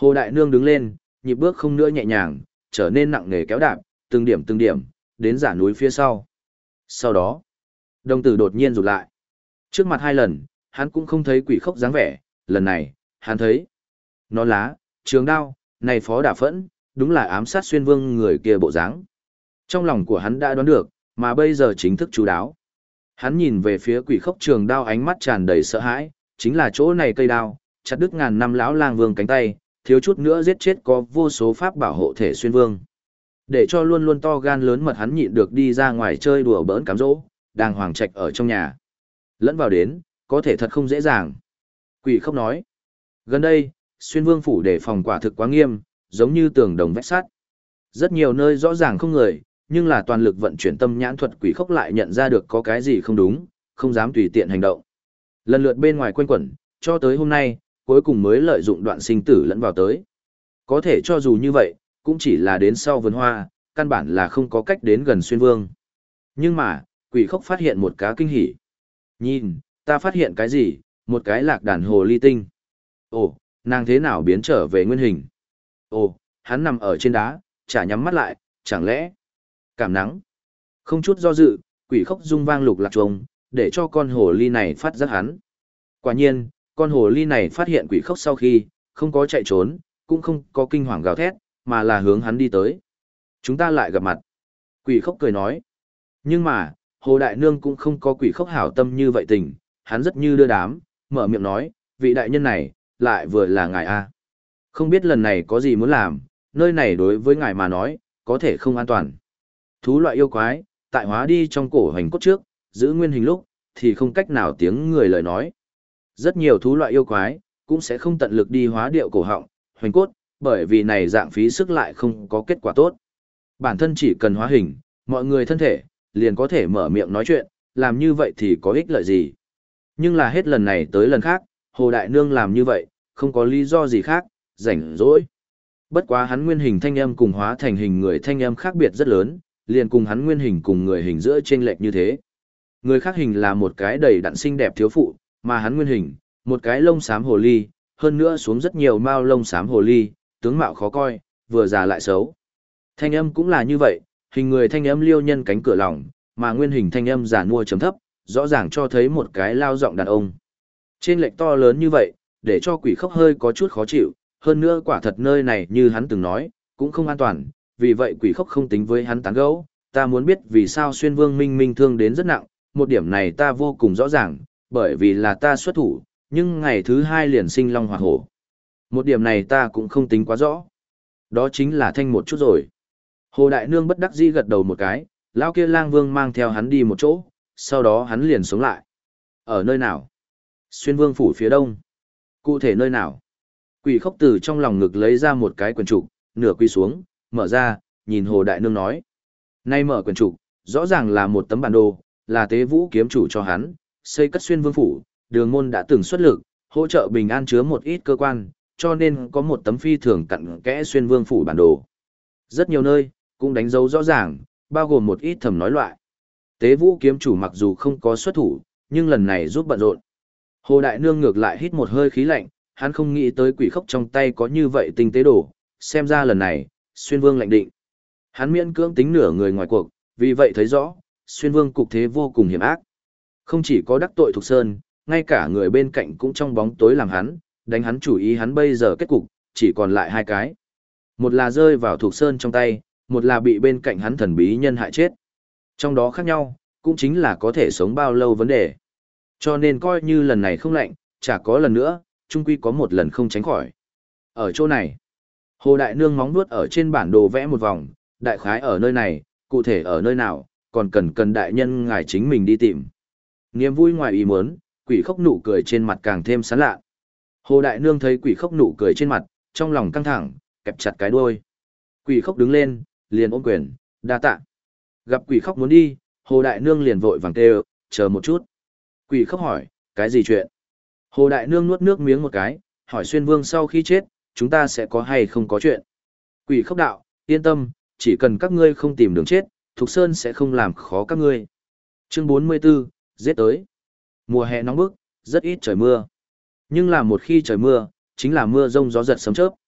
Hồ Đại Nương đứng lên, nhịp bước không nữa nhẹ nhàng, trở nên nặng nề kéo đạp, từng điểm, đến giả núi phía sau. Sau đó, đồng tử đột nhiên rụt lại. Trước mặt hai lần, hắn cũng không thấy quỷ khốc dáng vẻ, lần này, hắn thấy. Nó lá, trường đao, này Phó Đả Phẫn, đúng là ám sát Xuyên Vương người kia bộ dáng. Trong lòng của hắn đã đoán được, mà bây giờ chính thức chú đáo. Hắn nhìn về phía quỷ khốc trường đao, ánh mắt tràn đầy sợ hãi, chính là chỗ này cây đao, chặt đứt ngàn năm lão lang vương cánh tay, thiếu chút nữa giết chết có vô số pháp bảo hộ thể Xuyên Vương. Để cho luôn luôn to gan lớn mật hắn nhịn được đi ra ngoài chơi đùa bỡn cám dỗ, đang hoàng trạch ở trong nhà. Lẫn vào đến, có thể thật không dễ dàng. Quỷ khốc nói, gần đây, Xuyên Vương phủ đề phòng quả thực quá nghiêm, giống như tường đồng vách sắt. Rất nhiều nơi rõ ràng không người, nhưng là toàn lực vận chuyển tâm nhãn thuật, quỷ khốc lại nhận ra được có cái gì không đúng, không dám tùy tiện hành động. Lần lượt bên ngoài quanh quẩn, cho tới hôm nay, cuối cùng mới lợi dụng đoạn sinh tử lẫn vào tới. Có thể cho dù như vậy, cũng chỉ là đến sau vườn hoa, căn bản là không có cách đến gần Xuyên Vương. Nhưng mà, quỷ khốc phát hiện một cá kinh hỉ. Nhìn, ta phát hiện cái gì, một cái lạc đàn hồ ly tinh. Ồ, nàng thế nào biến trở về nguyên hình? Ồ, hắn nằm ở trên đá, chả nhắm mắt lại, chẳng lẽ cảm nắng? Không chút do dự, quỷ khốc rung vang lục lạc trùng, để cho con hồ ly này phát giác hắn. Quả nhiên, con hồ ly này phát hiện quỷ khốc sau khi, không có chạy trốn, cũng không có kinh hoàng gào thét, mà là hướng hắn đi tới. Chúng ta lại gặp mặt. Quỷ khốc cười nói. Nhưng mà, Hồ Đại Nương cũng không có quỷ khốc hảo tâm như vậy tình, hắn rất như đưa đám, mở miệng nói, vị đại nhân này, lại vừa là ngài a. Không biết lần này có gì muốn làm, nơi này đối với ngài mà nói, có thể không an toàn. Thú loại yêu quái, tại hóa đi trong cổ hành cốt trước, giữ nguyên hình lúc, thì không cách nào tiếng người lời nói. Rất nhiều thú loại yêu quái, cũng sẽ không tận lực đi hóa điệu cổ họng, hoành cốt, bởi vì này dạng phí sức lại không có kết quả tốt. Bản thân chỉ cần hóa hình, mọi người thân thể, liền có thể mở miệng nói chuyện, làm như vậy thì có ích lợi gì. Nhưng là hết lần này tới lần khác, Hồ Đại Nương làm như vậy, không có lý do gì khác, rảnh rỗi. Bất quá hắn nguyên hình thanh âm cùng hóa thành hình người thanh âm khác biệt rất lớn, liền cùng hắn nguyên hình cùng người hình giữa chênh lệch như thế. Người khác hình là một cái đầy đặn xinh đẹp thiếu phụ, mà hắn nguyên hình, một cái lông xám hồ ly, hơn nữa xuống rất nhiều mao lông xám hồ ly, tướng mạo khó coi, vừa già lại xấu. Thanh âm cũng là như vậy, hình người thanh âm liêu nhân cánh cửa lòng, mà nguyên hình thanh âm giả nua chấm thấp, rõ ràng cho thấy một cái lao giọng đàn ông. Trên lệch to lớn như vậy, để cho quỷ khốc hơi có chút khó chịu, hơn nữa quả thật nơi này như hắn từng nói, cũng không an toàn, vì vậy quỷ khốc không tính với hắn tán gẫu, ta muốn biết vì sao Xuyên Vương minh minh thương đến rất nặng, một điểm này ta vô cùng rõ ràng, bởi vì là ta xuất thủ, nhưng ngày thứ hai liền sinh long hỏa hổ. Một điểm này ta cũng không tính quá rõ. Đó chính là thanh một chút rồi. Hồ Đại Nương bất đắc dĩ gật đầu một cái, lão kia lang vương mang theo hắn đi một chỗ, sau đó hắn liền sống lại. Ở nơi nào? Xuyên Vương phủ phía đông. Cụ thể nơi nào? Quỷ khốc từ trong lòng ngực lấy ra một cái quyển trục, nửa quy xuống, mở ra, nhìn Hồ Đại Nương nói. Nay mở quyển trục, rõ ràng là một tấm bản đồ, là Tế Vũ kiếm chủ cho hắn, xây cất Xuyên Vương phủ, Đường môn đã từng xuất lực, hỗ trợ bình an chứa một ít cơ quan, cho nên có một tấm phi thường cặn kẽ Xuyên Vương phủ bản đồ. Rất nhiều nơi, cũng đánh dấu rõ ràng, bao gồm một ít thầm nói loại. Tế Vũ kiếm chủ mặc dù không có xuất thủ, nhưng lần này giúp bận rộn. Hồ Đại Nương ngược lại hít một hơi khí lạnh, hắn không nghĩ tới quỷ khốc trong tay có như vậy tinh tế đồ, xem ra lần này, Xuyên Vương lệnh định. Hắn miễn cưỡng tính nửa người ngoài cuộc, vì vậy thấy rõ, Xuyên Vương cục thế vô cùng hiểm ác. Không chỉ có đắc tội Thục Sơn, ngay cả người bên cạnh cũng trong bóng tối làm hắn, đánh hắn chủ ý hắn bây giờ kết cục, chỉ còn lại hai cái. Một là rơi vào Thục Sơn trong tay, một là bị bên cạnh hắn thần bí nhân hại chết. Trong đó khác nhau, cũng chính là có thể sống bao lâu vấn đề. Cho nên coi như lần này không lạnh, chả có lần nữa, chung quy có một lần không tránh khỏi. Ở chỗ này, Hồ Đại Nương móng vuốt ở trên bản đồ vẽ một vòng, đại khái ở nơi này, cụ thể ở nơi nào, còn cần đại nhân ngài chính mình đi tìm. Niềm vui ngoài ý muốn, quỷ khốc nụ cười trên mặt càng thêm sán lạ. Hồ Đại Nương thấy quỷ khốc nụ cười trên mặt, trong lòng căng thẳng, kẹp chặt cái đuôi. Quỷ khốc đứng lên, liền ôm quyền, đa tạ. Gặp quỷ khốc muốn đi, Hồ Đại Nương liền vội vàng kêu, chờ một chút. Quỷ khốc hỏi, cái gì chuyện? Hồ Đại Nương nuốt nước miếng một cái, hỏi Xuyên Vương sau khi chết, chúng ta sẽ có hay không có chuyện. Quỷ khốc đạo, yên tâm, chỉ cần các ngươi không tìm đường chết, Thục Sơn sẽ không làm khó các ngươi. Chương 44, giết tới. Mùa hè nóng bức, rất ít trời mưa. Nhưng là một khi trời mưa, chính là mưa rông gió giật sấm chớp.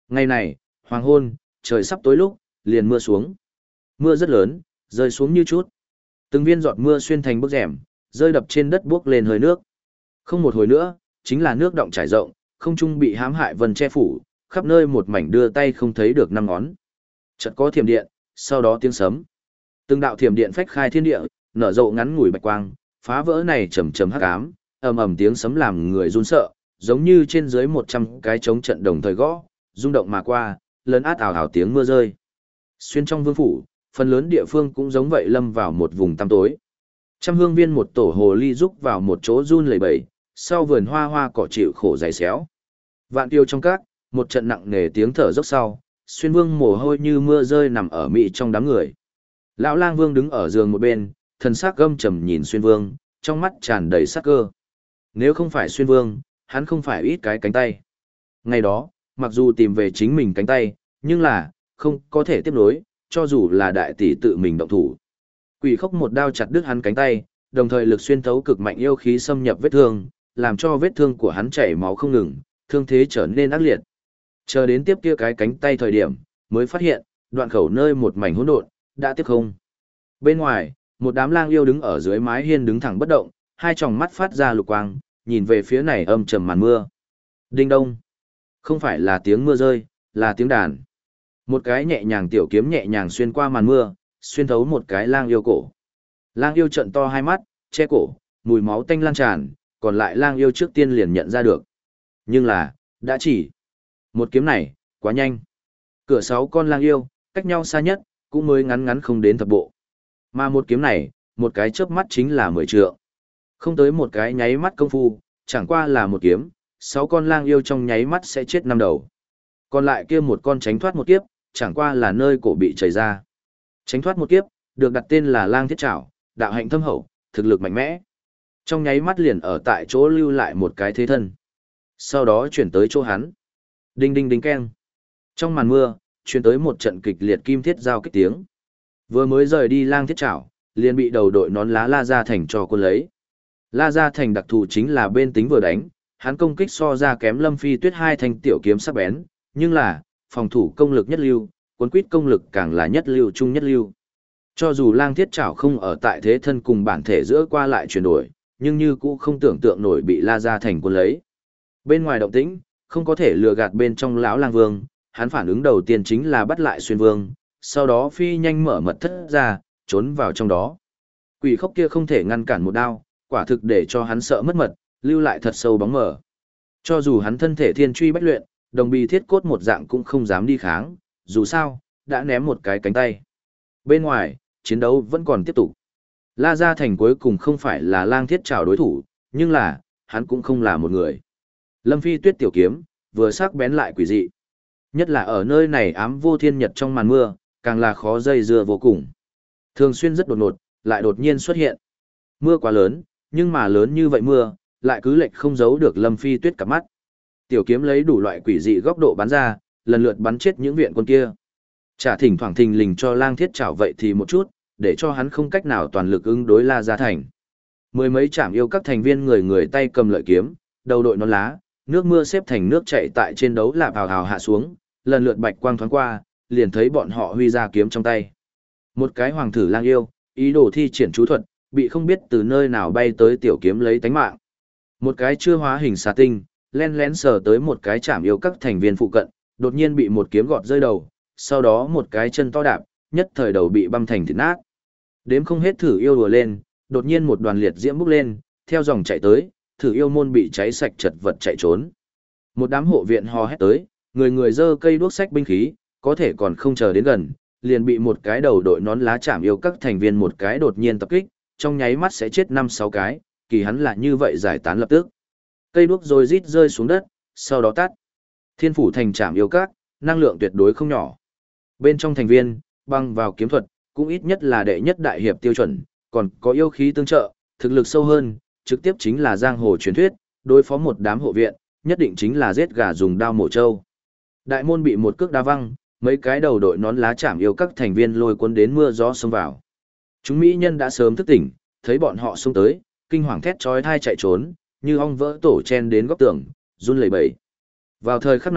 Ngày này, hoàng hôn, trời sắp tối lúc, liền mưa xuống. Mưa rất lớn, rơi xuống như chút. Từng viên giọt mưa xuyên thành bức rèm, rơi đập trên đất buốc lên hơi nước. Không một hồi nữa, chính là nước động trải rộng, không trung bị hãm hại vân che phủ, khắp nơi một mảnh đưa tay không thấy được năm ngón. Chợt có thiểm điện, sau đó tiếng sấm. Từng đạo thiểm điện phách khai thiên địa, nở rộ ngắn ngủi bạch quang, phá vỡ này trầm trầm hắc ám, ầm ầm tiếng sấm làm người run sợ, giống như trên dưới 100 cái trống trận đồng thời gõ, rung động mà qua, lớn át ảo ảo tiếng mưa rơi. Xuyên trong vương phủ, phần lớn địa phương cũng giống vậy lâm vào một vùng tăm tối. Trăm hương viên một tổ hồ ly rúc vào một chỗ run lẩy bẩy, sau vườn hoa hoa cỏ chịu khổ dày xéo. Vạn tiêu trong các, một trận nặng nề tiếng thở dốc sau, xuyên vương mồ hôi như mưa rơi nằm ở mị trong đám người. Lão lang vương đứng ở giường một bên, thần sắc gâm trầm nhìn xuyên vương, trong mắt tràn đầy sát cơ. Nếu không phải xuyên vương, hắn không phải ít cái cánh tay. Ngày đó, mặc dù tìm về chính mình cánh tay, nhưng là, không có thể tiếp nối, cho dù là đại tỷ tự mình động thủ. Quỷ khốc một đao chặt đứt hắn cánh tay, đồng thời lực xuyên thấu cực mạnh yêu khí xâm nhập vết thương, làm cho vết thương của hắn chảy máu không ngừng, thương thế trở nên ác liệt. Chờ đến tiếp kia cái cánh tay thời điểm, mới phát hiện, đoạn khẩu nơi một mảnh hỗn độn, đã tiếp không. Bên ngoài, một đám lang yêu đứng ở dưới mái hiên đứng thẳng bất động, hai tròng mắt phát ra lục quang, nhìn về phía này âm trầm màn mưa. Đinh đông. Không phải là tiếng mưa rơi, là tiếng đàn. Một cái nhẹ nhàng tiểu kiếm nhẹ nhàng xuyên qua màn mưa, xuyên thấu một cái lang yêu cổ. Lang yêu trợn to hai mắt, che cổ, mùi máu tanh lan tràn, còn lại lang yêu trước tiên liền nhận ra được. Nhưng là, đã chỉ. Một kiếm này, quá nhanh. Cửa 6 con lang yêu, cách nhau xa nhất, cũng mới ngắn ngắn không đến thập bộ. Mà một kiếm này, một cái chớp mắt chính là 10 trượng. Không tới một cái nháy mắt công phu, chẳng qua là một kiếm, 6 con lang yêu trong nháy mắt sẽ chết năm đầu. Còn lại kia một con tránh thoát một kiếp, chẳng qua là nơi cổ bị chảy ra. Tránh thoát một kiếp, được đặt tên là Lang Thiết Trảo, đạo hạnh thâm hậu, thực lực mạnh mẽ. Trong nháy mắt liền ở tại chỗ lưu lại một cái thế thân. Sau đó chuyển tới chỗ hắn. Đinh đinh đinh keng. Trong màn mưa, chuyển tới một trận kịch liệt kim thiết giao kích tiếng. Vừa mới rời đi Lang Thiết Trảo, liền bị đầu đội nón lá La Gia Thành cho quân lấy. La Gia Thành đặc thù chính là bên tính vừa đánh, hắn công kích so ra kém Lâm Phi Tuyết hai thanh tiểu kiếm sắc bén, nhưng là, phòng thủ công lực nhất lưu, quân quyết công lực càng là nhất lưu trung nhất lưu. Cho dù Lang Thiết Trảo không ở tại thế thân cùng bản thể giữa qua lại chuyển đổi, nhưng như cũ không tưởng tượng nổi bị La Gia Thành quân lấy. Bên ngoài động tĩnh, không có thể lừa gạt bên trong lão Lang Vương, hắn phản ứng đầu tiên chính là bắt lại Xuyên Vương, sau đó phi nhanh mở mật thất ra, trốn vào trong đó. Quỷ khốc kia không thể ngăn cản một đao, quả thực để cho hắn sợ mất mật, lưu lại thật sâu bóng mờ. Cho dù hắn thân thể thiên truy bách luyện, đồng bì thiết cốt một dạng cũng không dám đi kháng, dù sao, đã ném một cái cánh tay. Bên ngoài, chiến đấu vẫn còn tiếp tục. La Gia Thành cuối cùng không phải là Lang Thiết Trảo đối thủ, nhưng là, hắn cũng không là một người. Lâm Phi Tuyết tiểu kiếm, vừa sắc bén lại quỷ dị. Nhất là ở nơi này ám vô thiên nhật trong màn mưa, càng là khó dây dưa vô cùng. Thường xuyên rất đột ngột, lại đột nhiên xuất hiện. Mưa quá lớn, nhưng mà lớn như vậy mưa, lại cứ lệch không giấu được Lâm Phi Tuyết cặp mắt. Tiểu kiếm lấy đủ loại quỷ dị góc độ bắn ra, lần lượt bắn chết những viện quân kia. Chả thỉnh thoảng thình lình cho Lang Thiết Trảo vậy thì một chút, để cho hắn không cách nào toàn lực ứng đối La Gia Thành. Mười mấy trảm yêu các thành viên người người tay cầm lợi kiếm, đầu đội nón lá, nước mưa xếp thành nước chảy tại trên đấu lạp hào hào hạ xuống, lần lượt bạch quang thoáng qua, liền thấy bọn họ huy ra kiếm trong tay. Một cái hoàng thử lang yêu, ý đồ thi triển chú thuật, bị không biết từ nơi nào bay tới tiểu kiếm lấy tánh mạng. Một cái chưa hóa hình xà tinh, len lén sờ tới một cái chạm yêu các thành viên phụ cận, đột nhiên bị một kiếm gọt rơi đầu, sau đó một cái chân to đạp, nhất thời đầu bị băm thành thịt nát. Đếm không hết thử yêu đùa lên, đột nhiên một đoàn liệt diễm bốc lên, theo dòng chạy tới, thử yêu môn bị cháy sạch chật vật chạy trốn. Một đám hộ viện hò hét tới, người người giơ cây đuốc sách binh khí, có thể còn không chờ đến gần, liền bị một cái đầu đội nón lá chạm yêu các thành viên một cái đột nhiên tập kích, trong nháy mắt sẽ chết 5-6 cái, kỳ hắn là như vậy giải tán lập tức. Cây đuốc rồi rít rơi xuống đất, sau đó tắt. Thiên phủ thành trạm yêu các, năng lượng tuyệt đối không nhỏ. Bên trong thành viên, băng vào kiếm thuật, cũng ít nhất là đệ nhất đại hiệp tiêu chuẩn, còn có yêu khí tương trợ, thực lực sâu hơn, trực tiếp chính là giang hồ truyền thuyết, đối phó một đám hộ viện, nhất định chính là giết gà dùng đao mổ trâu. Đại môn bị một cước đá văng, mấy cái đầu đội nón lá chạm yêu các thành viên lôi cuốn đến mưa gió xông vào. Chúng mỹ nhân đã sớm thức tỉnh, thấy bọn họ xông tới, kinh hoàng thét chói tai chạy trốn, như ong vỡ tổ chen đến góc tường, run lẩy bẩy. Vào thời khắc này,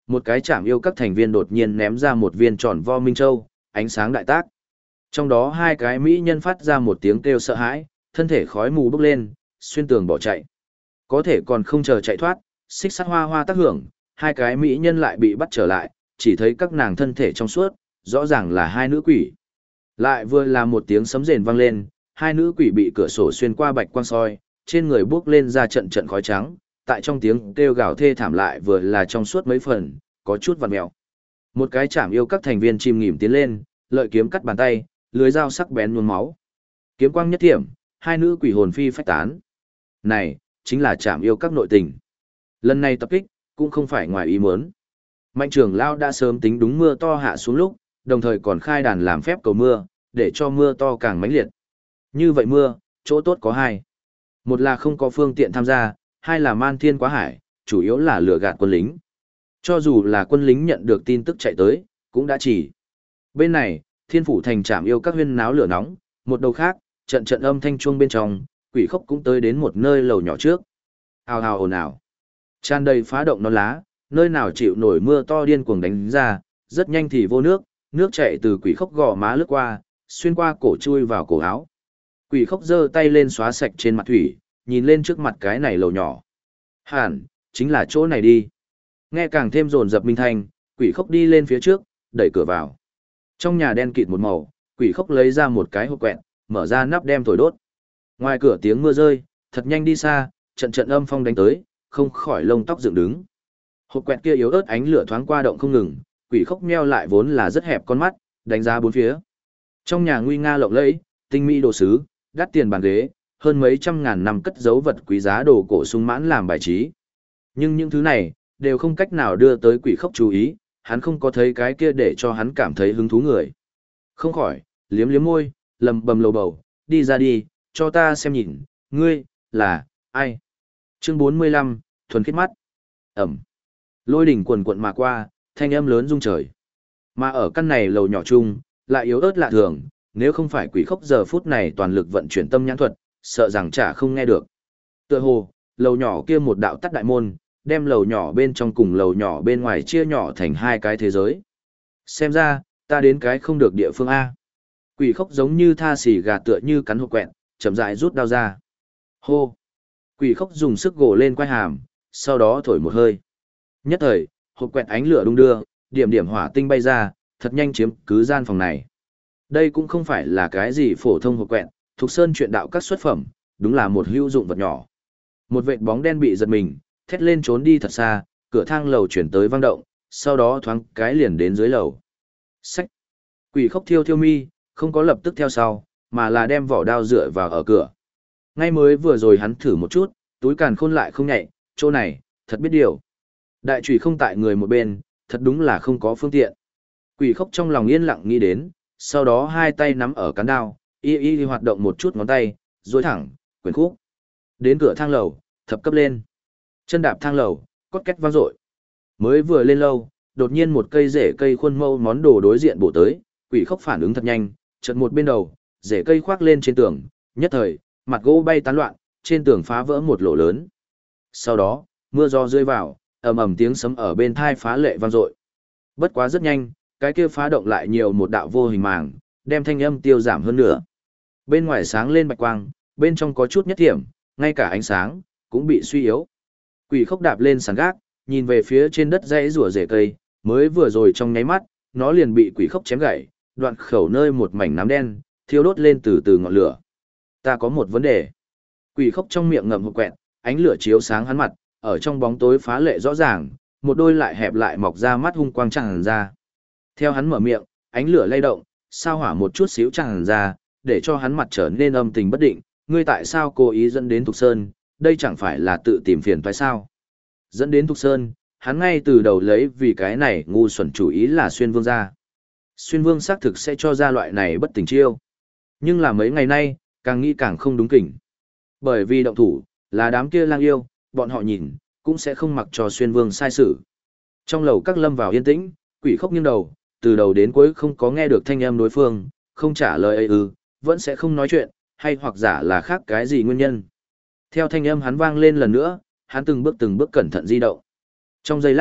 một cái chạm yêu các thành viên đột nhiên ném ra một viên tròn vo minh châu, ánh sáng đại tác. Trong đó hai cái mỹ nhân phát ra một tiếng kêu sợ hãi, thân thể khói mù bốc lên, xuyên tường bỏ chạy. Có thể còn không chờ chạy thoát, xích sắt hoa hoa tác hưởng, hai cái mỹ nhân lại bị bắt trở lại, chỉ thấy các nàng thân thể trong suốt, rõ ràng là hai nữ quỷ. Lại vừa là một tiếng sấm rền vang lên, hai nữ quỷ bị cửa sổ xuyên qua bạch quang soi, trên người bước lên ra trận trận khói trắng, tại trong tiếng kêu gào thê thảm lại vừa là trong suốt mấy phần, có chút vằn mèo. Một cái chạm yêu các thành viên chìm nghỉm tiến lên, lợi kiếm cắt bàn tay, lưới dao sắc bén nhuốm máu. Kiếm quang nhất thiểm, hai nữ quỷ hồn phi phách tán. Này, chính là chạm yêu các nội tình. Lần này tập kích, cũng không phải ngoài ý muốn. Mạnh trưởng lão đã sớm tính đúng mưa to hạ xuống lúc, đồng thời còn khai đàn làm phép cầu mưa, để cho mưa to càng mãnh liệt. Như vậy mưa, chỗ tốt có hai. Một là không có phương tiện tham gia, hai là man thiên quá hải, chủ yếu là lừa gạt quân lính. Cho dù là quân lính nhận được tin tức chạy tới, cũng đã chỉ. Bên này, Thiên Phủ thành trảm yêu các huyên náo lửa nóng, một đầu khác, trận trận âm thanh chuông bên trong, quỷ khốc cũng tới đến một nơi lầu nhỏ trước. Hào hào ồn ào. Tràn đầy phá động non lá, nơi nào chịu nổi mưa to điên cuồng đánh ra, rất nhanh thì vô nước, nước chảy từ quỷ khốc gò má lướt qua, xuyên qua cổ chui vào cổ áo. Quỷ khốc giơ tay lên xóa sạch trên mặt thủy, nhìn lên trước mặt cái này lầu nhỏ. Hẳn, chính là chỗ này đi. Nghe càng thêm rồn rập minh thanh, quỷ khốc đi lên phía trước, đẩy cửa vào. Trong nhà đen kịt một màu, quỷ khốc lấy ra một cái hộp quẹt, mở ra nắp đem thổi đốt. Ngoài cửa tiếng mưa rơi, thật nhanh đi xa, trận trận âm phong đánh tới, không khỏi lông tóc dựng đứng. Hộp quẹt kia yếu ớt ánh lửa thoáng qua động không ngừng, quỷ khốc meo lại vốn là rất hẹp con mắt, đánh giá bốn phía. Trong nhà nguy nga lộng lẫy, tinh mỹ đồ sứ, đắt tiền bàn ghế, hơn mấy trăm ngàn năm cất giấu vật quý giá đồ cổ sung mãn làm bài trí. Nhưng những thứ này, đều không cách nào đưa tới quỷ khốc chú ý, hắn không có thấy cái kia để cho hắn cảm thấy hứng thú người. Không khỏi, liếm liếm môi, lầm bầm lầu bầu, đi ra đi, cho ta xem nhìn, ngươi, là, ai? Chương 45, thuần khiết mắt. Ẩm. Lôi đỉnh quần quận mà qua, thanh âm lớn rung trời. Mà ở căn này lầu nhỏ chung, lại yếu ớt lạ thường, nếu không phải quỷ khốc giờ phút này toàn lực vận chuyển tâm nhãn thuật, sợ rằng chả không nghe được. Tựa hồ, lầu nhỏ kia một đạo tắt đại môn, đem lầu nhỏ bên trong cùng lầu nhỏ bên ngoài chia nhỏ thành hai cái thế giới. Xem ra, ta đến cái không được địa phương A. Quỷ khốc giống như tha xỉ gà tựa như cắn hộp quẹt, chậm rãi rút đao ra. Hô! Quỷ khốc dùng sức gồ lên quai hàm, sau đó thổi một hơi. Nhất thời, hộp quẹt ánh lửa đung đưa, điểm điểm hỏa tinh bay ra, thật nhanh chiếm cứ gian phòng này. Đây cũng không phải là cái gì phổ thông hộp quẹt, thuộc sơn truyện đạo các xuất phẩm, đúng là một hữu dụng vật nhỏ. Một vệt bóng đen bị giật mình, thét lên trốn đi thật xa, cửa thang lầu chuyển tới vang động, sau đó thoáng cái liền đến dưới lầu. Xách! Quỷ khốc thiêu thiêu mi, không có lập tức theo sau, mà là đem vỏ đao dựa vào ở cửa. Ngay mới vừa rồi hắn thử một chút, túi càn khôn lại không nhạy, chỗ này, thật biết điều. Đại chủy không tại người một bên, thật đúng là không có phương tiện. Quỷ khốc trong lòng yên lặng nghĩ đến, sau đó hai tay nắm ở cán đao, y hoạt động một chút ngón tay, duỗi thẳng, quyển khúc. Đến cửa thang lầu, thập cấp lên. Chân đạp thang lầu, cốt két vang dội. Mới vừa lên lâu, đột nhiên một cây rễ cây khuôn mẫu món đồ đối diện bổ tới, quỷ khốc phản ứng thật nhanh, chợt một bên đầu, rễ cây khoác lên trên tường, nhất thời, mặt gỗ bay tán loạn, trên tường phá vỡ một lỗ lớn. Sau đó, mưa gió rơi vào, ầm ầm tiếng sấm ở bên thai phá lệ vang dội. Bất quá rất nhanh, cái kia phá động lại nhiều một đạo vô hình màng, đem thanh âm tiêu giảm hơn nữa. Bên ngoài sáng lên bạch quang, bên trong có chút nhất thiểm, ngay cả ánh sáng cũng bị suy yếu. Quỷ khốc đạp lên sàn gác, nhìn về phía trên đất dãy rùa rễ cây, mới vừa rồi trong nháy mắt, nó liền bị quỷ khốc chém gãy, đoạn khẩu nơi một mảnh nám đen, thiêu đốt lên từ từ ngọn lửa. Ta có một vấn đề. Quỷ khốc trong miệng ngậm hộp quẹt, ánh lửa chiếu sáng hắn mặt, ở trong bóng tối phá lệ rõ ràng, một đôi lại hẹp lại mọc ra mắt hung quang tràn ra. Theo hắn mở miệng, ánh lửa lay động, sao hỏa một chút xíu tràn ra, để cho hắn mặt trở nên âm tình bất định, ngươi tại sao cố ý dẫn đến Thục Sơn, đây chẳng phải là tự tìm phiền phải sao? Dẫn đến Thục Sơn, hắn ngay từ đầu lấy vì cái này ngu xuẩn chủ ý là Xuyên Vương ra. Xuyên Vương xác thực sẽ cho ra loại này bất tình chiêu. Nhưng là mấy ngày nay, càng nghĩ càng không đúng kỉnh. Bởi vì động thủ, là đám kia lang yêu, bọn họ nhìn, cũng sẽ không mặc cho Xuyên Vương sai sự. Trong lầu các lâm vào yên tĩnh, quỷ khốc nghiêng đầu, từ đầu đến cuối không có nghe được thanh âm đối phương, không trả lời ấy vẫn sẽ không nói chuyện, hay hoặc giả là khác cái gì nguyên nhân. Theo thanh âm hắn vang lên lần nữa, hắn từng bước cẩn thận di động. Trong giây lát,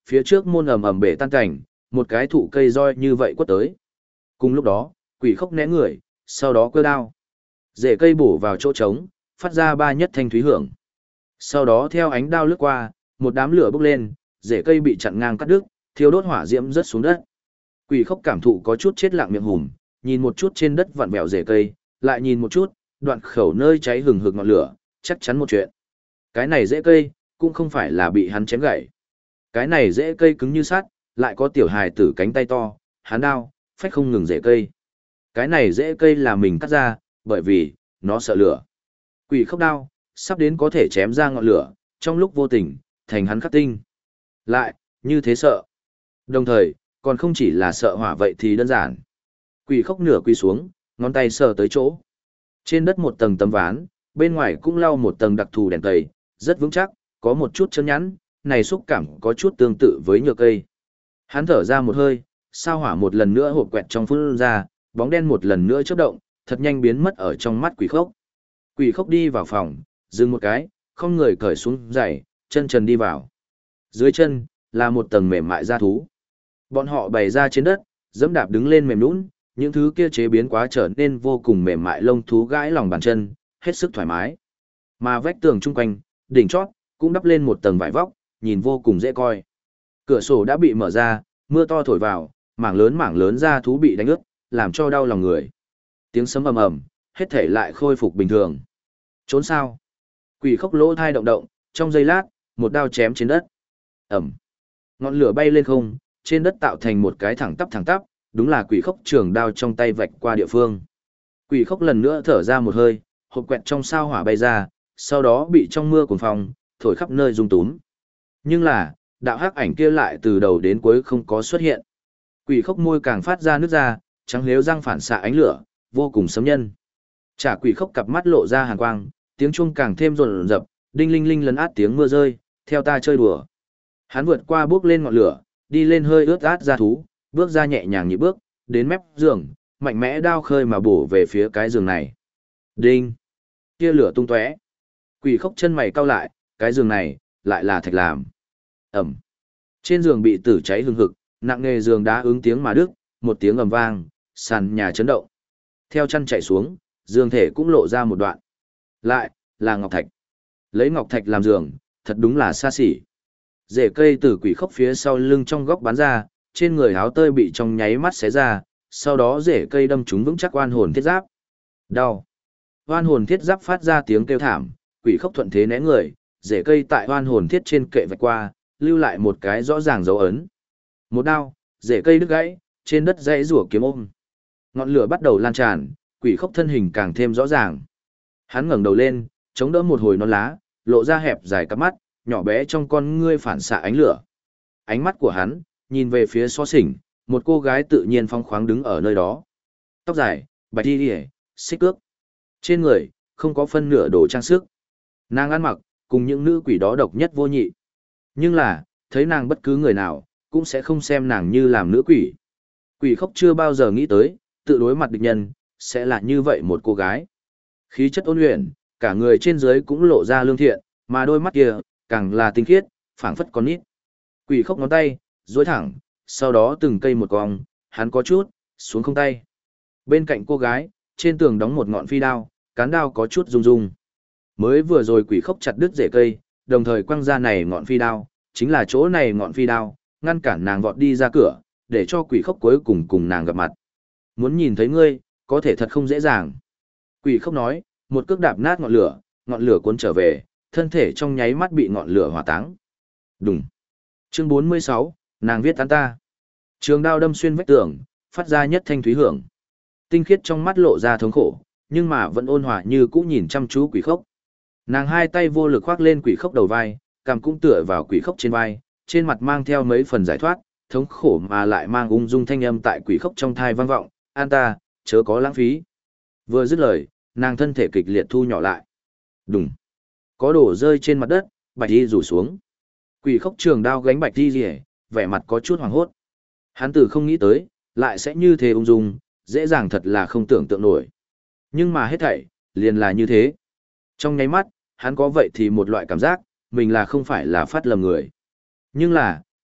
Phía trước môn ầm ầm bể tan cảnh, một cái thụ cây roi như vậy quất tới. Cùng lúc đó, quỷ khốc né người, sau đó cơ đao. Rễ cây bổ vào chỗ trống, phát ra ba nhất thanh thúy hưởng. Sau đó theo ánh đao lướt qua, một đám lửa bốc lên, rễ cây bị chặn ngang cắt đứt, thiêu đốt hỏa diễm rớt xuống đất. Quỷ khốc cảm thụ có chút chết lặng miệng hùm, nhìn một chút trên đất vặn vẹo rễ cây, lại nhìn một chút, đoạn khẩu nơi cháy hừng hực ngọn lửa, chắc chắn một chuyện. Cái này rễ cây, cũng không phải là bị hắn chém gãy. Cái này rễ cây cứng như sắt, lại có tiểu hài tử cánh tay to, hắn đao, phách không ngừng rễ cây. Cái này rễ cây là mình cắt ra, bởi vì, nó sợ lửa. Quỷ khốc đao, sắp đến có thể chém ra ngọn lửa, trong lúc vô tình, thành hắn khắc tinh. Lại, như thế sợ. Đồng thời, còn không chỉ là sợ hỏa vậy thì đơn giản. Quỷ khốc nửa quỳ xuống, ngón tay sờ tới chỗ. Trên đất một tầng tấm ván, bên ngoài cũng lau một tầng đặc thù đèn tẩy, rất vững chắc, có một chút chân nhẵn, này xúc cảm có chút tương tự với nhựa cây. Hắn thở ra một hơi, sao hỏa một lần nữa hộp quẹt trong phun ra, bóng đen một lần nữa chớp động, thật nhanh biến mất ở trong mắt quỷ khốc. Quỷ khốc đi vào phòng, dừng một cái, không người cởi xuống giày, chân trần đi vào. Dưới chân, là một tầng mềm mại da thú. Bọn họ bày ra trên đất, dẫm đạp đứng lên mềm nhũn, những thứ kia chế biến quá trở nên vô cùng mềm mại lông thú gãi lòng bàn chân, hết sức thoải mái. Mà vách tường chung quanh, đỉnh chót, cũng đắp lên một tầng vải vóc, nhìn vô cùng dễ coi. Cửa sổ đã bị mở ra, mưa to thổi vào, mảng lớn da thú bị đánh ướt, làm cho đau lòng người. Tiếng sấm ầm ầm, hết thể lại khôi phục bình thường. Trốn sao? Quỷ khốc lỗ thai động động, trong giây lát, một đao chém trên đất. Ẩm. Ngọn lửa bay lên không, trên đất tạo thành một cái thẳng tắp, đúng là quỷ khốc trường đao trong tay vạch qua địa phương. Quỷ khốc lần nữa thở ra một hơi, hộp quẹt trong sao hỏa bay ra, sau đó bị trong mưa cuồng phong thổi khắp nơi rung túm. Nhưng là, đạo hắc ảnh kia lại từ đầu đến cuối không có xuất hiện. Quỷ khốc môi càng phát ra nước ra, trắng lếu răng phản xạ ánh lửa, vô cùng sấm nhân. Trả quỷ khốc cặp mắt lộ ra hàn quang, tiếng chuông càng thêm rồn rập, đinh linh linh lấn át tiếng mưa rơi, theo ta chơi đùa. Hắn vượt qua bước lên ngọn lửa, đi lên hơi ướt át ra thú, bước ra nhẹ nhàng nhịp bước, đến mép giường, mạnh mẽ đao khơi mà bổ về phía cái giường này. Đinh! Tia lửa tung tóe. Quỷ khốc chân mày cau lại, cái giường này, lại là thạch làm. Ẩm! Trên giường bị tử cháy hừng hực, nặng nề giường đá ứng tiếng mà đứt, một tiếng ầm vang, sàn nhà chấn động. Theo chân chạy xuống, giường thể cũng lộ ra một đoạn. Lại, là ngọc thạch. Lấy ngọc thạch làm giường, thật đúng là xa xỉ. Rễ cây từ quỷ khốc phía sau lưng trong góc bắn ra, trên người áo tơi bị trong nháy mắt xé ra, sau đó rễ cây đâm trúng vững chắc oan hồn thiết giáp. Đau. Oan hồn thiết giáp phát ra tiếng kêu thảm, quỷ khốc thuận thế né người, rễ cây tại oan hồn thiết trên kệ vạch qua, lưu lại một cái rõ ràng dấu ấn. Một đao, rễ cây đứt gãy, trên đất dãy rủa kiếm ôm. Ngọn lửa bắt đầu lan tràn, quỷ khốc thân hình càng thêm rõ ràng. Hắn ngẩng đầu lên, chống đỡ một hồi non lá, lộ ra hẹp dài cặp mắt, nhỏ bé trong con ngươi phản xạ ánh lửa. Ánh mắt của hắn, nhìn về phía xó xỉnh, một cô gái tự nhiên phong khoáng đứng ở nơi đó. Tóc dài, bạch y liễu, xích cước. Trên người, không có phân nửa đồ trang sức. Nàng ăn mặc, cùng những nữ quỷ đó độc nhất vô nhị. Nhưng là, thấy nàng bất cứ người nào, cũng sẽ không xem nàng như làm nữ quỷ. Quỷ khốc chưa bao giờ nghĩ tới, tự đối mặt địch nhân, sẽ là như vậy một cô gái. Khí chất ôn luyện, cả người trên dưới cũng lộ ra lương thiện, mà đôi mắt kia, càng là tinh khiết, phảng phất con nít. Quỷ khốc ngón tay, duỗi thẳng, sau đó từng cây một cong, hắn có chút, xuống không tay. Bên cạnh cô gái, trên tường đóng một ngọn phi đao, cán đao có chút rung rung. Mới vừa rồi quỷ khốc chặt đứt rễ cây, đồng thời quăng ra này ngọn phi đao, chính là chỗ này ngọn phi đao, ngăn cản nàng vọt đi ra cửa, để cho quỷ khốc cuối cùng cùng nàng gặp mặt. Muốn nhìn thấy ngươi, có thể thật không dễ dàng. Quỷ khốc nói, một cước đạp nát ngọn lửa cuốn trở về, thân thể trong nháy mắt bị ngọn lửa hỏa táng. Đùng. Chương 46, nàng viết tán ta. Trường đao đâm xuyên vách tường, phát ra nhất thanh thúy hưởng. Tinh khiết trong mắt lộ ra thống khổ, nhưng mà vẫn ôn hòa như cũ nhìn chăm chú quỷ khốc. Nàng hai tay vô lực khoác lên quỷ khốc đầu vai, cằm cũng tựa vào quỷ khốc trên vai, trên mặt mang theo mấy phần giải thoát, thống khổ mà lại mang ung dung thanh âm tại quỷ khốc trong thai vang vọng, an ta, chớ có lãng phí. Vừa dứt lời, nàng thân thể kịch liệt thu nhỏ lại. Đùng. Có đổ rơi trên mặt đất, bạch y rủ xuống. Quỷ khốc trường đao gánh bạch y rỉa, vẻ mặt có chút hoảng hốt. Hắn từ không nghĩ tới, lại sẽ như thế ung dung, dễ dàng thật là không tưởng tượng nổi. Nhưng mà hết thảy, liền là như thế. Trong nháy mắt, hắn có vậy thì một loại cảm giác, mình là không phải là phát lầm người. Nhưng là,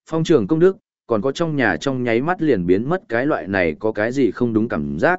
Phong trưởng công đức, còn có trong nhà trong nháy mắt liền biến mất cái loại này có cái gì không đúng cảm giác,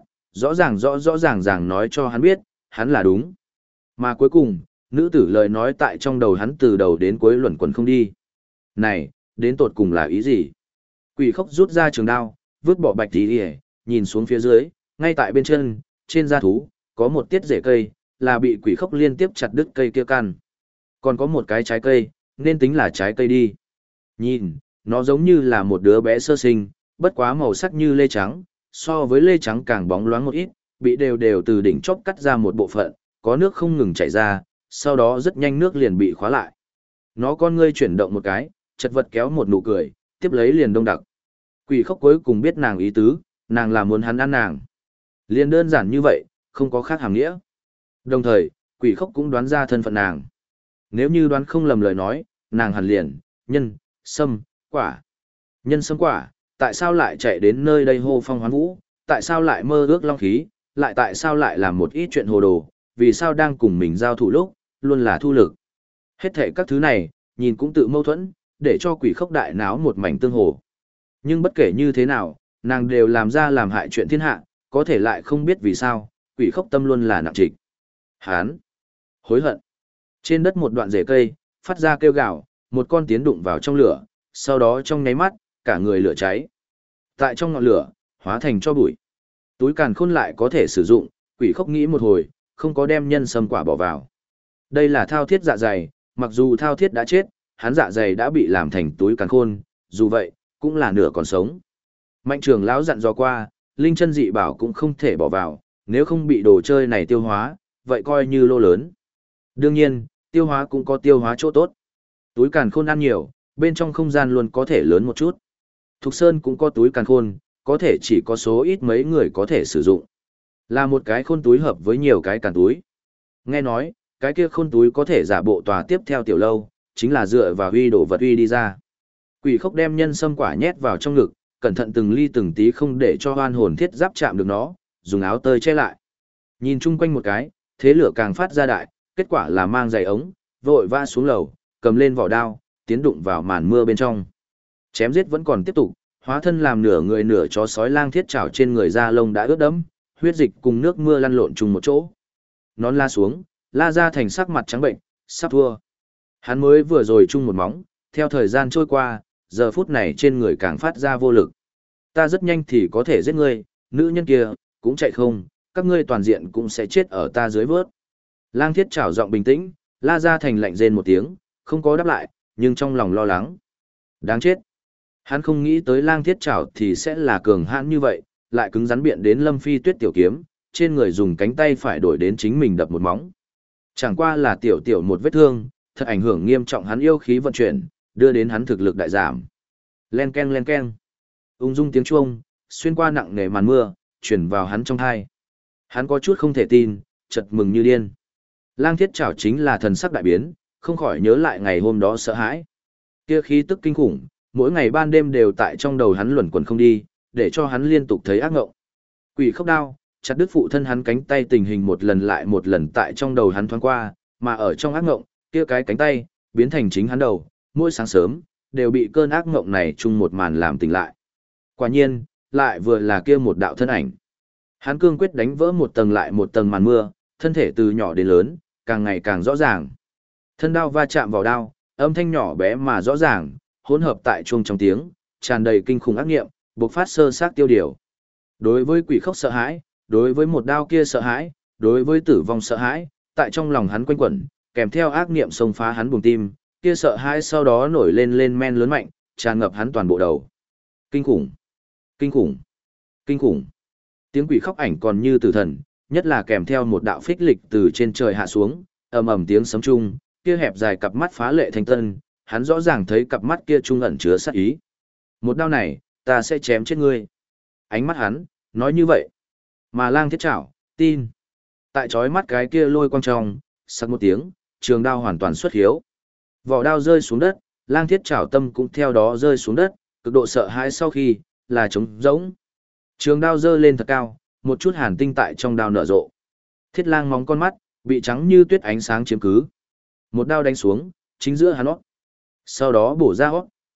rõ ràng nói cho hắn biết, hắn là đúng. Mà cuối cùng, nữ tử lời nói tại trong đầu hắn từ đầu đến cuối luẩn quẩn không đi. Này, đến tột cùng là ý gì? Quỷ khốc rút ra trường đao, vứt bỏ bạch tí hề, nhìn xuống phía dưới, ngay tại bên chân, trên da thú, có một tiết rễ cây, là bị quỷ khốc liên tiếp chặt đứt cây kia căn. Còn có một cái trái cây, nên tính là trái cây đi. Nhìn, nó giống như là một đứa bé sơ sinh, bất quá màu sắc như lê trắng, so với lê trắng càng bóng loáng một ít, bị đều đều từ đỉnh chóp cắt ra một bộ phận, có nước không ngừng chảy ra, sau đó rất nhanh nước liền bị khóa lại. Nó con ngươi chuyển động một cái, chật vật kéo một nụ cười, tiếp lấy liền đông đặc. Quỷ khốc cuối cùng biết nàng ý tứ, nàng là muốn hắn ăn nàng. Liền đơn giản như vậy, không có khác hàm nghĩa. Đồng thời, quỷ khốc cũng đoán ra thân phận nàng. Nếu như đoán không lầm lời nói, nàng hẳn liền, nhân, sâm, quả. Nhân sâm quả, tại sao lại chạy đến nơi đây hô phong hoán vũ, tại sao lại mơ ước long khí, lại tại sao lại làm một ít chuyện hồ đồ, vì sao đang cùng mình giao thủ lúc, luôn là thu lực. Hết thể các thứ này, nhìn cũng tự mâu thuẫn, để cho quỷ khốc đại náo một mảnh tương hồ. Nhưng bất kể như thế nào, nàng đều làm ra làm hại chuyện thiên hạ, có thể lại không biết vì sao, quỷ khốc tâm luôn là nặng trịch. Hán, hối hận. Trên đất một đoạn rễ cây, phát ra kêu gào, một con tiến đụng vào trong lửa, sau đó trong nháy mắt, cả người lửa cháy. Tại trong ngọn lửa, hóa thành cho bụi. Túi càn khôn lại có thể sử dụng, quỷ khốc nghĩ một hồi, không có đem nhân sâm quả bỏ vào. Đây là thao thiết dạ dày, mặc dù thao thiết đã chết, hắn dạ dày đã bị làm thành túi càn khôn, dù vậy, cũng là nửa còn sống. Mạnh trường lão dặn dò qua, linh chân dị bảo cũng không thể bỏ vào, nếu không bị đồ chơi này tiêu hóa, vậy coi như lô lớn. Đương nhiên, tiêu hóa cũng có tiêu hóa chỗ tốt. Túi càn khôn ăn nhiều, bên trong không gian luôn có thể lớn một chút. Thục Sơn cũng có túi càn khôn, có thể chỉ có số ít mấy người có thể sử dụng. Là một cái khôn túi hợp với nhiều cái càn túi. Nghe nói, cái kia khôn túi có thể giả bộ tòa tiếp theo tiểu lâu, chính là dựa vào huy đổ vật huy đi ra. Quỷ khốc đem nhân sâm quả nhét vào trong ngực, cẩn thận từng ly từng tí không để cho hoan hồn thiết giáp chạm được nó, dùng áo tơi che lại. Nhìn chung quanh một cái, thế lửa càng phát ra đại, kết quả là mang giày ống, vội vã xuống lầu, cầm lên vỏ đao, tiến đụng vào màn mưa bên trong. Chém giết vẫn còn tiếp tục, hóa thân làm nửa người nửa chó sói lang thiết trảo trên người da lông đã ướt đẫm, huyết dịch cùng nước mưa lăn lộn chung một chỗ. Nón la xuống, la ra thành sắc mặt trắng bệnh, sắp thua. Hắn mới vừa rồi chung một móng, theo thời gian trôi qua, giờ phút này trên người càng phát ra vô lực. Ta rất nhanh thì có thể giết ngươi, nữ nhân kia, cũng chạy không, các ngươi toàn diện cũng sẽ chết ở ta dưới vớt. Lang thiết trảo giọng bình tĩnh, la ra thành lạnh rên một tiếng, không có đáp lại, nhưng trong lòng lo lắng. Đáng chết. Hắn không nghĩ tới lang thiết trảo thì sẽ là cường hãn như vậy, lại cứng rắn biện đến Lâm Phi Tuyết tiểu kiếm, trên người dùng cánh tay phải đổi đến chính mình đập một móng. Chẳng qua là tiểu một vết thương, thật ảnh hưởng nghiêm trọng hắn yêu khí vận chuyển, đưa đến hắn thực lực đại giảm. Len ken len ken. Ung dung tiếng chuông, xuyên qua nặng nề màn mưa, chuyển vào hắn trong thai. Hắn có chút không thể tin, chợt mừng như điên. Lang thiết trảo chính là thần sắc đại biến, không khỏi nhớ lại ngày hôm đó sợ hãi. Kia khí tức kinh khủng, mỗi ngày ban đêm đều tại trong đầu hắn luẩn quẩn không đi, để cho hắn liên tục thấy ác ngộng. Quỷ khốc đao, chặt đứt phụ thân hắn cánh tay tình hình một lần lại một lần tại trong đầu hắn thoáng qua, mà ở trong ác ngộng, kia cái cánh tay biến thành chính hắn đầu, mỗi sáng sớm đều bị cơn ác ngộng này chung một màn làm tỉnh lại. Quả nhiên, lại vừa là kia một đạo thân ảnh. Hắn cương quyết đánh vỡ một tầng lại một tầng màn mưa, thân thể từ nhỏ đến lớn, càng ngày càng rõ ràng. Thân đao va chạm vào đao, âm thanh nhỏ bé mà rõ ràng, hỗn hợp tại chuông trong tiếng, tràn đầy kinh khủng ác nghiệm, bộc phát sơ xác tiêu điều. Đối với quỷ khốc sợ hãi, đối với một đao kia sợ hãi, đối với tử vong sợ hãi, tại trong lòng hắn quanh quẩn, kèm theo ác nghiệm xông phá hắn buồng tim, kia sợ hãi sau đó nổi lên men lớn mạnh, tràn ngập hắn toàn bộ đầu. Kinh khủng, kinh khủng, kinh khủng. Tiếng quỷ khóc ảnh còn như tử thần, nhất là kèm theo một đạo phích lịch từ trên trời hạ xuống, ầm ầm tiếng sấm chung, kia hẹp dài cặp mắt phá lệ thanh tân, hắn rõ ràng thấy cặp mắt kia trung ẩn chứa sát ý. Một đao này, ta sẽ chém chết ngươi. Ánh mắt hắn, nói như vậy. Mà lang thiết trảo, tin. Tại chói mắt cái kia lôi quang trong, sắc một tiếng, trường đao hoàn toàn xuất hiếu. Vỏ đao rơi xuống đất, lang thiết trảo tâm cũng theo đó rơi xuống đất, cực độ sợ hãi sau khi, là trống rỗng. Trường đao giơ lên thật cao, một chút hàn tinh tại trong đao nở rộ. Thiết lang móng con mắt, bị trắng như tuyết ánh sáng chiếm cứ. Một đao đánh xuống, chính giữa hắn hót. Sau đó bổ ra hót,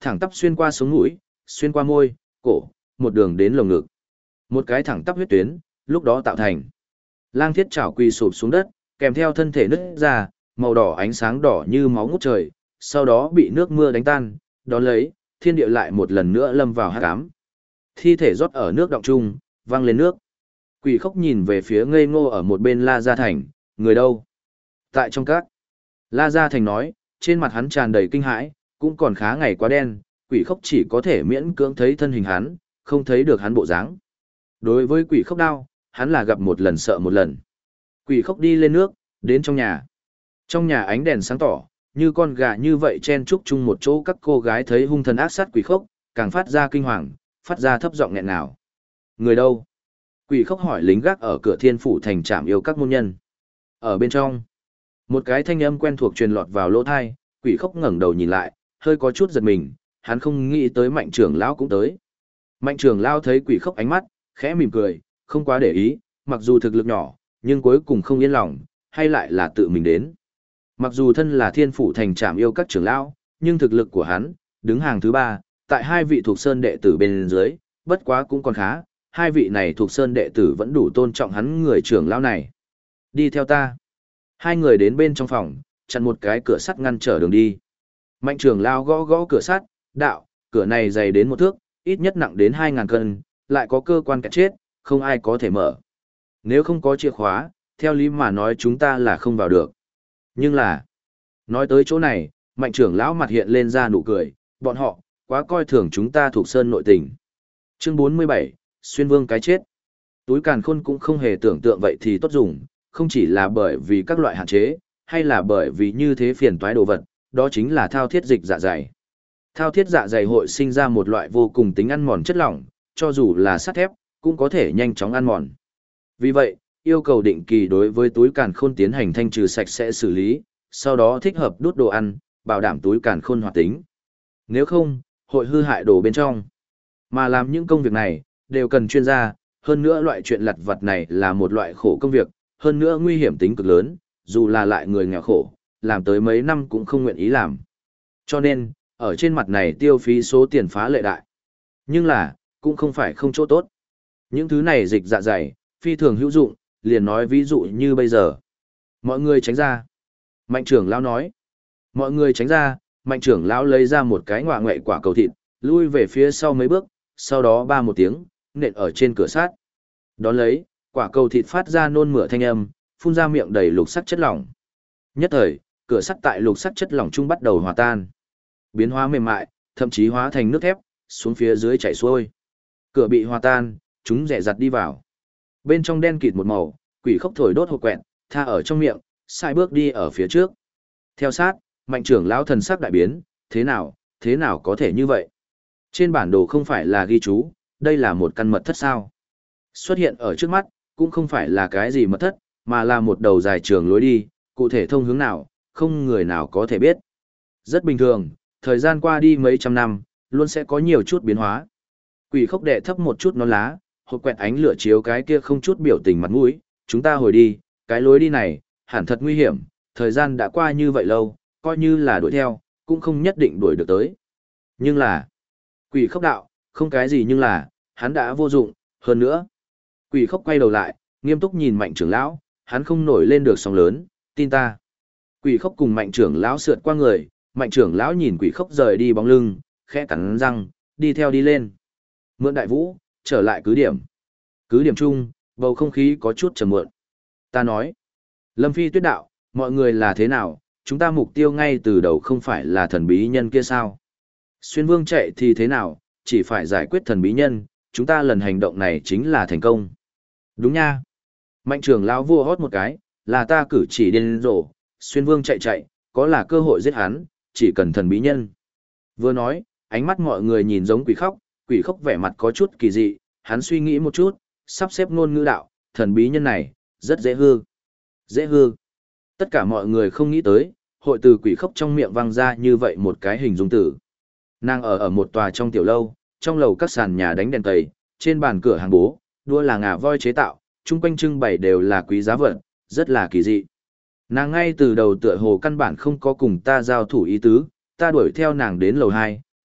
thẳng tắp xuyên qua sống mũi, xuyên qua môi, cổ, một đường đến lồng ngực. Một cái thẳng tắp huyết tuyến, lúc đó tạo thành. Lang Thiết chảo quỳ sụp xuống đất, kèm theo thân thể nứt ra, màu đỏ ánh sáng đỏ như máu ngút trời, sau đó bị nước mưa đánh tan, đón lấy, thiên địa lại một lần nữa lâm vào hắc ám. Thi thể rót ở nước đọng chung, văng lên nước. Quỷ Khốc nhìn về phía ngây ngô ở một bên La Gia Thành, người đâu? Tại trong các. La Gia Thành nói, trên mặt hắn tràn đầy kinh hãi, cũng còn khá ngày quá đen, Quỷ Khốc chỉ có thể miễn cưỡng thấy thân hình hắn, không thấy được hắn bộ dáng. Đối với Quỷ Khốc đao, hắn là gặp một lần sợ một lần. Quỷ Khốc đi lên nước, đến trong nhà. Trong nhà ánh đèn sáng tỏ, như con gà như vậy chen chúc chung một chỗ, các cô gái thấy hung thần ác sát Quỷ Khốc, càng phát ra kinh hoàng, phát ra thấp giọng nghẹn ngào. Người đâu? Quỷ Khốc hỏi lính gác ở cửa Thiên Phủ thành trạm yêu các môn nhân. Ở bên trong, một cái thanh âm quen thuộc truyền lọt vào lỗ tai, Quỷ Khốc ngẩng đầu nhìn lại, hơi có chút giật mình, hắn không nghĩ tới Mạnh trưởng lão cũng tới. Mạnh trưởng lão thấy Quỷ Khốc ánh mắt, khẽ mỉm cười, không quá để ý, mặc dù thực lực nhỏ, nhưng cuối cùng không yên lòng, hay lại là tự mình đến. Mặc dù thân là Thiên Phủ thành trạm yêu các trưởng lão, nhưng thực lực của hắn đứng hàng thứ 3, tại 2 vị thuộc sơn đệ tử bên dưới, bất quá cũng còn khá, 2 vị này thuộc sơn đệ tử vẫn đủ tôn trọng hắn người trưởng lão này. Đi theo ta. 2 người đến bên trong phòng, chặn một cái cửa sắt ngăn trở đường đi. Mạnh trưởng lão gõ gõ cửa sắt, đạo, cửa này dày đến 1 thước, ít nhất nặng đến 2.000 cân, lại có cơ quan kẹt chết, không ai có thể mở. Nếu không có chìa khóa, theo lý mà nói chúng ta là không vào được. Nhưng là, nói tới chỗ này, Mạnh trưởng lão mặt hiện lên ra nụ cười, bọn họ quá coi thường chúng ta thuộc sơn nội tình. Chương 47, Xuyên Vương cái chết. Túi càn khôn cũng không hề tưởng tượng vậy thì tốt dùng, không chỉ là bởi vì các loại hạn chế, hay là bởi vì như thế phiền toái đồ vật, đó chính là thao thiết dịch dạ dày. Thao thiết dạ dày hội sinh ra một loại vô cùng tính ăn mòn chất lỏng, cho dù là sắt thép, cũng có thể nhanh chóng ăn mòn. Vì vậy, yêu cầu định kỳ đối với túi càn khôn tiến hành thanh trừ sạch sẽ xử lý, sau đó thích hợp đút đồ ăn, bảo đảm túi càn khôn hoạt tính. Nếu không, hội hư hại đồ bên trong. Mà làm những công việc này, đều cần chuyên gia, hơn nữa loại chuyện lặt vặt này là một loại khổ công việc, hơn nữa nguy hiểm tính cực lớn, dù là lại người nghèo khổ, làm tới mấy năm cũng không nguyện ý làm. Cho nên, ở trên mặt này tiêu phí số tiền phá lệ đại. Nhưng là, cũng không phải không chỗ tốt. Những thứ này dịch dạ dày, phi thường hữu dụng, liền nói ví dụ như bây giờ. Mọi người tránh ra. Mạnh trưởng lão nói. Mọi người tránh ra, Mạnh trưởng lão lấy ra một cái ngoạ ngoại quả cầu thịt, lui về phía sau mấy bước, sau đó ba một tiếng, nện ở trên cửa sắt. Đón lấy, quả cầu thịt phát ra nôn mửa thanh âm, phun ra miệng đầy lục sắc chất lỏng. Nhất thời, cửa sắt tại lục sắc chất lỏng trung bắt đầu hòa tan. Biến hóa mềm mại, thậm chí hóa thành nước thép, xuống phía dưới chảy xuôi. Cửa bị hòa tan, chúng rẽ rặt đi vào. Bên trong đen kịt một màu, Quỷ Khốc thổi đốt hộp quẹt, tha ở trong miệng, sai bước đi ở phía trước. Theo sát, Mạnh trưởng lão thần sắc đại biến, thế nào có thể như vậy? Trên bản đồ không phải là ghi chú, đây là một căn mật thất sao? Xuất hiện ở trước mắt, cũng không phải là cái gì mật thất, mà là một đầu dài trường lối đi, cụ thể thông hướng nào, không người nào có thể biết. Rất bình thường, thời gian qua đi mấy trăm năm, luôn sẽ có nhiều chút biến hóa. Quỷ Khốc đệ thấp một chút nón lá, hộp quẹt ánh lửa chiếu cái kia không chút biểu tình mặt mũi, chúng ta hồi đi, cái lối đi này, hẳn thật nguy hiểm, thời gian đã qua như vậy lâu, coi như là đuổi theo, cũng không nhất định đuổi được tới. Nhưng là, Quỷ Khốc đạo, không cái gì nhưng là, hắn đã vô dụng, hơn nữa. Quỷ Khốc quay đầu lại, nghiêm túc nhìn Mạnh trưởng lão, hắn không nổi lên được sóng lớn, tin ta. Quỷ Khốc cùng Mạnh trưởng lão sượt qua người, Mạnh trưởng lão nhìn Quỷ Khốc rời đi bóng lưng, khẽ cắn răng, đi theo đi lên. Mượn đại vũ, trở lại cứ điểm. Cứ điểm chung, bầu không khí có chút trầm muộn. Ta nói, Lâm Phi Tuyết đạo, mọi người là thế nào, chúng ta mục tiêu ngay từ đầu không phải là thần bí nhân kia sao? Xuyên Vương chạy thì thế nào, chỉ phải giải quyết thần bí nhân, chúng ta lần hành động này chính là thành công. Đúng nha. Mạnh trưởng lão vua hót một cái, là ta cử chỉ điên rồ, Xuyên Vương chạy, có là cơ hội giết hắn, chỉ cần thần bí nhân. Vừa nói, ánh mắt mọi người nhìn giống Quỷ Khốc vẻ mặt có chút kỳ dị, hắn suy nghĩ một chút, sắp xếp ngôn ngữ đạo, thần bí nhân này, rất dễ hư. Dễ hư. Tất cả mọi người không nghĩ tới, hội từ Quỷ Khốc trong miệng vang ra như vậy một cái hình dung tử. Nàng ở một tòa trong tiểu lâu, trong lầu các sàn nhà đánh đèn tẩy, trên bàn cửa hàng bố, đua là ngà voi chế tạo, chung quanh trưng bày đều là quý giá vật, rất là kỳ dị. Nàng ngay từ đầu tựa hồ căn bản không có cùng ta giao thủ ý tứ, ta đuổi theo nàng đến lầu 2,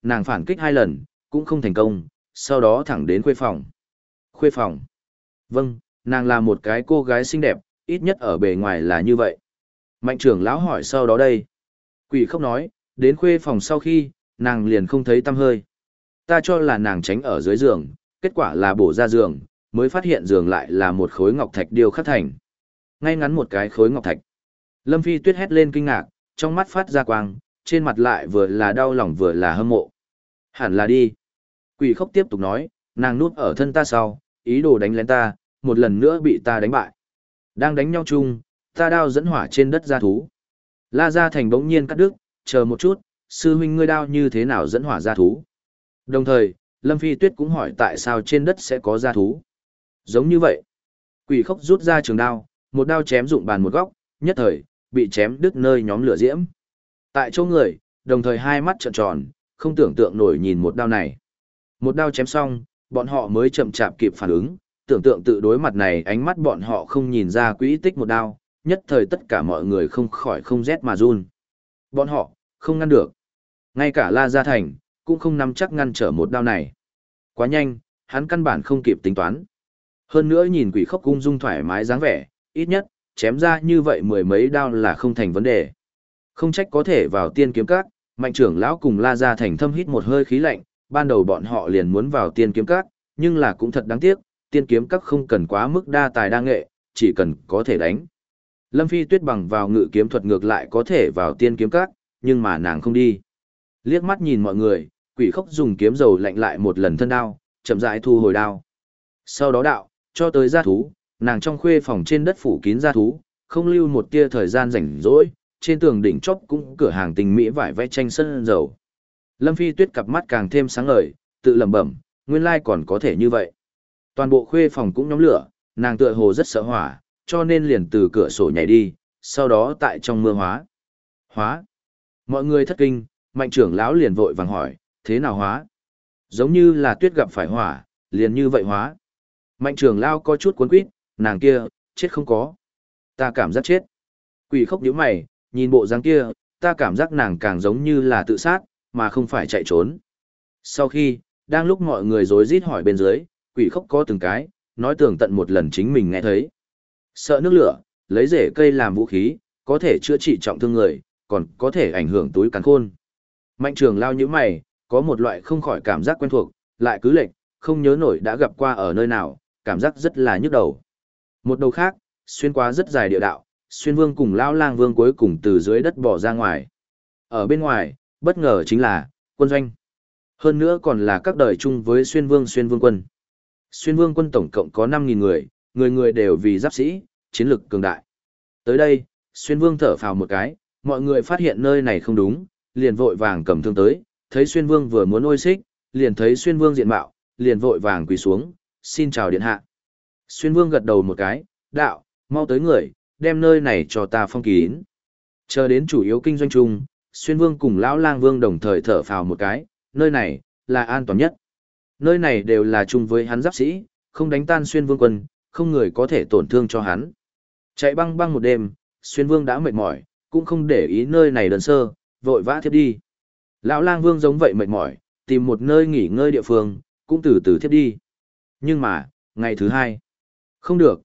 nàng phản kích 2 lần, cũng không thành công, sau đó thẳng đến khuê phòng. Khuê phòng. Vâng, nàng là một cái cô gái xinh đẹp, ít nhất ở bề ngoài là như vậy. Mạnh trưởng lão hỏi sau đó đây. Quỷ khóc nói, đến khuê phòng sau khi, nàng liền không thấy tăm hơi. Ta cho là nàng tránh ở dưới giường, kết quả là bổ ra giường, mới phát hiện giường lại là một khối ngọc thạch điêu khắc thành. Ngay ngắn một cái khối ngọc thạch. Lâm Phi Tuyết hét lên kinh ngạc, trong mắt phát ra quang, trên mặt lại vừa là đau lòng vừa là hâm mộ. Hẳn là đi. Quỷ khóc tiếp tục nói, nàng núp ở thân ta sau, ý đồ đánh lén ta, một lần nữa bị ta đánh bại. Đang đánh nhau chung, ta đao dẫn hỏa trên đất gia thú. La Gia Thành bỗng nhiên cắt đứt, chờ một chút, sư huynh ngươi đao như thế nào dẫn hỏa gia thú. Đồng thời, Lâm Phi Tuyết cũng hỏi tại sao trên đất sẽ có gia thú. Giống như vậy, quỷ khóc rút ra trường đao, một đao chém dụng bàn một góc, nhất thời, bị chém đứt nơi nhóm lửa diễm. Tại chỗ người, đồng thời hai mắt trợn tròn, không tưởng tượng nổi nhìn một đao này. Một đao chém xong, bọn họ mới chậm chạp kịp phản ứng, tưởng tượng tự đối mặt này ánh mắt bọn họ không nhìn ra quỹ tích một đao, nhất thời tất cả mọi người không khỏi không rét mà run. Bọn họ, không ngăn được. Ngay cả La Gia Thành, cũng không nắm chắc ngăn trở một đao này. Quá nhanh, hắn căn bản không kịp tính toán. Hơn nữa nhìn quỷ khóc cung dung thoải mái dáng vẻ, ít nhất, chém ra như vậy mười mấy đao là không thành vấn đề. Không trách có thể vào tiên kiếm các, Mạnh trưởng lão cùng La Gia Thành thâm hít một hơi khí lạnh, ban đầu bọn họ liền muốn vào tiên kiếm các, nhưng là cũng thật đáng tiếc, tiên kiếm các không cần quá mức đa tài đa nghệ, chỉ cần có thể đánh. Lâm Phi Tuyết bằng vào ngự kiếm thuật ngược lại có thể vào tiên kiếm các, nhưng mà nàng không đi. Liếc mắt nhìn mọi người, quỷ khóc dùng kiếm dầu lạnh lại một lần thân đao, chậm rãi thu hồi đao. Sau đó đạo, cho tới gia thú, nàng trong khuê phòng trên đất phủ kín gia thú, không lưu một tia thời gian rảnh rỗi, trên tường đỉnh chóp cũng cửa hàng tình mỹ vải vẽ tranh sơn dầu. Lâm Phi Tuyết cặp mắt càng thêm sáng ngời, tự lẩm bẩm, nguyên lai còn có thể như vậy. Toàn bộ khuê phòng cũng nhóm lửa, nàng tựa hồ rất sợ hỏa, cho nên liền từ cửa sổ nhảy đi, sau đó tại trong mưa hóa. Hóa. Mọi người thất kinh, Mạnh trưởng lão liền vội vàng hỏi, thế nào hóa? Giống như là tuyết gặp phải hỏa, liền như vậy hóa. Mạnh trưởng lão có chút cuốn quýt, nàng kia, chết không có. Ta cảm giác chết. Quỷ khóc nhíu mày, nhìn bộ dáng kia, ta cảm giác nàng càng giống như là tự sát, mà không phải chạy trốn. Sau khi, đang lúc mọi người rối rít hỏi bên dưới, quỷ khóc có từng cái, nói tường tận một lần chính mình nghe thấy. Sợ nước lửa, lấy rễ cây làm vũ khí, có thể chữa trị trọng thương người, còn có thể ảnh hưởng túi càn khôn. Mạnh trường lao như mày, có một loại không khỏi cảm giác quen thuộc, lại cứ lệch, không nhớ nổi đã gặp qua ở nơi nào, cảm giác rất là nhức đầu. Một đầu khác, xuyên qua rất dài địa đạo, xuyên vương cùng lão lang vương cuối cùng từ dưới đất bỏ ra ngoài. Ở bên ngoài, bất ngờ chính là, quân doanh. Hơn nữa còn là các đời chung với xuyên vương quân. Xuyên vương quân tổng cộng có 5.000 người, người người đều vì giáp sĩ, chiến lực cường đại. Tới đây, xuyên vương thở phào một cái, mọi người phát hiện nơi này không đúng, liền vội vàng cầm thương tới, thấy xuyên vương vừa muốn ôi xích, liền thấy xuyên vương diện mạo, liền vội vàng quỳ xuống, xin chào điện hạ. Xuyên vương gật đầu một cái, đạo, mau tới người, đem nơi này cho ta phong kín. Chờ đến chủ yếu kinh doanh chung, xuyên vương cùng lão lang vương đồng thời thở phào một cái, nơi này, là an toàn nhất. Nơi này đều là chung với hắn giáp sĩ, không đánh tan xuyên vương quân, không người có thể tổn thương cho hắn. Chạy băng băng một đêm, xuyên vương đã mệt mỏi, cũng không để ý nơi này đơn sơ, vội vã thiếp đi. Lão lang vương giống vậy mệt mỏi, tìm một nơi nghỉ ngơi địa phương, cũng từ từ thiếp đi. Nhưng mà, ngày thứ hai, không được,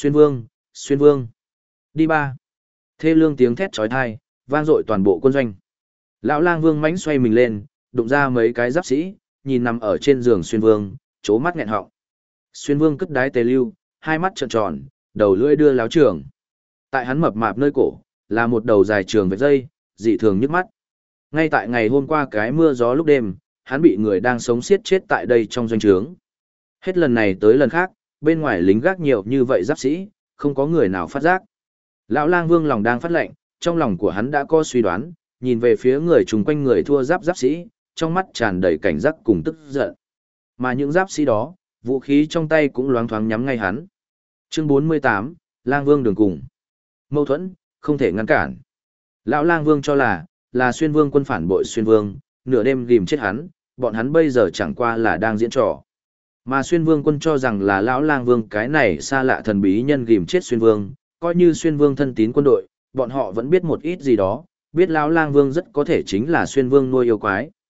xuyên vương, đi ba. Thê lương tiếng thét trói thai, vang dội toàn bộ quân doanh. Lão lang vương mãnh xoay mình lên, đụng ra mấy cái giáp sĩ, nhìn nằm ở trên giường xuyên vương, chố mắt nghẹn họng. Xuyên vương cất đái tề lưu, hai mắt trợn tròn, đầu lưỡi đưa láo trường. Tại hắn mập mạp nơi cổ, là một đầu dài trường vết dây, dị thường nhức mắt. Ngay tại ngày hôm qua cái mưa gió lúc đêm, hắn bị người đang sống siết chết tại đây trong doanh trướng. Hết lần này tới lần khác, bên ngoài lính gác nhiều như vậy giáp sĩ, không có người nào phát giác. Lão lang vương lòng đang phát lệnh, trong lòng của hắn đã có suy đoán, nhìn về phía người chung quanh người thua giáp sĩ, trong mắt tràn đầy cảnh giác cùng tức giận. Mà những giáp sĩ đó, vũ khí trong tay cũng loáng thoáng nhắm ngay hắn. Chương 48, Lang Vương đường cùng. Mâu thuẫn, không thể ngăn cản. Lão Lang Vương cho là xuyên vương quân phản bội xuyên vương, nửa đêm ghim chết hắn, bọn hắn bây giờ chẳng qua là đang diễn trò. Mà xuyên vương quân cho rằng là lão Lang Vương cái này xa lạ thần bí nhân ghim chết xuyên vương, coi như xuyên vương thân tín quân đội, bọn họ vẫn biết một ít gì đó, biết lão Lang Vương rất có thể chính là xuyên vương nuôi yêu quái.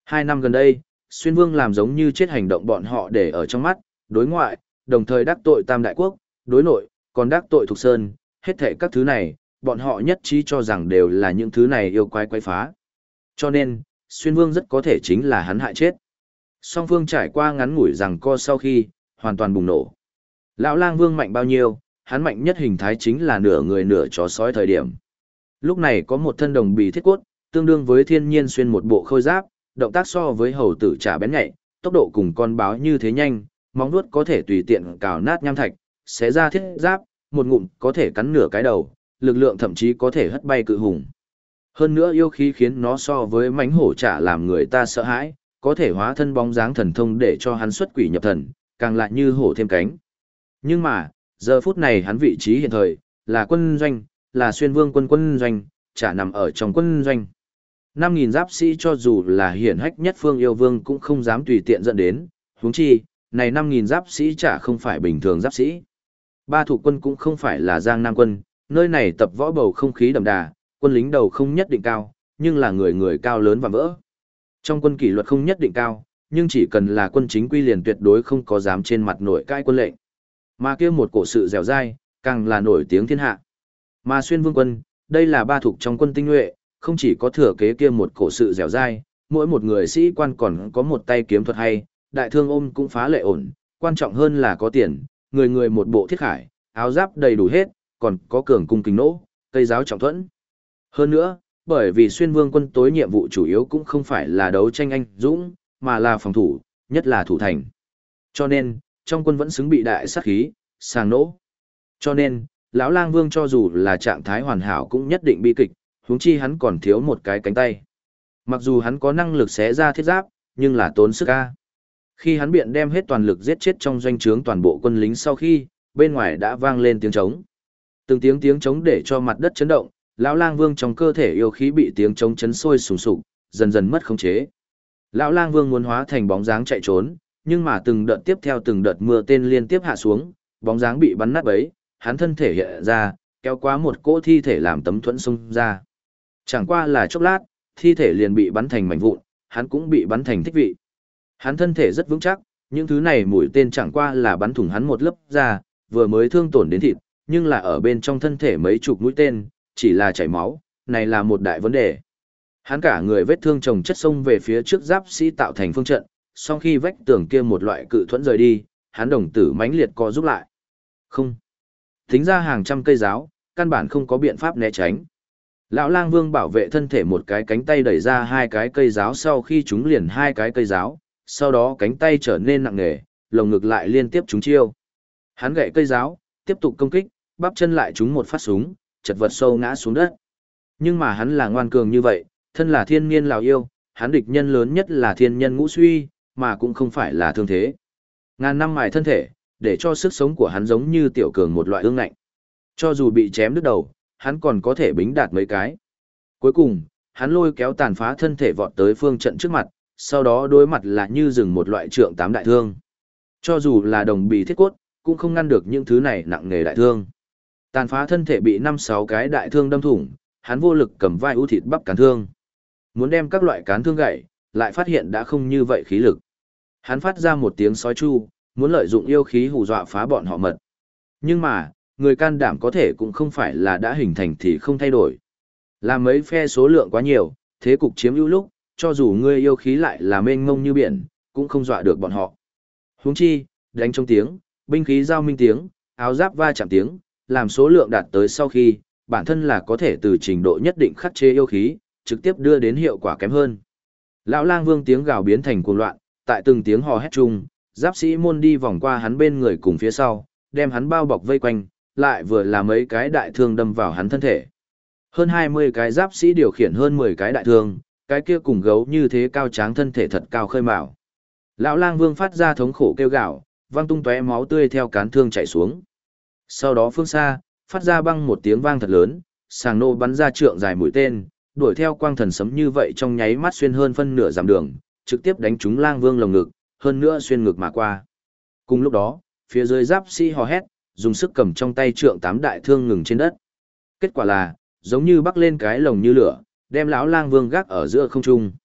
2 năm gần đây, Xuyên Vương làm giống như chết hành động bọn họ để ở trong mắt, đối ngoại, đồng thời đắc tội Tam Đại Quốc, đối nội, còn đắc tội Thục Sơn, hết thảy các thứ này, bọn họ nhất trí cho rằng đều là những thứ này yêu quái quái phá. Cho nên, Xuyên Vương rất có thể chính là hắn hại chết. Song phương trải qua ngắn ngủi rằng co sau khi, hoàn toàn bùng nổ. Lão Lang Vương mạnh bao nhiêu, hắn mạnh nhất hình thái chính là nửa người nửa chó sói thời điểm. Lúc này có một thân đồng bì thiết cốt, tương đương với thiên nhiên xuyên một bộ khôi giáp, động tác so với hầu tử trả bén nhạy, tốc độ cùng con báo như thế nhanh, móng vuốt có thể tùy tiện cào nát nham thạch, xé ra thiết giáp, một ngụm có thể cắn nửa cái đầu, lực lượng thậm chí có thể hất bay cự hùng. Hơn nữa yêu khí khiến nó so với mãnh hổ trả làm người ta sợ hãi, có thể hóa thân bóng dáng thần thông để cho hắn xuất quỷ nhập thần, càng lại như hổ thêm cánh. Nhưng mà, giờ phút này hắn vị trí hiện thời, là quân doanh, là Xuyên Vương quân doanh, chả nằm ở trong quân doanh. 5.000 giáp sĩ cho dù là hiển hách nhất phương yêu vương cũng không dám tùy tiện dẫn đến, huống chi, này 5.000 giáp sĩ chả không phải bình thường giáp sĩ. Ba thủ quân cũng không phải là Giang Nam quân, nơi này tập võ bầu không khí đậm đà, quân lính đầu không nhất định cao, nhưng là người người cao lớn và vỡ. Trong quân kỷ luật không nhất định cao, nhưng chỉ cần là quân chính quy liền tuyệt đối không có dám trên mặt nổi cai quân lệnh. Mà kia một cổ sự dẻo dai, càng là nổi tiếng thiên hạ. Mà Xuyên Vương quân, đây là ba thuộc trong quân tinh nhuệ, không chỉ có thừa kế kia một cổ sự dẻo dai, mỗi một người sĩ quan còn có một tay kiếm thuật hay, đại thương ôm cũng phá lệ ổn, quan trọng hơn là có tiền, người người một bộ thiết khải, áo giáp đầy đủ hết, còn có cường cung kính nỗ, cây giáo trọng thuẫn. Hơn nữa, bởi vì Xuyên Vương quân tối nhiệm vụ chủ yếu cũng không phải là đấu tranh anh dũng, mà là phòng thủ, nhất là thủ thành. Cho nên, trong quân vẫn xứng bị đại sát khí, sàng nỗ. Cho nên, lão Lang Vương cho dù là trạng thái hoàn hảo cũng nhất định bi kịch, huống chi hắn còn thiếu một cái cánh tay. Mặc dù hắn có năng lực xé ra thiết giáp, nhưng là tốn sức a. Khi hắn biện đem hết toàn lực giết chết trong doanh trướng toàn bộ quân lính sau khi, bên ngoài đã vang lên tiếng trống. Từng tiếng trống để cho mặt đất chấn động, lão Lang Vương trong cơ thể yêu khí bị tiếng trống chấn sôi sùng sục, dần dần mất khống chế. Lão Lang Vương muốn hóa thành bóng dáng chạy trốn, nhưng mà từng đợt tiếp theo từng đợt mưa tên liên tiếp hạ xuống, bóng dáng bị bắn nát bấy, hắn thân thể hiện ra, kéo qua một cỗ thi thể làm tấm thuẫn xông ra. Chẳng qua là chốc lát, thi thể liền bị bắn thành mảnh vụn, hắn cũng bị bắn thành thích vị. Hắn thân thể rất vững chắc, những thứ này mũi tên chẳng qua là bắn thủng hắn một lớp da, vừa mới thương tổn đến thịt, nhưng là ở bên trong thân thể mấy chục mũi tên, chỉ là chảy máu, này là một đại vấn đề. Hắn cả người vết thương chồng chất xông về phía trước giáp sĩ tạo thành phương trận, sau khi vách tường kia một loại cự thuẫn rời đi, hắn đồng tử mãnh liệt co giúp lại. Không. Tính ra hàng trăm cây giáo, căn bản không có biện pháp né tránh. Lão Lang Vương bảo vệ thân thể một cái cánh tay đẩy ra hai cái cây giáo sau khi chúng liền hai cái cây giáo, sau đó cánh tay trở nên nặng nề, lồng ngực lại liên tiếp trúng chiêu. Hắn gậy cây giáo, tiếp tục công kích, bắp chân lại trúng một phát súng, chật vật sâu ngã xuống đất. Nhưng mà hắn là ngoan cường như vậy, thân là thiên niên lão yêu, hắn địch nhân lớn nhất là thiên nhân ngũ suy, mà cũng không phải là thương thế. Ngàn năm mài thân thể, để cho sức sống của hắn giống như tiểu cường một loại ương ngạnh. Cho dù bị chém đứt đầu, hắn còn có thể bính đạt mấy cái. Cuối cùng, hắn lôi kéo tàn phá thân thể vọt tới phương trận trước mặt, sau đó đối mặt là như rừng một loại trượng tám đại thương. Cho dù là đồng bì thiết cốt, cũng không ngăn được những thứ này nặng nề đại thương. Tàn phá thân thể bị 5-6 cái đại thương đâm thủng, hắn vô lực cầm vai ưu thịt bắp cán thương. Muốn đem các loại cán thương gãy, lại phát hiện đã không như vậy khí lực. Hắn phát ra một tiếng sói chu, muốn lợi dụng yêu khí hù dọa phá bọn họ mật. Nhưng mà, người can đảm có thể cũng không phải là đã hình thành thì không thay đổi. Là mấy phe số lượng quá nhiều, thế cục chiếm ưu lúc, cho dù ngươi yêu khí lại là mênh mông như biển, cũng không dọa được bọn họ. Huống chi, đánh trong tiếng, binh khí giao minh tiếng, áo giáp va chạm tiếng, làm số lượng đạt tới sau khi, bản thân là có thể từ trình độ nhất định khắc chế yêu khí, trực tiếp đưa đến hiệu quả kém hơn. Lão Lang Vương tiếng gào biến thành cuồng loạn, tại từng tiếng hò hét chung, giáp sĩ môn đi vòng qua hắn bên người cùng phía sau, đem hắn bao bọc vây quanh, lại vừa là mấy cái đại thương đâm vào hắn thân thể. Hơn 20 cái giáp sĩ điều khiển hơn 10 cái đại thương, cái kia cùng gấu như thế cao tráng thân thể thật cao khơi mào. Lão Lang Vương phát ra thống khổ kêu gào, vang tung tóe máu tươi theo cán thương chảy xuống. Sau đó phương xa, phát ra băng một tiếng vang thật lớn, sàng nô bắn ra trượng dài mũi tên, đuổi theo quang thần sấm như vậy trong nháy mắt xuyên hơn phân nửa dặm đường, trực tiếp đánh trúng Lang Vương lồng ngực, hơn nữa xuyên ngực mà qua. Cùng lúc đó, phía dưới giáp sĩ hò hét, dùng sức cầm trong tay trượng tám đại thương ngừng trên đất. Kết quả là, giống như bắc lên cái lồng như lửa, đem lão Lang Vương gác ở giữa không trung.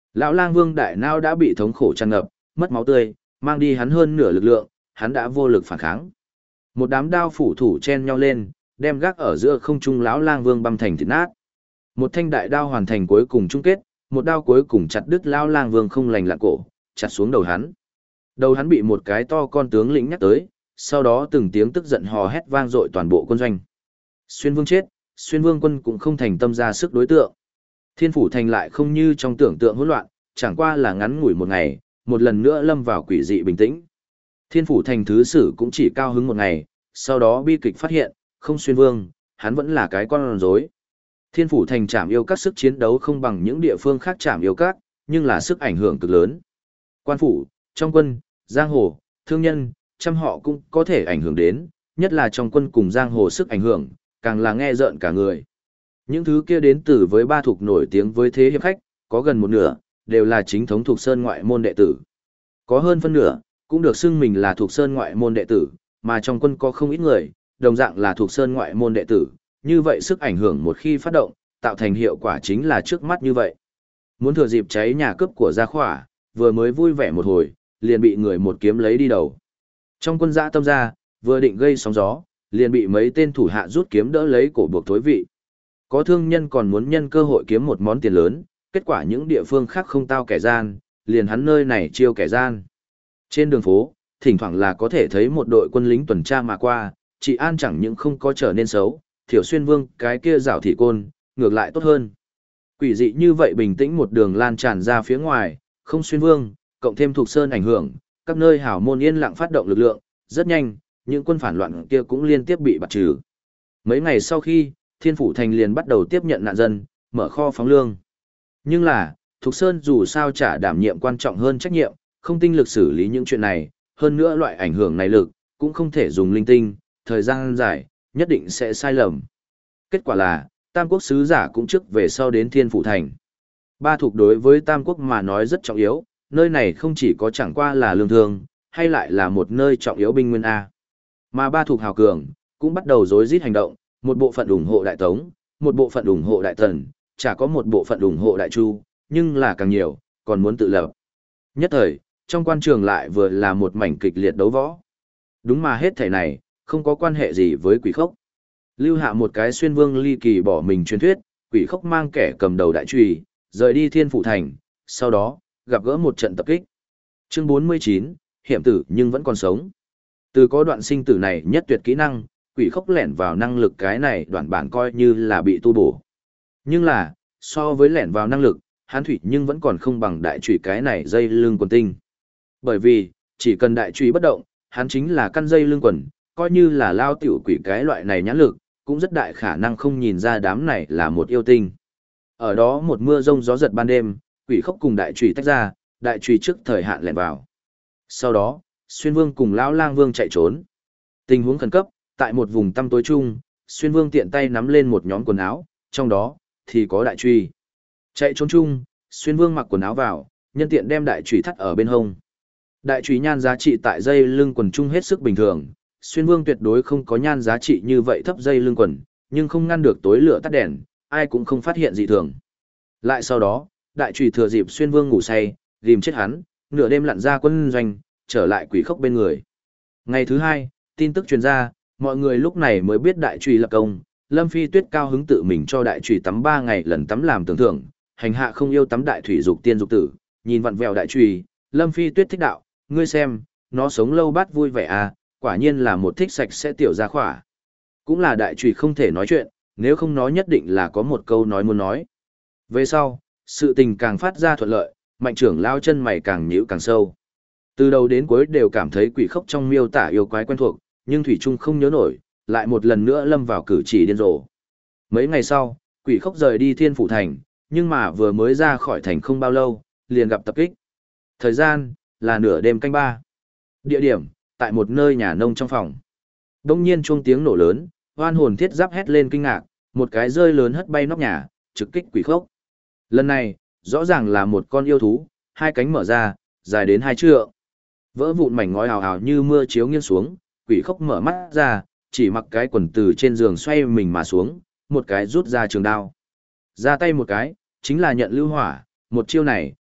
Lão Lang Vương đại não đã bị thống khổ tràn ngập, mất máu tươi, mang đi hắn hơn nửa lực lượng, hắn đã vô lực phản kháng. Một đám đao phủ thủ chen nhau lên, đem gác ở giữa không trung lão Lang Vương băm thành thịt nát. Một thanh đại đao hoàn thành cuối cùng chung kết, một đao cuối cùng chặt đứt lão Lang Vương không lành lặn cổ, chặt xuống đầu hắn. Đầu hắn bị một cái to con tướng lĩnh nhắc tới, sau đó từng tiếng tức giận hò hét vang dội toàn bộ quân doanh. Xuyên Vương chết, Xuyên Vương quân cũng không thành tâm ra sức đối tượng. Thiên Phủ Thành lại không như trong tưởng tượng hỗn loạn, chẳng qua là ngắn ngủi một ngày, một lần nữa lâm vào quỷ dị bình tĩnh. Thiên Phủ Thành thứ sử cũng chỉ cao hứng một ngày, sau đó bi kịch phát hiện, không Xuyên Vương, hắn vẫn là cái con rối. Thiên Phủ Thành trảm yêu các sức chiến đấu không bằng những địa phương khác trảm yêu các, nhưng là sức ảnh hưởng cực lớn. Quan phủ, trong quân, giang hồ, thương nhân, trăm họ cũng có thể ảnh hưởng đến, nhất là trong quân cùng giang hồ sức ảnh hưởng, càng là nghe rợn cả người. Những thứ kia đến từ với ba thuộc nổi tiếng với thế hiệp khách, có gần một nửa, đều là chính thống thuộc sơn ngoại môn đệ tử. Có hơn phân nửa, cũng được xưng mình là thuộc sơn ngoại môn đệ tử, mà trong quân có không ít người, đồng dạng là thuộc sơn ngoại môn đệ tử, như vậy sức ảnh hưởng một khi phát động, tạo thành hiệu quả chính là trước mắt như vậy. Muốn thừa dịp cháy nhà cướp của Gia Khỏa, vừa mới vui vẻ một hồi, liền bị người một kiếm lấy đi đầu. Trong quân dã tâm ra, vừa định gây sóng gió, liền bị mấy tên thủ hạ rút kiếm đỡ lấy cổ buộc thối vị. Có thương nhân còn muốn nhân cơ hội kiếm một món tiền lớn, kết quả những địa phương khác không tao kẻ gian, liền hắn nơi này chiêu kẻ gian. Trên đường phố, thỉnh thoảng là có thể thấy một đội quân lính tuần tra mà qua, trị an chẳng những không có trở nên xấu, Thiểu Xuyên Vương cái kia rảo thị côn, ngược lại tốt hơn. Quỷ dị như vậy bình tĩnh một đường lan tràn ra phía ngoài, không Xuyên Vương, cộng thêm thuộc sơn ảnh hưởng, các nơi hảo môn yên lặng phát động lực lượng, rất nhanh, những quân phản loạn kia cũng liên tiếp bị bắt trừ. Mấy ngày sau khi, Thiên Phủ Thành liền bắt đầu tiếp nhận nạn dân, mở kho phóng lương. Nhưng là, Thục Sơn dù sao trả đảm nhiệm quan trọng hơn trách nhiệm, không tinh lực xử lý những chuyện này, hơn nữa loại ảnh hưởng này lực, cũng không thể dùng linh tinh, thời gian dài, nhất định sẽ sai lầm. Kết quả là, Tam Quốc sứ giả cũng trước về sau đến Thiên Phủ Thành. Ba thuộc đối với Tam Quốc mà nói rất trọng yếu, nơi này không chỉ có chẳng qua là lương thương, hay lại là một nơi trọng yếu binh nguyên A. Mà ba thuộc hào cường, cũng bắt đầu rối rít hành động, một bộ phận ủng hộ Đại Tống, một bộ phận ủng hộ Đại Tần, chả có một bộ phận ủng hộ Đại Chu, nhưng là càng nhiều, còn muốn tự lập. Nhất thời, trong quan trường lại vừa là một mảnh kịch liệt đấu võ. Đúng mà hết thảy này, không có quan hệ gì với Quỷ Khốc. Lưu hạ một cái Xuyên Vương ly kỳ bỏ mình truyền thuyết, Quỷ Khốc mang kẻ cầm đầu đại chùy, rời đi Thiên Phủ Thành, sau đó, gặp gỡ một trận tập kích. Chương 49, hiểm tử nhưng vẫn còn sống. Từ có đoạn sinh tử này nhất tuyệt kỹ năng, Quỷ Khốc lẻn vào năng lực cái này đoạn bản coi như là bị tu bổ. Nhưng là, so với lẻn vào năng lực, hắn thủy nhưng vẫn còn không bằng đại chùy cái này dây lưng quần tinh. Bởi vì, chỉ cần đại chùy bất động, hắn chính là căn dây lưng quần, coi như là lao tiểu quỷ cái loại này nhãn lực, cũng rất đại khả năng không nhìn ra đám này là một yêu tinh. Ở đó một mưa rông gió giật ban đêm, Quỷ Khốc cùng đại chùy tách ra, đại chùy trước thời hạn lẻn vào. Sau đó, Xuyên Vương cùng lão Lang Vương chạy trốn. Tình huống khẩn cấp, tại một vùng tăm tối chung, Xuyên Vương tiện tay nắm lên một nhóm quần áo, trong đó thì có đại chùy. Chạy trốn chung, Xuyên Vương mặc quần áo vào, nhân tiện đem đại chùy thắt ở bên hông. Đại chùy nhan giá trị tại dây lưng quần chung hết sức bình thường, Xuyên Vương tuyệt đối không có nhan giá trị như vậy thấp dây lưng quần, nhưng không ngăn được tối lửa tắt đèn, ai cũng không phát hiện dị thường. Lại sau đó, đại chùy thừa dịp Xuyên Vương ngủ say, ghim chết hắn, nửa đêm lặn ra quân doanh, trở lại Quỷ Khốc bên người. Ngày thứ hai, tin tức truyền ra, mọi người lúc này mới biết đại chùy lập công, Lâm Phi Tuyết cao hứng tự mình cho đại chùy tắm 3 ngày lần tắm làm tưởng thưởng, hành hạ không yêu tắm đại thủy dục tiên dục tử, nhìn vặn vẹo đại chùy, Lâm Phi Tuyết thích đạo, ngươi xem, nó sống lâu bát vui vẻ à, quả nhiên là một thích sạch sẽ tiểu gia khỏa. Cũng là đại chùy không thể nói chuyện, nếu không nói nhất định là có một câu nói muốn nói. Về sau, sự tình càng phát ra thuận lợi, Mạnh trưởng lao chân mày càng nhíu càng sâu. Từ đầu đến cuối đều cảm thấy Quỷ Khốc trong miêu tả yêu quái quen thuộc, nhưng thủy trung không nhớ nổi, lại một lần nữa lâm vào cử chỉ điên rồ. Mấy ngày sau, Quỷ Khốc rời đi Thiên Phủ Thành, nhưng mà vừa mới ra khỏi thành không bao lâu, liền gặp tập kích. Thời gian là nửa đêm canh 3. Địa điểm tại một nơi nhà nông trong phòng. Đông nhiên chuông tiếng nổ lớn, oan hồn thiết giáp hét lên kinh ngạc, một cái rơi lớn hất bay nóc nhà, trực kích Quỷ Khốc. Lần này, rõ ràng là một con yêu thú, hai cánh mở ra, dài đến 2 trượng. Vỡ vụn mảnh ngói ào ào như mưa chiếu nghiêng xuống, Quỷ Khốc mở mắt ra, chỉ mặc cái quần từ trên giường xoay mình mà xuống, một cái rút ra trường đao. Ra tay một cái, chính là nhận lưu hỏa, một chiêu này,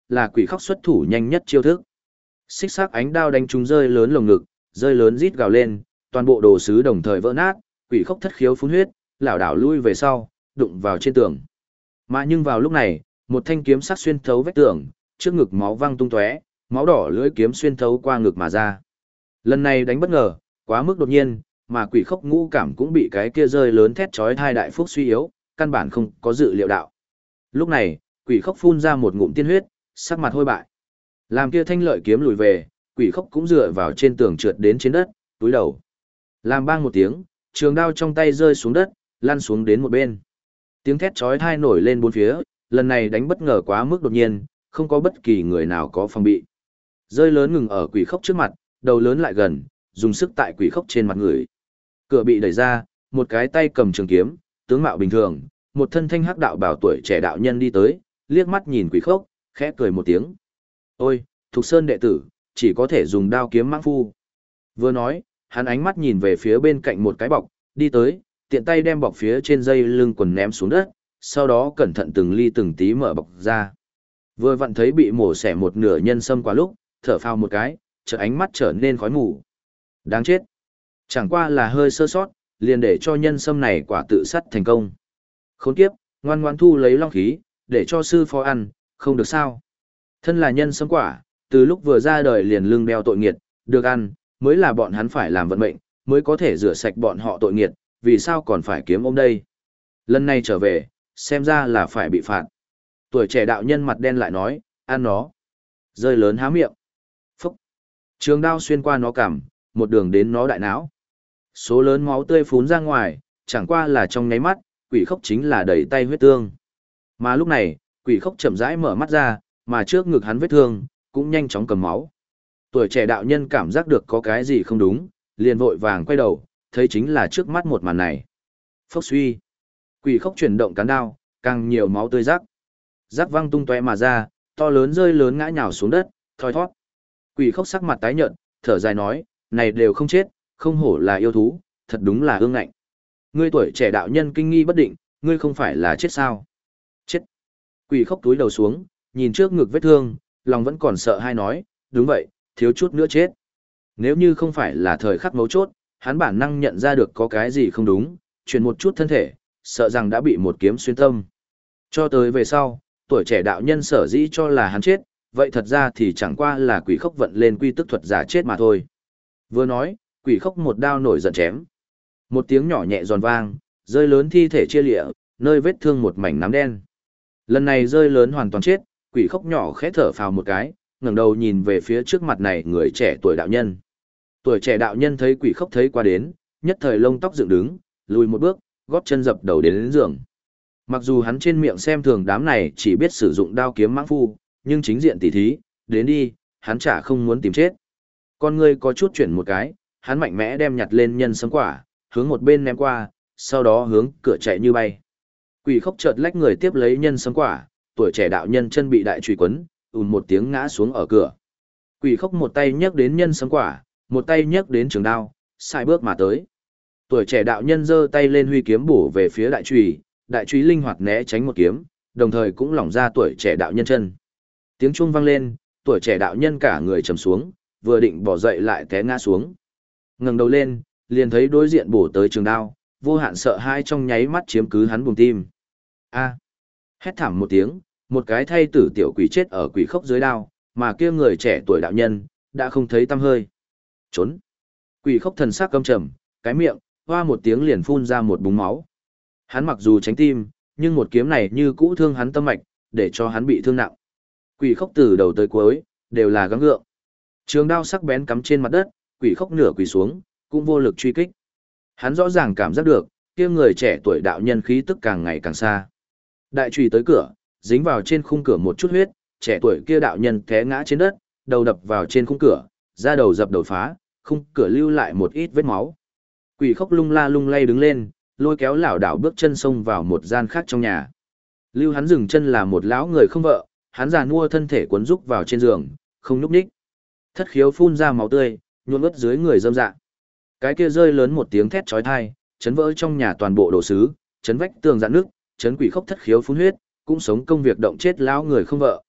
là quỷ khóc xuất thủ nhanh nhất chiêu thức. Xích sắc ánh đao đánh trúng rơi lớn lồng ngực, rơi lớn rít gào lên, toàn bộ đồ sứ đồng thời vỡ nát, quỷ khóc thất khiếu phun huyết, lảo đảo lui về sau, đụng vào trên tường. Mà nhưng vào lúc này, một thanh kiếm sắc xuyên thấu vách tường, trước ngực máu văng tung tóe, máu đỏ lưỡi kiếm xuyên thấu qua ngực mà ra. Lần này đánh bất ngờ, quá mức đột nhiên, mà quỷ khóc ngũ cảm cũng bị cái kia rơi lớn thét chói tai đại phúc suy yếu, căn bản không có dự liệu đạo. Lúc này, quỷ khóc phun ra một ngụm tiên huyết, sắc mặt hôi bại. Làm kia thanh lợi kiếm lùi về, quỷ khóc cũng dựa vào trên tường trượt đến trên đất, túi đầu. Làm bang một tiếng, trường đao trong tay rơi xuống đất, lăn xuống đến một bên. Tiếng thét chói tai nổi lên bốn phía, lần này đánh bất ngờ quá mức đột nhiên, không có bất kỳ người nào có phòng bị. Rơi lớn ngừng ở quỷ khóc trước mặt, đầu lớn lại gần, dùng sức tại quỷ khóc trên mặt người. Cửa bị đẩy ra, một cái tay cầm trường kiếm, tướng mạo bình thường, một thân thanh hắc đạo bảo tuổi trẻ đạo nhân đi tới, liếc mắt nhìn quỷ khóc, khẽ cười một tiếng. Ôi, Thục Sơn đệ tử, chỉ có thể dùng đao kiếm mãng phu. Vừa nói, hắn ánh mắt nhìn về phía bên cạnh một cái bọc, đi tới, tiện tay đem bọc phía trên dây lưng quần ném xuống đất, sau đó cẩn thận từng ly từng tí mở bọc ra. Vừa vặn thấy bị mổ xẻ một nửa nhân sâm qua lúc, thở phào một cái, chợt ánh mắt trở nên khói mù. Đáng chết. Chẳng qua là hơi sơ sót, liền để cho nhân sâm này quả tự sát thành công. Khốn kiếp, ngoan ngoan thu lấy long khí, để cho sư phó ăn, không được sao. Thân là nhân sâm quả, từ lúc vừa ra đời liền lưng đeo tội nghiệt, được ăn, mới là bọn hắn phải làm vận mệnh, mới có thể rửa sạch bọn họ tội nghiệt, vì sao còn phải kiếm ôm đây. Lần này trở về, xem ra là phải bị phạt. Tuổi trẻ đạo nhân mặt đen lại nói, ăn nó. Rơi lớn há miệng. Phúc. Trường đao xuyên qua nó cằm, một đường đến nó đại não. Số lớn máu tươi phún ra ngoài, chẳng qua là trong nháy mắt, quỷ khóc chính là đầy tay huyết tương. Mà lúc này, quỷ khóc chậm rãi mở mắt ra, mà trước ngực hắn vết thương, cũng nhanh chóng cầm máu. Tuổi trẻ đạo nhân cảm giác được có cái gì không đúng, liền vội vàng quay đầu, thấy chính là trước mắt một màn này. Phốc suy. Quỷ khóc chuyển động cán đao, càng nhiều máu tươi rắc. Rắc văng tung tóe mà ra, to lớn rơi lớn ngã nhào xuống đất, thoi thoát. Quỷ khóc sắc mặt tái nhợt, thở dài nói, này đều không chết, không hổ là yêu thú, thật đúng là ương ngạnh. Ngươi tuổi trẻ đạo nhân kinh nghi bất định, ngươi không phải là chết sao? Chết. Quỷ khóc túi đầu xuống, nhìn trước ngực vết thương, lòng vẫn còn sợ hai nói, đúng vậy, thiếu chút nữa chết. Nếu như không phải là thời khắc mấu chốt, hắn bản năng nhận ra được có cái gì không đúng, chuyển một chút thân thể, sợ rằng đã bị một kiếm xuyên tâm. Cho tới về sau, tuổi trẻ đạo nhân sở dĩ cho là hắn chết, vậy thật ra thì chẳng qua là quỷ khóc vận lên quy tức thuật giả chết mà thôi. Vừa nói, quỷ khóc một đao nổi giận chém. Một tiếng nhỏ nhẹ giòn vang, rơi lớn thi thể chia lịa, nơi vết thương một mảnh nám đen. Lần này rơi lớn hoàn toàn chết, quỷ khóc nhỏ khẽ thở phào một cái, ngẩng đầu nhìn về phía trước mặt này người trẻ tuổi đạo nhân. Tuổi trẻ đạo nhân thấy quỷ khóc thấy qua đến, nhất thời lông tóc dựng đứng, lùi một bước, góp chân dập đầu đến giường. Mặc dù hắn trên miệng xem thường đám này chỉ biết sử dụng đao kiếm mãng phu, nhưng chính diện tỉ thí, đến đi, hắn chả không muốn tìm chết. Con người có chút chuyển một cái, hắn mạnh mẽ đem nhặt lên nhân sấm quả, hướng một bên ném qua, sau đó hướng cửa chạy như bay. Quỷ khóc chợt lách người tiếp lấy nhân sấm quả, tuổi trẻ đạo nhân chân bị đại chùy quấn, ùn một tiếng ngã xuống ở cửa. Quỷ khóc một tay nhấc đến nhân sấm quả, một tay nhấc đến trường đao, sai bước mà tới. Tuổi trẻ đạo nhân giơ tay lên huy kiếm bổ về phía đại chùy linh hoạt né tránh một kiếm, đồng thời cũng lỏng ra tuổi trẻ đạo nhân chân. Tiếng chuông vang lên, tuổi trẻ đạo nhân cả người trầm xuống, vừa định bỏ dậy lại té ngã xuống. Ngẩng đầu lên, liền thấy đối diện bổ tới trường đao, vô hạn sợ hãi trong nháy mắt chiếm cứ hắn buồng tim. A! Hét thảm một tiếng, một cái thay tử tiểu quỷ chết ở quỷ khóc dưới đao, mà kia người trẻ tuổi đạo nhân đã không thấy tăm hơi. Trốn! Quỷ khóc thần sắc căm trầm, cái miệng hoa một tiếng liền phun ra một búng máu. Hắn mặc dù tránh tim, nhưng một kiếm này như cũ thương hắn tâm mạch, để cho hắn bị thương nặng. Quỷ khóc từ đầu tới cuối đều là gắng gượng. Trường đao sắc bén cắm trên mặt đất, quỷ khóc nửa quỳ xuống, cũng vô lực truy kích. Hắn rõ ràng cảm giác được, kia người trẻ tuổi đạo nhân khí tức càng ngày càng xa. Đại chùy tới cửa, dính vào trên khung cửa một chút huyết, trẻ tuổi kia đạo nhân té ngã trên đất, đầu đập vào trên khung cửa, da đầu dập đầu phá, khung cửa lưu lại một ít vết máu. Quỷ khóc lung la lung lay đứng lên, lôi kéo lảo đảo bước chân xông vào một gian khác trong nhà. Lưu hắn dừng chân là một lão người không vợ, hắn già nua thân thể cuốn rúc vào trên giường, không nhúc nhích. Thất khiếu phun ra máu tươi, nhuộm ướt dưới người rơm dạ. Cái kia rơi lớn một tiếng thét chói tai, chấn vỡ trong nhà toàn bộ đồ sứ, chấn vách tường rạn nước, chấn quỷ khóc thất khiếu phun huyết, cũng sống công việc động chết lão người không vợ.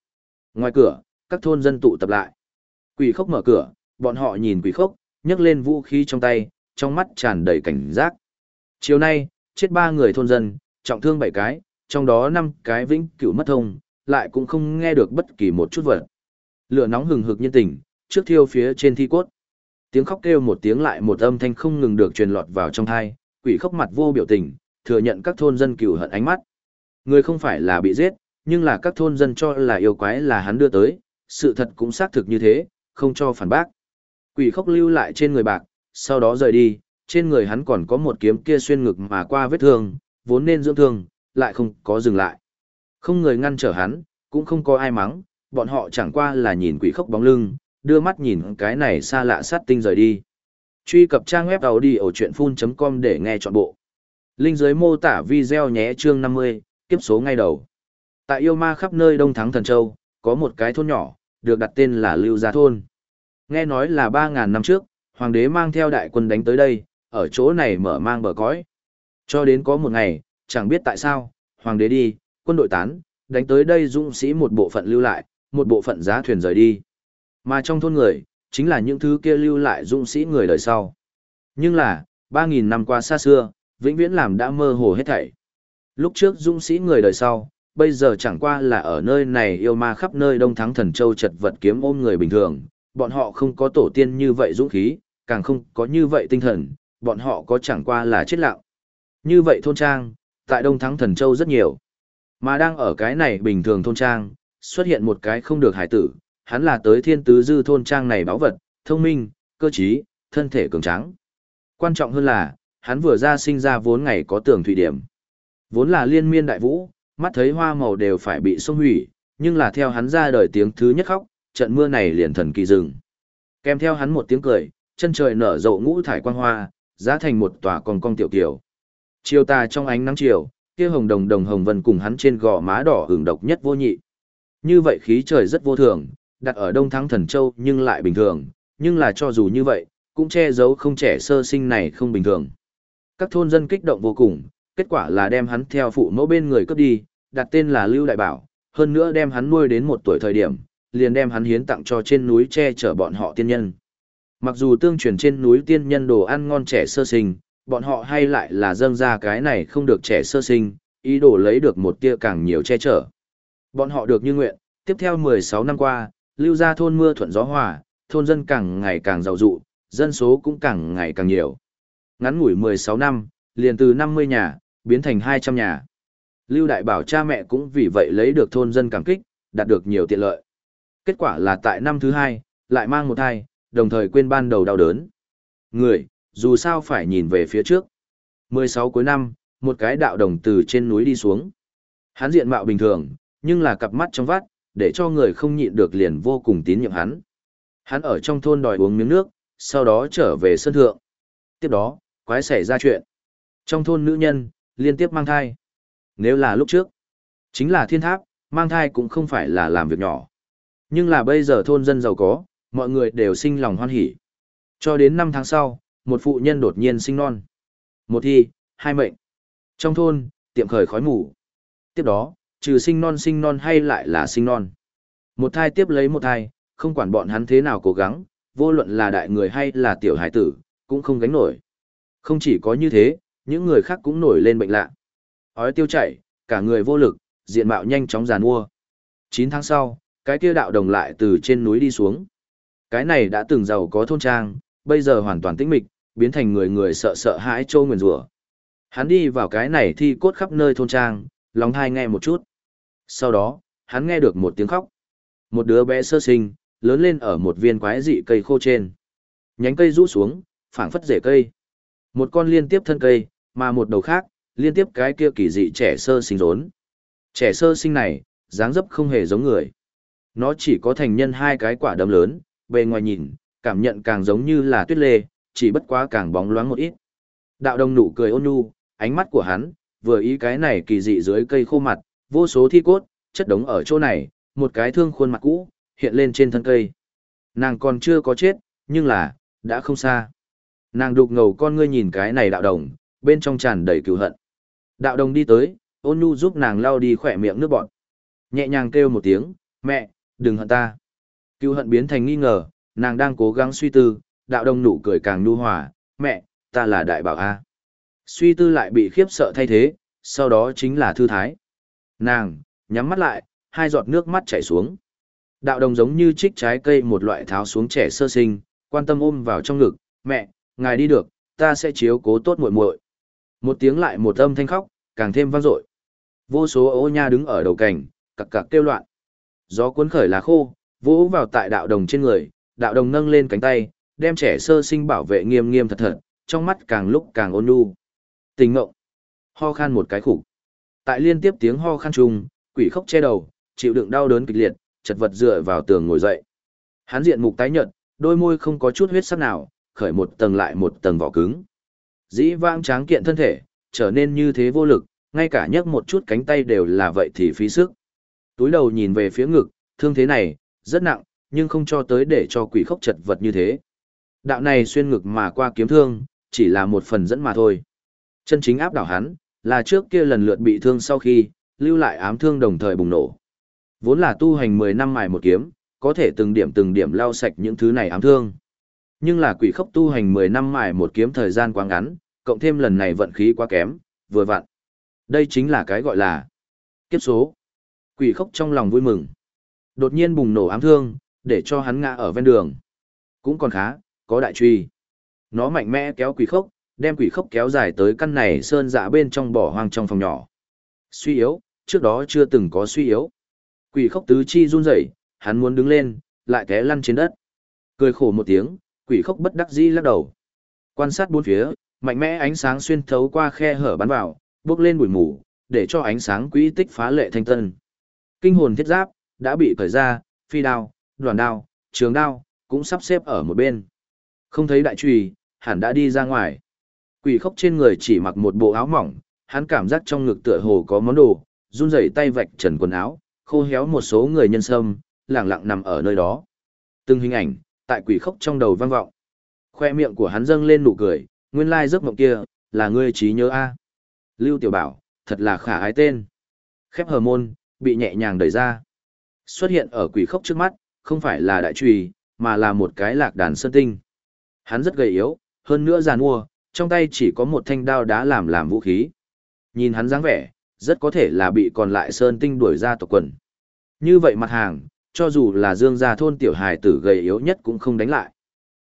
Ngoài cửa, các thôn dân tụ tập lại. Quỷ khốc mở cửa, bọn họ nhìn quỷ khốc, nhấc lên vũ khí trong tay, trong mắt tràn đầy cảnh giác. Chiều nay, chết 3 người thôn dân, trọng thương 7 cái, trong đó 5 cái vĩnh cửu mất thông, lại cũng không nghe được bất kỳ một chút vật. Lửa nóng hừng hực nhân tình, trước thiêu phía trên thi cốt. Tiếng khóc kêu một tiếng lại một âm thanh không ngừng được truyền lọt vào trong tai, quỷ khốc mặt vô biểu tình, thừa nhận các thôn dân cừu hận ánh mắt. Người không phải là bị giết, nhưng là các thôn dân cho là yêu quái là hắn đưa tới, sự thật cũng xác thực như thế, không cho phản bác. Quỷ khốc lưu lại trên người bạc, sau đó rời đi, trên người hắn còn có một kiếm kia xuyên ngực mà qua vết thương, vốn nên dưỡng thương, lại không có dừng lại. Không người ngăn trở hắn, cũng không có ai mắng, bọn họ chẳng qua là nhìn quỷ khốc bóng lưng, đưa mắt nhìn cái này xa lạ sát tinh rời đi. Truy cập trang web audiochuyenphun.com để nghe trọn bộ. Link dưới mô tả video nhé. Chương 50, kiếp số ngay đầu. Tại yêu ma khắp nơi Đông Thắng Thần Châu, có một cái thôn nhỏ, được đặt tên là Lưu Gia Thôn. Nghe nói là 3.000 năm trước, hoàng đế mang theo đại quân đánh tới đây, ở chỗ này mở mang bờ cõi. Cho đến có một ngày, chẳng biết tại sao, hoàng đế đi, quân đội tán, đánh tới đây dũng sĩ một bộ phận lưu lại, một bộ phận giá thuyền rời đi. Mà trong thôn người, chính là những thứ kia lưu lại dũng sĩ người đời sau. Nhưng là, 3.000 năm qua xa xưa, vĩnh viễn làm đã mơ hồ hết thảy. Lúc trước dũng sĩ người đời sau, bây giờ chẳng qua là ở nơi này yêu ma khắp nơi Đông Thắng Thần Châu chật vật kiếm ôm người bình thường, bọn họ không có tổ tiên như vậy dũng khí, càng không có như vậy tinh thần, bọn họ có chẳng qua là chết lặng. Như vậy thôn trang, tại Đông Thắng Thần Châu rất nhiều. Mà đang ở cái này bình thường thôn trang, xuất hiện một cái không được hải tử, hắn là tới thiên tứ dư thôn trang này báu vật, thông minh, cơ trí, thân thể cường tráng. Quan trọng hơn là, hắn vừa ra sinh ra vốn ngày có tường thủy điểm. Vốn là liên miên đại vũ, mắt thấy hoa màu đều phải bị xông hủy, nhưng là theo hắn ra đời tiếng thứ nhất khóc, trận mưa này liền thần kỳ dừng. Kèm theo hắn một tiếng cười, chân trời nở rộ ngũ thải quang hoa, giá thành một tòa cong cong tiểu kiểu. Chiều tà trong ánh nắng chiều, kia hồng đồng đồng hồng vân cùng hắn trên gò má đỏ hưởng độc nhất vô nhị. Như vậy khí trời rất vô thường, đặt ở Đông Thắng Thần Châu nhưng lại bình thường, nhưng là cho dù như vậy, cũng che giấu không trẻ sơ sinh này không bình thường. Các thôn dân kích động vô cùng, kết quả là đem hắn theo phụ mẫu bên người cướp đi, đặt tên là Lưu Đại Bảo, hơn nữa đem hắn nuôi đến 1 tuổi thời điểm, liền đem hắn hiến tặng cho trên núi che chở bọn họ tiên nhân. Mặc dù tương truyền trên núi tiên nhân đồ ăn ngon trẻ sơ sinh, bọn họ hay lại là dâng ra cái này không được trẻ sơ sinh, ý đồ lấy được một tia càng nhiều che chở. Bọn họ được như nguyện, tiếp theo 16 năm qua, Lưu Gia thôn mưa thuận gió hòa, thôn dân càng ngày càng giàu dụ, dân số cũng càng ngày càng nhiều. Ngắn ngủi 16 năm, liền từ 50 nhà, biến thành 200 nhà. Lưu Đại Bảo cha mẹ cũng vì vậy lấy được thôn dân cảm kích, đạt được nhiều tiện lợi. Kết quả là tại năm thứ 2, lại mang một thai, đồng thời quên ban đầu đau đớn. Người, dù sao phải nhìn về phía trước. 16 cuối năm, một cái đạo đồng từ trên núi đi xuống. Hắn diện mạo bình thường, nhưng là cặp mắt trong vắt, để cho người không nhịn được liền vô cùng tín nhiệm hắn. Hắn ở trong thôn đòi uống miếng nước, sau đó trở về sân thượng. Tiếp đó, quái xảy ra chuyện. Trong thôn nữ nhân, liên tiếp mang thai. Nếu là lúc trước, chính là thiên tháp, mang thai cũng không phải là làm việc nhỏ. Nhưng là bây giờ thôn dân giàu có, mọi người đều sinh lòng hoan hỉ. Cho đến 5 tháng sau, một phụ nhân đột nhiên sinh non. Một thi, 2 mệnh. Trong thôn, tiệm khởi khói mù. Tiếp đó, trừ sinh non hay lại là sinh non. Một thai tiếp lấy một thai, không quản bọn hắn thế nào cố gắng, vô luận là đại người hay là tiểu hải tử, cũng không gánh nổi. Không chỉ có như thế, những người khác cũng nổi lên bệnh lạ. Ói tiêu chảy, cả người vô lực, diện mạo nhanh chóng giàn mua. 9 tháng sau, cái kia đạo đồng lại từ trên núi đi xuống. Cái này đã từng giàu có thôn trang, bây giờ hoàn toàn tĩnh mịch, biến thành người người sợ sợ hãi trô nguyền rủa. Hắn đi vào cái này thi cốt khắp nơi thôn trang, lóng thai nghe một chút. Sau đó, hắn nghe được một tiếng khóc. Một đứa bé sơ sinh, lớn lên ở một viên quái dị cây khô trên. Nhánh cây rũ xuống, phảng phất rễ cây. Một con liên tiếp thân cây, mà một đầu khác, liên tiếp cái kia kỳ dị trẻ sơ sinh rốn. Trẻ sơ sinh này, dáng dấp không hề giống người. Nó chỉ có thành nhân 2 cái quả đấm lớn, bề ngoài nhìn, cảm nhận càng giống như là tuyết lê, chỉ bất quá càng bóng loáng một ít. Đạo đồng nụ cười ôn nhu, ánh mắt của hắn, vừa ý cái này kỳ dị dưới cây khô mặt, vô số thi cốt, chất đống ở chỗ này, một cái thương khuôn mặt cũ, hiện lên trên thân cây. Nàng còn chưa có chết, nhưng là, đã không xa. Nàng đục ngầu con ngươi nhìn cái này đạo đồng, bên trong tràn đầy cừu hận. Đạo đồng đi tới, ôn nhu giúp nàng lau đi khỏe miệng nước bọt. Nhẹ nhàng kêu một tiếng, mẹ, Đừng hận ta. Cựu hận biến thành nghi ngờ, nàng đang cố gắng suy tư, đạo đồng nụ cười càng nhu hòa, mẹ, ta là đại bảo A. Suy tư lại bị khiếp sợ thay thế, sau đó chính là thư thái. Nàng, nhắm mắt lại, hai giọt nước mắt chảy xuống. Đạo đồng giống như trích trái cây một loại tháo xuống trẻ sơ sinh, quan tâm ôm vào trong ngực, mẹ, ngài đi được, ta sẽ chiếu cố tốt muội muội. Một tiếng lại một âm thanh khóc, càng thêm vang dội. Vô số ô nha đứng ở đầu cành, cặc cặc kêu loạn. Gió cuốn khởi lá khô, vỗ vào tại đạo đồng trên người, đạo đồng nâng lên cánh tay, đem trẻ sơ sinh bảo vệ nghiêm nghiêm thật thật, trong mắt càng lúc càng ôn nhu. Tình ngộng. Ho khan một cái khủng. Tại liên tiếp tiếng ho khan trùng, quỷ khóc che đầu, chịu đựng đau đớn kịch liệt, chật vật dựa vào tường ngồi dậy. Hắn diện mục tái nhợt, đôi môi không có chút huyết sắc nào, khởi một tầng lại một tầng vỏ cứng. Dĩ vãng tráng kiện thân thể, trở nên như thế vô lực, ngay cả nhấc một chút cánh tay đều là vậy thì phí sức. Túi đầu nhìn về phía ngực, thương thế này, rất nặng, nhưng không cho tới để cho quỷ khốc chật vật như thế. Đạo này xuyên ngực mà qua kiếm thương, chỉ là một phần dẫn mà thôi. Chân chính áp đảo hắn, là trước kia lần lượt bị thương sau khi, lưu lại ám thương đồng thời bùng nổ. Vốn là tu hành 10 năm mài một kiếm, có thể từng điểm lau sạch những thứ này ám thương. Nhưng là quỷ khốc tu hành 10 năm mài một kiếm thời gian quá ngắn, cộng thêm lần này vận khí quá kém, vừa vặn. Đây chính là cái gọi là kiếp số. Quỷ khốc trong lòng vui mừng. Đột nhiên bùng nổ ám thương, để cho hắn ngã ở ven đường. Cũng còn khá, có đại truy. Nó mạnh mẽ kéo quỷ khốc, đem quỷ khốc kéo dài tới căn này sơn dạ bên trong bỏ hoang trong phòng nhỏ. Suy yếu, trước đó chưa từng có suy yếu. Quỷ khốc tứ chi run rẩy, hắn muốn đứng lên, lại té lăn trên đất. Cười khổ một tiếng, quỷ khốc bất đắc dĩ lắc đầu. Quan sát bốn phía, mạnh mẽ ánh sáng xuyên thấu qua khe hở bắn vào, bước lên bụi mù, để cho ánh sáng quỹ tích phá lệ thanh tân. Kinh hồn thiết giáp đã bị cởi ra, phi đao, đoàn đao, trường đao cũng sắp xếp ở một bên. Không thấy đại chùy, hẳn đã đi ra ngoài. Quỷ khốc trên người chỉ mặc một bộ áo mỏng, hắn cảm giác trong ngực tựa hồ có món đồ, run rẩy tay vạch trần quần áo, khô héo một số người nhân sâm, lẳng lặng nằm ở nơi đó. Từng hình ảnh tại quỷ khốc trong đầu vang vọng. Khoe miệng của hắn dâng lên nụ cười, nguyên lai giấc mộng kia là ngươi trí nhớ a. Lưu Tiểu Bảo, thật là khả ái tên. Khép hờ môn, bị nhẹ nhàng đẩy ra. Xuất hiện ở quỷ khốc trước mắt, không phải là đại trùy, mà là một cái lạc đàn sơn tinh. Hắn rất gầy yếu, hơn nữa giàn mua, trong tay chỉ có một thanh đao đá làm vũ khí. Nhìn hắn dáng vẻ, rất có thể là bị còn lại sơn tinh đuổi ra tộc quần. Như vậy mặt hàng, cho dù là Dương gia thôn tiểu hài tử gầy yếu nhất cũng không đánh lại.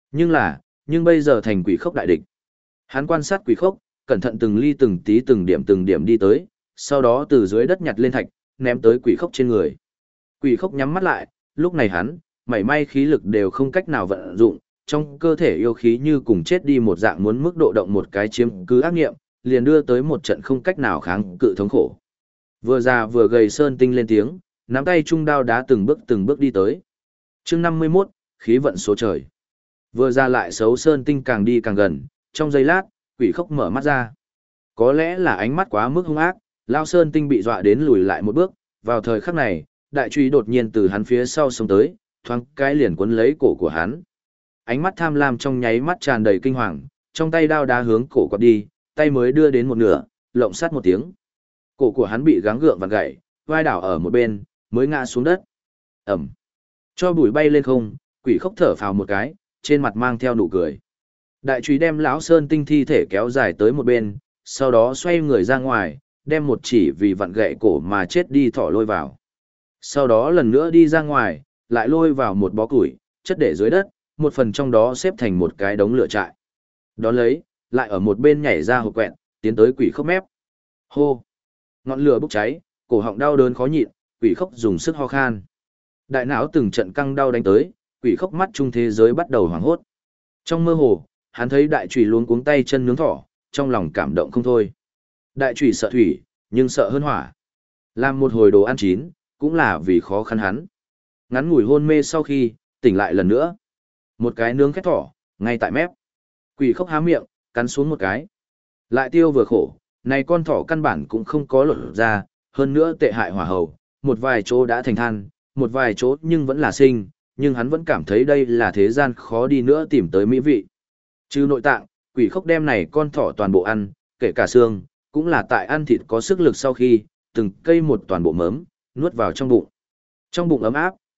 Nhưng bây giờ thành quỷ khốc đại địch. Hắn quan sát quỷ khốc, cẩn thận từng ly từng tí từng điểm đi tới, sau đó từ dưới đất nhặt lên thạch, ném tới quỷ khốc trên người. Quỷ khốc nhắm mắt lại, lúc này hắn, mảy may khí lực đều không cách nào vận dụng, trong cơ thể yêu khí như cùng chết đi một dạng muốn mức độ động một cái chiếm cứ ác nghiệm, liền đưa tới một trận không cách nào kháng cự thống khổ. Vừa già vừa gầy sơn tinh lên tiếng, nắm tay trung đao đá từng bước đi tới. Chương 51, khí vận số trời. Vừa ra lại xấu sơn tinh càng đi càng gần, trong giây lát, quỷ khốc mở mắt ra. Có lẽ là ánh mắt quá mức hung ác, lao sơn tinh bị dọa đến lùi lại một bước, vào thời khắc này, đại truy đột nhiên từ hắn phía sau xông tới, thoáng cái liền cuốn lấy cổ của hắn. Ánh mắt tham lam trong nháy mắt tràn đầy kinh hoàng, trong tay đao đá hướng cổ quạt đi, tay mới đưa đến một nửa, lộng sát một tiếng. Cổ của hắn bị gắng gượng vặn gãy, vai đảo ở một bên, mới ngã xuống đất. Ẩm. Cho bụi bay lên không, quỷ khốc thở phào một cái, trên mặt mang theo nụ cười. Đại trùy đem lão sơn tinh thi thể kéo dài tới một bên, sau đó xoay người ra ngoài, đem một chỉ vì vặn gãy cổ mà chết đi thỏ lôi vào. Sau đó lần nữa đi ra ngoài, lại lôi vào một bó củi, chất để dưới đất, một phần trong đó xếp thành một cái đống lửa trại. Đón lấy, lại ở một bên nhảy ra hộp quẹt, tiến tới quỷ khốc mép. Hô! Ngọn lửa bốc cháy, cổ họng đau đớn khó nhịn, quỷ khốc dùng sức ho khan. Đại não từng trận căng đau đánh tới, quỷ khốc mắt chung thế giới bắt đầu hoảng hốt. Trong mơ hồ, hắn thấy đại chùy luống cuống tay chân nướng thỏ, trong lòng cảm động không thôi. Đại chùy sợ thủy, nhưng sợ hơn hỏa. Làm một hồi đồ ăn chín, cũng là vì khó khăn hắn. Ngắn ngủi hôn mê sau khi, tỉnh lại lần nữa. Một cái nướng khét thỏ, ngay tại mép. Quỷ khốc há miệng, cắn xuống một cái. Lại tiêu vừa khổ, này con thỏ căn bản cũng không có lột ra, hơn nữa tệ hại hỏa hầu, một vài chỗ đã thành than, một vài chỗ nhưng vẫn là sinh, nhưng hắn vẫn cảm thấy đây là thế gian khó đi nữa tìm tới mỹ vị. Trừ nội tạng, quỷ khốc đem này con thỏ toàn bộ ăn, kể cả xương, cũng là tại ăn thịt có sức lực sau khi, từng cây một toàn bộ mớm, nuốt vào trong bụng. Trong bụng ấm áp,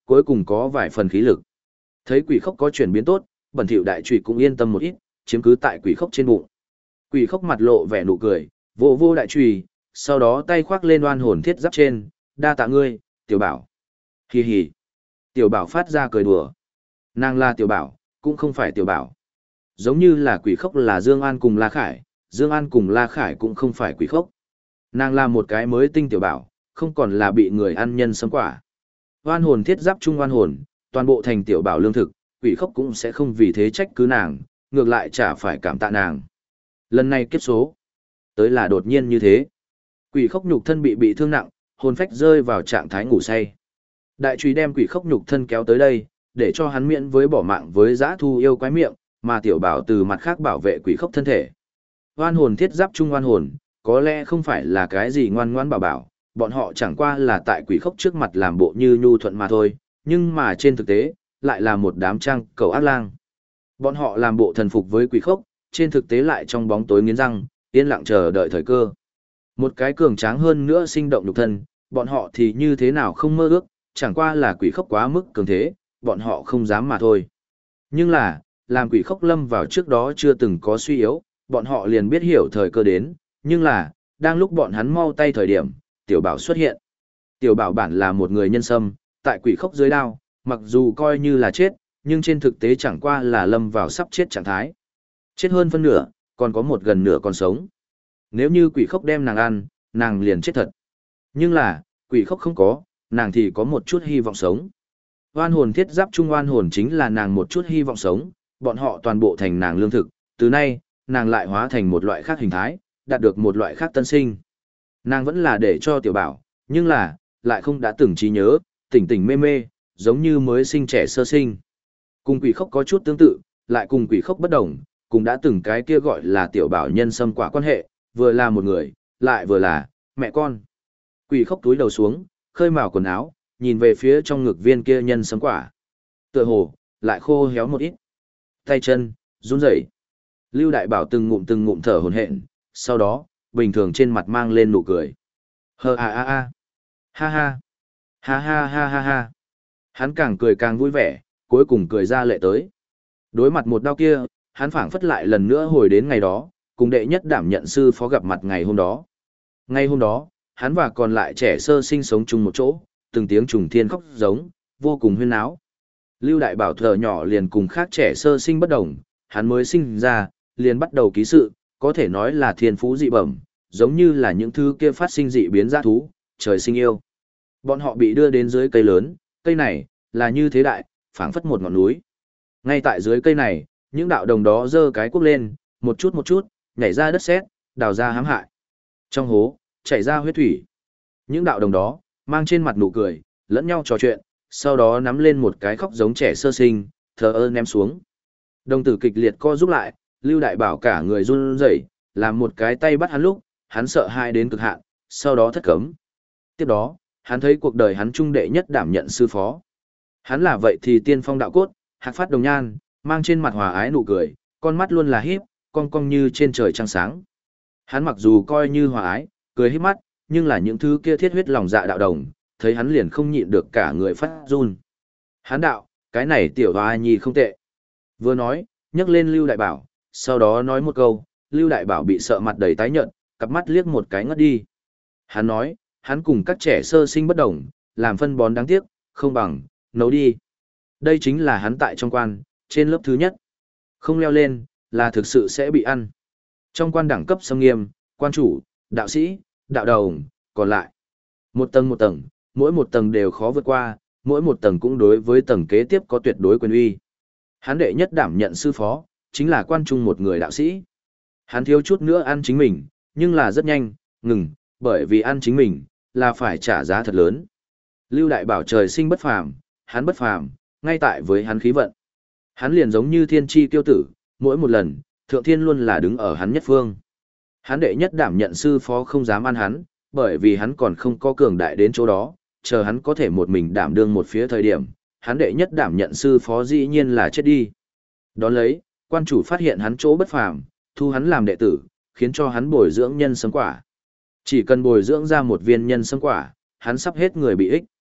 cuối cùng có vài phần khí lực. Thấy quỷ khốc có chuyển biến tốt, bẩn thỉu đại trùy cũng yên tâm một ít, chiếm cứ tại quỷ khốc trên bụng. Quỷ khốc mặt lộ vẻ nụ cười, vô vô đại trùy, sau đó tay khoác lên oan hồn thiết giáp trên, đa tạ ngươi, tiểu bảo. Hì hì. Tiểu bảo phát ra cười đùa. Nàng là tiểu bảo, cũng không phải tiểu bảo. Giống như là quỷ khốc là Dương An cùng La Khải, Dương An cùng La Khải cũng không phải quỷ khốc. Nàng là một cái mới tinh tiểu bảo, không còn là bị người ăn nhân sấm quả. Oan hồn thiết giáp trung oan hồn, toàn bộ thành tiểu bảo lương thực, quỷ khốc cũng sẽ không vì thế trách cứ nàng, ngược lại chả phải cảm tạ nàng. Lần này kiếp số, tới là đột nhiên như thế. Quỷ khốc nhục thân bị thương nặng, hồn phách rơi vào trạng thái ngủ say. Đại trùy đem quỷ khốc nhục thân kéo tới đây, để cho hắn miễn với bỏ mạng với dã thu yêu quái miệng, mà tiểu bảo từ mặt khác bảo vệ quỷ khốc thân thể. Oan hồn thiết giáp trung oan hồn, có lẽ không phải là cái gì ngoan ngoãn bảo bảo, bọn họ chẳng qua là tại quỷ khốc trước mặt làm bộ như nhu thuận mà thôi, nhưng mà trên thực tế, lại là một đám trang cầu ác lang. Bọn họ làm bộ thần phục với quỷ khốc, trên thực tế lại trong bóng tối nghiến răng, yên lặng chờ đợi thời cơ. Một cái cường tráng hơn nữa sinh động nhục thân, bọn họ thì như thế nào không mơ ước, chẳng qua là quỷ khốc quá mức cường thế, bọn họ không dám mà thôi. Nhưng là, làm quỷ khốc lâm vào trước đó chưa từng có suy yếu, bọn họ liền biết hiểu thời cơ đến, nhưng là, đang lúc bọn hắn mau tay thời điểm, tiểu bảo xuất hiện. Tiểu bảo bản là một người nhân sâm, tại quỷ khốc dưới đao, mặc dù coi như là chết, nhưng trên thực tế chẳng qua là lâm vào sắp chết trạng thái. Chết hơn phân nửa, còn có một gần nửa còn sống. Nếu như quỷ khốc đem nàng ăn, nàng liền chết thật. Nhưng là, quỷ khốc không có, nàng thì có một chút hy vọng sống. Oan hồn thiết giáp trung oan hồn chính là nàng một chút hy vọng sống, bọn họ toàn bộ thành nàng lương thực, từ nay, nàng lại hóa thành một loại khác hình thái, đạt được một loại khác tân sinh. Nàng vẫn là để cho tiểu bảo, nhưng là, lại không đã từng trí nhớ, tỉnh tỉnh mê mê, giống như mới sinh trẻ sơ sinh. Cùng quỷ khốc có chút tương tự, lại cùng quỷ khốc bất đồng, cùng đã từng cái kia gọi là tiểu bảo nhân xâm quả quan hệ, vừa là một người, lại vừa là mẹ con. Quỷ khốc túi đầu xuống, khơi mào quần áo, nhìn về phía trong ngực viên kia nhân sấm quả. Tựa hồ, lại khô héo một ít. Tay chân, run rẩy. Lưu Đại Bảo từng ngụm thở hổn hển, sau đó, bình thường trên mặt mang lên nụ cười. Hờ a a a. Ha ha. Ha ha ha ha ha. Hắn càng cười càng vui vẻ, cuối cùng cười ra lệ tới. Đối mặt một đau kia, hắn phảng phất lại lần nữa hồi đến ngày đó, cùng đệ nhất đảm nhận sư phó gặp mặt ngày hôm đó. Ngày hôm đó, hắn và còn lại trẻ sơ sinh sống chung một chỗ, từng tiếng trùng thiên khóc giống, vô cùng huyên náo. Lưu Đại Bảo thở nhỏ liền cùng khác trẻ sơ sinh bất đồng, hắn mới sinh ra, liền bắt đầu ký sự, có thể nói là thiên phú dị bẩm, giống như là những thứ kia phát sinh dị biến dã thú, trời sinh yêu. Bọn họ bị đưa đến dưới cây lớn, cây này, là như thế đại, phảng phất một ngọn núi. Ngay tại dưới cây này, những đạo đồng đó giơ cái cuốc lên, một chút, nhảy ra đất sét, đào ra hãm hại. Trong hố, chảy ra huyết thủy. Những đạo đồng đó, mang trên mặt nụ cười, lẫn nhau trò chuyện, sau đó nắm lên một cái khóc giống trẻ sơ sinh, thờ ơ ném xuống. Đồng tử kịch liệt co rút lại, Lưu Đại Bảo cả người run rẩy, làm một cái tay bắt hắn lúc, hắn sợ hãi đến cực hạn, sau đó thất cấm. Tiếp đó, hắn thấy cuộc đời hắn trung đệ nhất đảm nhận sư phó. Hắn là vậy thì tiên phong đạo cốt, hạc phát đồng nhan, mang trên mặt hòa ái nụ cười, con mắt luôn là híp, cong cong như trên trời trăng sáng. Hắn mặc dù coi như hòa ái, cười híp mắt, nhưng là những thứ kia thiết huyết lòng dạ đạo đồng, thấy hắn liền không nhịn được cả người phát run. Hắn đạo, cái này tiểu hoa nhi không tệ. Vừa nói, nhấc lên Lưu Đại Bảo, sau đó nói một câu, Lưu Đại Bảo bị sợ mặt đầy tái nhợt, cặp mắt liếc một cái ngất đi. Hắn nói, hắn cùng các trẻ sơ sinh bất đồng, làm phân bón đáng tiếc, không bằng, nấu đi. Đây chính là hắn tại trong quan, trên lớp thứ nhất. Không leo lên, là thực sự sẽ bị ăn. Trong quan đẳng cấp xâm nghiêm, quan chủ, đạo sĩ, đạo đồng, còn lại. Một tầng, mỗi một tầng đều khó vượt qua, mỗi một tầng cũng đối với tầng kế tiếp có tuyệt đối quyền uy. Hắn đệ nhất đảm nhận sư phó, chính là quan trung một người đạo sĩ. Hắn thiếu chút nữa ăn chính mình, nhưng là rất nhanh, ngừng, bởi vì ăn chính mình, là phải trả giá thật lớn. Lưu Đại Bảo trời sinh bất phàm, hắn bất phàm, ngay tại với hắn khí vận. Hắn liền giống như thiên tri tiêu tử, mỗi một lần, thượng thiên luôn là đứng ở hắn nhất phương. Hắn đệ nhất đảm nhận sư phó không dám ăn hắn, bởi vì hắn còn không có cường đại đến chỗ đó, chờ hắn có thể một mình đảm đương một phía thời điểm, hắn đệ nhất đảm nhận sư phó dĩ nhiên là chết đi. Đón lấy, quan chủ phát hiện hắn chỗ bất phàm, thu hắn làm đệ tử, khiến cho hắn bồi dưỡng nhân sâm quả. Chỉ cần bồi dưỡng ra một viên nhân sâm quả, hắn sắp hết người bị ích.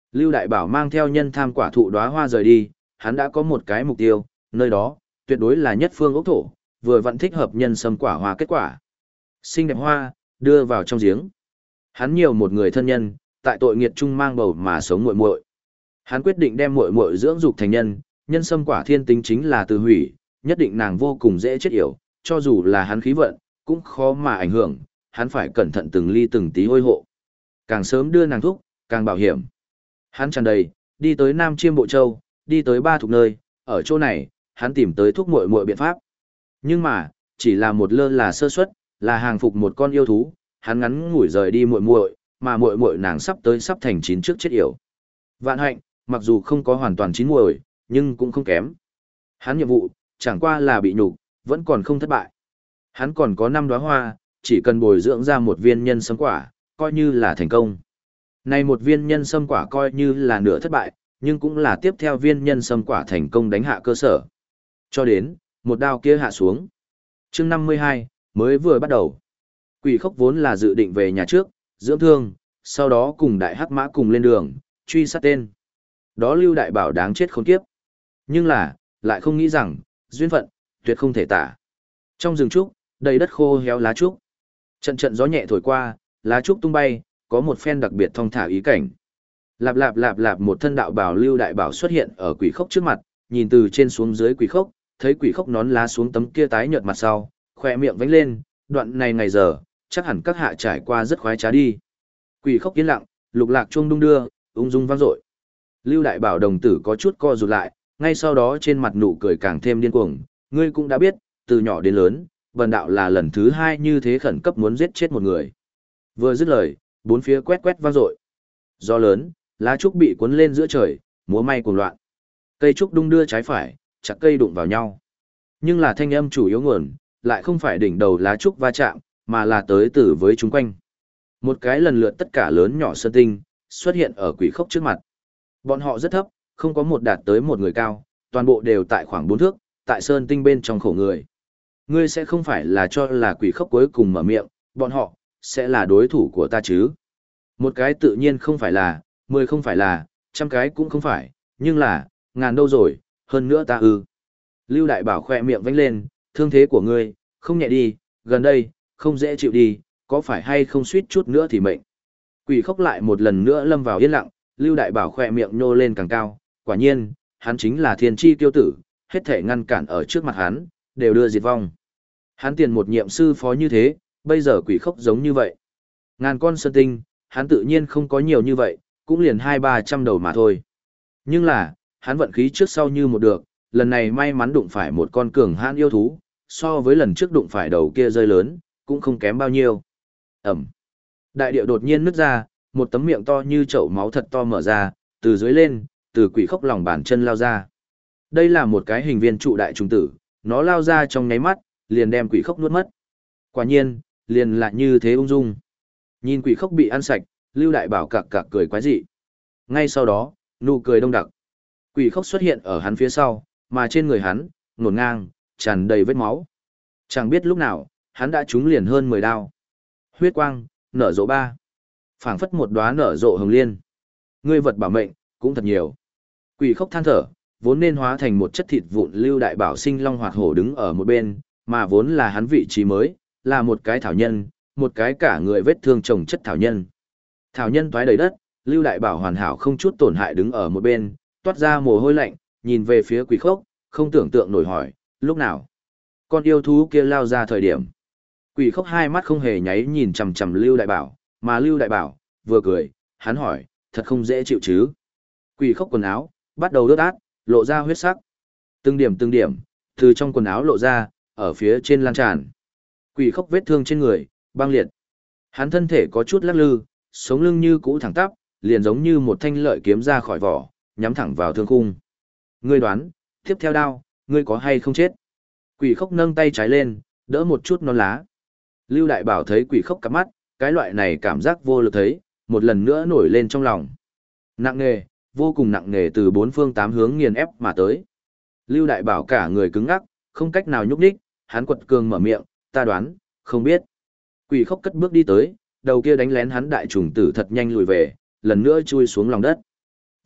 Lưu Đại Bảo mang theo nhân tham quả thụ đóa hoa rời đi, hắn đã có một cái mục tiêu, nơi đó, tuyệt đối là nhất phương ốc thổ, vừa vẫn thích hợp nhân sâm quả hoa kết quả. Xinh đẹp hoa, đưa vào trong giếng. Hắn nhiều một người thân nhân, tại tội nghiệt chung mang bầu mà sống muội muội. Hắn quyết định đem muội muội dưỡng dục thành nhân, nhân sâm quả thiên tính chính là từ hủy, nhất định nàng vô cùng dễ chết yểu, cho dù là hắn khí vận, cũng khó mà ảnh hưởng, hắn phải cẩn thận từng ly từng tí hôi hộ. Càng sớm đưa nàng thúc, càng bảo hiểm. Hắn tràn đầy, đi tới Nam Chiêm Bộ Châu, đi tới ba thục nơi, ở chỗ này, hắn tìm tới thuốc muội muội biện pháp. Nhưng mà, chỉ là một lơ là sơ suất, là hàng phục một con yêu thú, hắn ngắn ngủi rời đi muội muội, mà muội muội nàng sắp thành chín trước chết yểu. Vạn hạnh, mặc dù không có hoàn toàn chín muồi, nhưng cũng không kém. Hắn nhiệm vụ, chẳng qua là bị nhục, vẫn còn không thất bại. Hắn còn có 5 đóa hoa, chỉ cần bồi dưỡng ra một viên nhân sâm quả, coi như là thành công. Này một viên nhân sâm quả coi như là nửa thất bại, nhưng cũng là tiếp theo viên nhân sâm quả thành công đánh hạ cơ sở. Cho đến, một đao kia hạ xuống. Chương 52, mới vừa bắt đầu. Quỷ Khốc vốn là dự định về nhà trước, dưỡng thương, sau đó cùng đại hắc mã cùng lên đường, truy sát tên. Đó Lưu Đại Bảo đáng chết khốn kiếp. Nhưng là, lại không nghĩ rằng, duyên phận, tuyệt không thể tả. Trong rừng trúc, đầy đất khô héo lá trúc. Trận trận gió nhẹ thổi qua, lá trúc tung bay, có một phen đặc biệt thong thả ý cảnh. Lạp lạp lạp lạp, một thân đạo bào Lưu Đại Bảo xuất hiện ở Quỷ Khốc trước mặt, nhìn từ trên xuống dưới Quỷ Khốc, thấy Quỷ Khốc nón lá xuống tấm kia tái nhợt mặt sau, khỏe miệng vánh lên, đoạn này ngày giờ, chắc hẳn các hạ trải qua rất khoái trá đi. Quỷ Khốc yên lặng, lục lạc chuông đung đưa, ung dung vang dội. Lưu Đại Bảo đồng tử có chút co rụt lại, ngay sau đó trên mặt nụ cười càng thêm điên cuồng, ngươi cũng đã biết, từ nhỏ đến lớn, bần đạo là lần thứ 2 như thế khẩn cấp muốn giết chết một người. Vừa dứt lời, bốn phía quét quét vang dội. Gió lớn, lá trúc bị cuốn lên giữa trời, múa may cuồng loạn. Cây trúc đung đưa trái phải, chặt cây đụng vào nhau. Nhưng là thanh âm chủ yếu nguồn, lại không phải đỉnh đầu lá trúc va chạm, mà là tới từ với chúng quanh. Một cái lần lượt tất cả lớn nhỏ sơn tinh, xuất hiện ở Quỷ Khốc trước mặt. Bọn họ rất thấp, không có một đạt tới một người cao, toàn bộ đều tại khoảng 4 thước, tại sơn tinh bên trong khổ người. Ngươi sẽ không phải là cho là Quỷ Khốc cuối cùng mở miệng, bọn họ, sẽ là đối thủ của ta chứ. Một cái tự nhiên không phải là, 10 không phải là, trăm cái cũng không phải, nhưng là, ngàn đâu rồi, hơn nữa ta ư. Lưu Đại Bảo khỏe miệng vánh lên, thương thế của ngươi, không nhẹ đi, gần đây, không dễ chịu đi, có phải hay không suýt chút nữa thì mệnh. Quỷ Khốc lại một lần nữa lâm vào yên lặng, Lưu Đại Bảo khỏe miệng nhô lên càng cao, quả nhiên, hắn chính là thiên chi tiêu tử, hết thể ngăn cản ở trước mặt hắn, đều đưa diệt vong. Hắn tiền một nhiệm sư phó như thế, bây giờ Quỷ Khốc giống như vậy. Ngàn con sơn tinh, hắn tự nhiên không có nhiều như vậy, cũng liền 200-300 đầu mà thôi. Nhưng là, hắn vận khí trước sau như một được, lần này may mắn đụng phải một con cường hãn yêu thú, so với lần trước đụng phải đầu kia rơi lớn, cũng không kém bao nhiêu. Ẩm. Đại địa đột nhiên nứt ra, một tấm miệng to như chậu máu thật to mở ra, từ dưới lên, từ Quỷ Khốc lòng bàn chân lao ra. Đây là một cái hình viên trụ đại trùng tử, nó lao ra trong nháy mắt, liền đem Quỷ Khốc nuốt mất. Quả nhiên, liền lại như thế ung dung. Nhìn Quỷ Khốc bị ăn sạch, Lưu Đại Bảo cặc cặc cười quái dị. Ngay sau đó, nụ cười đông đặc. Quỷ Khốc xuất hiện ở hắn phía sau, mà trên người hắn, ngổn ngang, tràn đầy vết máu. Chẳng biết lúc nào, hắn đã trúng liền hơn 10 đao. Huyết quang, nở rộ 3. Phảng phất một đóa nở rộ hồng liên. Ngươi vật bảo mệnh, cũng thật nhiều. Quỷ Khốc than thở, vốn nên hóa thành một chất thịt vụn Lưu Đại Bảo sinh long hoạt hổ đứng ở một bên, mà vốn là hắn vị trí mới, là một cái thảo nhân, một cái cả người vết thương chồng chất thảo nhân. Thảo nhân toái đầy đất, Lưu Đại Bảo hoàn hảo không chút tổn hại đứng ở một bên, toát ra mồ hôi lạnh, nhìn về phía Quỷ Khốc, không tưởng tượng nổi hỏi, lúc nào? Con yêu thú kia lao ra thời điểm. Quỷ Khốc hai mắt không hề nháy nhìn chằm chằm Lưu Đại Bảo, mà Lưu Đại Bảo, vừa cười, hắn hỏi, thật không dễ chịu chứ? Quỷ Khốc quần áo, bắt đầu ướt át, lộ ra huyết sắc. Từng điểm, từ trong quần áo lộ ra, ở phía trên lan tràn. Quỷ Khốc vết thương trên người, băng liệt. Hắn thân thể có chút lắc lư, sống lưng như cũ thẳng tắp, liền giống như một thanh lợi kiếm ra khỏi vỏ, nhắm thẳng vào thương khung. Ngươi đoán, tiếp theo đao, ngươi có hay không chết? Quỷ Khốc nâng tay trái lên, đỡ một chút non lá. Lưu Đại Bảo thấy Quỷ Khốc cắm mắt, cái loại này cảm giác vô lực thấy, một lần nữa nổi lên trong lòng. Nặng nề, vô cùng nặng nề từ 4 phương 8 hướng nghiền ép mà tới. Lưu Đại Bảo cả người cứng ngắc, không cách nào nhúc nhích, hắn quật cường mở miệng, ta đoán, không biết. Quỷ Khốc cất bước đi tới, đầu kia đánh lén hắn đại trùng tử thật nhanh lùi về, lần nữa chui xuống lòng đất.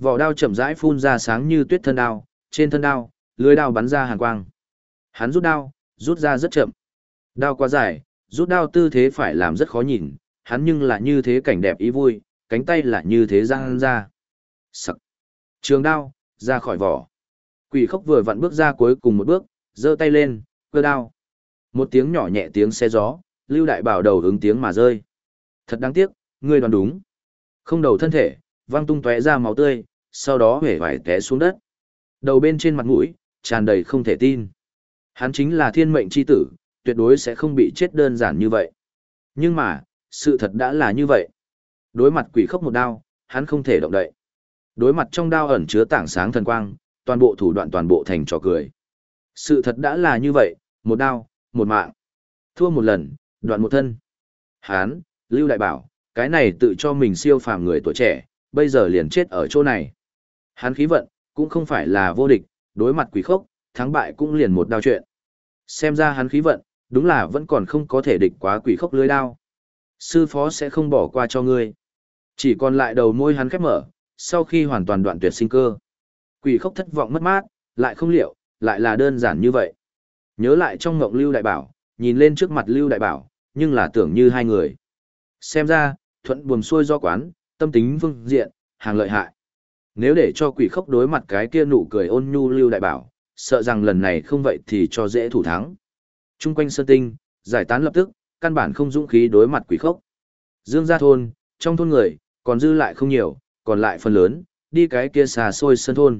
Vỏ đao chậm rãi phun ra sáng như tuyết thân đao, trên thân đao, lưới đao bắn ra hàn quang. Hắn rút đao, rút ra rất chậm. Đao quá dài, rút đao tư thế phải làm rất khó nhìn, hắn nhưng là như thế cảnh đẹp ý vui, cánh tay là như thế giang ra. Sặc. Trường đao, ra khỏi vỏ. Quỷ khốc vừa vặn bước ra cuối cùng một bước, giơ tay lên, cơ đao. Một tiếng nhỏ nhẹ tiếng xe gió, Lưu Đại Bảo đầu ứng tiếng mà rơi. Thật đáng tiếc, ngươi đoán đúng. Không đầu thân thể, văng tung tóe ra máu tươi, sau đó hể vải té xuống đất. Đầu bên trên mặt mũi, tràn đầy không thể tin. Hắn chính là thiên mệnh chi tử, tuyệt đối sẽ không bị chết đơn giản như vậy. Nhưng mà, sự thật đã là như vậy. Đối mặt quỷ khốc một đao, hắn không thể động đậy. Đối mặt trong đao ẩn chứa tảng sáng thần quang, toàn bộ thủ đoạn toàn bộ thành trò cười. Sự thật đã là như vậy, một đao, một mạng. Thua một lần, đoạn một thân. Hán, Lưu Đại Bảo, cái này tự cho mình siêu phàm người tuổi trẻ, bây giờ liền chết ở chỗ này. Hán khí vận, cũng không phải là vô địch, đối mặt quỷ khốc, thắng bại cũng liền một đao chuyện. Xem ra hắn khí vận, đúng là vẫn còn không có thể địch quá quỷ khốc lưới đao. Sư phó sẽ không bỏ qua cho ngươi. Chỉ còn lại đầu môi hắn khép mở, sau khi hoàn toàn đoạn tuyệt sinh cơ. Quỷ khốc thất vọng mất mát, lại không liệu, lại là đơn giản như vậy. Nhớ lại trong ngộng Lưu Đại Bảo, nhìn lên trước mặt Lưu Đại Bảo, nhưng là tưởng như hai người. Xem ra, thuận buồm xuôi do quán, tâm tính vương diện, hàng lợi hại. Nếu để cho quỷ khốc đối mặt cái kia nụ cười ôn nhu Lưu Đại Bảo, sợ rằng lần này không vậy thì cho dễ thủ thắng. Trung quanh sơn tinh, giải tán lập tức, căn bản không dũng khí đối mặt quỷ khốc. Dương gia thôn, trong thôn người, còn dư lại không nhiều, còn lại phần lớn, đi cái kia xà xôi sơn thôn.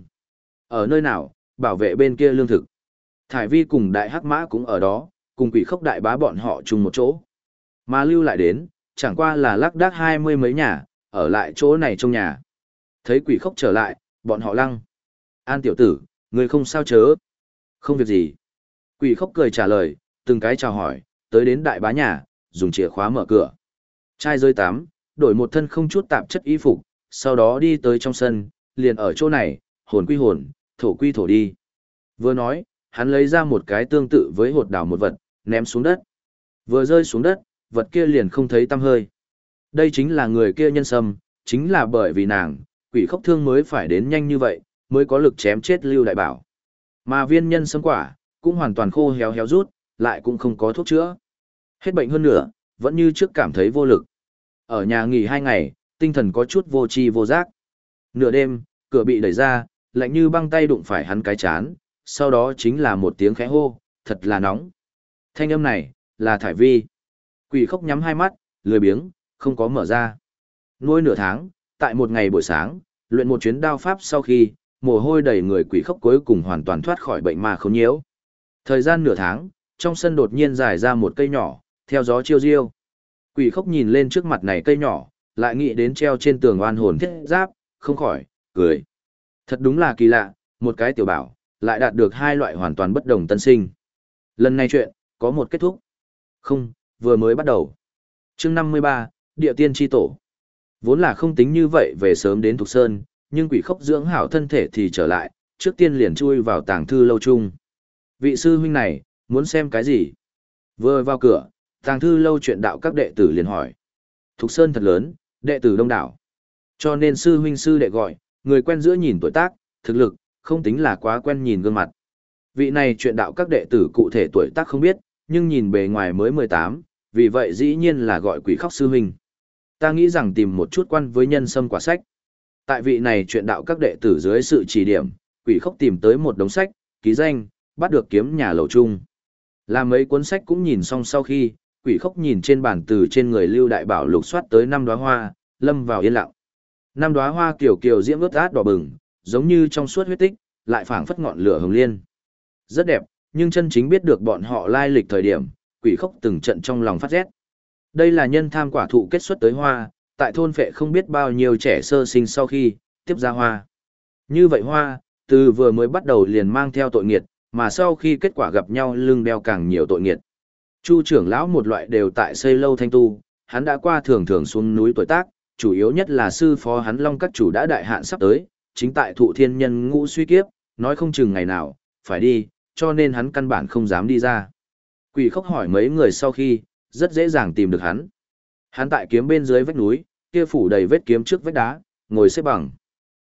Ở nơi nào, bảo vệ bên kia lương thực. Thải Vi cùng đại hắc mã cũng ở đó, cùng quỷ khốc đại bá bọn họ chung một chỗ. Mà lưu lại đến, chẳng qua là lác đác 20 mấy nhà, ở lại chỗ này trong nhà. Thấy quỷ khốc trở lại, bọn họ lăng. An tiểu tử, người không sao chớ. Không việc gì. Quỷ khốc cười trả lời, từng cái chào hỏi, tới đến đại bá nhà, dùng chìa khóa mở cửa. Trai rơi tắm, đổi một thân không chút tạp chất y phục, sau đó đi tới trong sân, liền ở chỗ này, hồn quy hồn, thổ quy thổ đi. Vừa nói, hắn lấy ra một cái tương tự với hột đào một vật, ném xuống đất. Vừa rơi xuống đất, vật kia liền không thấy tăm hơi. Đây chính là người kia nhân sâm, chính là bởi vì nàng, quỷ khốc thương mới phải đến nhanh như vậy, mới có lực chém chết Lưu Đại Bảo. Mà viên nhân sâm quả, cũng hoàn toàn khô héo héo rút, lại cũng không có thuốc chữa. Hết bệnh hơn nữa, vẫn như trước cảm thấy vô lực. Ở nhà nghỉ 2 ngày, tinh thần có chút vô tri vô giác. Nửa đêm, cửa bị đẩy ra, lạnh như băng tay đụng phải hắn cái chán, sau đó chính là một tiếng khẽ hô, thật là nóng. Thanh âm này, là Thải Vi. Quỷ khốc nhắm hai mắt, lười biếng, không có mở ra. Nuôi nửa tháng, tại một ngày buổi sáng, luyện một chuyến đao pháp sau khi, mồ hôi đầy người quỷ khốc cuối cùng hoàn toàn thoát khỏi bệnh mà không nhiễu. Thời gian nửa tháng, trong sân đột nhiên dài ra một cây nhỏ, theo gió chiêu diêu. Quỷ khốc nhìn lên trước mặt này cây nhỏ, lại nghĩ đến treo trên tường oan hồn thiết giáp, không khỏi, cười. Thật đúng là kỳ lạ, một cái tiểu bảo, lại đạt được hai loại hoàn toàn bất đồng tân sinh. Lần này chuyện, có một kết thúc. Không, vừa mới bắt đầu. Chương 53, Địa tiên tri tổ. Vốn là không tính như vậy về sớm đến Thục Sơn, nhưng quỷ khốc dưỡng hảo thân thể thì trở lại, trước tiên liền chui vào tàng thư lâu chung. Vị sư huynh này, muốn xem cái gì? Vừa vào cửa, tàng thư lâu chuyện đạo các đệ tử liền hỏi. Thục Sơn thật lớn, đệ tử đông đảo. Cho nên sư huynh sư đệ gọi, người quen giữa nhìn tuổi tác, thực lực, không tính là quá quen nhìn gương mặt. Vị này chuyện đạo các đệ tử cụ thể tuổi tác không biết, nhưng nhìn bề ngoài mới 18, vì vậy dĩ nhiên là gọi quỷ khóc sư huynh. Ta nghĩ rằng tìm một chút quan với nhân sâm quả sách. Tại vị này chuyện đạo các đệ tử dưới sự chỉ điểm, quỷ khóc tìm tới một đống sách, ký danh, bắt được kiếm nhà lầu chung. Làm mấy cuốn sách cũng nhìn xong sau khi, quỷ khóc nhìn trên bàn từ trên người Lưu Đại Bảo lục soát tới 5 đóa hoa, lâm vào yên lặng. 5 đóa hoa kiểu kiểu diễm ướt át đỏ bừng, giống như trong suốt huyết tích, lại phảng phất ngọn lửa hồng liên. Rất đẹp, nhưng chân chính biết được bọn họ lai lịch thời điểm, quỷ khóc từng trận trong lòng phát rét. Đây là nhân tham quả thụ kết xuất tới hoa, tại thôn phệ không biết bao nhiêu trẻ sơ sinh sau khi, tiếp ra hoa. Như vậy hoa, từ vừa mới bắt đầu liền mang theo tội nghiệt, mà sau khi kết quả gặp nhau lưng đeo càng nhiều tội nghiệt. Chu trưởng lão một loại đều tại xây lâu thanh tu, hắn đã qua thường thường xuống núi tuổi tác, chủ yếu nhất là sư phó hắn Long các chủ đã đại hạn sắp tới, chính tại thụ thiên nhân ngũ suy kiếp, nói không chừng ngày nào, phải đi, cho nên hắn căn bản không dám đi ra. Quỷ khóc hỏi mấy người sau khi, rất dễ dàng tìm được hắn. Hắn tại kiếm bên dưới vách núi, kia phủ đầy vết kiếm trước vách đá, ngồi xếp bằng.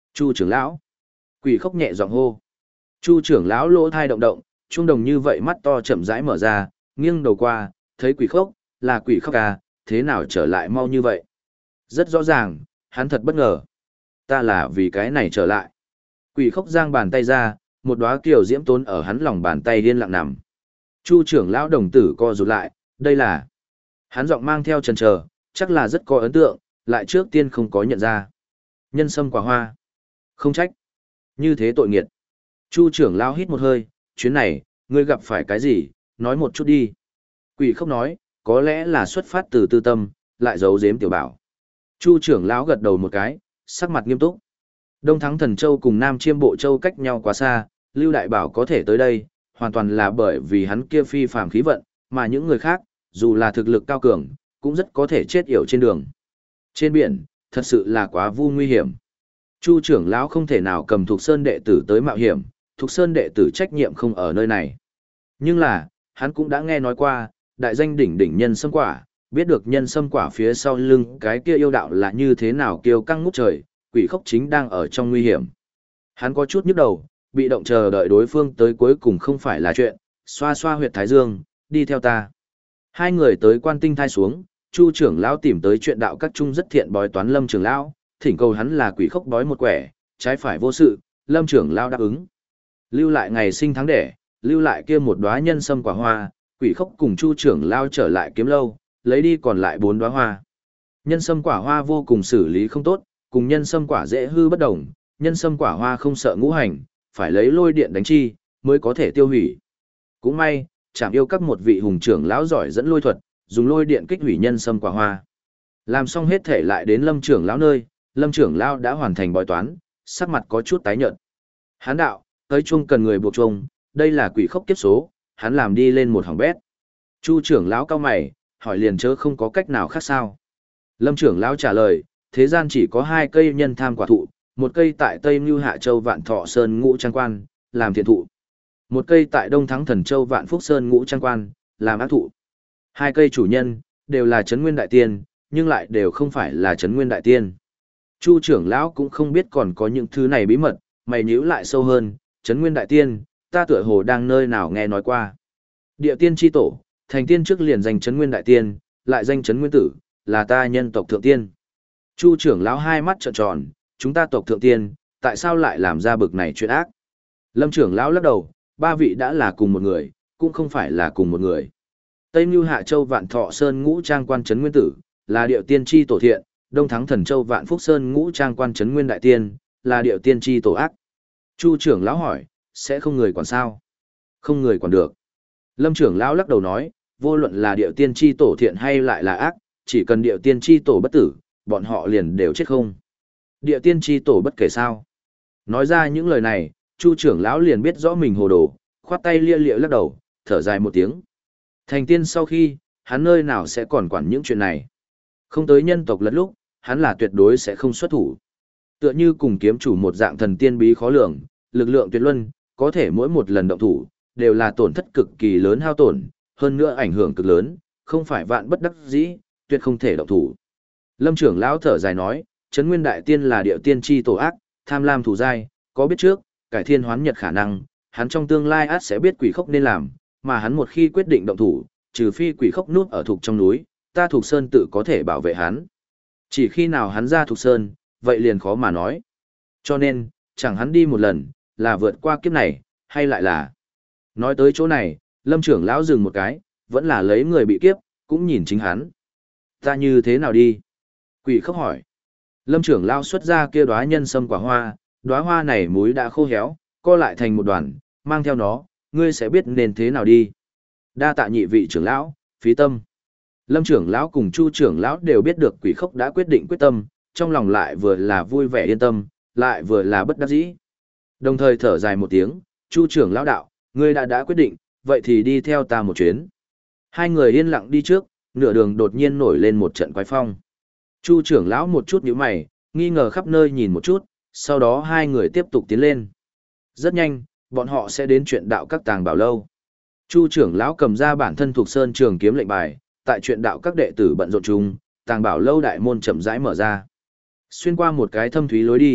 Chu trưởng lão. Quỷ khốc nhẹ giọng hô. Chu trưởng lão lỗ thai động động, trung đồng như vậy mắt to chậm rãi mở ra, nghiêng đầu qua, thấy quỷ khốc, là quỷ khốc à, thế nào trở lại mau như vậy? Rất rõ ràng, hắn thật bất ngờ. Ta là vì cái này trở lại. Quỷ khốc giang bàn tay ra, một đóa kiều diễm tốn ở hắn lòng bàn tay điên lặng nằm. Chu trưởng lão đồng tử co rụt lại, đây là. Hắn giọng mang theo chần chờ, chắc là rất có ấn tượng, lại trước tiên không có nhận ra. Nhân sâm quả hoa. Không trách. Như thế tội nghiệt. Chu trưởng lão hít một hơi, chuyến này, ngươi gặp phải cái gì, nói một chút đi. Quỷ khốc nói, có lẽ là xuất phát từ tư tâm, lại giấu giếm tiểu bảo. Chu trưởng lão gật đầu một cái, sắc mặt nghiêm túc. Đông Thắng Thần Châu cùng Nam Chiêm Bộ Châu cách nhau quá xa, Lưu Đại Bảo có thể tới đây, hoàn toàn là bởi vì hắn kia phi phàm khí vận, mà những người khác, dù là thực lực cao cường, cũng rất có thể chết yểu trên đường. Trên biển, thật sự là quá vu nguy hiểm. Chu trưởng lão không thể nào cầm Thục Sơn đệ tử tới mạo hiểm, Thục Sơn đệ tử trách nhiệm không ở nơi này. Nhưng là, hắn cũng đã nghe nói qua, đại danh đỉnh đỉnh nhân sâm quả, biết được nhân sâm quả phía sau lưng cái kia yêu đạo là như thế nào kiêu căng ngút trời, quỷ khốc chính đang ở trong nguy hiểm. Hắn có chút nhức đầu, bị động chờ đợi đối phương tới cuối cùng không phải là chuyện, xoa xoa huyệt thái dương, đi theo ta. Hai người tới quan tinh thai xuống, Chu trưởng lão tìm tới chuyện đạo các trung rất thiện bói toán Lâm trưởng lão, thỉnh cầu hắn là quỷ khốc bói một quẻ, trái phải vô sự, Lâm trưởng lão đáp ứng. Lưu lại ngày sinh tháng đẻ, lưu lại kia một đóa nhân sâm quả hoa, quỷ khốc cùng Chu trưởng lão trở lại kiếm lâu, lấy đi còn lại 4 đóa hoa. Nhân sâm quả hoa vô cùng xử lý không tốt, cùng nhân sâm quả dễ hư bất đồng, nhân sâm quả hoa không sợ ngũ hành, phải lấy lôi điện đánh chi, mới có thể tiêu hủy. Cũng may, chạm yêu các một vị hùng trưởng lão giỏi dẫn lôi thuật, dùng lôi điện kích hủy nhân sâm quả hoa. Làm xong hết thể lại đến Lâm trưởng lão nơi, Lâm trưởng lão đã hoàn thành bói toán, sắc mặt có chút tái nhợt. Hán đạo, tới chung cần người buộc chung, đây là quỷ khốc kiếp số, hắn làm đi lên một hỏng bét. Chu trưởng lão cao mày, hỏi liền chớ không có cách nào khác sao. Lâm trưởng lão trả lời, thế gian chỉ có 2 cây nhân tham quả thụ, một cây tại Tây Mưu Hạ Châu Vạn Thọ Sơn Ngũ Trang Quan, làm thiện thụ. Một cây tại Đông Thắng Thần Châu Vạn Phúc Sơn Ngũ Trang Quan, làm ác thụ. 2 cây chủ nhân, đều là Trấn Nguyên Đại Tiên, nhưng lại đều không phải là Trấn Nguyên Đại Tiên. Chu trưởng lão cũng không biết còn có những thứ này bí mật, mày nhíu lại sâu hơn, Trấn Nguyên Đại Tiên, ta tựa hồ đang nơi nào nghe nói qua. Địa tiên chi tổ, thành tiên trước liền danh Trấn Nguyên Đại Tiên, lại danh Trấn Nguyên Tử, là ta nhân tộc thượng tiên. Chu trưởng lão hai mắt trợn tròn, chúng ta tộc thượng tiên, tại sao lại làm ra bực này chuyện ác? Lâm trưởng lão lắc đầu, 3 vị đã là cùng một người, cũng không phải là cùng một người. Tây Mưu Hạ Châu Vạn Thọ Sơn Ngũ Trang Quan Trấn Nguyên Tử, là điệu tiên tri tổ thiện, Đông Thắng Thần Châu Vạn Phúc Sơn Ngũ Trang Quan Trấn Nguyên Đại Tiên, là điệu tiên tri tổ ác. Chu trưởng lão hỏi, sẽ không người quản sao? Không người quản được. Lâm trưởng lão lắc đầu nói, vô luận là điệu tiên tri tổ thiện hay lại là ác, chỉ cần điệu tiên tri tổ bất tử, bọn họ liền đều chết không. Địa tiên tri tổ bất kể sao. Nói ra những lời này, Chu trưởng lão liền biết rõ mình hồ đồ, khoát tay lia lịa lắc đầu, thở dài một tiếng. Thành tiên sau khi, hắn nơi nào sẽ còn quản những chuyện này. Không tới nhân tộc lẫn lúc, hắn là tuyệt đối sẽ không xuất thủ. Tựa như cùng kiếm chủ một dạng thần tiên bí khó lường, lực lượng tuyệt luân, có thể mỗi một lần động thủ, đều là tổn thất cực kỳ lớn hao tổn, hơn nữa ảnh hưởng cực lớn, không phải vạn bất đắc dĩ, tuyệt không thể động thủ. Lâm trưởng lão thở dài nói, Trấn Nguyên Đại Tiên là điệu tiên tri tổ ác, tham lam thù dai, có biết trước, cải thiên hoán nhật khả năng, hắn trong tương lai ắt sẽ biết quỷ khốc nên làm, mà hắn một khi quyết định động thủ, trừ phi quỷ khốc núp ở Thục trong núi, ta Thục Sơn tự có thể bảo vệ hắn. Chỉ khi nào hắn ra Thục Sơn, vậy liền khó mà nói. Cho nên, chẳng hắn đi một lần, là vượt qua kiếp này, hay lại là... Nói tới chỗ này, Lâm trưởng lão dừng một cái, vẫn là lấy người bị kiếp, cũng nhìn chính hắn. Ta như thế nào đi? Quỷ khốc hỏi. Lâm trưởng lão xuất ra kia đóa nhân sâm quả hoa, đóa hoa này múi đã khô héo, co lại thành một đoàn, mang theo nó, ngươi sẽ biết nên thế nào đi. Đa tạ nhị vị trưởng lão, phí tâm. Lâm trưởng lão cùng Chu trưởng lão đều biết được quỷ khốc đã quyết định quyết tâm, trong lòng lại vừa là vui vẻ yên tâm, lại vừa là bất đắc dĩ. Đồng thời thở dài một tiếng, Chu trưởng lão đạo, ngươi đã quyết định, vậy thì đi theo ta một chuyến. Hai người yên lặng đi trước, nửa đường đột nhiên nổi lên một trận quái phong. Chu trưởng lão một chút nhíu mày, nghi ngờ khắp nơi nhìn một chút, sau đó hai người tiếp tục tiến lên. Rất nhanh, bọn họ sẽ đến chuyện đạo các tàng bảo lâu. Chu trưởng lão cầm ra bản thân thuộc sơn trường kiếm lệnh bài, tại chuyện đạo các đệ tử bận rộn chung, tàng bảo lâu đại môn chậm rãi mở ra. Xuyên qua một cái thâm thúy lối đi,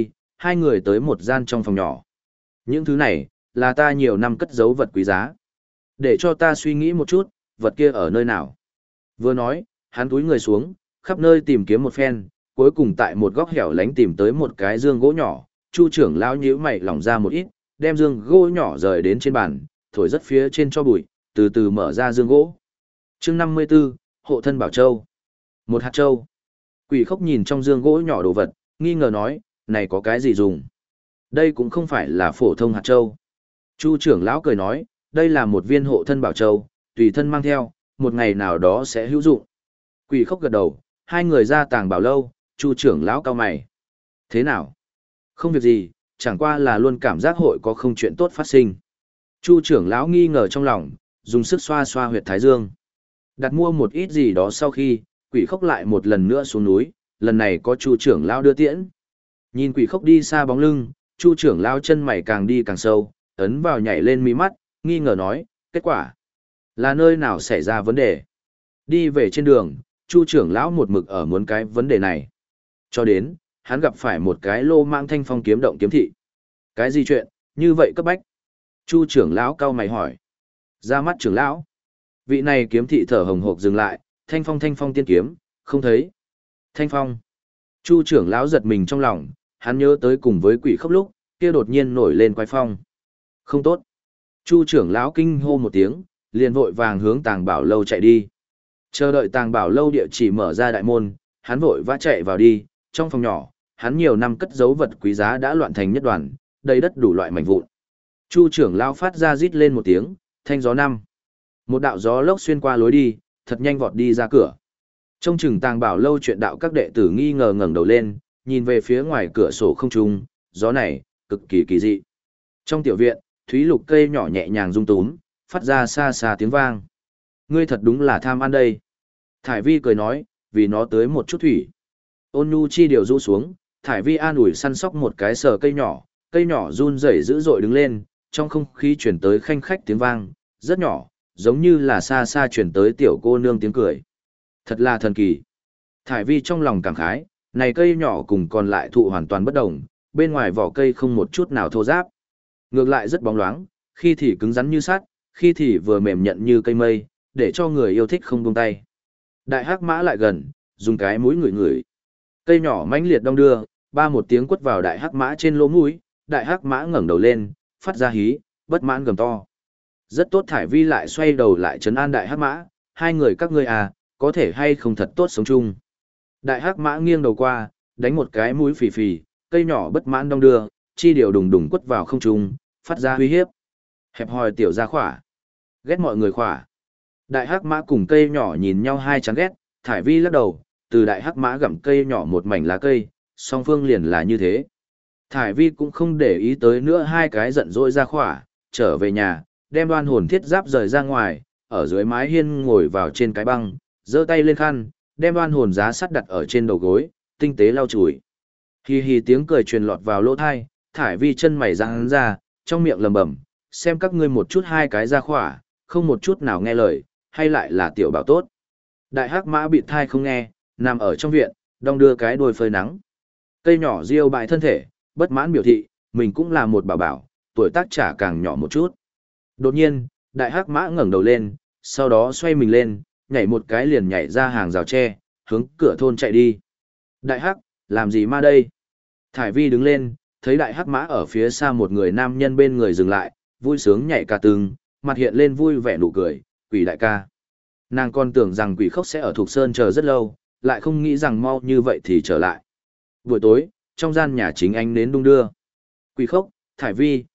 hai người tới một gian trong phòng nhỏ. Những thứ này, là ta nhiều năm cất giấu vật quý giá. Để cho ta suy nghĩ một chút, vật kia ở nơi nào. Vừa nói, hắn túi người xuống, khắp nơi tìm kiếm một phen, cuối cùng tại một góc hẻo lánh tìm tới một cái dương gỗ nhỏ, Chu trưởng lão nhíu mày lỏng ra một ít, đem dương gỗ nhỏ rời đến trên bàn, thổi rất phía trên cho bụi, từ từ mở ra dương gỗ. Chương 54, hộ thân bảo châu. Một hạt châu. Quỷ Khốc nhìn trong dương gỗ nhỏ đồ vật, nghi ngờ nói, này có cái gì dùng? Đây cũng không phải là phổ thông hạt châu. Chu trưởng lão cười nói, đây là một viên hộ thân bảo châu, tùy thân mang theo, một ngày nào đó sẽ hữu dụng. Quỷ Khốc gật đầu, hai người ra tàng bảo lâu, Chu trưởng lão cau mày. Thế nào? Không việc gì, chẳng qua là luôn cảm giác hội có không chuyện tốt phát sinh. Chu trưởng lão nghi ngờ trong lòng, dùng sức xoa xoa huyệt thái dương. Đặt mua một ít gì đó sau khi, Quỷ Khốc lại một lần nữa xuống núi, lần này có Chu trưởng lão đưa tiễn. Nhìn Quỷ Khốc đi xa bóng lưng, Chu trưởng lão chân mày càng đi càng sâu, ấn vào nhảy lên mí mắt, nghi ngờ nói, kết quả là nơi nào xảy ra vấn đề. Đi về trên đường, Chu trưởng lão một mực ở muốn cái vấn đề này. Cho đến, hắn gặp phải một cái lô mang thanh phong kiếm động kiếm thị. Cái gì chuyện, như vậy cấp bách? Chu trưởng lão cau mày hỏi. Ra mắt trưởng lão. Vị này kiếm thị thở hồng hộc dừng lại, thanh phong tiên kiếm, không thấy. Thanh phong. Chu trưởng lão giật mình trong lòng, hắn nhớ tới cùng với Quỷ Khốc lúc, kia đột nhiên nổi lên quái phong. Không tốt. Chu trưởng lão kinh hô một tiếng, liền vội vàng hướng tàng bảo lâu chạy đi. Chờ đợi tàng bảo lâu địa chỉ mở ra đại môn, hắn vội vã chạy vào đi, trong phòng nhỏ, hắn nhiều năm cất giấu vật quý giá đã loạn thành nhất đoàn, đầy đất đủ loại mảnh vụn. Chu trưởng lão phát ra rít lên một tiếng, thanh gió năm. Một đạo gió lốc xuyên qua lối đi, thật nhanh vọt đi ra cửa. Trong chừng tàng bảo lâu chuyện đạo các đệ tử nghi ngờ ngẩng đầu lên, nhìn về phía ngoài cửa sổ không trung, gió này, cực kỳ kỳ dị. Trong tiểu viện, thúy lục cây nhỏ nhẹ nhàng rung túm, phát ra xa xa tiếng vang. Ngươi thật đúng là tham ăn đây. Thải Vi cười nói, vì nó tới một chút thủy. Ôn nhu chi điều rũ xuống, Thải Vi an ủi săn sóc một cái sờ cây nhỏ run rẩy dữ dội đứng lên, trong không khí chuyển tới khanh khách tiếng vang, rất nhỏ, giống như là xa xa chuyển tới tiểu cô nương tiếng cười. Thật là thần kỳ. Thải Vi trong lòng cảm khái, này cây nhỏ cùng còn lại thụ hoàn toàn bất đồng, bên ngoài vỏ cây không một chút nào thô ráp. Ngược lại rất bóng loáng, khi thì cứng rắn như sắt, khi thì vừa mềm nhận như cây mây, để cho người yêu thích không buông tay. Đại hắc mã lại gần, dùng cái mũi ngửi ngửi. Cây nhỏ mãnh liệt đong đưa, ba một tiếng quất vào đại hắc mã trên lỗ mũi, đại hắc mã ngẩng đầu lên, phát ra hí, bất mãn gầm to. Rất tốt. Thải Vi lại xoay đầu lại trấn an đại hắc mã, hai người các ngươi à, có thể hay không thật tốt sống chung. Đại hắc mã nghiêng đầu qua, đánh một cái mũi phì phì, cây nhỏ bất mãn đong đưa, chi điều đùng đùng quất vào không trung, phát ra uy hiếp. Hẹp hòi tiểu gia khỏa. Ghét mọi người khỏa. Đại hắc mã cùng cây nhỏ nhìn nhau hai chán ghét, Thải Vi lắc đầu, từ đại hắc mã gặm cây nhỏ một mảnh lá cây, song phương liền là như thế. Thải Vi cũng không để ý tới nữa hai cái giận dỗi ra khỏa, trở về nhà, đem đoan hồn thiết giáp rời ra ngoài, ở dưới mái hiên ngồi vào trên cái băng, giơ tay lên khăn, đem đoan hồn giá sắt đặt ở trên đầu gối, tinh tế lau chùi. Hi hi tiếng cười truyền lọt vào lỗ thai, Thải Vi chân mày giãn ra, trong miệng lẩm bẩm, xem các ngươi một chút hai cái ra khỏa, không một chút nào nghe lời, hay lại là tiểu bảo tốt. Đại hắc mã bị thai không nghe, nằm ở trong viện, đong đưa cái đuôi phơi nắng. Cây nhỏ riêu bại thân thể, bất mãn biểu thị, mình cũng là một bảo bảo, tuổi tác chả càng nhỏ một chút. Đột nhiên, đại hắc mã ngẩng đầu lên, sau đó xoay mình lên, nhảy một cái liền nhảy ra hàng rào tre, hướng cửa thôn chạy đi. Đại hắc, làm gì ma đây? Thải Vi đứng lên, thấy đại hắc mã ở phía xa một người nam nhân bên người dừng lại, vui sướng nhảy cả từng, mặt hiện lên vui vẻ nụ cười, Quỷ đại ca. Nàng còn tưởng rằng Quỷ Khốc sẽ ở Thục Sơn chờ rất lâu, lại không nghĩ rằng mau như vậy thì trở lại. Buổi tối, trong gian nhà chính ánh nến đung đưa. Quỷ Khốc, Thải Vi,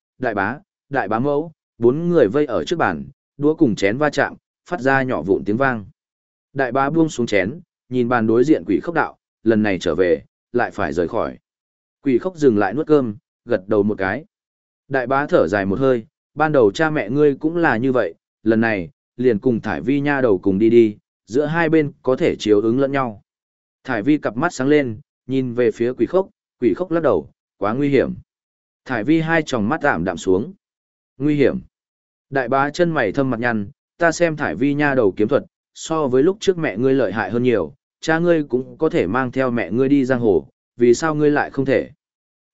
đại bá mẫu, bốn người vây ở trước bàn, đũa cùng chén va chạm, phát ra nhỏ vụn tiếng vang. Đại bá buông xuống chén, nhìn bàn đối diện Quỷ Khốc đạo, lần này trở về, lại phải rời khỏi. Quỷ Khốc dừng lại nuốt cơm, gật đầu một cái. Đại bá thở dài một hơi, ban đầu cha mẹ ngươi cũng là như vậy, lần này, liền cùng Thải Vi nha đầu cùng đi đi, giữa hai bên có thể chiếu ứng lẫn nhau. Thải Vi cặp mắt sáng lên, nhìn về phía Quỷ Khốc lắc đầu, quá nguy hiểm. Thải Vi hai tròng mắt ảm đạm xuống. Nguy hiểm. Đại bá chân mày thâm mặt nhăn, ta xem Thải Vi nha đầu kiếm thuật, so với lúc trước mẹ ngươi lợi hại hơn nhiều, cha ngươi cũng có thể mang theo mẹ ngươi đi giang hồ, vì sao ngươi lại không thể?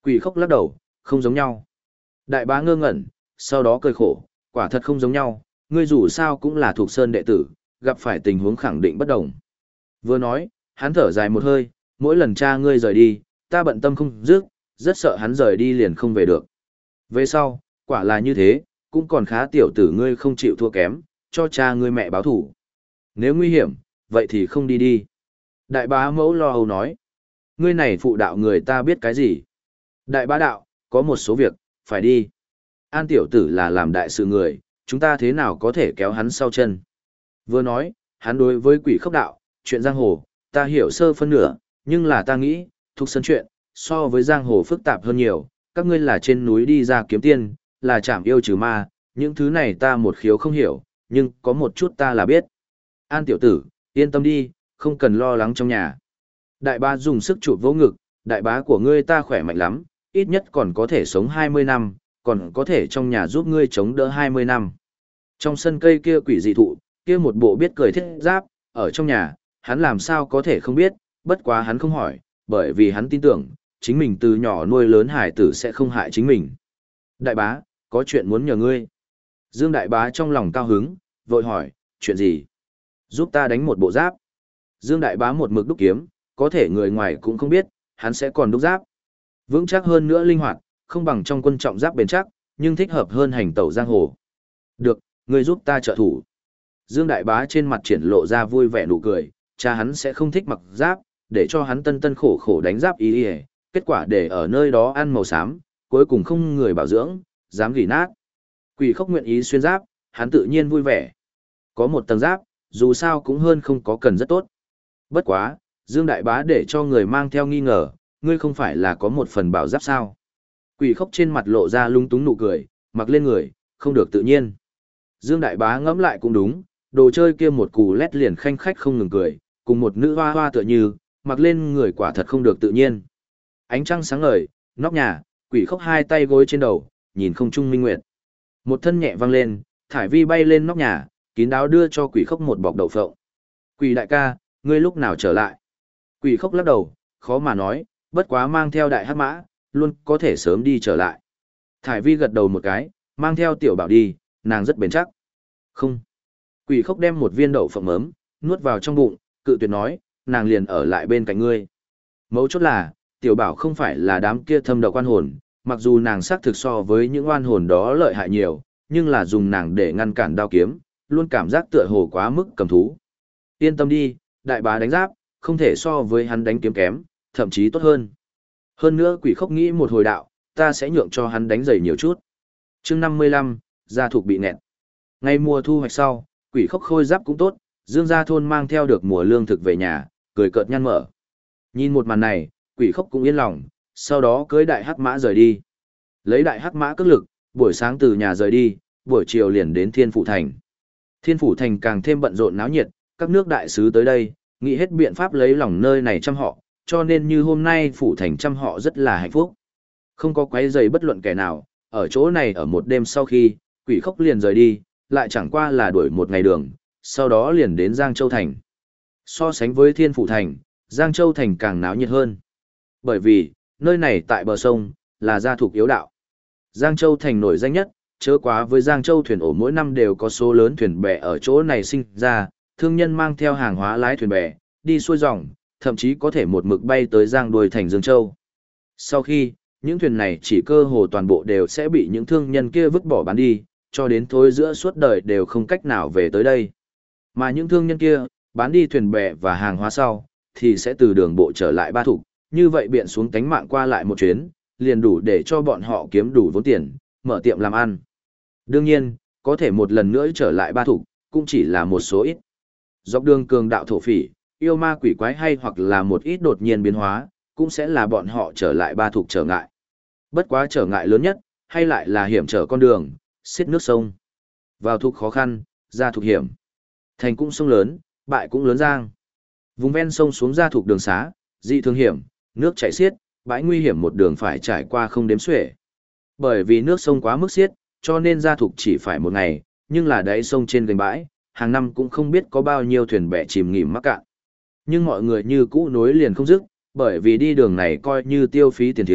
Quỷ khốc lắc đầu, không giống nhau. Đại bá ngơ ngẩn, sau đó cười khổ, quả thật không giống nhau, ngươi dù sao cũng là thuộc sơn đệ tử, gặp phải tình huống khẳng định bất đồng. Vừa nói, hắn thở dài một hơi, mỗi lần cha ngươi rời đi, ta bận tâm không dứt, rất sợ hắn rời đi liền không về được. Về sau, quả là như thế, cũng còn khá tiểu tử ngươi không chịu thua kém, cho cha ngươi mẹ báo thủ. Nếu nguy hiểm, vậy thì không đi đi. Đại bá mẫu lo âu nói, ngươi này phụ đạo người ta biết cái gì. Đại bá đạo, có một số việc, phải đi. An tiểu tử là làm đại sự người, chúng ta thế nào có thể kéo hắn sau chân. Vừa nói, hắn đối với quỷ khốc đạo, chuyện giang hồ, ta hiểu sơ phân nửa, nhưng là ta nghĩ, thuộc sân chuyện, so với giang hồ phức tạp hơn nhiều, các ngươi là trên núi đi ra kiếm tiên, là chảm yêu trừ ma, những thứ này ta một khiếu không hiểu, nhưng có một chút ta là biết. An tiểu tử, yên tâm đi, không cần lo lắng trong nhà. Đại bá dùng sức chụp vỗ ngực, đại bá của ngươi ta khỏe mạnh lắm, ít nhất còn có thể sống 20 năm, còn có thể trong nhà giúp ngươi chống đỡ 20 năm. Trong sân cây kia quỷ dị thụ, kia một bộ biết cười thiết giáp, ở trong nhà, hắn làm sao có thể không biết, bất quá hắn không hỏi, bởi vì hắn tin tưởng, chính mình từ nhỏ nuôi lớn hải tử sẽ không hại chính mình. Đại bá, có chuyện muốn nhờ ngươi. Dương đại bá trong lòng cao hứng, vội hỏi, chuyện gì? Giúp ta đánh một bộ giáp. Dương đại bá một mực đúc kiếm, có thể người ngoài cũng không biết, hắn sẽ còn đúc giáp. Vững chắc hơn nữa linh hoạt, không bằng trong quân trọng giáp bền chắc, nhưng thích hợp hơn hành tẩu giang hồ. Được, ngươi giúp ta trợ thủ. Dương đại bá trên mặt triển lộ ra vui vẻ nụ cười, cha hắn sẽ không thích mặc giáp, để cho hắn tân tân khổ khổ đánh giáp ý ý, kết quả để ở nơi đó ăn màu xám, cuối cùng không người bảo dưỡng, dám gỉ nát. Quỷ khốc nguyện ý xuyên giáp, hắn tự nhiên vui vẻ. Có một tầng giáp, dù sao cũng hơn không có cần rất tốt. Bất quá, Dương đại bá để cho người mang theo nghi ngờ, ngươi không phải là có một phần bảo giáp sao? Quỷ khốc trên mặt lộ ra lung túng nụ cười, mặc lên người, không được tự nhiên. Dương đại bá ngẫm lại cũng đúng, đồ chơi kia một cù lét liền khanh khách không ngừng cười, cùng một nữ hoa hoa tựa như, mặc lên người quả thật không được tự nhiên. Ánh trăng sáng ngời, nóc nhà, quỷ khốc hai tay gối trên đầu, nhìn không trung minh nguyệt. Một thân nhẹ vang lên, thải vi bay lên nóc nhà, kín đáo đưa cho quỷ khốc một bọc đậu phộng. Quỷ đại ca, ngươi lúc nào trở lại? Quỷ khốc lắc đầu, khó mà nói, bất quá mang theo đại hắc mã, luôn có thể sớm đi trở lại. Thải vi gật đầu một cái, mang theo tiểu bảo đi, nàng rất bền chắc. Không. Quỷ khốc đem một viên đậu phộng ấm, nuốt vào trong bụng, cự tuyệt nói, nàng liền ở lại bên cạnh ngươi. Mấu chốt là, tiểu bảo không phải là đám kia thâm độc oan hồn, mặc dù nàng xác thực so với những oan hồn đó lợi hại nhiều, nhưng là dùng nàng để ngăn cản đao kiếm, luôn cảm giác tựa hồ quá mức cầm thú. Yên tâm đi, đại bá đánh giáp, không thể so với hắn đánh kiếm kém, thậm chí tốt hơn. Hơn nữa quỷ khốc nghĩ một hồi đạo, ta sẽ nhượng cho hắn đánh dày nhiều chút. Chương 55, gia thuộc bị nẹt. Ngay mùa thu hoạch sau, quỷ khốc khôi giáp cũng tốt, Dương gia thôn mang theo được mùa lương thực về nhà, cười cợt nhăn mở. Nhìn một màn này, quỷ khốc cũng yên lòng, sau đó cưới đại hắc mã rời đi. Lấy đại hắc mã cước lực, buổi sáng từ nhà rời đi, buổi chiều liền đến Thiên Phủ Thành. Thiên Phủ Thành càng thêm bận rộn náo nhiệt, các nước đại sứ tới đây, nghĩ hết biện pháp lấy lòng nơi này chăm họ, cho nên như hôm nay Phủ Thành chăm họ rất là hạnh phúc. Không có quấy rầy bất luận kẻ nào, ở chỗ này ở một đêm sau khi, quỷ khốc liền rời đi, lại chẳng qua là đuổi một ngày đường, sau đó liền đến Giang Châu Thành. So sánh với Thiên Phủ Thành, Giang Châu Thành càng náo nhiệt hơn. Bởi vì, nơi này tại bờ sông, là gia thuộc yếu đạo. Giang Châu Thành nổi danh nhất, chớ quá với Giang Châu thuyền ổ mỗi năm đều có số lớn thuyền bè ở chỗ này sinh ra, thương nhân mang theo hàng hóa lái thuyền bè, đi xuôi dòng, thậm chí có thể một mực bay tới Giang đuôi thành Dương Châu. Sau khi, những thuyền này chỉ cơ hồ toàn bộ đều sẽ bị những thương nhân kia vứt bỏ bán đi, cho đến thối giữa suốt đời đều không cách nào về tới đây. Mà những thương nhân kia, bán đi thuyền bè và hàng hóa sau, thì sẽ từ đường bộ trở lại Ba Thục, như vậy biện xuống cánh mạng qua lại một chuyến, liền đủ để cho bọn họ kiếm đủ vốn tiền, mở tiệm làm ăn. Đương nhiên, có thể một lần nữa trở lại Ba Thục, cũng chỉ là một số ít. Dọc đường cường đạo thổ phỉ, yêu ma quỷ quái hay hoặc là một ít đột nhiên biến hóa, cũng sẽ là bọn họ trở lại Ba Thục trở ngại. Bất quá trở ngại lớn nhất, hay lại là hiểm trở con đường, xiết nước sông. Vào Thục khó khăn, ra Thục hiểm. Thành cũng sông lớn, bại cũng lớn giang. Vùng ven sông xuống ra Thục đường xá, dị thường hiểm, nước chảy xiết, bãi nguy hiểm một đường phải trải qua không đếm xuể. Bởi vì nước sông quá mức xiết, cho nên ra Thục chỉ phải một ngày, nhưng là đáy sông trên gành bãi, hàng năm cũng không biết có bao nhiêu thuyền bè chìm nghỉm mắc cạn. Nhưng mọi người như cũ nối liền không dứt, bởi vì đi đường này coi như tiêu phí tiền thiếu,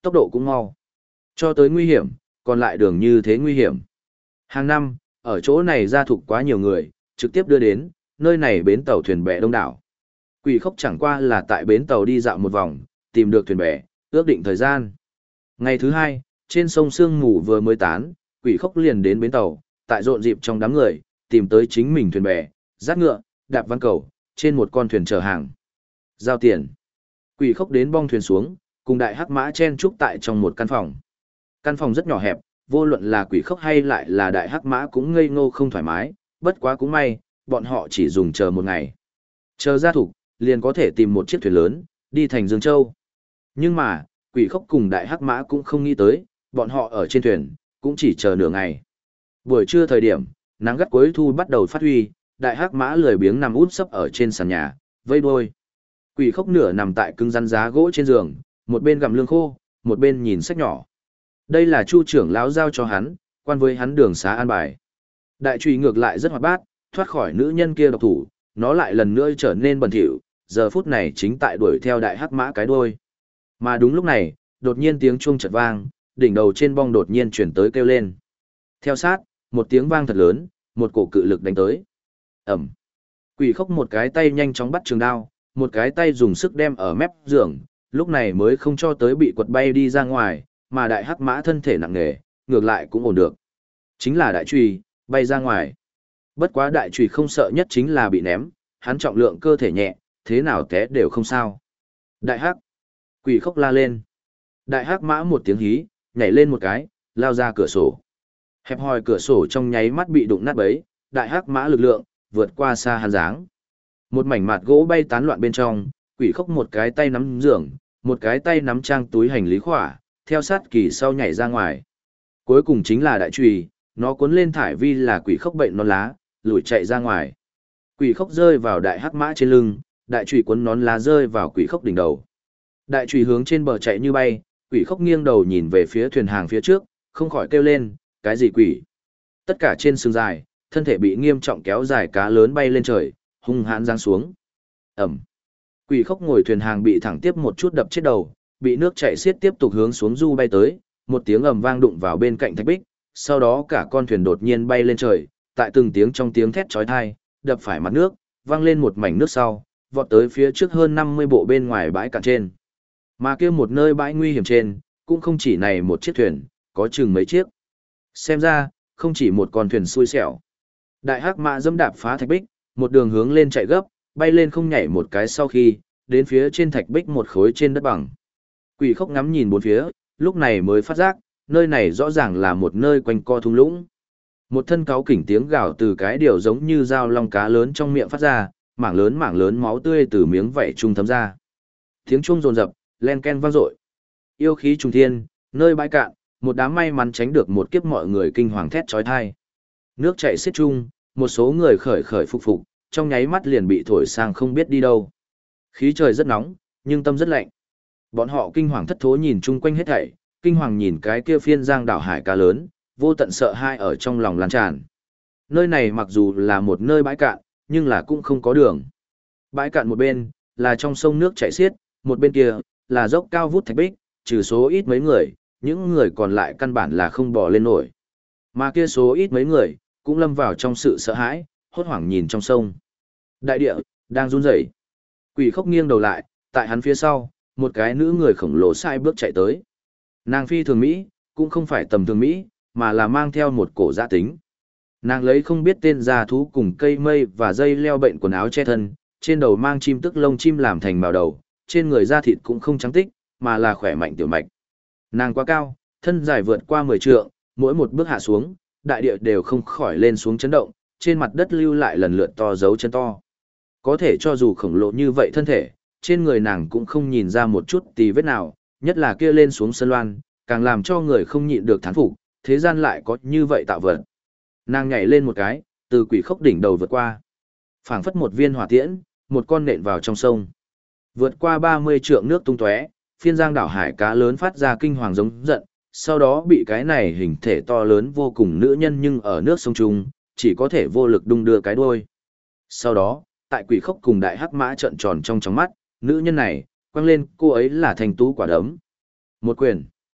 tốc độ cũng mau. Cho tới nguy hiểm, còn lại đường như thế nguy hiểm. Hàng năm, ở chỗ này gia thục quá nhiều người, trực tiếp đưa đến, nơi này bến tàu thuyền bè đông đảo. Quỷ Khốc chẳng qua là tại bến tàu đi dạo một vòng, tìm được thuyền bè, ước định thời gian. Ngày thứ hai, trên sông sương mù vừa mới tán, Quỷ Khốc liền đến bến tàu, tại rộn rịp trong đám người, tìm tới chính mình thuyền bè, dắt ngựa, đạp văn cầu, trên một con thuyền chở hàng. Giao tiền. Quỷ Khốc đến bong thuyền xuống, cùng đại hắc mã chen chúc tại trong một căn phòng. Căn phòng rất nhỏ hẹp, vô luận là Quỷ Khốc hay lại là đại hắc mã cũng ngây ngô không thoải mái, bất quá cũng may, bọn họ chỉ dùng chờ một ngày. Chờ ra thủ, liền có thể tìm một chiếc thuyền lớn, đi thành Dương Châu. Nhưng mà, Quỷ Khốc cùng đại hắc mã cũng không nghĩ tới, bọn họ ở trên thuyền, cũng chỉ chờ nửa ngày. Buổi trưa thời điểm, nắng gắt cuối thu bắt đầu phát huy, đại hắc mã lười biếng nằm út sấp ở trên sàn nhà, vây đuôi. Quỷ Khốc nửa nằm tại cứng rắn giá gỗ trên giường, một bên gặm lương khô, một bên nhìn sách nhỏ. Đây là Chu trưởng lão giao cho hắn, quan với hắn đường xá an bài. Đại trùy ngược lại rất hoạt bát, thoát khỏi nữ nhân kia độc thủ, nó lại lần nữa trở nên bẩn thỉu, giờ phút này chính tại đuổi theo đại hắc mã cái đuôi. Mà đúng lúc này, đột nhiên tiếng chuông chợt vang, đỉnh đầu trên bong đột nhiên chuyển tới kêu lên. Theo sát, một tiếng vang thật lớn, một cổ cự lực đánh tới. Ẩm. Quỷ Khốc một cái tay nhanh chóng bắt trường đao, một cái tay dùng sức đem ở mép giường, lúc này mới không cho tới bị quật bay đi ra ngoài, mà đại hắc mã thân thể nặng nề, ngược lại cũng ổn được. Chính là đại chùy, bay ra ngoài. Bất quá đại chùy không sợ nhất chính là bị ném, hắn trọng lượng cơ thể nhẹ, thế nào té đều không sao. Đại hắc. Quỷ Khốc la lên. Đại hắc mã một tiếng hí, nhảy lên một cái, lao ra cửa sổ. Hẹp hòi cửa sổ trong nháy mắt bị đụng nát bấy, đại hắc mã lực lượng, vượt qua xa hắn dáng. Một mảnh mạt gỗ bay tán loạn bên trong, Quỷ Khốc một cái tay nắm giường, một cái tay nắm trang túi hành lý khỏa, theo sát kỳ sau nhảy ra ngoài. Cuối cùng chính là đại chùy, nó cuốn lên thải vi là Quỷ Khốc bệnh nón lá, lùi chạy ra ngoài. Quỷ Khốc rơi vào đại hắc mã trên lưng, đại chùy cuốn nón lá rơi vào Quỷ Khốc đỉnh đầu. Đại chùy hướng trên bờ chạy như bay, Quỷ Khốc nghiêng đầu nhìn về phía thuyền hàng phía trước, không khỏi kêu lên, cái gì quỷ? Tất cả trên sừng dài, thân thể bị nghiêm trọng kéo dài cá lớn bay lên trời, hung hãn giáng xuống. Ẩm. Quỷ Khốc ngồi thuyền hàng bị thẳng tiếp một chút đập chết đầu, bị nước chảy xiết tiếp tục hướng xuống du bay tới, một tiếng ầm vang đụng vào bên cạnh thạch bích, sau đó cả con thuyền đột nhiên bay lên trời, tại từng tiếng trong tiếng thét chói tai, đập phải mặt nước, văng lên một mảnh nước sau, vọt tới phía trước hơn 50 bộ bên ngoài bãi cạn trên. Mà kia một nơi bãi nguy hiểm trên, cũng không chỉ này một chiếc thuyền, có chừng mấy chiếc. Xem ra, không chỉ một con thuyền xui xẻo. Đại hắc mã dẫm đạp phá thạch bích, một đường hướng lên chạy gấp, bay lên không nhảy một cái sau khi, đến phía trên thạch bích một khối trên đất bằng. Quỷ Khốc ngắm nhìn bốn phía, lúc này mới phát giác, nơi này rõ ràng là một nơi quanh co thung lũng. Một thân cáu kỉnh tiếng gào từ cái điều giống như dao long cá lớn trong miệng phát ra, mảng lớn máu tươi từ miếng vảy trung thấm ra. Tiếng chuông rồn rập, len ken vang dội. Yêu khí trùng thiên, nơi bãi cạn, một đám may mắn tránh được một kiếp mọi người kinh hoàng thét chói tai. Nước chảy xiết chung, một số người khởi khởi phục phục, trong nháy mắt liền bị thổi sang không biết đi đâu. Khí trời rất nóng, nhưng tâm rất lạnh. Bọn họ kinh hoàng thất thố nhìn chung quanh hết thảy, kinh hoàng nhìn cái kia phiên giang đảo hải cá lớn, vô tận sợ hãi ở trong lòng lan tràn. Nơi này mặc dù là một nơi bãi cạn, nhưng là cũng không có đường. Bãi cạn một bên, là trong sông nước chảy xiết, một bên kia, là dốc cao vút thạch bích, trừ số ít mấy người, những người còn lại căn bản là không bò lên nổi. Mà kia số ít mấy người, cũng lâm vào trong sự sợ hãi, hốt hoảng nhìn trong sông. Đại địa, đang run rẩy. Quỷ Khốc nghiêng đầu lại, tại hắn phía sau, một cái nữ người khổng lồ sai bước chạy tới. Nàng phi thường Mỹ, cũng không phải tầm thường Mỹ, mà là mang theo một cổ giã tính. Nàng lấy không biết tên già thú cùng cây mây và dây leo bệnh quần áo che thân, trên đầu mang chim tức lông chim làm thành màu đầu, trên người da thịt cũng không trắng tích, mà là khỏe mạnh tiểu mạch. Nàng quá cao, thân dài vượt qua 10 trượng, mỗi một bước hạ xuống, đại địa đều không khỏi lên xuống chấn động, trên mặt đất lưu lại lần lượt to dấu chân to. Có thể cho dù khổng lồ như vậy thân thể, trên người nàng cũng không nhìn ra một chút tì vết nào, nhất là kia lên xuống sân loan, càng làm cho người không nhịn được thán phục, thế gian lại có như vậy tạo vật. Nàng nhảy lên một cái, từ Quỷ Khốc đỉnh đầu vượt qua. Phảng phất một viên hỏa tiễn, một con nện vào trong sông. Vượt qua 30 trượng nước tung tóe, phiên giang đảo hải cá lớn phát ra kinh hoàng giống giận, sau đó bị cái này hình thể to lớn vô cùng nữ nhân nhưng ở nước sông trung, chỉ có thể vô lực đung đưa cái đuôi. Sau đó, tại Quỷ Khốc cùng đại hắc mã trợn tròn trong mắt, nữ nhân này, quăng lên cô ấy là thành tú quả đấm. Một quyền.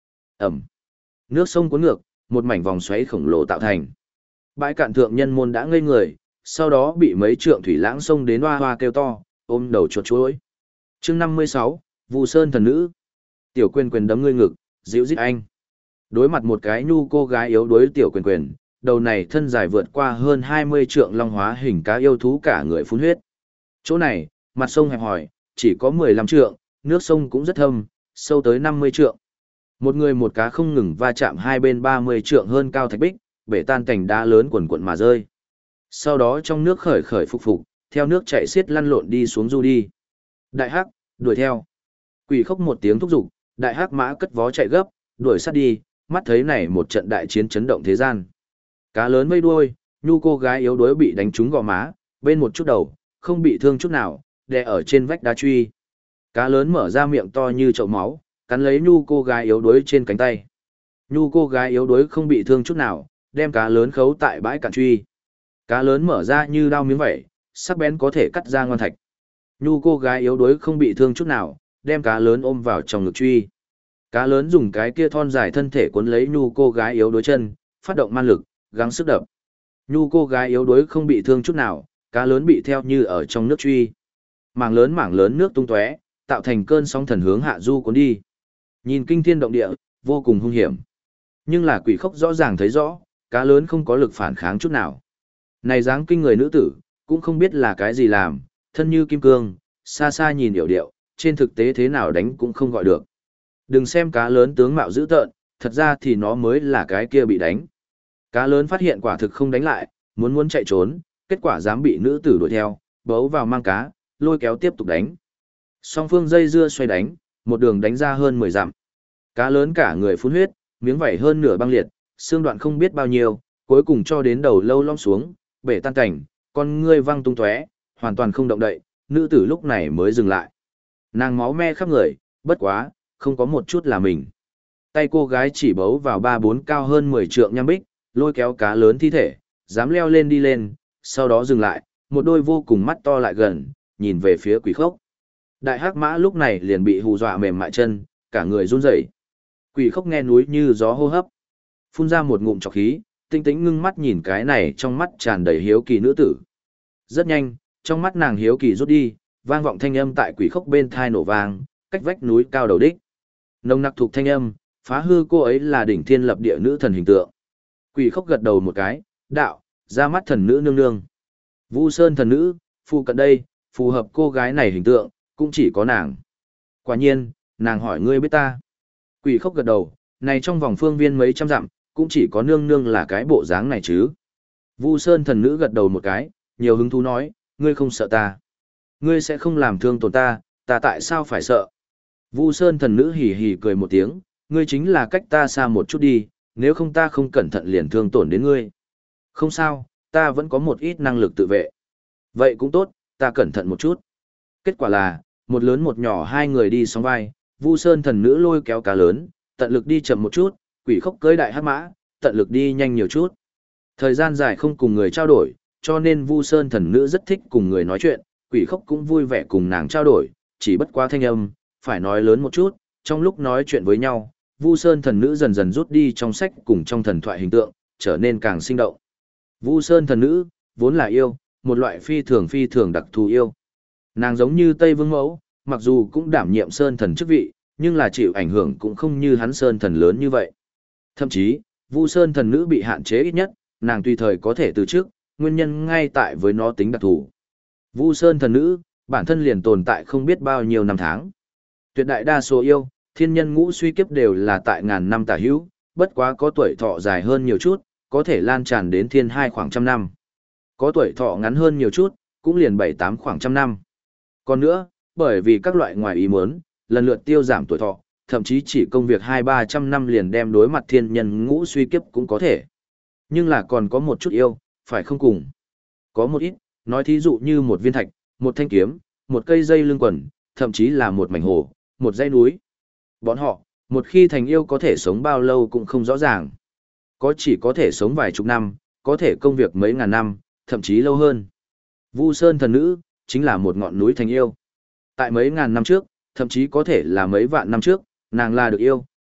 Ẩm. Nước sông cuốn ngược, một mảnh vòng xoáy khổng lồ tạo thành. Bãi cạn thượng nhân môn đã ngây người, sau đó bị mấy trượng thủy lãng sông đến hoa hoa kêu to, ôm đầu chuột chuối. Chương 56, Vu Sơn thần nữ. Tiểu Quyền Quyền đấm ngươi ngực, dịu dít anh. Đối mặt một cái nhu cô gái yếu đuối Tiểu Quyền Quyền, đầu này thân dài vượt qua hơn 20 trượng long hóa hình cá yêu thú cả người phun huyết. Chỗ này, mặt sông hẹp hòi, chỉ có 15 trượng, nước sông cũng rất thâm, sâu tới 50 trượng. Một người một cá không ngừng va chạm hai bên 30 trượng hơn cao thạch bích, bể tan cảnh đá lớn quần quận mà rơi. Sau đó trong nước khởi khởi phục phục, theo nước chảy xiết lăn lộn đi xuống du đi. Đại hắc, đuổi theo. Quỷ khóc một tiếng thúc giục, đại hắc mã cất vó chạy gấp, đuổi sát đi, mắt thấy này một trận đại chiến chấn động thế gian. Cá lớn vây đuôi, nhu cô gái yếu đuối bị đánh trúng gò má, bên một chút đầu, không bị thương chút nào, đè ở trên vách đá truy. Cá lớn mở ra miệng to như chậu máu, cắn lấy nhu cô gái yếu đuối trên cánh tay. Nhu cô gái yếu đuối không bị thương chút nào, đem cá lớn khấu tại bãi cạn truy. Cá lớn mở ra như đao miếng vẩy, sắc bén có thể cắt ra ngon thạch. Nhu cô gái yếu đuối không bị thương chút nào, đem cá lớn ôm vào trong ngực truy. Cá lớn dùng cái kia thon dài thân thể cuốn lấy nhu cô gái yếu đuối chân, phát động man lực, gắng sức đập. Nhu cô gái yếu đuối không bị thương chút nào, cá lớn bị theo như ở trong nước truy. Mảng lớn nước tung tóe, tạo thành cơn sóng thần hướng hạ du cuốn đi. Nhìn kinh thiên động địa, vô cùng hung hiểm. Nhưng là Quỷ Khốc rõ ràng thấy rõ, cá lớn không có lực phản kháng chút nào. Này dáng kinh người nữ tử, cũng không biết là cái gì làm, thân như kim cương, xa xa nhìn điệu điệu, trên thực tế thế nào đánh cũng không gọi được. Đừng xem cá lớn tướng mạo dữ tợn, thật ra thì nó mới là cái kia bị đánh. Cá lớn phát hiện quả thực không đánh lại, muốn chạy trốn, kết quả dám bị nữ tử đuổi theo, bấu vào mang cá, lôi kéo tiếp tục đánh. Song phương dây dưa xoay đánh, một đường đánh ra hơn 10 dặm. Cá lớn cả người phun huyết, miếng vảy hơn nửa băng liệt, xương đoạn không biết bao nhiêu, cuối cùng cho đến đầu lâu lõm xuống, bể tan cảnh, con ngươi văng tung tóe, hoàn toàn không động đậy, nữ tử lúc này mới dừng lại. Nàng máu me khắp người, bất quá, không có một chút là mình. Tay cô gái chỉ bấu vào 3-4 cao hơn 10 trượng nham bích, lôi kéo cá lớn thi thể, dám leo lên đi lên, sau đó dừng lại, một đôi vô cùng mắt to lại gần, nhìn về phía Quỷ Khốc. Đại hắc mã lúc này liền bị hù dọa mềm mại chân, cả người run rẩy. Quỷ Khốc nghe núi như gió hô hấp, phun ra một ngụm trọc khí, tinh tĩnh ngưng mắt nhìn cái này trong mắt tràn đầy hiếu kỳ nữ tử. Rất nhanh, trong mắt nàng hiếu kỳ rút đi, vang vọng thanh âm tại Quỷ Khốc bên thai nổ vang, cách vách núi cao đầu đích. Nồng nặc thuộc thanh âm, phá hư cô ấy là đỉnh thiên lập địa nữ thần hình tượng. Quỷ Khốc gật đầu một cái, đạo, ra mắt thần nữ nương nương. Vu Sơn thần nữ, phù cận đây, phù hợp cô gái này hình tượng, cũng chỉ có nàng. Quả nhiên, nàng hỏi ngươi biết ta. Quỷ Khốc gật đầu, này trong vòng phương viên mấy trăm dặm, cũng chỉ có nương nương là cái bộ dáng này chứ. Vu Sơn thần nữ gật đầu một cái, nhiều hứng thú nói, ngươi không sợ ta. Ngươi sẽ không làm thương tổn ta, ta tại sao phải sợ. Vu Sơn thần nữ hì hì cười một tiếng, ngươi chính là cách ta xa một chút đi, nếu không ta không cẩn thận liền thương tổn đến ngươi. Không sao, ta vẫn có một ít năng lực tự vệ. Vậy cũng tốt, ta cẩn thận một chút. Kết quả là, một lớn một nhỏ hai người đi sóng vai, Vu Sơn thần nữ lôi kéo cá lớn, tận lực đi chậm một chút, Quỷ Khốc cưỡi đại hắc mã, tận lực đi nhanh nhiều chút. Thời gian dài không cùng người trao đổi, cho nên Vu Sơn thần nữ rất thích cùng người nói chuyện, Quỷ Khốc cũng vui vẻ cùng nàng trao đổi, chỉ bất quá thanh âm, phải nói lớn một chút, trong lúc nói chuyện với nhau, Vu Sơn thần nữ dần dần rút đi trong sách cùng trong thần thoại hình tượng, trở nên càng sinh động. Vu Sơn thần nữ, vốn là yêu, một loại phi thường đặc thù yêu. Nàng giống như Tây Vương Mẫu, mặc dù cũng đảm nhiệm Sơn thần chức vị, nhưng là chịu ảnh hưởng cũng không như hắn Sơn thần lớn như vậy. Thậm chí, Vu Sơn thần nữ bị hạn chế ít nhất, nàng tùy thời có thể từ chức, nguyên nhân ngay tại với nó tính đặc thù. Vu Sơn thần nữ, bản thân liền tồn tại không biết bao nhiêu năm tháng. Tuyệt đại đa số yêu, thiên nhân ngũ suy kiếp đều là tại ngàn năm tả hữu, bất quá có tuổi thọ dài hơn nhiều chút, có thể lan tràn đến thiên hai khoảng trăm năm. Có tuổi thọ ngắn hơn nhiều chút, cũng liền 7-8 khoảng trăm năm. Còn nữa, bởi vì các loại ngoài ý muốn, lần lượt tiêu giảm tuổi thọ, thậm chí chỉ công việc 200-300 năm liền đem đối mặt thiên nhân ngũ suy kiếp cũng có thể. Nhưng là còn có một chút yêu, phải không cùng. Có một ít, nói thí dụ như một viên thạch, một thanh kiếm, một cây dây lưng quần, thậm chí là một mảnh hồ, một dãy núi. Bọn họ, một khi thành yêu có thể sống bao lâu cũng không rõ ràng. Có chỉ có thể sống vài chục năm, có thể công việc mấy ngàn năm, thậm chí lâu hơn. Vu Sơn thần nữ, chính là một ngọn núi thành yêu. Tại mấy ngàn năm trước, thậm chí có thể là mấy vạn năm trước, nàng là được yêu,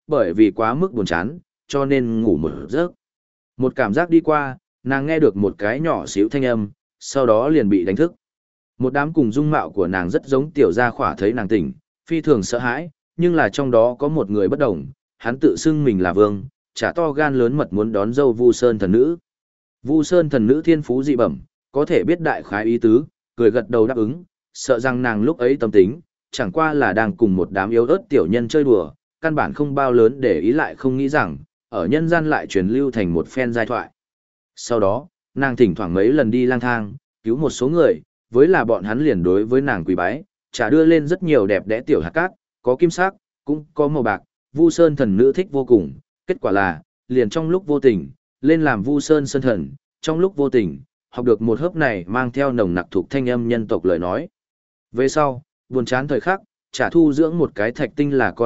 bởi vì quá mức buồn chán, cho nên ngủ một giấc. Một cảm giác đi qua, nàng nghe được một cái nhỏ xíu thanh âm, sau đó liền bị đánh thức. Một đám cùng dung mạo của nàng rất giống tiểu gia khỏa thấy nàng tỉnh, phi thường sợ hãi, nhưng là trong đó có một người bất đồng, hắn tự xưng mình là vương, chả to gan lớn mật muốn đón dâu Vu Sơn thần nữ. Vu Sơn thần nữ thiên phú dị bẩm, có thể biết đại khái ý tứ, cười gật đầu đáp ứng, sợ rằng nàng lúc ấy tâm tính, chẳng qua là đang cùng một đám yếu ớt tiểu nhân chơi đùa, căn bản không bao lớn để ý lại không nghĩ rằng, ở nhân gian lại truyền lưu thành một phen giai thoại. Sau đó, nàng thỉnh thoảng mấy lần đi lang thang, cứu một số người, với là bọn hắn liền đối với nàng quỳ bái, trả đưa lên rất nhiều đẹp đẽ tiểu hạt cát, có kim sắc, cũng có màu bạc, Vu Sơn thần nữ thích vô cùng, kết quả là, liền trong lúc vô tình, lên làm Vu Sơn sơn thần, trong lúc vô tình, học được một hớp này mang theo nồng nặc thuộc thanh âm nhân tộc lời nói. Về sau, buồn chán thời khắc, trả thu dưỡng một cái thạch tinh là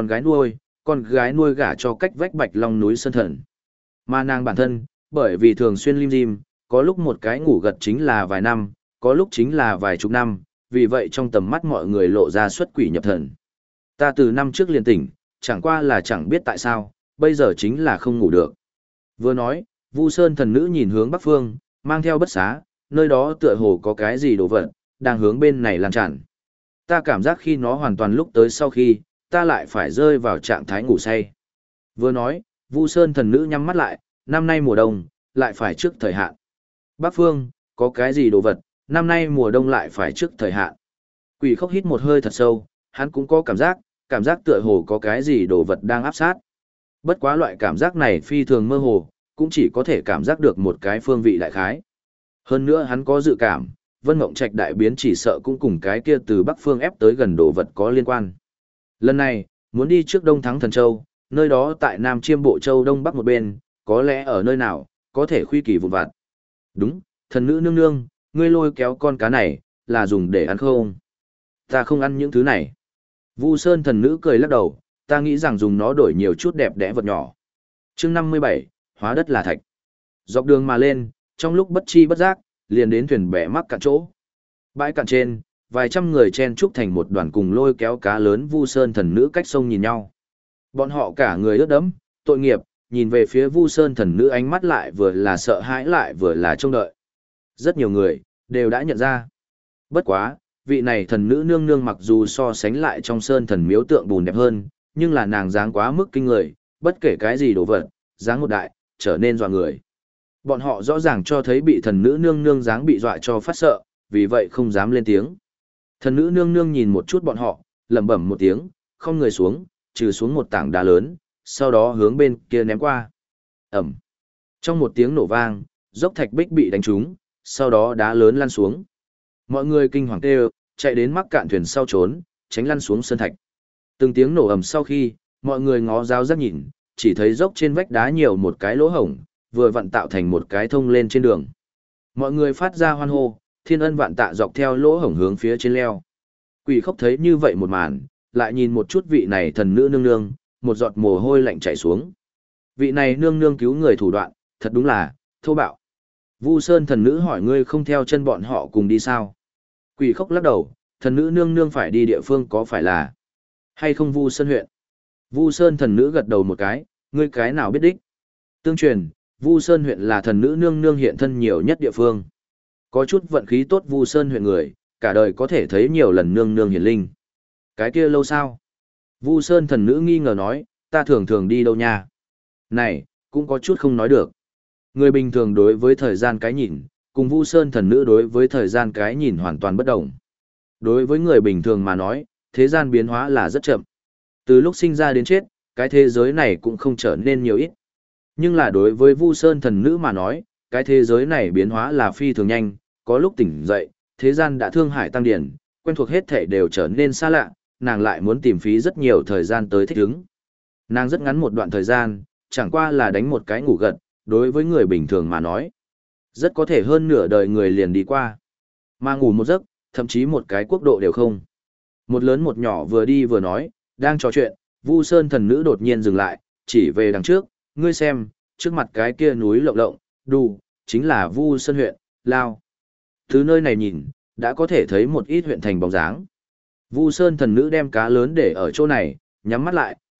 con gái nuôi gả cho cách vách Bạch Long núi sơn thần. Mà nàng bản thân, bởi vì thường xuyên lim dim, có lúc một cái ngủ gật chính là vài năm, có lúc chính là vài chục năm, vì vậy trong tầm mắt mọi người lộ ra xuất quỷ nhập thần. Ta từ năm trước liền tỉnh, chẳng qua là chẳng biết tại sao, bây giờ chính là không ngủ được. Vừa nói, Vu Sơn thần nữ nhìn hướng bắc phương, mang theo bất xá, nơi đó tựa hồ có cái gì đồ vật, đang hướng bên này lan tràn. Ta cảm giác khi nó hoàn toàn lúc tới sau khi, ta lại phải rơi vào trạng thái ngủ say. Vừa nói, Vu Sơn thần nữ nhắm mắt lại, năm nay mùa đông, lại phải trước thời hạn. Bắc phương, có cái gì đồ vật, năm nay mùa đông lại phải trước thời hạn. Quỷ Khốc hít một hơi thật sâu, hắn cũng có cảm giác tựa hồ có cái gì đồ vật đang áp sát. Bất quá loại cảm giác này phi thường mơ hồ, cũng chỉ có thể cảm giác được một cái phương vị đại khái. Hơn nữa hắn có dự cảm, Vân Mộng Trạch đại biến chỉ sợ cũng cùng cái kia từ Bắc phương ép tới gần đồ vật có liên quan. Lần này, muốn đi trước Đông Thắng Thần Châu, nơi đó tại Nam Chiêm Bộ Châu Đông Bắc một bên, có lẽ ở nơi nào, có thể khuy kỳ vụn vặt. Đúng, thần nữ nương nương, ngươi lôi kéo con cá này, là dùng để ăn không? Ta không ăn những thứ này. Vu Sơn thần nữ cười lắc đầu, ta nghĩ rằng dùng nó đổi nhiều chút đẹp đẽ vật nhỏ. Chương 57, hóa đất là thạch. Dọc đường mà lên, trong lúc bất chi bất giác, liền đến thuyền bè mắc cạn chỗ. Bãi cạn trên, vài trăm người chen chúc thành một đoàn cùng lôi kéo cá lớn Vu Sơn thần nữ cách sông nhìn nhau. Bọn họ cả người ướt đẫm, tội nghiệp, nhìn về phía Vu Sơn thần nữ ánh mắt lại vừa là sợ hãi lại vừa là trông đợi. Rất nhiều người, đều đã nhận ra. Bất quá, vị này thần nữ nương nương mặc dù so sánh lại trong sơn thần miếu tượng bùn đẹp hơn, nhưng là nàng dáng quá mức kinh người, bất kể cái gì đồ vật, dáng một đại, trở nên dọa người. Bọn họ rõ ràng cho thấy bị thần nữ nương nương dáng bị dọa cho phát sợ, vì vậy không dám lên tiếng. Thần nữ nương nương nhìn một chút bọn họ, lẩm bẩm một tiếng, không người xuống, trừ xuống một tảng đá lớn, sau đó hướng bên kia ném qua. Ẩm. Trong một tiếng nổ vang, dốc thạch bích bị đánh trúng, sau đó đá lớn lăn xuống. Mọi người kinh hoàng kêu, chạy đến mắc cạn thuyền sau trốn, tránh lăn xuống sơn thạch. Từng tiếng nổ ầm sau khi, mọi người ngó giáo giác nhìn, chỉ thấy dốc trên vách đá nhiều một cái lỗ hổng, vừa vặn tạo thành một cái thông lên trên đường. Mọi người phát ra hoan hô, thiên ân vạn tạ dọc theo lỗ hổng hướng phía trên leo. Quỷ Khốc thấy như vậy một màn, lại nhìn một chút vị này thần nữ nương nương, một giọt mồ hôi lạnh chảy xuống. Vị này nương nương cứu người thủ đoạn, thật đúng là thô bạo. Vu Sơn thần nữ hỏi ngươi không theo chân bọn họ cùng đi sao? Quỷ Khốc lắc đầu, thần nữ nương nương phải đi địa phương có phải là hay không Vu Sơn huyện? Vu Sơn thần nữ gật đầu một cái, ngươi cái nào biết đích? Tương truyền, Vu Sơn huyện là thần nữ nương nương hiện thân nhiều nhất địa phương. Có chút vận khí tốt Vu Sơn huyện người, cả đời có thể thấy nhiều lần nương nương hiển linh. Cái kia lâu sao? Vu Sơn thần nữ nghi ngờ nói, ta thường thường đi đâu nha? Này, cũng có chút không nói được. Người bình thường đối với thời gian cái nhìn, cùng Vu Sơn thần nữ đối với thời gian cái nhìn hoàn toàn bất đồng. Đối với người bình thường mà nói, thế gian biến hóa là rất chậm. Từ lúc sinh ra đến chết, cái thế giới này cũng không trở nên nhiều ít. Nhưng là đối với Vu Sơn thần nữ mà nói, cái thế giới này biến hóa là phi thường nhanh, có lúc tỉnh dậy, thế gian đã thương hải tăng điển, quen thuộc hết thể đều trở nên xa lạ, nàng lại muốn tìm phí rất nhiều thời gian tới thích ứng. Nàng rất ngắn một đoạn thời gian, chẳng qua là đánh một cái ngủ gật, đối với người bình thường mà nói. Rất có thể hơn nửa đời người liền đi qua. Mà ngủ một giấc, thậm chí một cái quốc độ đều không. Một lớn một nhỏ vừa đi vừa nói, đang trò chuyện, Vu Sơn thần nữ đột nhiên dừng lại, chỉ về đằng trước, ngươi xem, trước mặt cái kia núi lộng lộng, đù, chính là Vu Sơn huyện, Lao. Từ nơi này nhìn, đã có thể thấy một ít huyện thành bóng dáng. Vu Sơn thần nữ đem cá lớn để ở chỗ này, nhắm mắt lại,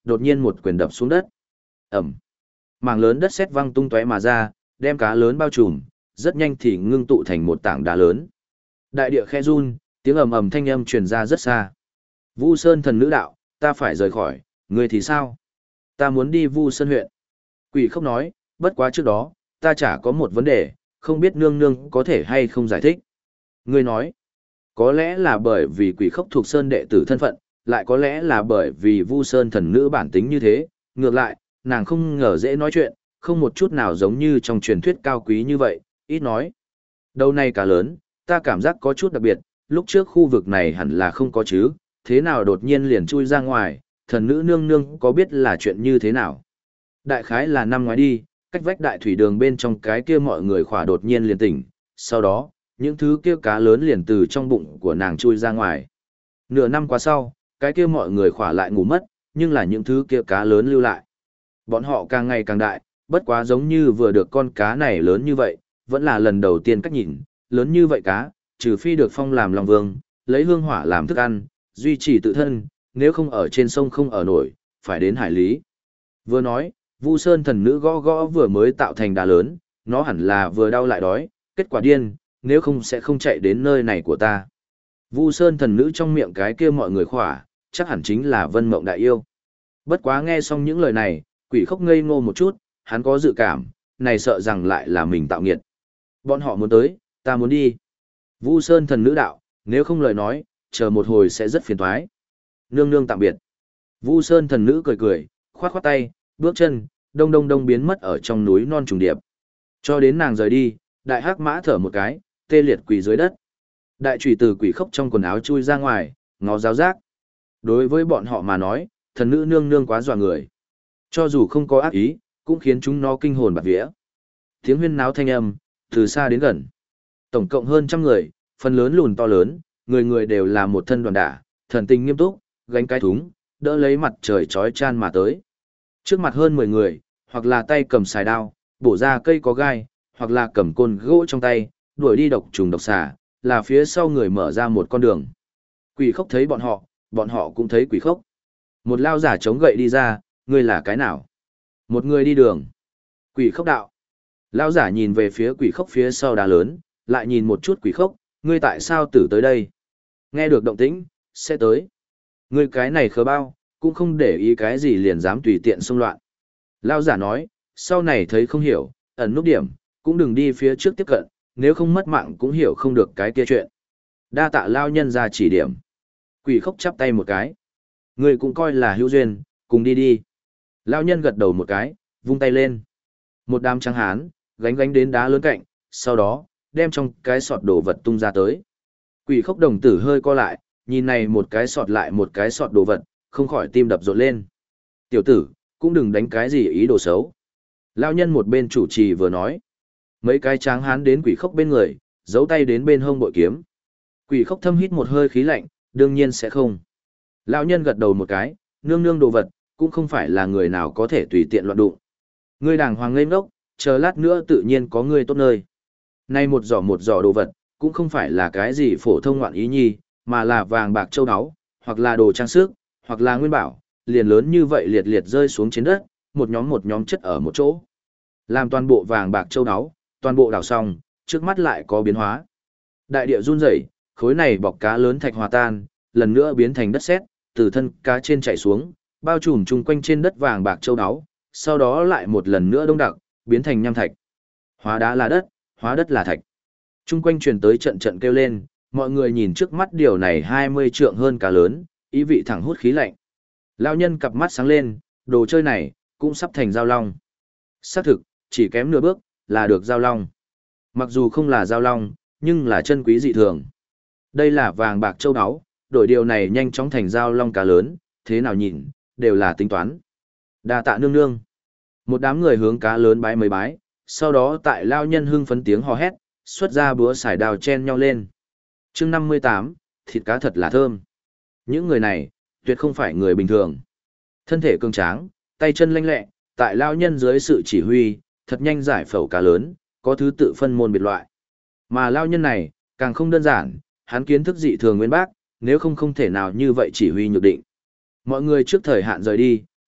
đột nhiên một quyền đập xuống đất. Ẩm. Mảng lớn đất sét văng tung tóe mà ra, đem cá lớn bao trùm, rất nhanh thì ngưng tụ thành một tảng đá lớn. Đại địa khe run, tiếng ầm ầm thanh âm truyền ra rất xa. Vu Sơn thần nữ đạo, ta phải rời khỏi, ngươi thì sao? Ta muốn đi Vu Sơn huyện. Quỷ Khốc nói, bất quá trước đó, ta chả có một vấn đề, không biết nương nương có thể hay không giải thích. Ngươi nói, có lẽ là bởi vì Quỷ Khốc thuộc Sơn đệ tử thân phận, lại có lẽ là bởi vì Vu Sơn thần nữ bản tính như thế, ngược lại, nàng không ngờ dễ nói chuyện, không một chút nào giống như trong truyền thuyết cao quý như vậy, ít nói. Đầu này cá lớn, ta cảm giác có chút đặc biệt, lúc trước khu vực này hẳn là không có chứ, thế nào đột nhiên liền chui ra ngoài, thần nữ nương nương có biết là chuyện như thế nào. Đại khái là năm ngoái đi, cách vách đại thủy đường bên trong cái kia mọi người khỏa đột nhiên liền tỉnh, sau đó, những thứ kia cá lớn liền từ trong bụng của nàng chui ra ngoài. Nửa năm qua sau, cái kia mọi người khỏa lại ngủ mất, nhưng là những thứ kia cá lớn lưu lại. Bọn họ càng ngày càng đại, bất quá giống như vừa được con cá này lớn như vậy, vẫn là lần đầu tiên cách nhìn, lớn như vậy cá, trừ phi được phong làm Long Vương, lấy hương hỏa làm thức ăn, duy trì tự thân, nếu không ở trên sông không ở nổi, phải đến hải lý. Vừa nói, Vu Sơn thần nữ gõ gõ vừa mới tạo thành đá lớn, nó hẳn là vừa đau lại đói, kết quả điên, nếu không sẽ không chạy đến nơi này của ta. Vu Sơn thần nữ trong miệng cái kia mọi người khỏa, chắc hẳn chính là Vân Mộng Đại Yêu. Bất quá nghe xong những lời này, Quỷ Khốc ngây ngô một chút, hắn có dự cảm, này sợ rằng lại là mình tạo nghiệt. Bọn họ muốn tới, ta muốn đi. Vu Sơn thần nữ đạo, nếu không lời nói, chờ một hồi sẽ rất phiền toái. Nương nương tạm biệt. Vu Sơn thần nữ cười cười, khoát khoát tay, bước chân, đông đông đông biến mất ở trong núi non trùng điệp. Cho đến nàng rời đi, đại hắc mã thở một cái, tê liệt quỳ dưới đất. Đại chủy từ Quỷ Khốc trong quần áo chui ra ngoài, ngó giáo giác. Đối với bọn họ mà nói, thần nữ nương nương quá dọa người. Cho dù không có ác ý, cũng khiến chúng nó kinh hồn bạt vía. Tiếng huyên náo thanh âm, từ xa đến gần. Tổng cộng hơn trăm người, phần lớn lùn to lớn, người người đều là một thân đoàn đả, thần tình nghiêm túc, gánh cái thúng, đỡ lấy mặt trời chói chan mà tới. Trước mặt hơn 10 người, hoặc là tay cầm xài đao, bổ ra cây có gai, hoặc là cầm côn gỗ trong tay, đuổi đi độc trùng độc xà, là phía sau người mở ra một con đường. Quỷ Khốc thấy bọn họ cũng thấy Quỷ Khốc. Một lao giả chống gậy đi ra, ngươi là cái nào? Một người đi đường. Quỷ Khốc đạo. Lao giả nhìn về phía Quỷ Khốc phía sau đá lớn, lại nhìn một chút Quỷ Khốc, ngươi tại sao tử tới đây? Nghe được động tĩnh, sẽ tới. Ngươi cái này khờ bao, cũng không để ý cái gì liền dám tùy tiện xông loạn. Lao giả nói, sau này thấy không hiểu, ẩn nút điểm, cũng đừng đi phía trước tiếp cận, nếu không mất mạng cũng hiểu không được cái kia chuyện. Đa tạ Lao nhân ra chỉ điểm. Quỷ Khốc chắp tay một cái. Ngươi cũng coi là hữu duyên, cùng đi đi. Lao nhân gật đầu một cái, vung tay lên. Một đám trắng hán, gánh đến đá lớn cạnh, sau đó, đem trong cái sọt đồ vật tung ra tới. Quỷ Khốc đồng tử hơi co lại, nhìn này một cái sọt lại một cái sọt đồ vật, không khỏi tim đập rộn lên. Tiểu tử, cũng đừng đánh cái gì ý đồ xấu. Lao nhân một bên chủ trì vừa nói. Mấy cái tráng hán đến Quỷ Khốc bên người, giấu tay đến bên hông bội kiếm. Quỷ Khốc thâm hít một hơi khí lạnh, đương nhiên sẽ không. Lão nhân gật đầu một cái, nương nương đồ vật, cũng không phải là người nào có thể tùy tiện loạn đụng. Ngươi đàng hoàng ngây ngốc, chờ lát nữa tự nhiên có ngươi tốt nơi. Nay một giỏ đồ vật, cũng không phải là cái gì phổ thông ngoạn ý nhi, mà là vàng bạc châu áo, hoặc là đồ trang sức, hoặc là nguyên bảo, liền lớn như vậy liệt liệt rơi xuống trên đất, một nhóm chất ở một chỗ. Làm toàn bộ vàng bạc châu áo, toàn bộ đào xong, trước mắt lại có biến hóa. Đại địa run rẩy, khối này bọc cá lớn thạch hòa tan, lần nữa biến thành đất sét, từ thân cá trên chảy xuống, bao trùm chung quanh trên đất vàng bạc châu áo, sau đó lại một lần nữa đông đặc, biến thành nham thạch. Hóa đá là đất, hóa đất là thạch. Chung quanh truyền tới trận trận kêu lên, mọi người nhìn trước mắt điều này 20 trượng hơn cá lớn, ý vị thẳng hút khí lạnh. Lão nhân cặp mắt sáng lên, đồ chơi này, cũng sắp thành giao long. Xác thực, chỉ kém nửa bước, là được giao long. Mặc dù không là giao long, nhưng là chân quý dị thường. Đây là vàng bạc châu áo, đổi điều này nhanh chóng thành giao long cá lớn, thế nào nhìn, đều là tính toán. Đa tạ nương nương. Một đám người hướng cá lớn bái mấy bái, sau đó tại lao nhân hưng phấn tiếng hò hét, xuất ra búa xài đào chen nhau lên. Chương 58, thịt cá thật là thơm. Những người này, tuyệt không phải người bình thường. Thân thể cường tráng, tay chân lanh lẹ, tại lao nhân dưới sự chỉ huy, thật nhanh giải phẫu cá lớn, có thứ tự phân môn biệt loại. Mà lao nhân này, càng không đơn giản, hắn kiến thức dị thường nguyên bác, nếu không thể nào như vậy chỉ huy nhược định. Mọi người trước thời hạn rời đi,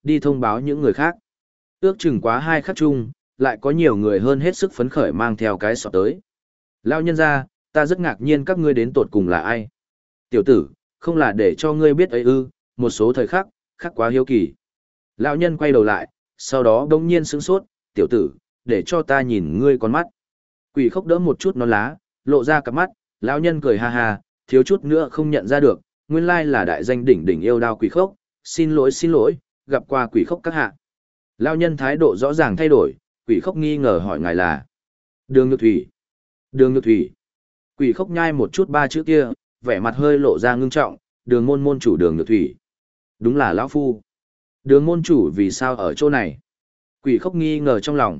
đi thông báo những người khác. Ước chừng quá 2 khắc chung, lại có nhiều người hơn hết sức phấn khởi mang theo cái sọt tới. Lão nhân gia, ta rất ngạc nhiên các ngươi đến tột cùng là ai. Tiểu tử, không là để cho ngươi biết ấy ư, một số thời khắc, khắc quá hiếu kỳ. Lão nhân quay đầu lại, sau đó đông nhiên sững sốt, tiểu tử, để cho ta nhìn ngươi con mắt. Quỷ khốc đỡ một chút non lá, lộ ra cặp mắt, lão nhân cười ha ha, thiếu chút nữa không nhận ra được, nguyên lai là đại danh đỉnh đỉnh yêu đao quỷ khốc, xin lỗi, gặp qua quỷ khốc các hạ. Lão nhân thái độ rõ ràng thay đổi, quỷ khốc nghi ngờ hỏi ngài là Đường Nhược Thủy. Đường Nhược Thủy. Quỷ khốc nhai một chút 3 chữ kia, vẻ mặt hơi lộ ra ngưng trọng, Đường môn môn chủ Đường Nhược Thủy. Đúng là lão phu. Đường môn chủ vì sao ở chỗ này? Quỷ khốc nghi ngờ trong lòng.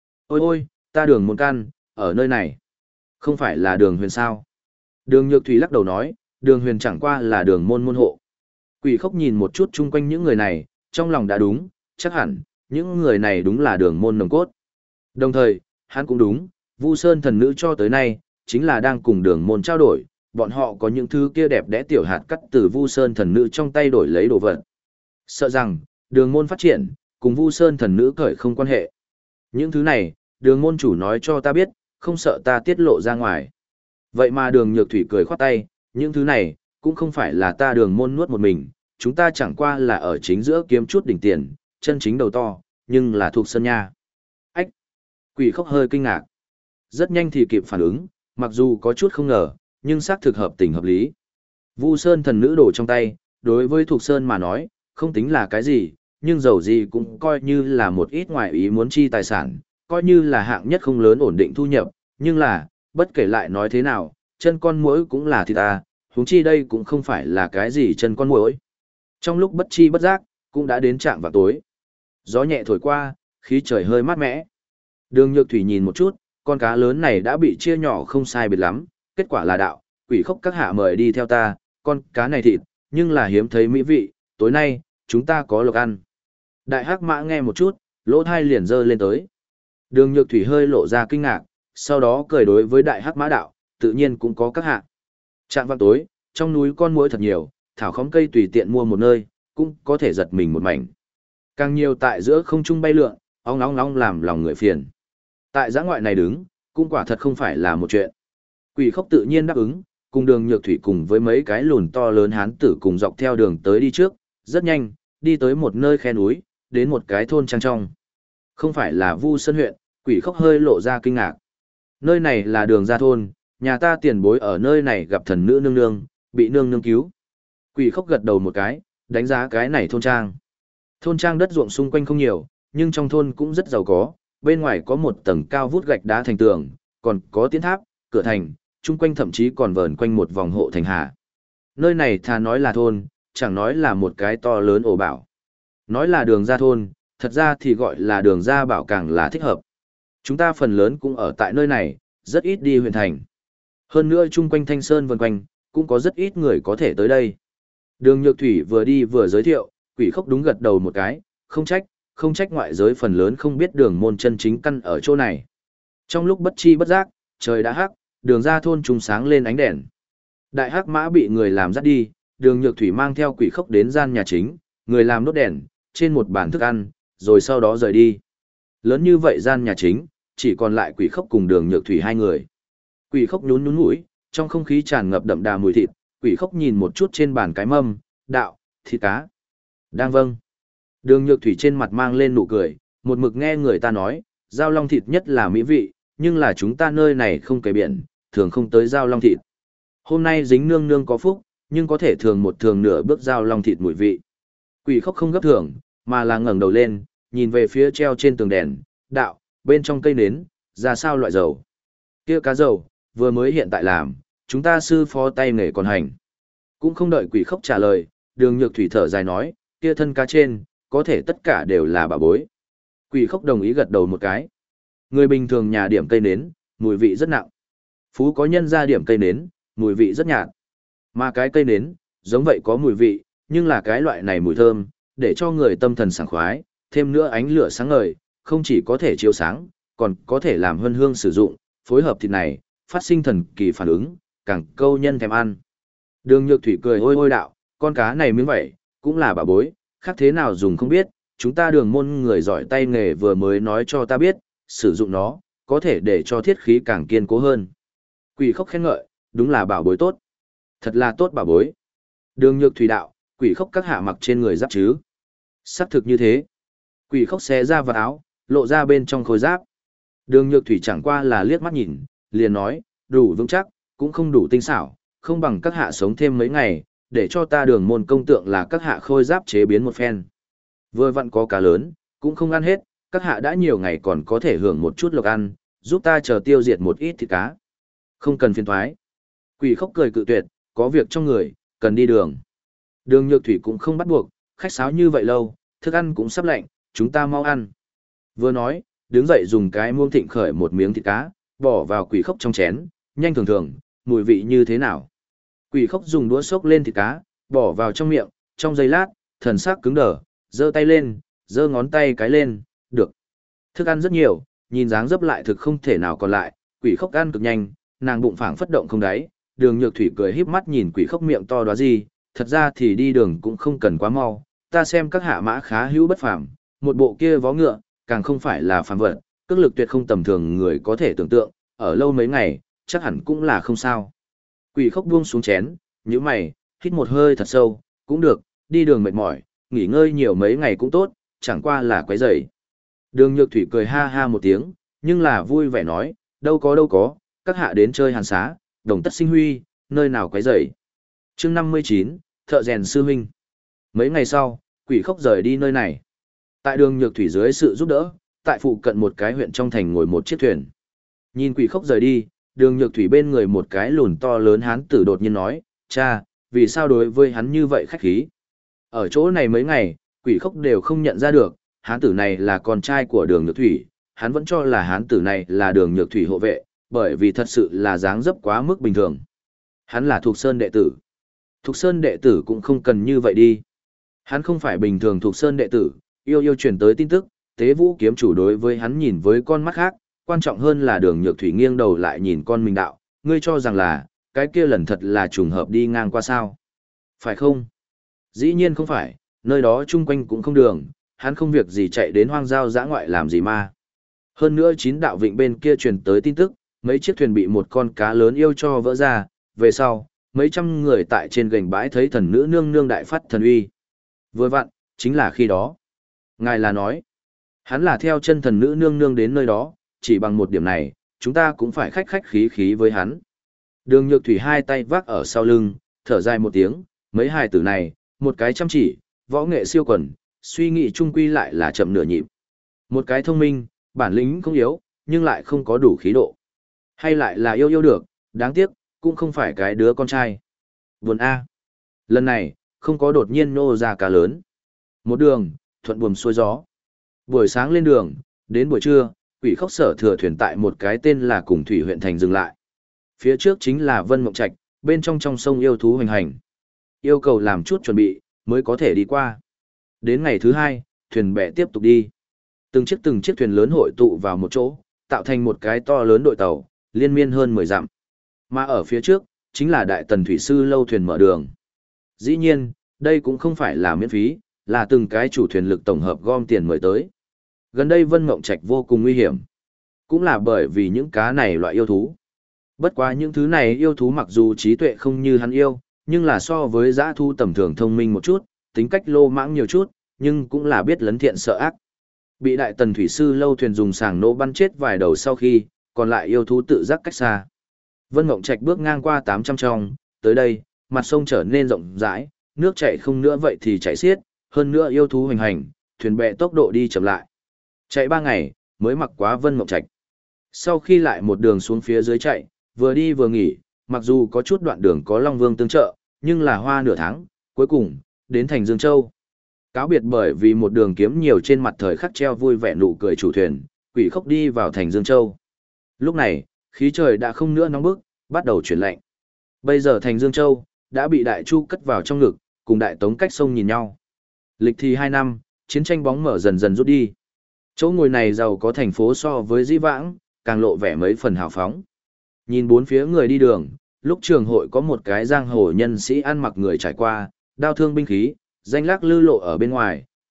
Ôi, ta Đường môn căn, ở nơi này. Không phải là Đường Huyền sao? Đường Nhược Thủy lắc đầu nói, Đường Huyền chẳng qua là Đường môn môn hộ. Quỷ khốc nhìn một chút chung quanh những người này, trong lòng đã đúng, chắc hẳn, những người này đúng là Đường môn nồng cốt. Đồng thời, hắn cũng đúng, Vu Sơn thần nữ cho tới nay, chính là đang cùng Đường môn trao đổi, bọn họ có những thứ kia đẹp đẽ tiểu hạt cắt từ Vu Sơn thần nữ trong tay đổi lấy đồ vật. Sợ rằng, Đường môn phát triển, cùng Vu Sơn thần nữ cởi không quan hệ. Những thứ này, Đường môn chủ nói cho ta biết, không sợ ta tiết lộ ra ngoài. Vậy mà Đường Nhược Thủy cười khoát tay, những thứ này, cũng không phải là ta Đường môn nuốt một mình, chúng ta chẳng qua là ở chính giữa kiếm chút đỉnh tiền, chân chính đầu to, nhưng là thuộc sơn nha. Ách! Quỷ khốc hơi kinh ngạc. Rất nhanh thì kịp phản ứng, mặc dù có chút không ngờ, nhưng xác thực hợp tình hợp lý. Vu Sơn thần nữ đổ trong tay, đối với thuộc sơn mà nói, không tính là cái gì, nhưng dầu gì cũng coi như là một ít ngoại ý muốn chi tài sản, coi như là hạng nhất không lớn ổn định thu nhập, nhưng là, bất kể lại nói thế nào, chân con muỗi cũng là thịt ta, huống chi đây cũng không phải là cái gì chân con muỗi. Trong lúc bất chi bất giác, cũng đã đến trạm vào tối. Gió nhẹ thổi qua, khí trời hơi mát mẻ. Đường Nhược Thủy nhìn một chút, con cá lớn này đã bị chia nhỏ không sai biệt lắm, kết quả là đạo, quỷ khốc các hạ mời đi theo ta, con cá này thịt, nhưng là hiếm thấy mỹ vị, tối nay, chúng ta có lộc ăn. Đại hắc mã nghe một chút, lỗ thai liền dơ lên tới. Đường Nhược Thủy hơi lộ ra kinh ngạc, sau đó cười đối với đại hắc mã đạo, tự nhiên cũng có các hạ. Trạng vạng tối, trong núi con muỗi thật nhiều, thảo khóm cây tùy tiện mua một nơi, cũng có thể giật mình một mảnh. Càng nhiều tại giữa không trung bay lượn, ong ong làm lòng người phiền. Tại giã ngoại này đứng, cũng quả thật không phải là một chuyện. Quỷ khốc tự nhiên đáp ứng, cùng Đường Nhược Thủy cùng với mấy cái lùn to lớn hán tử cùng dọc theo đường tới đi trước, rất nhanh, đi tới một nơi khe núi, đến một cái thôn trang trong. Không phải là Vu Sơn huyện, quỷ khốc hơi lộ ra kinh ngạc. Nơi này là Đường gia thôn, nhà ta tiền bối ở nơi này gặp thần nữ nương nương, bị nương nương cứu. Quỷ khốc gật đầu một cái, đánh giá cái này thôn trang. Thôn trang đất ruộng xung quanh không nhiều, nhưng trong thôn cũng rất giàu có, bên ngoài có một tầng cao vút gạch đá thành tường, còn có tiến tháp, cửa thành, chung quanh thậm chí còn vờn quanh một vòng hộ thành hà. Nơi này thà nói là thôn, chẳng nói là một cái to lớn ổ bảo. Nói là Đường gia thôn, thật ra thì gọi là Đường gia bảo càng là thích hợp. Chúng ta phần lớn cũng ở tại nơi này, rất ít đi huyện thành. Hơn nữa chung quanh Thanh Sơn vần quanh, cũng có rất ít người có thể tới đây. Đường Nhược Thủy vừa đi vừa giới thiệu, quỷ khốc đúng gật đầu một cái, không trách ngoại giới phần lớn không biết Đường môn chân chính căn ở chỗ này. Trong lúc bất chi bất giác, trời đã hắc, Đường ra thôn trùng sáng lên ánh đèn. Đại hắc mã bị người làm dắt đi, Đường Nhược Thủy mang theo quỷ khốc đến gian nhà chính, người làm đốt đèn, trên một bàn thức ăn, rồi sau đó rời đi. Lớn như vậy gian nhà chính, chỉ còn lại quỷ khốc cùng Đường Nhược Thủy hai người. Quỷ khốc nhún nhún mũi, trong không khí tràn ngập đậm đà mùi thịt, quỷ khốc nhìn một chút trên bàn cái mâm, đạo, thịt cá. Đang vâng. Đường Nhược Thủy trên mặt mang lên nụ cười, một mực nghe người ta nói, dao long thịt nhất là mỹ vị, nhưng là chúng ta nơi này không kề biển, thường không tới dao long thịt. Hôm nay dính nương nương có phúc, nhưng có thể thường một thường nửa bước dao long thịt mùi vị. Quỷ khốc không gấp thưởng, mà là ngẩng đầu lên, nhìn về phía treo trên tường đèn, đạo, bên trong cây nến, ra sao loại dầu. Kia cá dầu, vừa mới hiện tại làm, chúng ta sư phó tay nghề còn hành. Cũng không đợi quỷ khốc trả lời, Đường Nhược Thủy thở dài nói, kia thân cá trên, có thể tất cả đều là bà bối. Quỷ khốc đồng ý gật đầu một cái. Người bình thường nhà điểm cây nến, mùi vị rất nặng. Phú có nhân ra điểm cây nến, mùi vị rất nhạt. Mà cái cây nến, giống vậy có mùi vị, nhưng là cái loại này mùi thơm, để cho người tâm thần sảng khoái, thêm nữa ánh lửa sáng ngời, không chỉ có thể chiếu sáng, còn có thể làm hương hương sử dụng, phối hợp thịt này, phát sinh thần kỳ phản ứng, càng câu nhân thèm ăn. Đường Nhược Thủy cười ôi ôi đạo, con cá này miếng vậy, cũng là bà bối, khác thế nào dùng không biết, chúng ta đường môn người giỏi tay nghề vừa mới nói cho ta biết, sử dụng nó, có thể để cho thiết khí càng kiên cố hơn. Quỷ khốc khen ngợi, đúng là bảo bối tốt. Thật là tốt bảo bối. Đường Nhược Thủy đạo, quỷ khốc các hạ mặc trên người giáp chứ. Xác thực như thế. Quỷ khốc xé ra vật áo, lộ ra bên trong khối giáp. Đường Nhược Thủy chẳng qua là liếc mắt nhìn, liền nói, đủ vững chắc, cũng không đủ tinh xảo, không bằng các hạ sống thêm mấy ngày, để cho ta đường môn công tượng là các hạ khôi giáp chế biến một phen. Vừa vặn có cá lớn, cũng không ăn hết, các hạ đã nhiều ngày còn có thể hưởng một chút lộc ăn, giúp ta chờ tiêu diệt một ít thịt cá. Không cần phiền thoái. Quỷ khốc cười cự tuyệt, có việc trong người, cần đi đường. Đường Nhược Thủy cũng không bắt buộc, khách sáo như vậy lâu, thức ăn cũng sắp lạnh, chúng ta mau ăn. Vừa nói, đứng dậy dùng cái muông thịnh khởi một miếng thịt cá, bỏ vào quỷ khốc trong chén, nhanh thường thường, mùi vị như thế nào. Quỷ khốc dùng đũa xốc lên thịt cá, bỏ vào trong miệng, trong giây lát, thần sắc cứng đờ, giơ tay lên, giơ ngón tay cái lên, được. Thức ăn rất nhiều, nhìn dáng dấp lại thực không thể nào còn lại, quỷ khốc ăn cực nhanh, nàng bụng phảng phất động không đáy, Đường Nhược Thủy cười híp mắt nhìn quỷ khốc miệng to đó gì, thật ra thì đi đường cũng không cần quá mau, ta xem các hạ mã khá hữu bất phàm, một bộ kia vó ngựa, càng không phải là phàm vật, cước lực tuyệt không tầm thường người có thể tưởng tượng, ở lâu mấy ngày, chắc hẳn cũng là không sao. Quỷ khốc buông xuống chén, nhíu mày, hít một hơi thật sâu, cũng được, đi đường mệt mỏi, nghỉ ngơi nhiều mấy ngày cũng tốt, chẳng qua là quấy rầy. Đường Nhược Thủy cười ha ha một tiếng, nhưng là vui vẻ nói, đâu có, các hạ đến chơi hàn xá, đồng tất sinh huy, nơi nào quấy rầy. Chương 59, thợ rèn sư huynh. Mấy ngày sau, quỷ khốc rời đi nơi này. Tại đường Nhược Thủy dưới sự giúp đỡ, tại phụ cận một cái huyện trong thành ngồi một chiếc thuyền. Nhìn quỷ khốc rời đi, đường Nhược Thủy bên người một cái lùn to lớn hán tử đột nhiên nói, cha, vì sao đối với hắn như vậy khách khí. Ở chỗ này mấy ngày, quỷ khốc đều không nhận ra được, hán tử này là con trai của đường Nhược Thủy, hắn vẫn cho là hán tử này là đường Nhược Thủy hộ vệ, bởi vì thật sự là dáng dấp quá mức bình thường. Hắn là Thục Sơn đệ tử. Thục Sơn đệ tử cũng không cần như vậy đi. Hắn không phải bình thường Thục Sơn đệ tử, yêu truyền tới tin tức, Tế Vũ kiếm chủ đối với hắn nhìn với con mắt khác, quan trọng hơn là đường Nhược Thủy nghiêng đầu lại nhìn con mình đạo, ngươi cho rằng là, cái kia lần thật là trùng hợp đi ngang qua sao. Phải không? Dĩ nhiên không phải, nơi đó chung quanh cũng không đường, hắn không việc gì chạy đến hoang giao dã ngoại làm gì mà. Hơn nữa chín đạo vịnh bên kia truyền tới tin tức, mấy chiếc thuyền bị một con cá lớn yêu cho vỡ ra, về sau, mấy trăm người tại trên gành bãi thấy thần nữ nương nương đại phát thần uy. Vừa vặn, chính là khi đó. Ngài là nói, hắn là theo chân thần nữ nương nương đến nơi đó, chỉ bằng một điểm này, chúng ta cũng phải khách khí với hắn. Đường Nhược Thủy hai tay vác ở sau lưng, thở dài một tiếng, mấy hài tử này, một cái chăm chỉ, võ nghệ siêu quần, suy nghĩ chung quy lại là chậm nửa nhịp. Một cái thông minh, bản lĩnh không yếu, nhưng lại không có đủ khí độ. Hay lại là yêu được, đáng tiếc, cũng không phải cái đứa con trai. Buồn A. Lần này, không có đột nhiên nô ra cá lớn. Một đường, thuận buồm xuôi gió. Buổi sáng lên đường, đến buổi trưa, quỷ khốc sở thừa thuyền tại một cái tên là Cùng Thủy huyện thành dừng lại. Phía trước chính là Vân Mộng Trạch, bên trong sông yêu thú hoành hành. Yêu cầu làm chút chuẩn bị, mới có thể đi qua. Đến ngày thứ hai, thuyền bè tiếp tục đi. Từng chiếc thuyền lớn hội tụ vào một chỗ, tạo thành một cái to lớn đội tàu, liên miên hơn 10 dặm. Mà ở phía trước, chính là Đại Tần Thủy Sư lâu thuyền mở đường. Dĩ nhiên, đây cũng không phải là miễn phí, là từng cái chủ thuyền lực tổng hợp gom tiền mời tới. Gần đây Vân Mộng Trạch vô cùng nguy hiểm. Cũng là bởi vì những cá này loại yêu thú. Bất quá những thứ này yêu thú mặc dù trí tuệ không như hắn yêu, nhưng là so với dã thu tầm thường thông minh một chút, tính cách lô mãng nhiều chút, nhưng cũng là biết lấn thiện sợ ác. Bị Đại Tần Thủy Sư lâu thuyền dùng sàng nổ bắn chết vài đầu sau khi, còn lại yêu thú tự giác cách xa. Vân Mộng Trạch bước ngang qua 800 trong, tới đây, mặt sông trở nên rộng rãi, nước chảy không nữa vậy thì chảy xiết, hơn nữa yêu thú hoành hành, thuyền bè tốc độ đi chậm lại. Chạy 3 ngày, mới mặc quá Vân Mộng Trạch. Sau khi lại một đường xuống phía dưới chạy, vừa đi vừa nghỉ, mặc dù có chút đoạn đường có Long Vương tương trợ, nhưng là hoa nửa tháng, cuối cùng, đến thành Dương Châu. Cáo biệt bởi vì một đường kiếm nhiều trên mặt thời khắc treo vui vẻ nụ cười chủ thuyền, quỷ khốc đi vào thành Dương Châu. Lúc này, khí trời đã không nữa nóng bức, bắt đầu chuyển lạnh. Bây giờ thành Dương Châu, đã bị Đại Chu cất vào trong ngực, cùng Đại Tống cách sông nhìn nhau. Lịch thì 2 năm, chiến tranh bóng mở dần dần rút đi. Chỗ ngồi này giàu có thành phố so với dĩ vãng, càng lộ vẻ mấy phần hào phóng. Nhìn bốn phía người đi đường, lúc trường hội có một cái giang hồ nhân sĩ ăn mặc người trải qua, đao thương binh khí, danh lác lư lộ ở bên ngoài,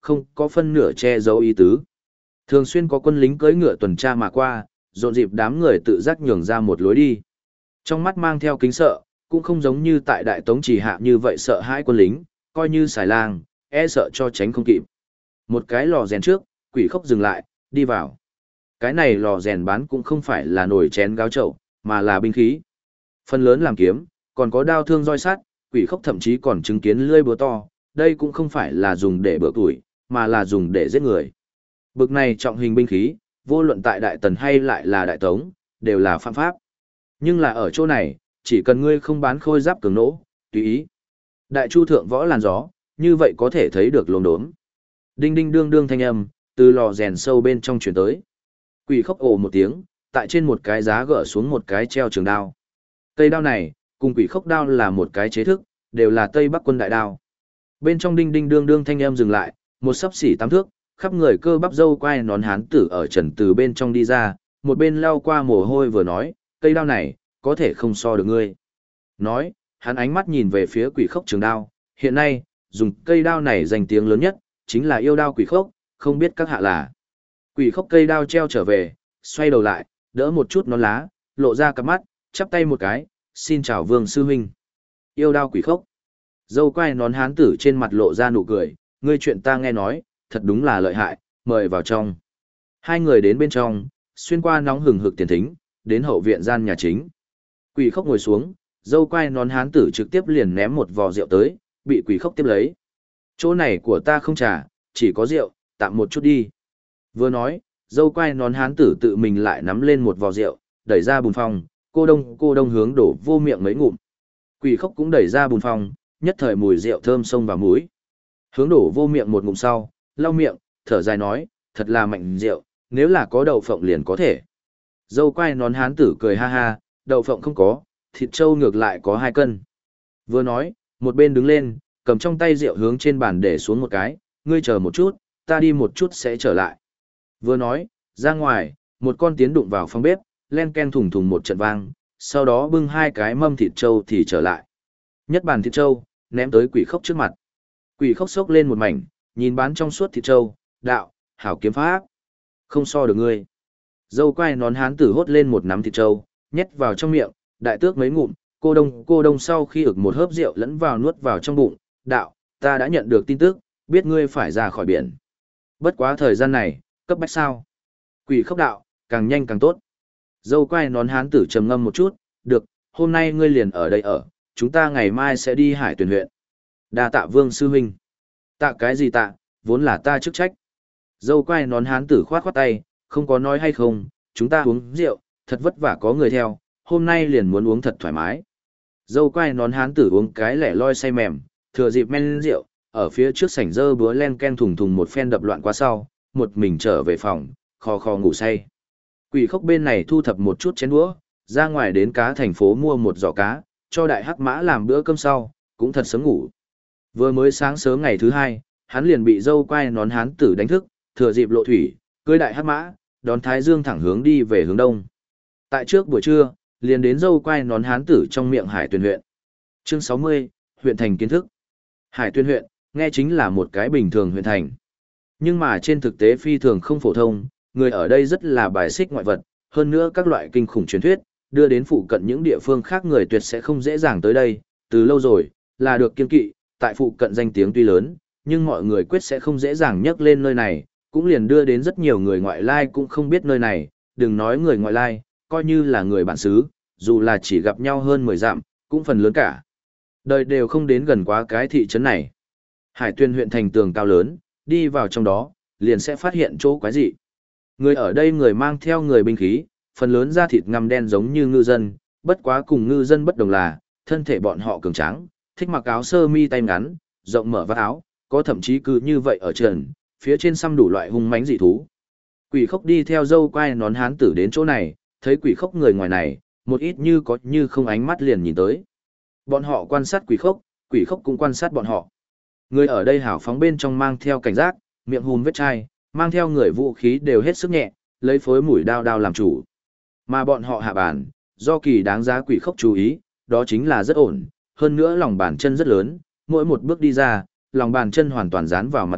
không có phân nửa che giấu ý tứ. Thường xuyên có quân lính cưỡi ngựa tuần tra mà qua, rộn dịp đám người tự giác nhường ra một lối đi. Trong mắt mang theo kính sợ, cũng không giống như tại Đại Tống Chỉ Hạ như vậy sợ hãi quân lính, coi như xài lang, e sợ cho tránh không kịp. Một cái lò rèn trước, Quỷ Khốc dừng lại, đi vào. Cái này lò rèn bán cũng không phải là nồi chén gáo chậu, mà là binh khí. Phần lớn làm kiếm, còn có đao thương roi sắt, Quỷ Khốc thậm chí còn chứng kiến lưỡi búa to, đây cũng không phải là dùng để bữa tuổi, mà là dùng để giết người. Bực này trọng hình binh khí, vô luận tại Đại Tần hay lại là Đại Tống, đều là phạm pháp. Nhưng là ở chỗ này, chỉ cần ngươi không bán khôi giáp cường nỗ, tùy ý. Đại chu thượng võ làn gió, như vậy có thể thấy được lồn đốm. Đinh đinh đương đương thanh âm, từ lò rèn sâu bên trong chuyển tới. Quỷ Khốc ồ một tiếng, tại trên một cái giá gỡ xuống một cái treo trường đao. Cây đao này, cùng Quỷ Khốc đao là một cái chế thức, đều là Tây Bắc quân đại đao. Bên trong đinh đinh đương đương thanh âm dừng lại, một xấp xỉ 8 thước, khắp người cơ bắp râu quai nón hán tử ở trần từ bên trong đi ra, một bên lao qua mồ hôi vừa nói, cây đao này, có thể không so được ngươi. Nói, hắn ánh mắt nhìn về phía Quỷ Khốc trường đao, hiện nay, dùng cây đao này danh tiếng lớn nhất, chính là yêu đao Quỷ Khốc, không biết các hạ là. Quỷ Khốc cây đao treo trở về, xoay đầu lại, đỡ một chút nón lá, lộ ra cặp mắt, chắp tay một cái, xin chào Vương sư huynh. Yêu đao Quỷ Khốc. Dâu quai nón hán tử trên mặt lộ ra nụ cười, ngươi chuyện ta nghe nói, thật đúng là lợi hại, mời vào trong. Hai người đến bên trong, xuyên qua nóng hừng hực tiền thính, đến hậu viện gian nhà chính. Quỷ Khốc ngồi xuống, dâu quai nón hán tử trực tiếp liền ném một vò rượu tới, bị Quỷ Khốc tiếp lấy. Chỗ này của ta không trà, chỉ có rượu, tạm một chút đi. Vừa nói, dâu quai nón hán tử tự mình lại nắm lên một vò rượu, đẩy ra bùn phòng, cô đông hướng đổ vô miệng mấy ngụm. Quỷ Khốc cũng đẩy ra bùn phòng, nhất thời mùi rượu thơm xông vào mũi. Hướng đổ vô miệng một ngụm sau, lau miệng, thở dài nói, thật là mạnh rượu, nếu là có đậu phộng liền có thể. Dâu quai nón hán tử cười ha ha, đậu phộng không có, thịt trâu ngược lại có 2 cân. Vừa nói, một bên đứng lên, cầm trong tay rượu hướng trên bàn để xuống một cái, ngươi chờ một chút, ta đi một chút sẽ trở lại. Vừa nói, ra ngoài, một con tiến đụng vào phòng bếp, len ken thùng thùng một trận vang, sau đó bưng 2 cái mâm thịt trâu thì trở lại. Nhất bàn thịt trâu, ném tới Quỷ Khốc trước mặt. Quỷ Khốc xốc lên một mảnh, nhìn bán trong suốt thịt trâu, đạo, hảo kiếm pháp. Không so được ngươi. Dâu quai nón hán tử hốt lên một nắm thịt trâu, nhét vào trong miệng, đại tước mấy ngụm, cô đông sau khi ực một hớp rượu lẫn vào nuốt vào trong bụng, đạo, ta đã nhận được tin tức, biết ngươi phải ra khỏi biển. Bất quá thời gian này, cấp bách sao. Quỷ Khốc đạo, càng nhanh càng tốt. Dâu quai nón hán tử trầm ngâm một chút, được, hôm nay ngươi liền ở đây ở, chúng ta ngày mai sẽ đi Hải Tuyền huyện. Đa tạ Vương sư huynh. Tạ cái gì tạ, vốn là ta chức trách. Dâu quai nón hán tử khoát khoát tay, không có nói hay không, chúng ta uống rượu, thật vất vả có người theo, hôm nay liền muốn uống thật thoải mái. Dâu quai nón hán tử uống cái lẻ loi say mềm, thừa dịp men rượu, ở phía trước sảnh dơ búa len ken thùng thùng một phen đập loạn qua sau, một mình trở về phòng, khò khò ngủ say. Quỷ Khốc bên này thu thập một chút chén đũa, ra ngoài đến cá thành phố mua một giỏ cá, cho đại hắc mã làm bữa cơm sau, cũng thật sớm ngủ. Vừa mới sáng sớm ngày thứ 2, hắn liền bị dâu quai nón hán tử đánh thức, thừa dịp lộ thủy, cưỡi đại hắc mã, đón Thái Dương thẳng hướng đi về hướng đông. Tại trước buổi trưa, liền đến dâu quai nón hán tử trong miệng Hải Tuyền huyện. Chương 60, huyện thành kiến thức. Hải Tuyền huyện, nghe chính là một cái bình thường huyện thành. Nhưng mà trên thực tế phi thường không phổ thông, người ở đây rất là bài xích ngoại vật, hơn nữa các loại kinh khủng truyền thuyết, đưa đến phụ cận những địa phương khác người tuyệt sẽ không dễ dàng tới đây, từ lâu rồi, là được kiên kỵ, tại phụ cận danh tiếng tuy lớn, nhưng mọi người quyết sẽ không dễ dàng nhắc lên nơi này, cũng liền đưa đến rất nhiều người ngoại lai cũng không biết nơi này, đừng nói người ngoại lai, coi như là người bản xứ, dù là chỉ gặp nhau hơn 10 dặm, cũng phần lớn cả. Đời đều không đến gần quá cái thị trấn này. Hải Tuyền huyện thành tường cao lớn, đi vào trong đó, liền sẽ phát hiện chỗ quái dị. Người ở đây người mang theo người binh khí, phần lớn da thịt ngăm đen giống như ngư dân, bất quá cùng ngư dân bất đồng là, thân thể bọn họ cường tráng, thích mặc áo sơ mi tay ngắn, rộng mở vắt áo, có thậm chí cứ như vậy ở trần, phía trên xăm đủ loại hung mãnh dị thú. Quỷ Khốc đi theo dâu quai nón hán tử đến chỗ này, thấy Quỷ Khốc người ngoài này, một ít như có như không ánh mắt liền nhìn tới. Bọn họ quan sát Quỷ Khốc cũng quan sát bọn họ. Người ở đây hào phóng bên trong mang theo cảnh giác, miệng hùm vết chai, mang theo người vũ khí đều hết sức nhẹ, lấy phối mũi đao đao làm chủ. Mà bọn họ hạ bản, do kỳ đáng giá Quỷ Khốc chú ý, đó chính là rất ổn, hơn nữa lòng bàn chân rất lớn, mỗi một bước đi ra, lòng bàn chân hoàn toàn dán vào mặt đất,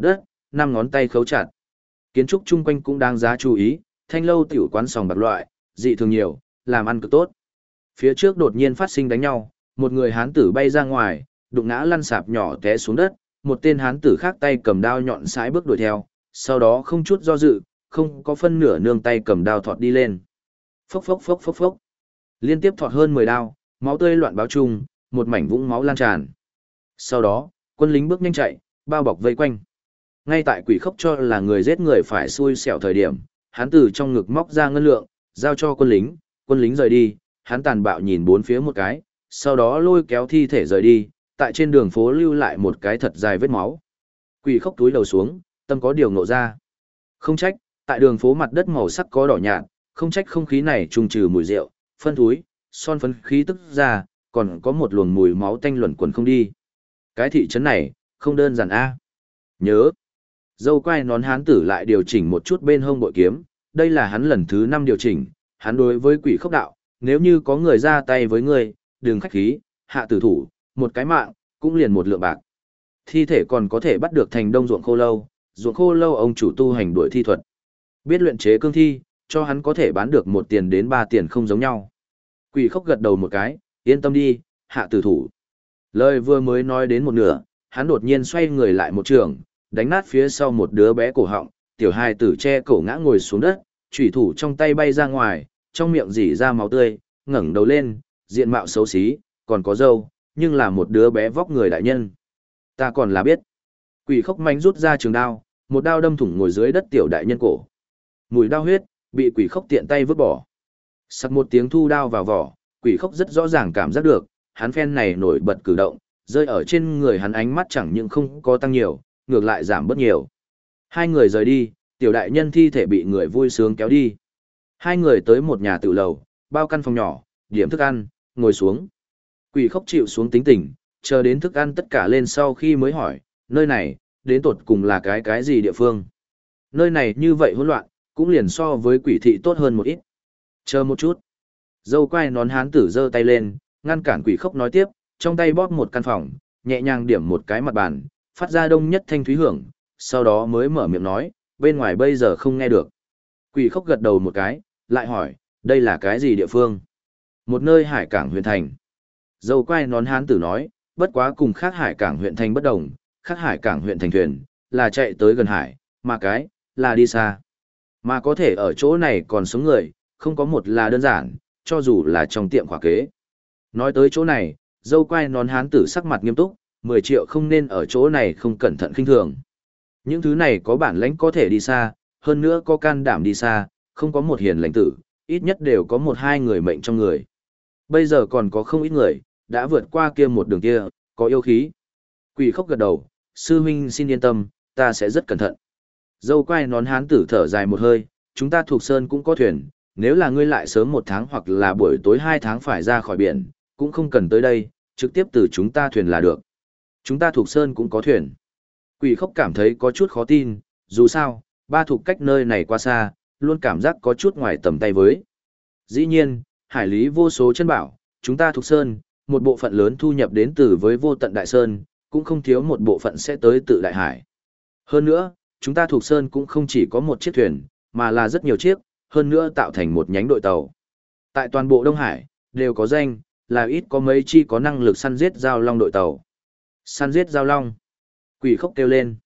năm ngón tay khấu chặt. Kiến trúc chung quanh cũng đáng giá chú ý, thanh lâu tiểu quán sòng bạc loại, dị thường nhiều, làm ăn cực tốt. Phía trước đột nhiên phát sinh đánh nhau, một người hán tử bay ra ngoài, đụng ngã lăn sạp nhỏ té xuống đất, một tên hán tử khác tay cầm đao nhọn sải bước đuổi theo, sau đó không chút do dự, không có phân nửa nương tay cầm đao thọt đi lên. Phốc phốc phốc phốc phốc. Liên tiếp thọt hơn 10 đao, máu tươi loạn báo chung, một mảnh vũng máu lan tràn. Sau đó, quân lính bước nhanh chạy, bao bọc vây quanh. Ngay tại Quỷ Khốc cho là người giết người phải xui xẻo thời điểm, hắn từ trong ngực móc ra ngân lượng, giao cho quân lính rời đi, hắn tàn bạo nhìn bốn phía một cái, sau đó lôi kéo thi thể rời đi, tại trên đường phố lưu lại một cái thật dài vết máu. Quỷ Khốc túi đầu xuống, tâm có điều ngộ ra. Không trách, tại đường phố mặt đất màu sắc có đỏ nhạt, không trách không khí này trùng trừ mùi rượu, phân thúi, son phấn khí tức ra, còn có một luồng mùi máu tanh luẩn quẩn không đi. Cái thị trấn này, không đơn giản a. Nhớ, dâu quai nón hán tử lại điều chỉnh một chút bên hông bội kiếm, đây là hắn lần thứ 5 điều chỉnh, hắn đối với Quỷ Khốc đạo, nếu như có người ra tay với ngươi, đừng khách khí, hạ tử thủ, một cái mạng, cũng liền một lượng bạc. Thi thể còn có thể bắt được thành đông ruộng khô lâu ông chủ tu hành đuổi thi thuật. Biết luyện chế cương thi, cho hắn có thể bán được 1 tiền đến 3 tiền không giống nhau. Quỷ Khốc gật đầu một cái, yên tâm đi, hạ tử thủ. Lời vừa mới nói đến một nửa, hắn đột nhiên xoay người lại một trường, đánh nát phía sau một đứa bé cổ họng, tiểu hài tử che cổ ngã ngồi xuống đất, chủy thủ trong tay bay ra ngoài, trong miệng rỉ ra máu tươi, ngẩng đầu lên, diện mạo xấu xí, còn có râu, nhưng là một đứa bé vóc người đại nhân. Ta còn là biết. Quỷ Khốc manh rút ra trường đao, một đao đâm thủng ngồi dưới đất tiểu đại nhân cổ. Mùi đao huyết, bị Quỷ Khốc tiện tay vứt bỏ. Sặc một tiếng thu đao vào vỏ, Quỷ Khốc rất rõ ràng cảm giác được, hắn phen này nổi bật cử động, rơi ở trên người hắn ánh mắt chẳng những không có tăng nhiều, ngược lại giảm bớt nhiều. Hai người rời đi, tiểu đại nhân thi thể bị người vui sướng kéo đi. Hai người tới một nhà tự lầu, bao căn phòng nhỏ, điểm thức ăn, ngồi xuống. Quỷ Khốc chịu xuống tính tình, chờ đến thức ăn tất cả lên sau khi mới hỏi, nơi này, đến tột cùng là cái gì địa phương? Nơi này như vậy hỗn loạn, cũng liền so với quỷ thị tốt hơn một ít. Chờ một chút. Dâu quai nón hán tử giơ tay lên, ngăn cản Quỷ Khốc nói tiếp, trong tay bóp một căn phòng, nhẹ nhàng điểm một cái mặt bàn, phát ra đông nhất thanh thúy hưởng, sau đó mới mở miệng nói, bên ngoài bây giờ không nghe được. Quỷ Khốc gật đầu một cái, lại hỏi, đây là cái gì địa phương? Một nơi hải cảng huyện thành. Dâu quai nón hán tử nói, bất quá cùng khác hải cảng huyện thành bất đồng, khác hải cảng huyện thành thuyền, là chạy tới gần hải, mà cái, là đi xa. Mà có thể ở chỗ này còn sống người, không có một là đơn giản, cho dù là trong tiệm khóa kế. Nói tới chỗ này, dâu quai nón hán tử sắc mặt nghiêm túc, 10 triệu không nên ở chỗ này không cẩn thận khinh thường. Những thứ này có bản lãnh có thể đi xa, hơn nữa có can đảm đi xa, không có một hiền lãnh tử, ít nhất đều có 1-2 người mệnh trong người. Bây giờ còn có không ít người, đã vượt qua kia một đường kia, có yêu khí. Quỷ Khốc gật đầu, sư huynh xin yên tâm, ta sẽ rất cẩn thận. Dâu quai nón hán tử thở dài một hơi, chúng ta thuộc sơn cũng có thuyền, nếu là ngươi lại sớm 1 tháng hoặc là buổi tối 2 tháng phải ra khỏi biển, cũng không cần tới đây, trực tiếp từ chúng ta thuyền là được. Chúng ta thuộc sơn cũng có thuyền. Quỷ Khốc cảm thấy có chút khó tin, dù sao, ba thuộc cách nơi này quá xa, luôn cảm giác có chút ngoài tầm tay với. Dĩ nhiên, hải lý vô số chân bảo, chúng ta thuộc sơn, một bộ phận lớn thu nhập đến từ với vô tận đại sơn, cũng không thiếu một bộ phận sẽ tới tự đại hải. Hơn nữa, chúng ta thuộc sơn cũng không chỉ có một chiếc thuyền, mà là rất nhiều chiếc, hơn nữa tạo thành một nhánh đội tàu. Tại toàn bộ Đông Hải, đều có danh, là ít có mấy chi có năng lực săn giết giao long đội tàu. Săn giết giao long. Quỷ Khốc kêu lên.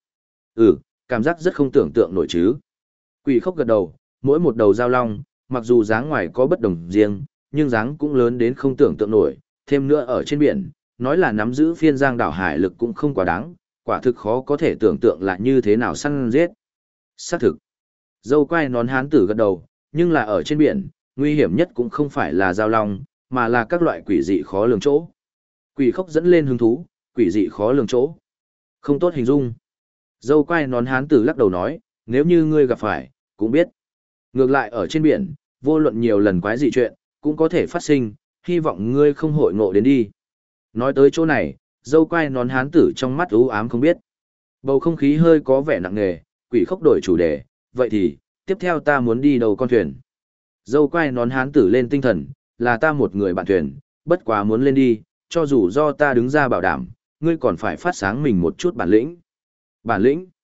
Cảm giác rất không tưởng tượng nổi chứ. Quỷ Khốc gật đầu, mỗi một đầu giao long, mặc dù dáng ngoài có bất đồng riêng, nhưng dáng cũng lớn đến không tưởng tượng nổi, thêm nữa ở trên biển, nói là nắm giữ phiên giang đảo hải lực cũng không quá đáng, quả thực khó có thể tưởng tượng là như thế nào săn giết. Xác thực. Dâu quai nón hán tử gật đầu, nhưng là ở trên biển, nguy hiểm nhất cũng không phải là giao long, mà là các loại quỷ dị khó lường chỗ. Quỷ Khốc dẫn lên hứng thú, quỷ dị khó lường chỗ. Không tốt hình dung. Dâu quai nón hán tử lắc đầu nói, nếu như ngươi gặp phải, cũng biết. Ngược lại ở trên biển, vô luận nhiều lần quái dị chuyện, cũng có thể phát sinh, hy vọng ngươi không hội ngộ đến đi. Nói tới chỗ này, dâu quai nón hán tử trong mắt u ám không biết. Bầu không khí hơi có vẻ nặng nề, Quỷ Khốc đổi chủ đề, vậy thì, tiếp theo ta muốn đi đầu con thuyền. Dâu quai nón hán tử lên tinh thần, là ta một người bạn thuyền, bất quá muốn lên đi, cho dù do ta đứng ra bảo đảm, ngươi còn phải phát sáng mình một chút bản lĩnh. Bản lĩnh?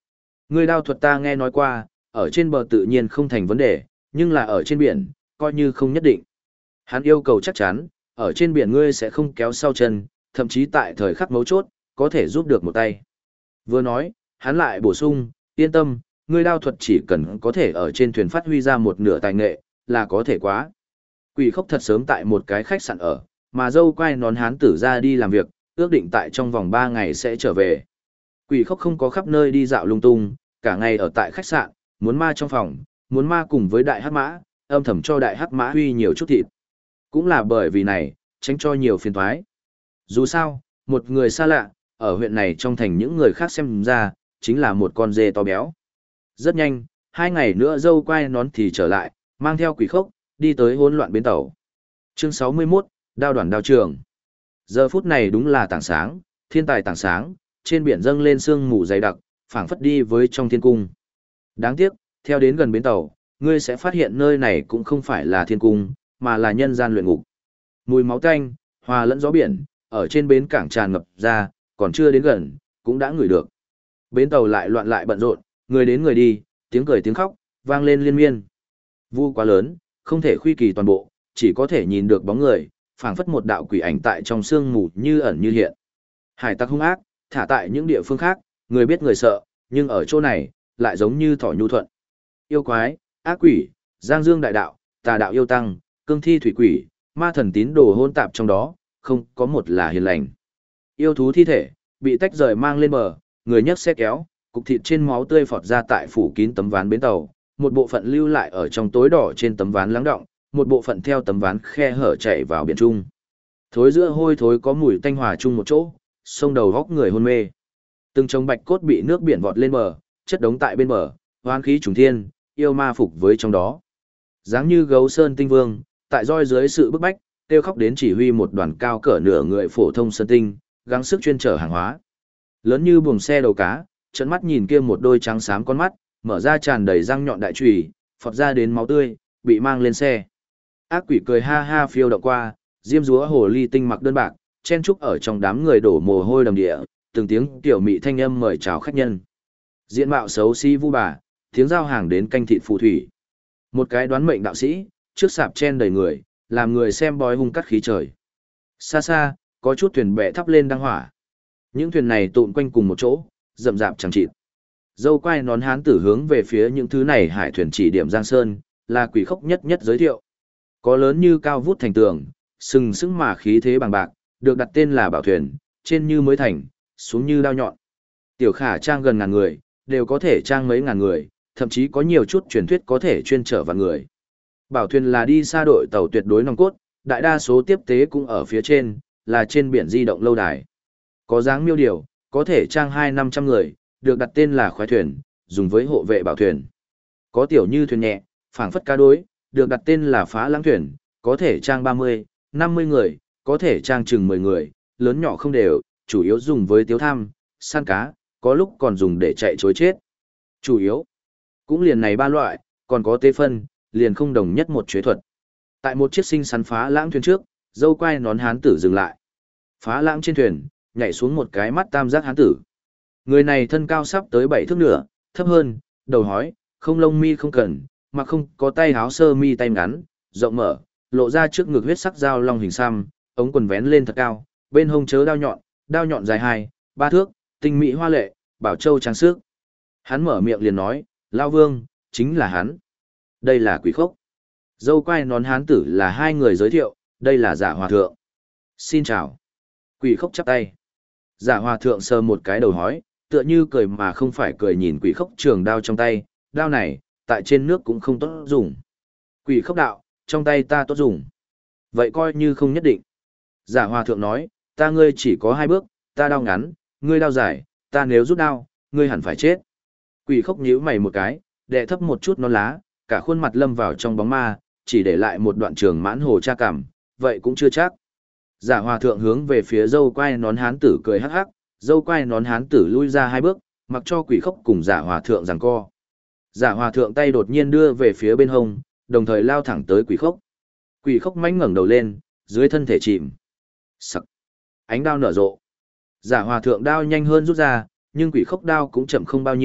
Ngươi đao thuật ta nghe nói qua, ở trên bờ tự nhiên không thành vấn đề, nhưng là ở trên biển, coi như không nhất định. Hắn yêu cầu chắc chắn, ở trên biển ngươi sẽ không kéo sau chân, thậm chí tại thời khắc mấu chốt, có thể giúp được một tay. Vừa nói, hắn lại bổ sung, yên tâm, ngươi đao thuật chỉ cần có thể ở trên thuyền phát huy ra một nửa tài nghệ, là có thể quá. Quỷ Khốc thật sớm tại một cái khách sạn ở, mà dâu quai nón hán tử ra đi làm việc, ước định tại trong vòng 3 ngày sẽ trở về. Quỷ Khốc không có khắp nơi đi dạo lung tung, cả ngày ở tại khách sạn, muốn ma trong phòng, muốn ma cùng với đại hắc mã, âm thầm cho đại hắc mã huy nhiều chút thịt. Cũng là bởi vì này, tránh cho nhiều phiền toái. Dù sao, một người xa lạ, ở huyện này trong thành những người khác xem ra, chính là một con dê to béo. Rất nhanh, 2 ngày nữa dâu quai nón thì trở lại, mang theo Quỷ Khốc, đi tới hỗn loạn bến tàu. Chương 61, Đao đoàn đao trường. Giờ phút này đúng là tảng sáng, thiên tài tảng sáng, trên biển dâng lên sương mù dày đặc, phảng phất đi với trong thiên cung. Đáng tiếc, theo đến gần bến tàu, ngươi sẽ phát hiện nơi này cũng không phải là thiên cung, mà là nhân gian luyện ngục. Mùi máu tanh, hòa lẫn gió biển, ở trên bến cảng tràn ngập ra, còn chưa đến gần, cũng đã ngửi được. Bến tàu lại loạn lại bận rộn, người đến người đi, tiếng cười tiếng khóc, vang lên liên miên. Vu quá lớn, không thể khuy kỳ toàn bộ, chỉ có thể nhìn được bóng người, phảng phất một đạo quỷ ảnh tại trong sương mù như ẩn như hiện. Hải tặc hung ác, thả tại những địa phương khác, người biết người sợ, nhưng ở chỗ này, lại giống như thỏ nhu thuận. Yêu quái, ác quỷ, giang dương đại đạo, tà đạo yêu tăng, cương thi thủy quỷ, ma thần tín đồ hôn tạp trong đó, không có một là hiền lành. Yêu thú thi thể, bị tách rời mang lên bờ, người nhấc xe kéo, cục thịt trên máu tươi phọt ra tại phủ kín tấm ván bến tàu, một bộ phận lưu lại ở trong tối đỏ trên tấm ván lắng động, một bộ phận theo tấm ván khe hở chảy vào biển trung. Thối giữa hôi thối có mùi tanh hòa chung một chỗ, sông đầu góc người hôn mê. Từng chồng bạch cốt bị nước biển vọt lên bờ, chất đống tại bên bờ, hoán khí trùng thiên, yêu ma phục với trong đó. Dáng như gấu sơn tinh vương, tại roi dưới sự bức bách, kêu khóc đến chỉ huy một đoàn cao cỡ nửa người phổ thông sơn tinh, gắng sức chuyên chở hàng hóa. Lớn như buồng xe đầu cá, trận mắt nhìn kia một đôi trắng xám con mắt, mở ra tràn đầy răng nhọn đại chùy, phọt ra đến máu tươi, bị mang lên xe. Ác quỷ cười ha ha phiêu động qua, diêm dúa hồ ly tinh mặc đơn bạc, chen trúc ở trong đám người đổ mồ hôi đầm địa, từng tiếng tiểu mị thanh âm mời chào khách nhân. Diện mạo xấu xí vu bà, tiếng giao hàng đến canh thịt phù thủy. Một cái đoán mệnh đạo sĩ, trước sạp chen đầy người, làm người xem bói hung cắt khí trời. Xa xa, có chút thuyền bè thắp lên đăng hỏa. Những thuyền này tụm quanh cùng một chỗ, rậm rạp chẳng chịt. Dâu quai nón hán tử hướng về phía những thứ này hải thuyền chỉ điểm Giang Sơn, là Quỷ Khốc nhất nhất giới thiệu. Có lớn như cao vút thành tường, sừng sững mà khí thế bằng bạc, được đặt tên là bảo thuyền, trên như mới thành, xuống như đao nhọn. Tiểu khả trang gần ngàn người, đều có thể trang mấy ngàn người, thậm chí có nhiều chút truyền thuyết có thể chuyên chở vạn người. Bảo thuyền là đi xa đội tàu tuyệt đối nòng cốt, đại đa số tiếp tế cũng ở phía trên, là trên biển di động lâu đài. Có dáng miêu điều, có thể trang 200-500 người, được đặt tên là khoái thuyền, dùng với hộ vệ bảo thuyền. Có tiểu như thuyền nhẹ, phảng phất cá đối, được đặt tên là phá lãng thuyền, có thể trang 30-50 người, có thể trang chừng 10 người, lớn nhỏ không đều, chủ yếu dùng với tiếu tham, săn cá, có lúc còn dùng để chạy chối chết. Chủ yếu, cũng liền này ba loại, còn có tế phân, liền không đồng nhất một chế thuật. Tại một chiếc xinh xắn phá lãng thuyền trước, dâu quai nón hán tử dừng lại. Phá lãng trên thuyền, nhảy xuống một cái mắt tam giác hán tử. Người này thân cao sắp tới 7 thước nửa, thấp hơn, đầu hói, không lông mi không cần, mà không có tay áo sơ mi tay ngắn, rộng mở, lộ ra trước ngực huyết sắc dao long hình xăm, ống quần vén lên thật cao, bên hông chớ đao nhọn dài 2-3 thước, tinh mỹ hoa lệ, bảo châu trang sức. Hắn mở miệng liền nói, Lao Vương, chính là hắn. Đây là Quỷ Khốc. Dâu quai nón hán tử là hai người giới thiệu, đây là Giả Hòa Thượng. Xin chào. Quỷ Khốc chắp tay. Giả Hòa Thượng sờ một cái đầu hói, tựa như cười mà không phải cười nhìn Quỷ Khốc trường đao trong tay, đao này, tại trên nước cũng không tốt dùng. Quỷ Khốc đạo, trong tay ta tốt dùng. Vậy coi như không nhất định. Giả Hòa Thượng nói, ta ngươi chỉ có 2 bước, ta đao ngắn, ngươi đao dài, ta nếu rút đao, ngươi hẳn phải chết. Quỷ Khốc nhíu mày một cái, đệ thấp một chút non lá, cả khuôn mặt lâm vào trong bóng ma, chỉ để lại một đoạn trường mãn hồ cha cảm, vậy cũng chưa chắc. Giả Hòa Thượng hướng về phía dâu quai nón hán tử cười hắc hắc, dâu quai nón hán tử lui ra 2 bước, mặc cho Quỷ Khốc cùng Giả Hòa Thượng giằng co. Giả Hòa Thượng tay đột nhiên đưa về phía bên hông, đồng thời lao thẳng tới Quỷ Khốc. Quỷ Khốc mãnh ngẩng đầu lên, dưới thân thể chìm. Sặc. Ánh đao nở rộ. Giả Hòa Thượng đao nhanh hơn rút ra, nhưng Quỷ Khốc đao cũng chậm không bao nhiêu,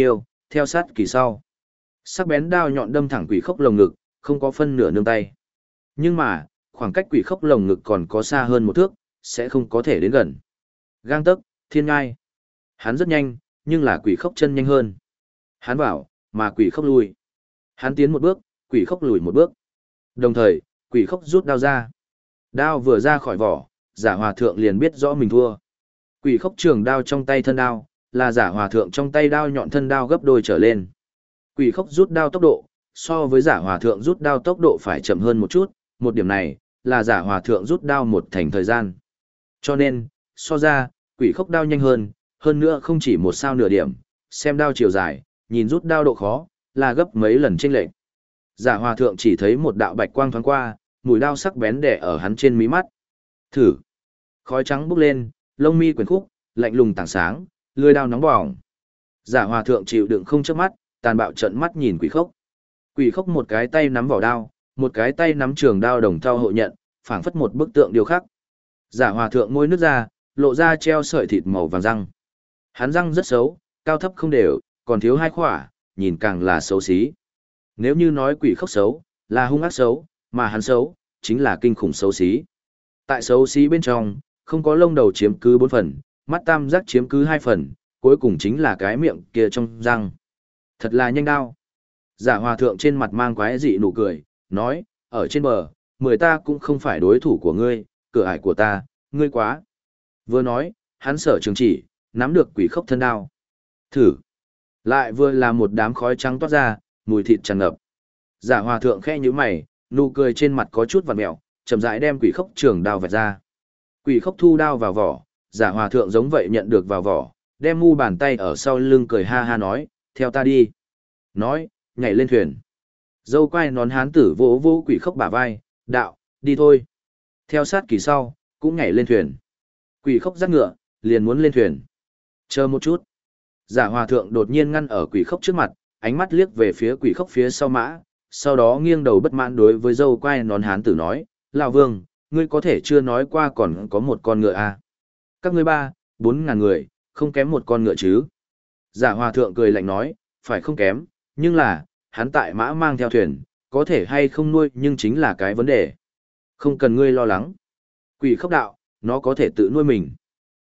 theo sát kỳ sau. Sắc bén đao nhọn đâm thẳng quỷ khốc lồng ngực, không có phân nửa nương tay. Nhưng mà, khoảng cách quỷ khốc lồng ngực còn có xa hơn một thước, sẽ không có thể đến gần. Gang tấc, thiên ngai. Hắn rất nhanh, nhưng là quỷ khốc chân nhanh hơn. Hắn vào, mà quỷ khốc lui. Hắn tiến một bước, quỷ khốc lùi một bước. Đồng thời, quỷ khốc rút đao ra. Đao vừa ra khỏi vỏ, giả hòa thượng liền biết rõ mình thua. Quỷ khốc trường đao trong tay thân đao, là giả hòa thượng trong tay đao nhọn thân đao gấp đôi trở lên. Quỷ khốc rút đao tốc độ, so với giả hòa thượng rút đao tốc độ phải chậm hơn một chút, một điểm này, là giả hòa thượng rút đao một thành thời gian. Cho nên, so ra, quỷ khốc đao nhanh hơn nữa không chỉ một sao nửa điểm, xem đao chiều dài, nhìn rút đao độ khó, là gấp mấy lần chênh lệch. Giả hòa thượng chỉ thấy một đạo bạch quang thoáng qua, mùi đao sắc bén đè ở hắn trên mí mắt. Thử. Khói trắng bốc lên, lông mi quyển khúc, lạnh lùng tảng sáng, lưỡi đao nóng bỏng. Giả hòa thượng chịu đựng không chớp mắt, tàn bạo trợn mắt nhìn quỷ khốc. Quỷ khốc một cái tay nắm vỏ đao, một cái tay nắm trường đao đồng thau hộ nhận, phảng phất một bức tượng điêu khắc. Giả hòa thượng môi nước ra, lộ ra treo sợi thịt màu vàng răng. Hắn răng rất xấu, cao thấp không đều, còn thiếu hai khỏa, nhìn càng là xấu xí. Nếu như nói quỷ khốc xấu, là hung ác xấu, mà hắn xấu, chính là kinh khủng xấu xí. Tại xấu xí bên trong, không có lông đầu chiếm cứ 4 phần, mắt tam giác chiếm cứ 2 phần, cuối cùng chính là cái miệng kia trong răng. Thật là nhanh đao. Giả hòa thượng trên mặt mang quái dị nụ cười, nói, ở trên bờ, ta cũng không phải đối thủ của ngươi, cửa ải của ta, ngươi quá. Vừa nói, hắn sở trường chỉ, nắm được quỷ khốc thân đao. Thử. Lại vừa là một đám khói trắng toát ra, mùi thịt tràn ngập. Giả hòa thượng khẽ nhíu mày, nụ cười trên mặt có chút vặn mẹo, chậm rãi đem quỷ khốc trường đao vạch ra. Quỷ khốc thu đao vào vỏ, giả hòa thượng giống vậy nhận được vào vỏ, đem mu bàn tay ở sau lưng cười ha ha nói, theo ta đi. Nói, nhảy lên thuyền. Dâu quai nón hán tử vỗ vỗ quỷ khốc bả vai, đạo, đi thôi. Theo sát kỳ sau, cũng nhảy lên thuyền. Quỷ khốc dắt ngựa, liền muốn lên thuyền. Chờ một chút. Giả hòa thượng đột nhiên ngăn ở quỷ khốc trước mặt, ánh mắt liếc về phía quỷ khốc phía sau mã, sau đó nghiêng đầu bất mãn đối với dâu quai nón hán tử nói, Lão Vương, ngươi có thể chưa nói qua còn có một con ngựa à? Các ngươi 4.000 người, không kém một con ngựa chứ? Giả hòa thượng cười lạnh nói, phải không kém, nhưng là, hắn tại mã mang theo thuyền, có thể hay không nuôi nhưng chính là cái vấn đề. Không cần ngươi lo lắng. Quỷ khốc đạo, nó có thể tự nuôi mình.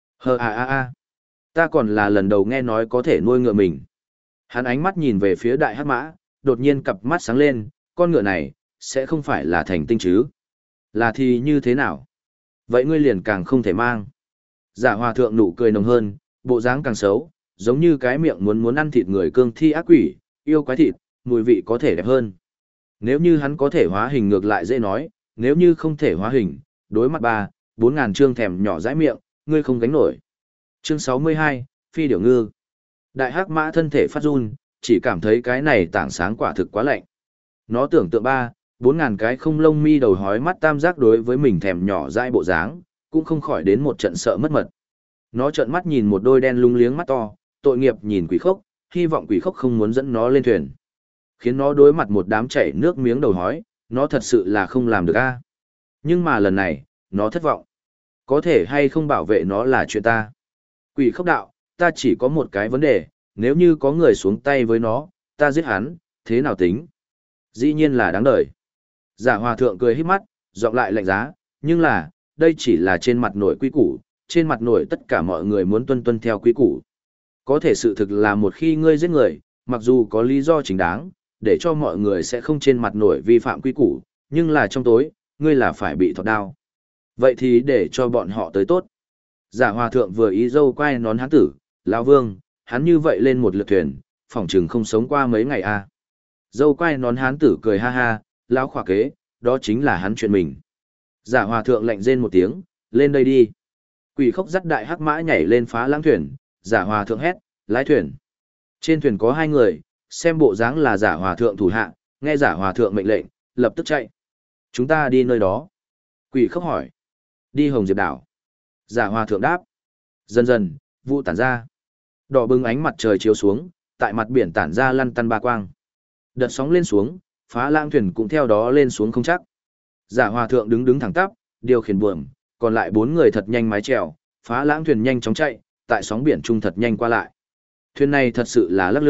Ta còn là lần đầu nghe nói có thể nuôi ngựa mình. Hắn ánh mắt nhìn về phía đại hắc mã, đột nhiên cặp mắt sáng lên, con ngựa này, sẽ không phải là thành tinh chứ? Là thì như thế nào? Vậy ngươi liền càng không thể mang. Giả hòa thượng nụ cười nồng hơn, bộ dáng càng xấu, giống như cái miệng muốn ăn thịt người cương thi ác quỷ, yêu quái thịt, mùi vị có thể đẹp hơn. Nếu như hắn có thể hóa hình ngược lại dễ nói, nếu như không thể hóa hình, đối mặt 4.000 trương thèm nhỏ dãi miệng, ngươi không gánh nổi. Chương 62, Phi Điểu Ngư. Đại hắc mã thân thể phát run, chỉ cảm thấy cái này tảng sáng quả thực quá lạnh. Nó tưởng tượng 4.000 cái không lông mi đầu hói mắt tam giác đối với mình thèm nhỏ dãi bộ dáng, cũng không khỏi đến một trận sợ mất mật. Nó trợn mắt nhìn một đôi đen lung liếng mắt to, tội nghiệp nhìn quỷ khốc, hy vọng quỷ khốc không muốn dẫn nó lên thuyền. Khiến nó đối mặt một đám chảy nước miếng đầu hói, nó thật sự là không làm được a. Nhưng mà lần này, nó thất vọng. Có thể hay không bảo vệ nó là chuyện ta. Quỷ khốc đạo, ta chỉ có một cái vấn đề, nếu như có người xuống tay với nó, ta giết hắn, thế nào tính? Dĩ nhiên là đáng đời. Giả hòa thượng cười híp mắt, giọng lại lạnh giá, nhưng là, đây chỉ là trên mặt nổi quy củ, trên mặt nổi tất cả mọi người muốn tuân theo quy củ. Có thể sự thực là một khi ngươi giết người, mặc dù có lý do chính đáng, để cho mọi người sẽ không trên mặt nổi vi phạm quy củ, nhưng là trong tối, ngươi là phải bị thọt đao. Vậy thì để cho bọn họ tới tốt. Giả hòa thượng vừa ý dâu quay nón hán tử, Lão Vương, hắn như vậy lên một lượt thuyền, phỏng chừng không sống qua mấy ngày a. Dâu quay nón hán tử cười ha ha, lão khỏa kế, đó chính là hắn chuyện mình. Giả hòa thượng lạnh rên một tiếng, lên đây đi. Quỷ khốc dắt đại hắc mã nhảy lên phá lãng thuyền, giả hòa thượng hét, lái thuyền. Trên thuyền có 2 người, xem bộ dáng là giả hòa thượng thủ hạ, nghe giả hòa thượng mệnh lệnh, lập tức chạy. Chúng ta đi nơi đó. Quỷ khốc hỏi. Đi Hồng Diệp đảo. Giả hòa thượng đáp. Dần dần, vụ tản ra. Đỏ bừng ánh mặt trời chiếu xuống, tại mặt biển tản ra lăn tăn ba quang. Đợt sóng lên xuống, phá lãng thuyền cũng theo đó lên xuống không chắc. Giả hòa thượng đứng thẳng tắp, điều khiển buồm, còn lại 4 người thật nhanh mái chèo, phá lãng thuyền nhanh chóng chạy, tại sóng biển trung thật nhanh qua lại. Thuyền này thật sự là lắc lư,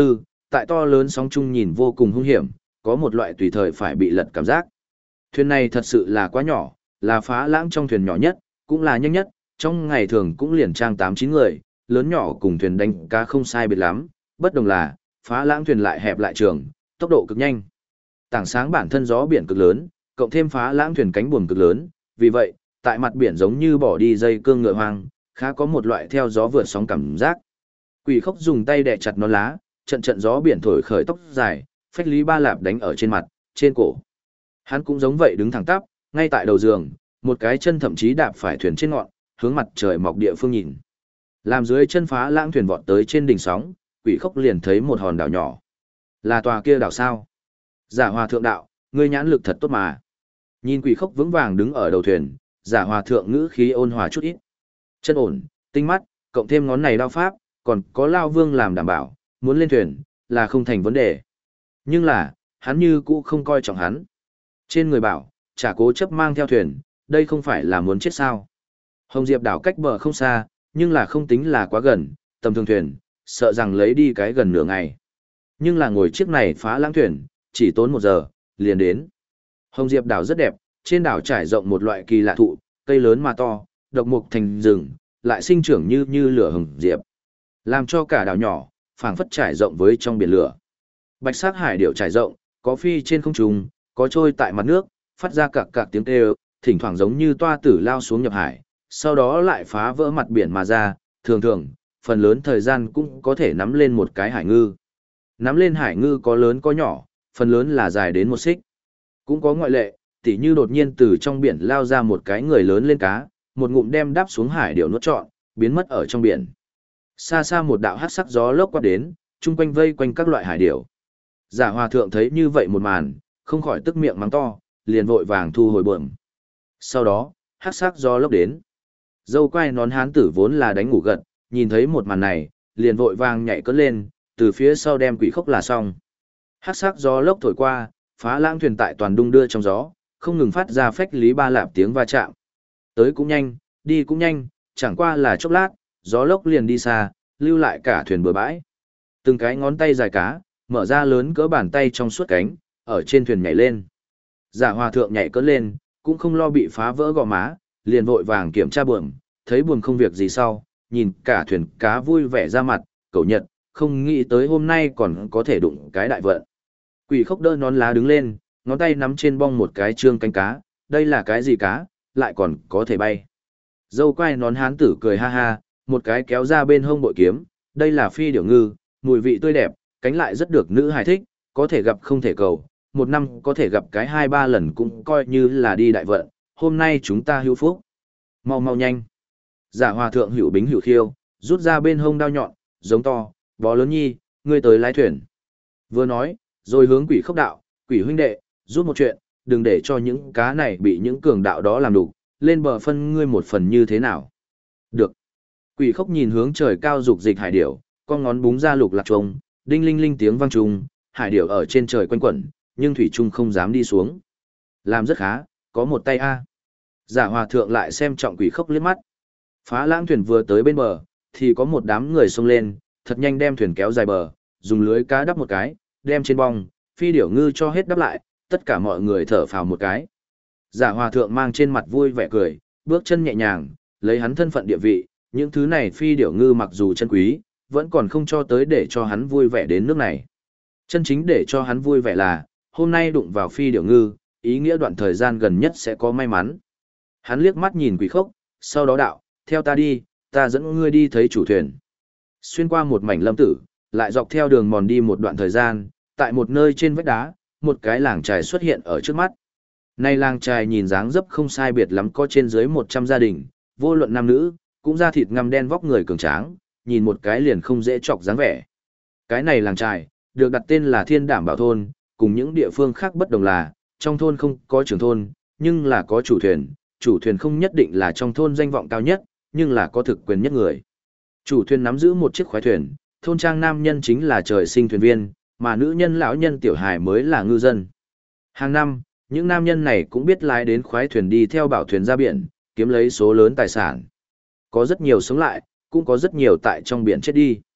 tại to lớn sóng chung nhìn vô cùng hung hiểm, có một loại tùy thời phải bị lật cảm giác. Thuyền này thật sự là quá nhỏ, là phá lãng trong thuyền nhỏ nhất, cũng là nhanh nhất, trong ngày thường cũng liền trang 8-9 người, lớn nhỏ cùng thuyền đánh cá không sai biệt lắm, bất đồng là, phá lãng thuyền lại hẹp lại trường, tốc độ cực nhanh. Tảng sáng bản thân gió biển cực lớn, cộng thêm phá lãng thuyền cánh buồm cực lớn, vì vậy, tại mặt biển giống như bỏ đi dây cương ngựa hoang, khá có một loại theo gió vượt sóng cảm giác. Quỷ Khốc dùng tay đè chặt nón lá, trận trận gió biển thổi khởi tóc dài, phách Lý Ba Lạp đánh ở trên mặt, trên cổ. Hắn cũng giống vậy đứng thẳng tắp, ngay tại đầu giường, một cái chân thậm chí đạp phải thuyền trên ngọn, hướng mặt trời mọc địa phương nhìn. Làm dưới chân phá lãng thuyền vọt tới trên đỉnh sóng, Quỷ Khốc liền thấy một hòn đảo nhỏ. Là tòa kia đảo sao? Giả Hòa thượng đạo, ngươi nhãn lực thật tốt mà. Nhìn Quỷ Khốc vững vàng đứng ở đầu thuyền, Giả Hòa thượng ngữ khí ôn hòa chút ít. Chân ổn, tinh mắt, cộng thêm ngón này đao pháp, còn có Lao Vương làm đảm bảo, muốn lên thuyền, là không thành vấn đề. Nhưng là, hắn như cũ không coi trọng hắn. Trên người bảo, chả cố chấp mang theo thuyền, đây không phải là muốn chết sao. Hồng Diệp đảo cách bờ không xa, nhưng là không tính là quá gần, tầm thường thuyền, sợ rằng lấy đi cái gần nửa ngày. Nhưng là ngồi chiếc này phá lãng thuyền, chỉ tốn 1 giờ, liền đến. Hồng Diệp đảo rất đẹp, trên đảo trải rộng một loại kỳ lạ thụ, cây lớn mà to, độc mục thành rừng, lại sinh trưởng như lửa hồng diệp. Làm cho cả đảo nhỏ, phảng phất trải rộng với trong biển lửa. Bạch sắc hải điểu trải rộng, có phi trên không trung, có trôi tại mặt nước, phát ra cạc cạc tiếng kêu, thỉnh thoảng giống như toa tử lao xuống nhập hải, sau đó lại phá vỡ mặt biển mà ra, thường thường, phần lớn thời gian cũng có thể nắm lên một cái hải ngư. Nắm lên hải ngư có lớn có nhỏ, phần lớn là dài đến 1 xích. Cũng có ngoại lệ, tỉ như đột nhiên từ trong biển lao ra một cái người lớn lên cá, một ngụm đem đáp xuống hải điểu nuốt trọn, biến mất ở trong biển. Xa xa một đạo hắc sắc gió lốc quát đến, chung quanh vây quanh các loại hải điểu. Giả Hòa thượng thấy như vậy một màn, không khỏi tức miệng mắng to, liền vội vàng thu hồi bờm. Sau đó, hắc sắc gió lốc đến. Dâu quai nón hán tử vốn là đánh ngủ gật, nhìn thấy một màn này, liền vội vàng nhảy cất lên, từ phía sau đem Quỷ Khốc là xong. Hắc sắc gió lốc thổi qua, phá lãng thuyền tại toàn đung đưa trong gió, không ngừng phát ra phách Lý Ba Lạp tiếng va chạm. Tới cũng nhanh, đi cũng nhanh, chẳng qua là chốc lát, gió lốc liền đi xa, lưu lại cả thuyền bừa bãi. Từng cái ngón tay dài cá, mở ra lớn cỡ bàn tay trong suốt cánh, ở trên thuyền nhảy lên. Giả Hòa thượng nhảy cất lên, cũng không lo bị phá vỡ gò má, liền vội vàng kiểm tra buồm, thấy buồm không việc gì sau, nhìn cả thuyền cá vui vẻ ra mặt, cẩu nhật, không nghĩ tới hôm nay còn có thể đụng cái đại vận. Quỷ Khốc đỡ nón lá đứng lên, ngón tay nắm trên bong một cái trương cánh cá, đây là cái gì cá, lại còn có thể bay. Dâu quai nón hán tử cười ha ha, một cái kéo ra bên hông bội kiếm, đây là phi điểu ngư, mùi vị tươi đẹp, cánh lại rất được nữ hài thích, có thể gặp không thể cầu, 1 năm có thể gặp cái 2-3 lần cũng coi như là đi đại vận, hôm nay chúng ta hữu phúc. Mau mau nhanh. Giả Hòa thượng hữu bính hữu khiêu, rút ra bên hông đao nhọn, giống to, bó lớn nhi, ngươi tới lái thuyền. Vừa nói, rồi hướng Quỷ Khốc đạo, Quỷ huynh đệ, rút một chuyện, đừng để cho những cá này bị những cường đạo đó làm đục, lên bờ phân ngươi một phần như thế nào. Được. Quỷ Khốc nhìn hướng trời cao dục dịch hải điểu, con ngón búng ra lục lạc trùng, đinh linh linh tiếng vang trùng, hải điểu ở trên trời quanh quẩn, nhưng thủy trung không dám đi xuống. Làm rất khá, có một tay a. Giả Hòa thượng lại xem trọng Quỷ Khốc liếc mắt. Phá lãng thuyền vừa tới bên bờ, thì có một đám người xông lên, thật nhanh đem thuyền kéo dài bờ, dùng lưới cá đắp một cái, đem trên bong, phi điểu ngư cho hết đắp lại, tất cả mọi người thở phào một cái. Giả Hòa thượng mang trên mặt vui vẻ cười, bước chân nhẹ nhàng, lấy hắn thân phận địa vị, những thứ này phi điểu ngư mặc dù chân quý, vẫn còn không cho tới để cho hắn vui vẻ đến nước này. Chân chính để cho hắn vui vẻ là, hôm nay đụng vào phi điểu ngư, ý nghĩa đoạn thời gian gần nhất sẽ có may mắn. Hắn liếc mắt nhìn Quỷ Khốc, sau đó đạo, theo ta đi, ta dẫn ngươi đi thấy chủ thuyền. Xuyên qua một mảnh lâm tử, lại dọc theo đường mòn đi một đoạn thời gian, tại một nơi trên vách đá, một cái làng trài xuất hiện ở trước mắt. Nay làng trài nhìn dáng dấp không sai biệt lắm, có trên dưới 100 gia đình, vô luận nam nữ, cũng da thịt ngăm đen vóc người cường tráng, nhìn một cái liền không dễ chọc dáng vẻ. Cái này làng trài, được đặt tên là Thiên Đảm Bảo Thôn, cùng những địa phương khác bất đồng là, trong thôn không có trưởng thôn, nhưng là có chủ thuyền không nhất định là trong thôn danh vọng cao nhất, nhưng là có thực quyền nhất người. Chủ thuyền nắm giữ một chiếc khoái thuyền, thôn trang nam nhân chính là trời sinh thuyền viên, mà nữ nhân lão nhân tiểu hài mới là ngư dân. Hàng năm, những nam nhân này cũng biết lái đến khoái thuyền đi theo bảo thuyền ra biển, kiếm lấy số lớn tài sản. Có rất nhiều sống lại, cũng có rất nhiều tại trong biển chết đi.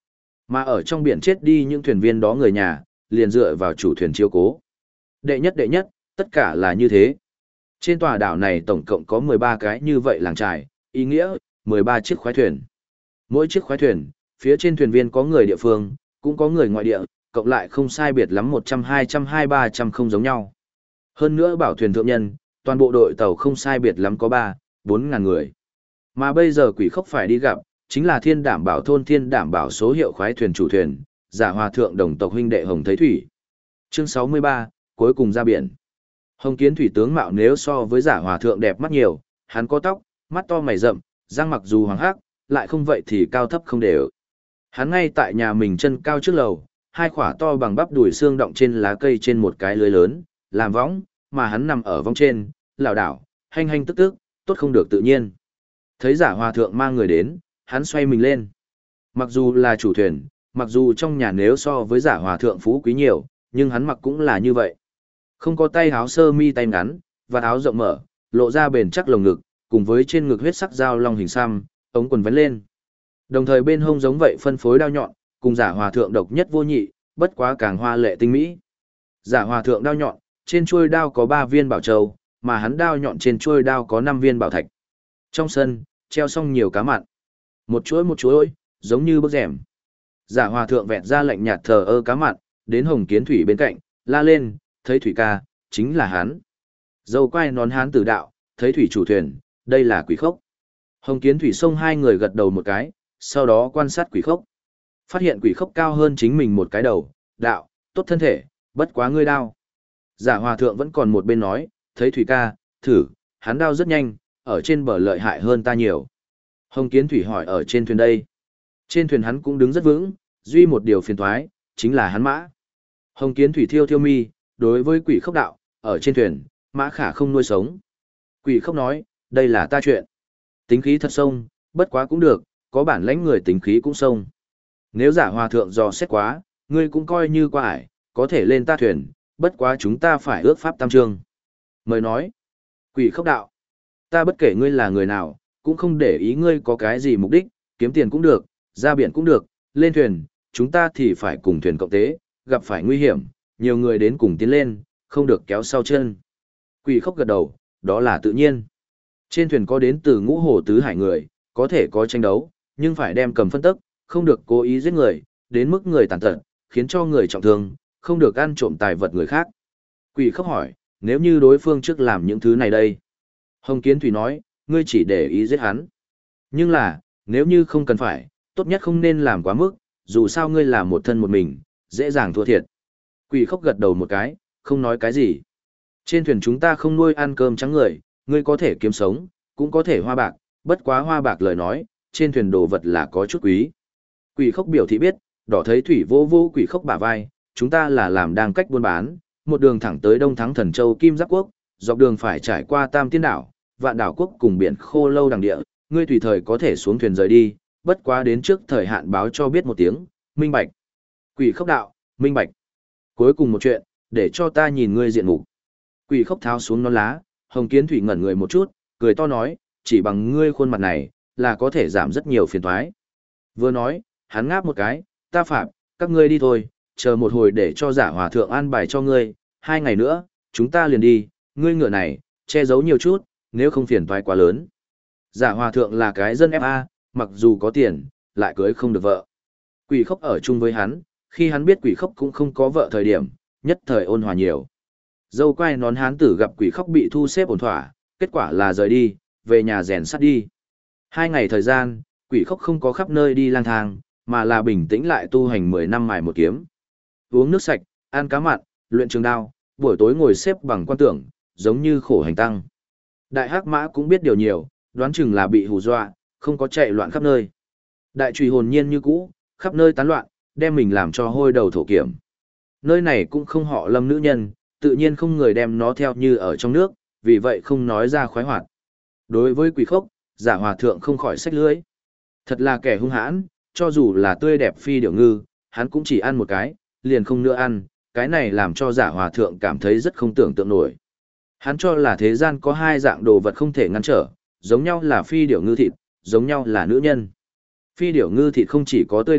Mà ở trong biển chết đi những thuyền viên đó người nhà, liền dựa vào chủ thuyền chiếu cố. Đệ nhất, tất cả là như thế. Trên tòa đảo này tổng cộng có 13 cái như vậy làng trài, ý nghĩa 13 chiếc khoái thuyền. Mỗi chiếc khoái thuyền, phía trên thuyền viên có người địa phương, cũng có người ngoại địa, cộng lại không sai biệt lắm 100, 200, 200, 300 không giống nhau. Hơn nữa bảo thuyền thượng nhân, toàn bộ đội tàu không sai biệt lắm có 3, 4 ngàn người. Mà bây giờ Quỷ Khốc phải đi gặp, chính là Thiên Đảm Bảo thôn Thiên Đảm Bảo số hiệu khoái thuyền chủ thuyền, Giả Hòa thượng đồng tộc huynh đệ Hồng Thấy Thủy. Chương 63, cuối cùng ra biển. Hồng Kiến Thủy tướng mạo nếu so với Giả Hòa thượng đẹp mắt nhiều, hắn có tóc, mắt to mày rậm, răng mặc dù hoàng hắc, lại không vậy thì cao thấp không đều. Hắn ngay tại nhà mình chân cao trước lầu, hai khỏa to bằng bắp đùi xương động trên lá cây trên một cái lưới lớn, làm võng, mà hắn nằm ở vong trên, lảo đảo, hanh hanh tức tức, tốt không được tự nhiên. Thấy Giả Hòa thượng mang người đến, hắn xoay mình lên. Mặc dù là chủ thuyền, mặc dù trong nhà nếu so với Giả Hòa thượng phú quý nhiều, nhưng hắn mặc cũng là như vậy. Không có tay áo sơ mi tay ngắn, và áo rộng mở, lộ ra bền chắc lồng ngực, cùng với trên ngực huyết sắc dao long hình xăm, ống quần vén lên. Đồng thời bên hông giống vậy phân phối đao nhọn, cùng Giả Hòa thượng độc nhất vô nhị, bất quá càng hoa lệ tinh mỹ. Giả Hòa thượng đao nhọn, trên chuôi đao có 3 viên bảo châu, mà hắn đao nhọn trên chuôi đao có 5 viên bảo thạch. Trong sân, treo xong nhiều cá mặn. Một chuỗi, giống như bức rèm. Giả Hòa thượng vẹn ra lệnh nhạt thờ ơ cá mặn, đến Hồng Kiến Thủy bên cạnh, la lên, thấy Thủy ca, chính là hắn. Dâu quai nón hán tử đạo, thấy Thủy chủ thuyền, đây là Quỷ Khốc. Hồng Kiến Thủy xông hai người gật đầu một cái, sau đó quan sát Quỷ Khốc. Phát hiện Quỷ Khốc cao hơn chính mình một cái đầu, đạo, tốt thân thể, bất quá ngươi đao. Giả Hòa thượng vẫn còn một bên nói, thấy Thủy ca, thử, hắn đao rất nhanh, ở trên bờ lợi hại hơn ta nhiều. Hồng Kiến Thủy hỏi ở trên thuyền đây. Trên thuyền hắn cũng đứng rất vững, duy một điều phiền toái, chính là hắn mã. Hồng Kiến Thủy thiêu mi, đối với Quỷ Khốc đạo, ở trên thuyền, mã khả không nuôi sống. Quỷ Khốc nói, đây là ta chuyện. Tính khí thật sông, bất quá cũng được, có bản lãnh người tính khí cũng sông. Nếu Giả Hòa thượng dò xét quá, ngươi cũng coi như qua ải, có thể lên ta thuyền, bất quá chúng ta phải ước pháp tam trương. Mời nói, Quỷ Khốc đạo, ta bất kể ngươi là người nào, cũng không để ý ngươi có cái gì mục đích, kiếm tiền cũng được, ra biển cũng được, lên thuyền, chúng ta thì phải cùng thuyền cộng tế, gặp phải nguy hiểm, nhiều người đến cùng tiến lên, không được kéo sau chân. Quỷ Khốc gật đầu, đó là tự nhiên. Trên thuyền có đến từ Ngũ Hồ tứ hải người, có thể có tranh đấu, nhưng phải đem cầm phân tức, không được cố ý giết người, đến mức người tàn tật, khiến cho người trọng thương, không được ăn trộm tài vật người khác. Quỷ Khốc hỏi, nếu như đối phương trước làm những thứ này đây? Hồng Kiến Thủy nói, ngươi chỉ để ý giết hắn. Nhưng là, nếu như không cần phải, tốt nhất không nên làm quá mức, dù sao ngươi là một thân một mình, dễ dàng thua thiệt. Quỷ Khốc gật đầu một cái, không nói cái gì. Trên thuyền chúng ta không nuôi ăn cơm trắng người, ngươi có thể kiếm sống, cũng có thể hoa bạc, bất quá hoa bạc lời nói, trên thuyền đồ vật là có chút quý. Quỷ Khốc biểu thị biết, đỏ thấy Thủy vô vô Quỷ Khốc bả vai, chúng ta là làm đang cách buôn bán, một đường thẳng tới Đông Thắng Thần Châu Kim Giáp Quốc, dọc đường phải trải qua Tam Tiên Đảo, Vạn Đảo Quốc cùng biển Khô Lâu đằng địa, ngươi tùy thời có thể xuống thuyền rời đi, bất quá đến trước thời hạn báo cho biết một tiếng, minh bạch. Quỷ Khốc đạo, minh bạch. Cuối cùng một chuyện, để cho ta nhìn ngươi diện mục. Quỷ Khốc tháo xuống nón lá, Hồng Kiến Thủy ngẩn người một chút, cười to nói, chỉ bằng ngươi khuôn mặt này, là có thể giảm rất nhiều phiền toái. Vừa nói, hắn ngáp một cái, ta phạm, các ngươi đi thôi, chờ một hồi để cho Giả Hòa thượng an bài cho ngươi, 2 ngày nữa, chúng ta liền đi, ngươi ngựa này, che giấu nhiều chút, nếu không phiền toái quá lớn. Giả Hòa thượng là cái dân FA, mặc dù có tiền, lại cưới không được vợ. Quỷ Khốc ở chung với hắn, khi hắn biết Quỷ Khốc cũng không có vợ thời điểm, nhất thời ôn hòa nhiều. Dâu quai nón hán tử gặp Quỷ Khốc bị thu xếp ổn thỏa, kết quả là rời đi, về nhà rèn sắt đi. 2 ngày thời gian, Quỷ Khốc không có khắp nơi đi lang thang, mà là bình tĩnh lại tu hành 10 năm mài một kiếm. Uống nước sạch, ăn cá mặn, luyện trường đao, buổi tối ngồi xếp bằng quan tưởng, giống như khổ hành tăng. Đại Hắc Mã cũng biết điều nhiều, đoán chừng là bị hù dọa, không có chạy loạn khắp nơi. Đại Trùy hồn nhiên như cũ, khắp nơi tán loạn, đem mình làm cho hôi đầu thổ kiểm. Nơi này cũng không họ Lâm nữ nhân, tự nhiên không người đem nó theo như ở trong nước, vì vậy không nói ra khoái hoạt. Đối với Quỷ Khốc, Giả Hòa thượng không khỏi xách lưỡi. Thật là kẻ hung hãn, cho dù là tươi đẹp phi điểu ngư, hắn cũng chỉ ăn một cái, liền không nữa ăn, cái này làm cho Giả Hòa thượng cảm thấy rất không tưởng tượng nổi. Hắn cho là thế gian có 2 dạng đồ vật không thể ngăn trở, giống nhau là phi điểu ngư thịt, giống nhau là nữ nhân. Phi điểu ngư thịt không chỉ có tươi đẹp,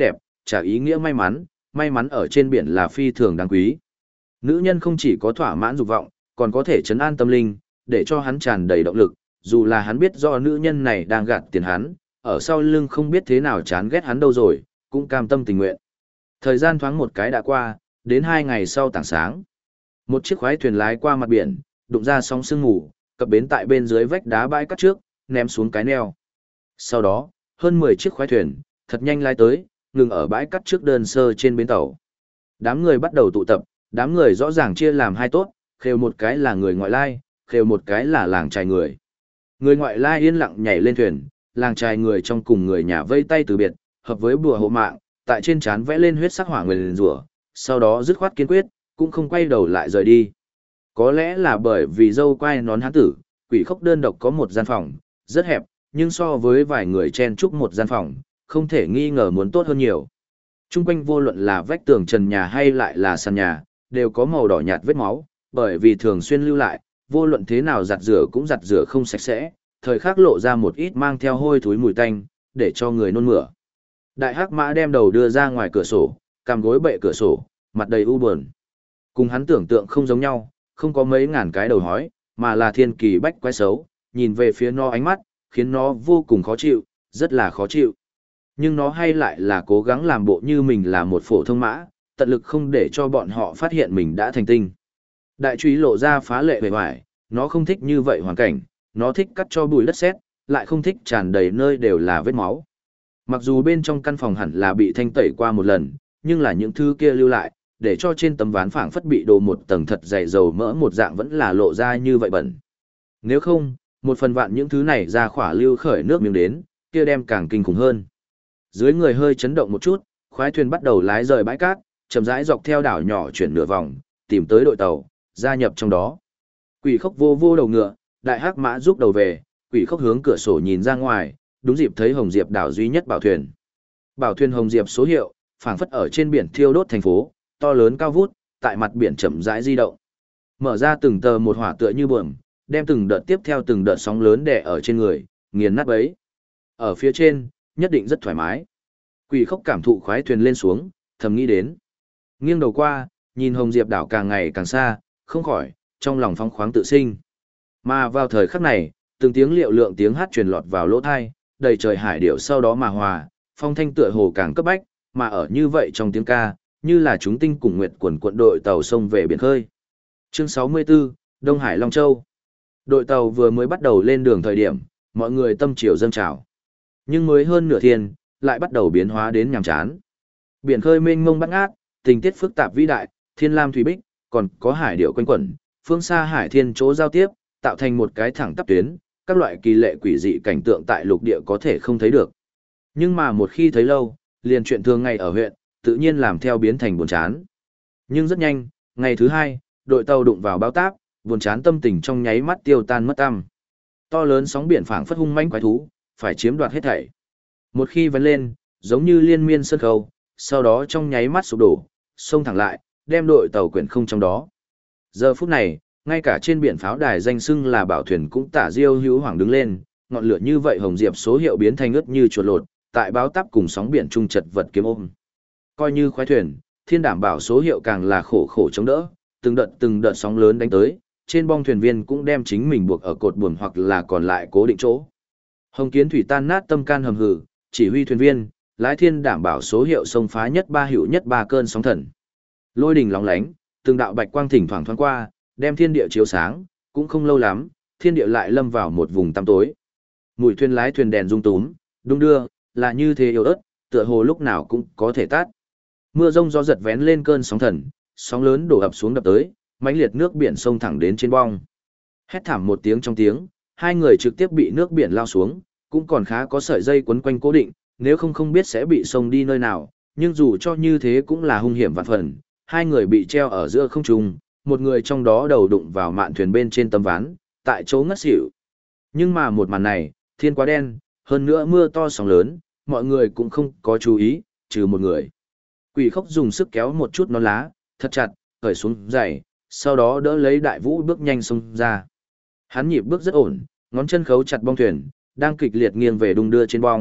trả ý nghĩa may mắn ở trên biển là phi thường đáng quý. Nữ nhân không chỉ có thỏa mãn dục vọng, còn có thể trấn an tâm linh, để cho hắn tràn đầy động lực, dù là hắn biết do nữ nhân này đang gạt tiền hắn, ở sau lưng không biết thế nào chán ghét hắn đâu rồi, cũng cam tâm tình nguyện. Thời gian thoáng một cái đã qua, đến 2 ngày sau tảng sáng. Một chiếc khoái thuyền lái qua mặt biển, đụng ra sóng sương mù, cập bến tại bên dưới vách đá bãi cát trước, ném xuống cái neo. Sau đó, hơn 10 chiếc khoái thuyền, thật nhanh lái tới, ngừng ở bãi cát trước đơn sơ trên bến tàu. Đám người bắt đầu tụ tập, đám người rõ ràng chia làm hai tốt, khều một cái là người ngoại lai, khều một cái là làng trài người. Người ngoại lai yên lặng nhảy lên thuyền, làng trài người trong cùng người nhà vây tay từ biệt, hợp với bùa hộ mạng, tại trên trán vẽ lên huyết sắc hỏa nguyền rủa, sau đó dứt khoát kiên quyết, cũng không quay đầu lại rời đi. Có lẽ là bởi vì dâu quai nón hán tử, quỷ khốc đơn độc có một gian phòng, rất hẹp, nhưng so với vài người chen chúc một gian phòng, không thể nghi ngờ muốn tốt hơn nhiều. Trung quanh vô luận là vách tường trần nhà hay lại là sàn nhà, đều có màu đỏ nhạt vết máu, bởi vì thường xuyên lưu lại, vô luận thế nào giặt rửa cũng giặt rửa không sạch sẽ, thời khắc lộ ra một ít mang theo hôi thối mùi tanh, để cho người nôn mửa. Đại hắc mã đem đầu đưa ra ngoài cửa sổ, cằm gối bệ cửa sổ, mặt đầy u buồn. Cùng hắn tưởng tượng không giống nhau, không có mấy ngàn cái đầu hói, mà là thiên kỳ bách quái xấu, nhìn về phía nó ánh mắt, khiến nó vô cùng khó chịu, rất là khó chịu. Nhưng nó hay lại là cố gắng làm bộ như mình là một phổ thông mã, tận lực không để cho bọn họ phát hiện mình đã thành tinh. Đại trúy lộ ra phá lệ bề ngoài, nó không thích như vậy hoàn cảnh, nó thích cắt cho bùi đất sét, lại không thích tràn đầy nơi đều là vết máu. Mặc dù bên trong căn phòng hẳn là bị thanh tẩy qua một lần, nhưng là những thứ kia lưu lại, để cho trên tấm ván phẳng phất bị đổ một tầng thật dày dầu mỡ một dạng vẫn là lộ ra như vậy bẩn. Nếu không, một phần vạn những thứ này ra khỏa lưu khởi nước miếng đến, kia đem càng kinh khủng hơn. Dưới người hơi chấn động một chút, khoái thuyền bắt đầu lái rời bãi cát, chậm rãi dọc theo đảo nhỏ chuyển nửa vòng, tìm tới đội tàu, gia nhập trong đó. Quỷ khốc vô vô đầu ngựa, đại hắc mã rút đầu về, quỷ khốc hướng cửa sổ nhìn ra ngoài, đúng dịp thấy Hồng Diệp đảo duy nhất bảo thuyền. Bảo thuyền Hồng Diệp số hiệu, phảng phất ở trên biển thiêu đốt thành phố, to lớn cao vút, tại mặt biển chậm rãi di động. Mở ra từng tờ một hỏa tựa như buồm, đem từng đợt tiếp theo từng đợt sóng lớn đè ở trên người, nghiền nát bấy. Ở phía trên, nhất định rất thoải mái. Quỷ khốc cảm thụ khoái thuyền lên xuống, thầm nghĩ đến. Nghiêng đầu qua, nhìn Hồng Diệp đảo càng ngày càng xa, không khỏi, trong lòng phóng khoáng tự sinh. Mà vào thời khắc này, từng tiếng liệu lượng tiếng hát truyền lọt vào lỗ tai, đầy trời hải điệu sau đó mà hòa, phong thanh tựa hồ càng cấp bách, mà ở như vậy trong tiếng ca, như là chúng tinh cùng nguyệt quần quận đội tàu sông về biển khơi. Chương 64, Đông Hải Long Châu. Đội tàu vừa mới bắt đầu lên đường thời điểm, mọi người tâm triều dâng trào. Nhưng mới hơn nửa thiên, lại bắt đầu biến hóa đến nhàm chán. Biển khơi mênh mông bát ngát, tình tiết phức tạp vĩ đại, thiên lam thủy bích, còn có hải điệu quanh quẩn, phương xa hải thiên chỗ giao tiếp, tạo thành một cái thẳng tắp tuyến, các loại kỳ lệ quỷ dị cảnh tượng tại lục địa có thể không thấy được. Nhưng mà một khi thấy lâu, liền chuyện thường ngày ở huyện, tự nhiên làm theo biến thành buồn chán. Nhưng rất nhanh, ngày thứ hai, đội tàu đụng vào bao táp, buồn chán tâm tình trong nháy mắt tiêu tan mất tăm. To lớn sóng biển phảng phất hung manh quái thú, phải chiếm đoạt hết thảy. Một khi vấn lên, giống như liên miên sân khấu, sau đó trong nháy mắt sụp đổ, xông thẳng lại, đem đội tàu quyển không trong đó. Giờ phút này, ngay cả trên biển pháo đài danh xưng là bảo thuyền cũng tả diêu hữu hoàng đứng lên, ngọn lửa như vậy Hồng Diệp số hiệu biến thành ướt như chuột lột, tại báo táp cùng sóng biển trung chật vật kiếm ôm. Coi như khoái thuyền, thiên đảm bảo số hiệu càng là khổ khổ chống đỡ, từng đợt sóng lớn đánh tới, trên bong thuyền viên cũng đem chính mình buộc ở cột buồm hoặc là còn lại cố định chỗ. Hồng Kiến Thủy tan nát tâm can hầm hừ, chỉ huy thuyền viên, lái thiên đảm bảo số hiệu sông phá nhất ba hữu nhất ba cơn sóng thần. Lôi đình lóng lánh, từng đạo bạch quang thỉnh thoảng thoáng qua, đem thiên địa chiếu sáng, cũng không lâu lắm, thiên địa lại lâm vào một vùng tăm tối. Mũi thuyền lái thuyền đèn rung túm, đung đưa, là như thế yếu ớt, tựa hồ lúc nào cũng có thể tát. Mưa rông gió giật vén lên cơn sóng thần, sóng lớn đổ ập xuống đập tới, mãnh liệt nước biển sông thẳng đến trên bong. Hét thảm một tiếng trong tiếng, hai người trực tiếp bị nước biển lao xuống, cũng còn khá có sợi dây quấn quanh cố định, nếu không biết sẽ bị sông đi nơi nào, nhưng dù cho như thế cũng là hung hiểm vạn phần. Hai người bị treo ở giữa không trung, một người trong đó đầu đụng vào mạn thuyền bên trên tấm ván, tại chỗ ngất xỉu. Nhưng mà một màn này, thiên quá đen, hơn nữa mưa to sóng lớn, mọi người cũng không có chú ý, trừ một người. Quỷ khốc dùng sức kéo một chút nón lá, thật chặt, cởi xuống giày, sau đó đỡ lấy đại vũ bước nhanh xông ra. Hắn nhịp bước rất ổn, ngón chân khấu chặt bong thuyền, đang kịch liệt nghiêng về đung đưa trên bong,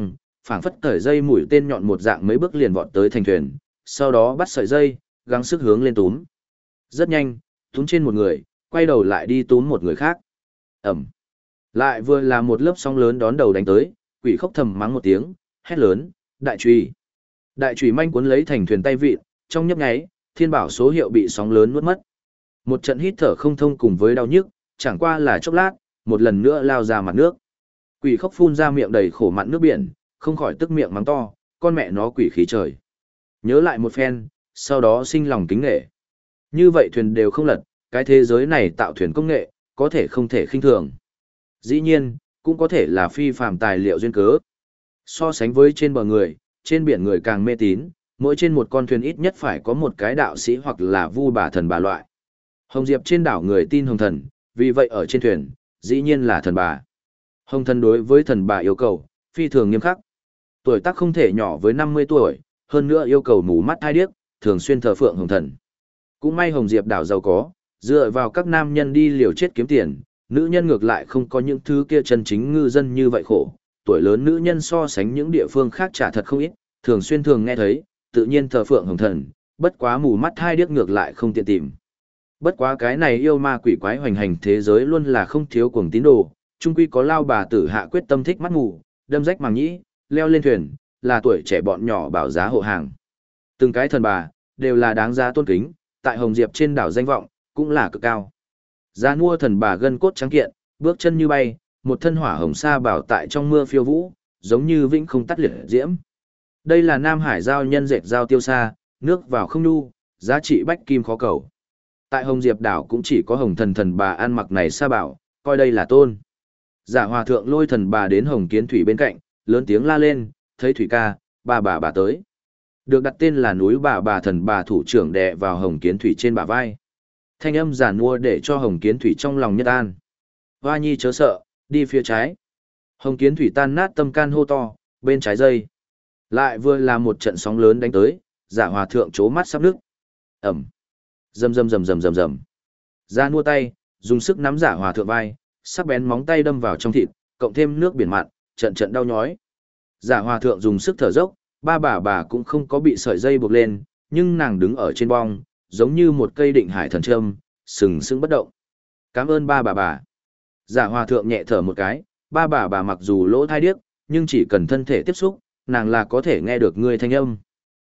phảng phất cởi dây mũi tên nhọn một dạng mấy bước liền vọt tới thành thuyền, sau đó bắt sợi dây, gắng sức hướng lên túm. Rất nhanh, túm trên một người, quay đầu lại đi túm một người khác. Ẩm. Lại vừa là một lớp sóng lớn đón đầu đánh tới, Quỷ Khốc thầm mắng một tiếng, hét lớn, đại chùy. Đại chùy manh cuốn lấy thành thuyền tay vịn, trong nhấp nháy, Thiên Bảo số hiệu bị sóng lớn nuốt mất. Một trận hít thở không thông cùng với đau nhức, chẳng qua là chốc lát, một lần nữa lao ra mặt nước. Quỷ Khốc phun ra miệng đầy khổ mặn nước biển, không khỏi tức miệng mắng to, con mẹ nó quỷ khí trời. Nhớ lại một phen, sau đó sinh lòng kính nghệ. Như vậy thuyền đều không lật, cái thế giới này tạo thuyền công nghệ, có thể không thể khinh thường. Dĩ nhiên, cũng có thể là phi phàm tài liệu duyên cớ. So sánh với trên bờ người, trên biển người càng mê tín, mỗi trên một con thuyền ít nhất phải có một cái đạo sĩ hoặc là vu bà thần bà loại. Hồng Diệp trên đảo người tin hồng thần, vì vậy ở trên thuyền, dĩ nhiên là thần bà. Hồng thần đối với thần bà yêu cầu, phi thường nghiêm khắc. Tuổi tác không thể nhỏ với 50 tuổi, hơn nữa yêu cầu mù mắt hai điếc, thường xuyên thờ phượng hồng thần. Cũng may Hồng Diệp đảo giàu có, dựa vào các nam nhân đi liều chết kiếm tiền, nữ nhân ngược lại không có những thứ kia chân chính ngư dân như vậy khổ. Tuổi lớn nữ nhân so sánh những địa phương khác trả thật không ít, thường xuyên thường nghe thấy, tự nhiên thờ phượng hồng thần, bất quá mù mắt hai điếc ngược lại không tiện tìm. Bất quá cái này yêu ma quỷ quái hoành hành thế giới luôn là không thiếu cuồng tín đồ, chung quy có lao bà tử hạ quyết tâm thích mắt ngủ, đâm rách màng nhĩ, leo lên thuyền, là tuổi trẻ bọn nhỏ bảo giá hộ hàng. Từng cái thần bà, đều là đáng giá tôn kính, tại Hồng Diệp trên đảo danh vọng, cũng là cực cao. Giá mua thần bà gân cốt trắng kiện, bước chân như bay, một thân hỏa hồng sa bảo tại trong mưa phiêu vũ, giống như vĩnh không tắt liệt diễm. Đây là Nam Hải giao nhân dệt giao tiêu sa, nước vào không nu, giá trị bách kim khó cầu. Tại Hồng Diệp đảo cũng chỉ có Hồng thần thần bà ăn mặc này sa bảo, coi đây là tôn. Giả hòa thượng lôi thần bà đến Hồng Kiến Thủy bên cạnh, lớn tiếng la lên, thấy Thủy ca, bà tới. Được đặt tên là núi bà thần bà thủ trưởng đè vào Hồng Kiến Thủy trên bả vai. Thanh âm giản mua để cho Hồng Kiến Thủy trong lòng nhất an. Hoa nhi chớ sợ, đi phía trái. Hồng Kiến Thủy tan nát tâm can hô to, bên trái dây. Lại vừa là một trận sóng lớn đánh tới, giả hòa thượng chố mắt sắp nước. Ẩm. Rầm rầm rầm rầm rầm rầm. Ra nua tay, dùng sức nắm giả hòa thượng vai, sắc bén móng tay đâm vào trong thịt, cộng thêm nước biển mặn, trận trận đau nhói. Giả hòa thượng dùng sức thở dốc, bà cũng không có bị sợi dây buộc lên, nhưng nàng đứng ở trên bong, giống như một cây định hải thần trâm, sừng sững bất động. Cảm ơn bà. Giả hòa thượng nhẹ thở một cái, bà mặc dù lỗ thai điếc, nhưng chỉ cần thân thể tiếp xúc, nàng là có thể nghe được người thanh âm.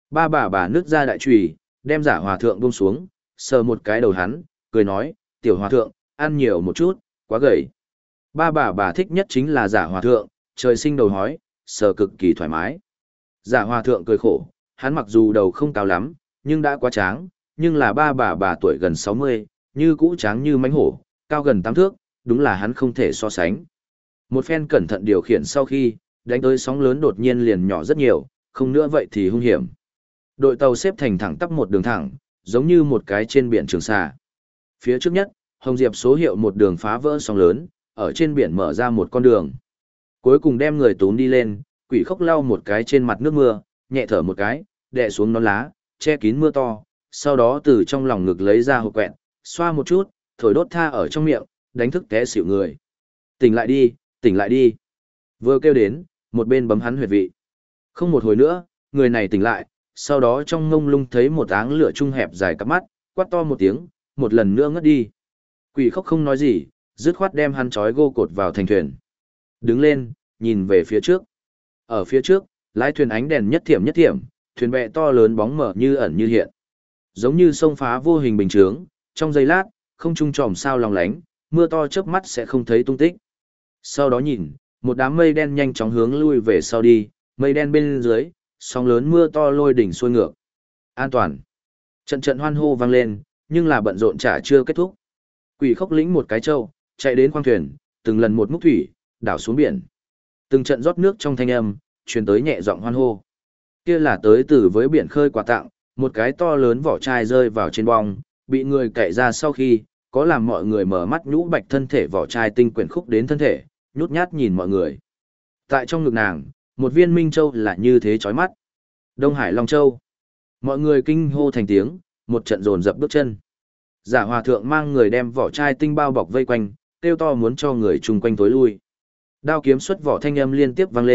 Bà nứt ra đại chùy, đem giả hòa thượng buông xuống, sờ một cái đầu hắn, cười nói, tiểu hòa thượng, ăn nhiều một chút, quá gầy. Bà thích nhất chính là giả hòa thượng, trời sinh đầu hói, sờ cực kỳ thoải mái. Giả hòa thượng cười khổ, hắn mặc dù đầu không cao lắm, nhưng đã quá tráng, nhưng là bà tuổi gần 60, như cũ tráng như mãnh hổ, cao gần 8 thước, đúng là hắn không thể so sánh. Một phen cẩn thận điều khiển sau khi, đánh tới sóng lớn đột nhiên liền nhỏ rất nhiều, không nữa vậy thì hung hiểm. Đội tàu xếp thành thẳng tắp một đường thẳng, giống như một cái trên biển Trường Sa. Phía trước nhất, Hồng Diệp số hiệu một đường phá vỡ sóng lớn, ở trên biển mở ra một con đường. Cuối cùng đem người túm đi lên, Quỷ Khốc lau một cái trên mặt nước mưa, nhẹ thở một cái, đè xuống nón lá, che kín mưa to, sau đó từ trong lòng ngực lấy ra hộp quẹt, xoa một chút, thổi đốt tha ở trong miệng, đánh thức té xỉu người. Tỉnh lại đi. Vừa kêu đến, một bên bấm hắn huyệt vị. Không một hồi nữa, người này tỉnh lại, sau đó trong ngông lung thấy một áng lửa trung hẹp dài cặp mắt, quát to một tiếng, một lần nữa ngất đi. Quỷ Khốc không nói gì, dứt khoát đem hắn trói gô cột vào thành thuyền. Đứng lên, nhìn về phía trước. Ở phía trước, lái thuyền ánh đèn nhất thiểm, thuyền bè to lớn bóng mở như ẩn như hiện. Giống như sông phá vô hình bình chướng, trong giây lát, không trung tròm sao lòng lánh, mưa to chớp mắt sẽ không thấy tung tích. Sau đó nhìn, một đám mây đen nhanh chóng hướng lui về sau đi, mây đen bên dưới, sóng lớn mưa to lôi đỉnh xuôi ngược. An toàn. Trận hoan hô vang lên, nhưng là bận rộn chả chưa kết thúc. Quỷ Khốc lĩnh một cái trâu, chạy đến khoang thuyền, từng lần một múc thủy, đảo xuống biển. Từng trận rót nước trong thanh âm, truyền tới nhẹ giọng hoan hô. Kia là tới từ với biển khơi quà tặng, một cái to lớn vỏ chai rơi vào trên bong, bị người cậy ra sau khi, có làm mọi người mở mắt nhũ bạch thân thể vỏ chai tinh quyển khúc đến thân thể, nhút nhát nhìn mọi người. Tại trong ngực nàng, một viên minh châu là như thế chói mắt. Đông Hải Long Châu. Mọi người kinh hô thành tiếng, một trận dồn dập bước chân. Giả hòa thượng mang người đem vỏ chai tinh bao bọc vây quanh, kêu to muốn cho người chung quanh tối lui. Đao kiếm xuất vỏ thanh âm liên tiếp vang lên,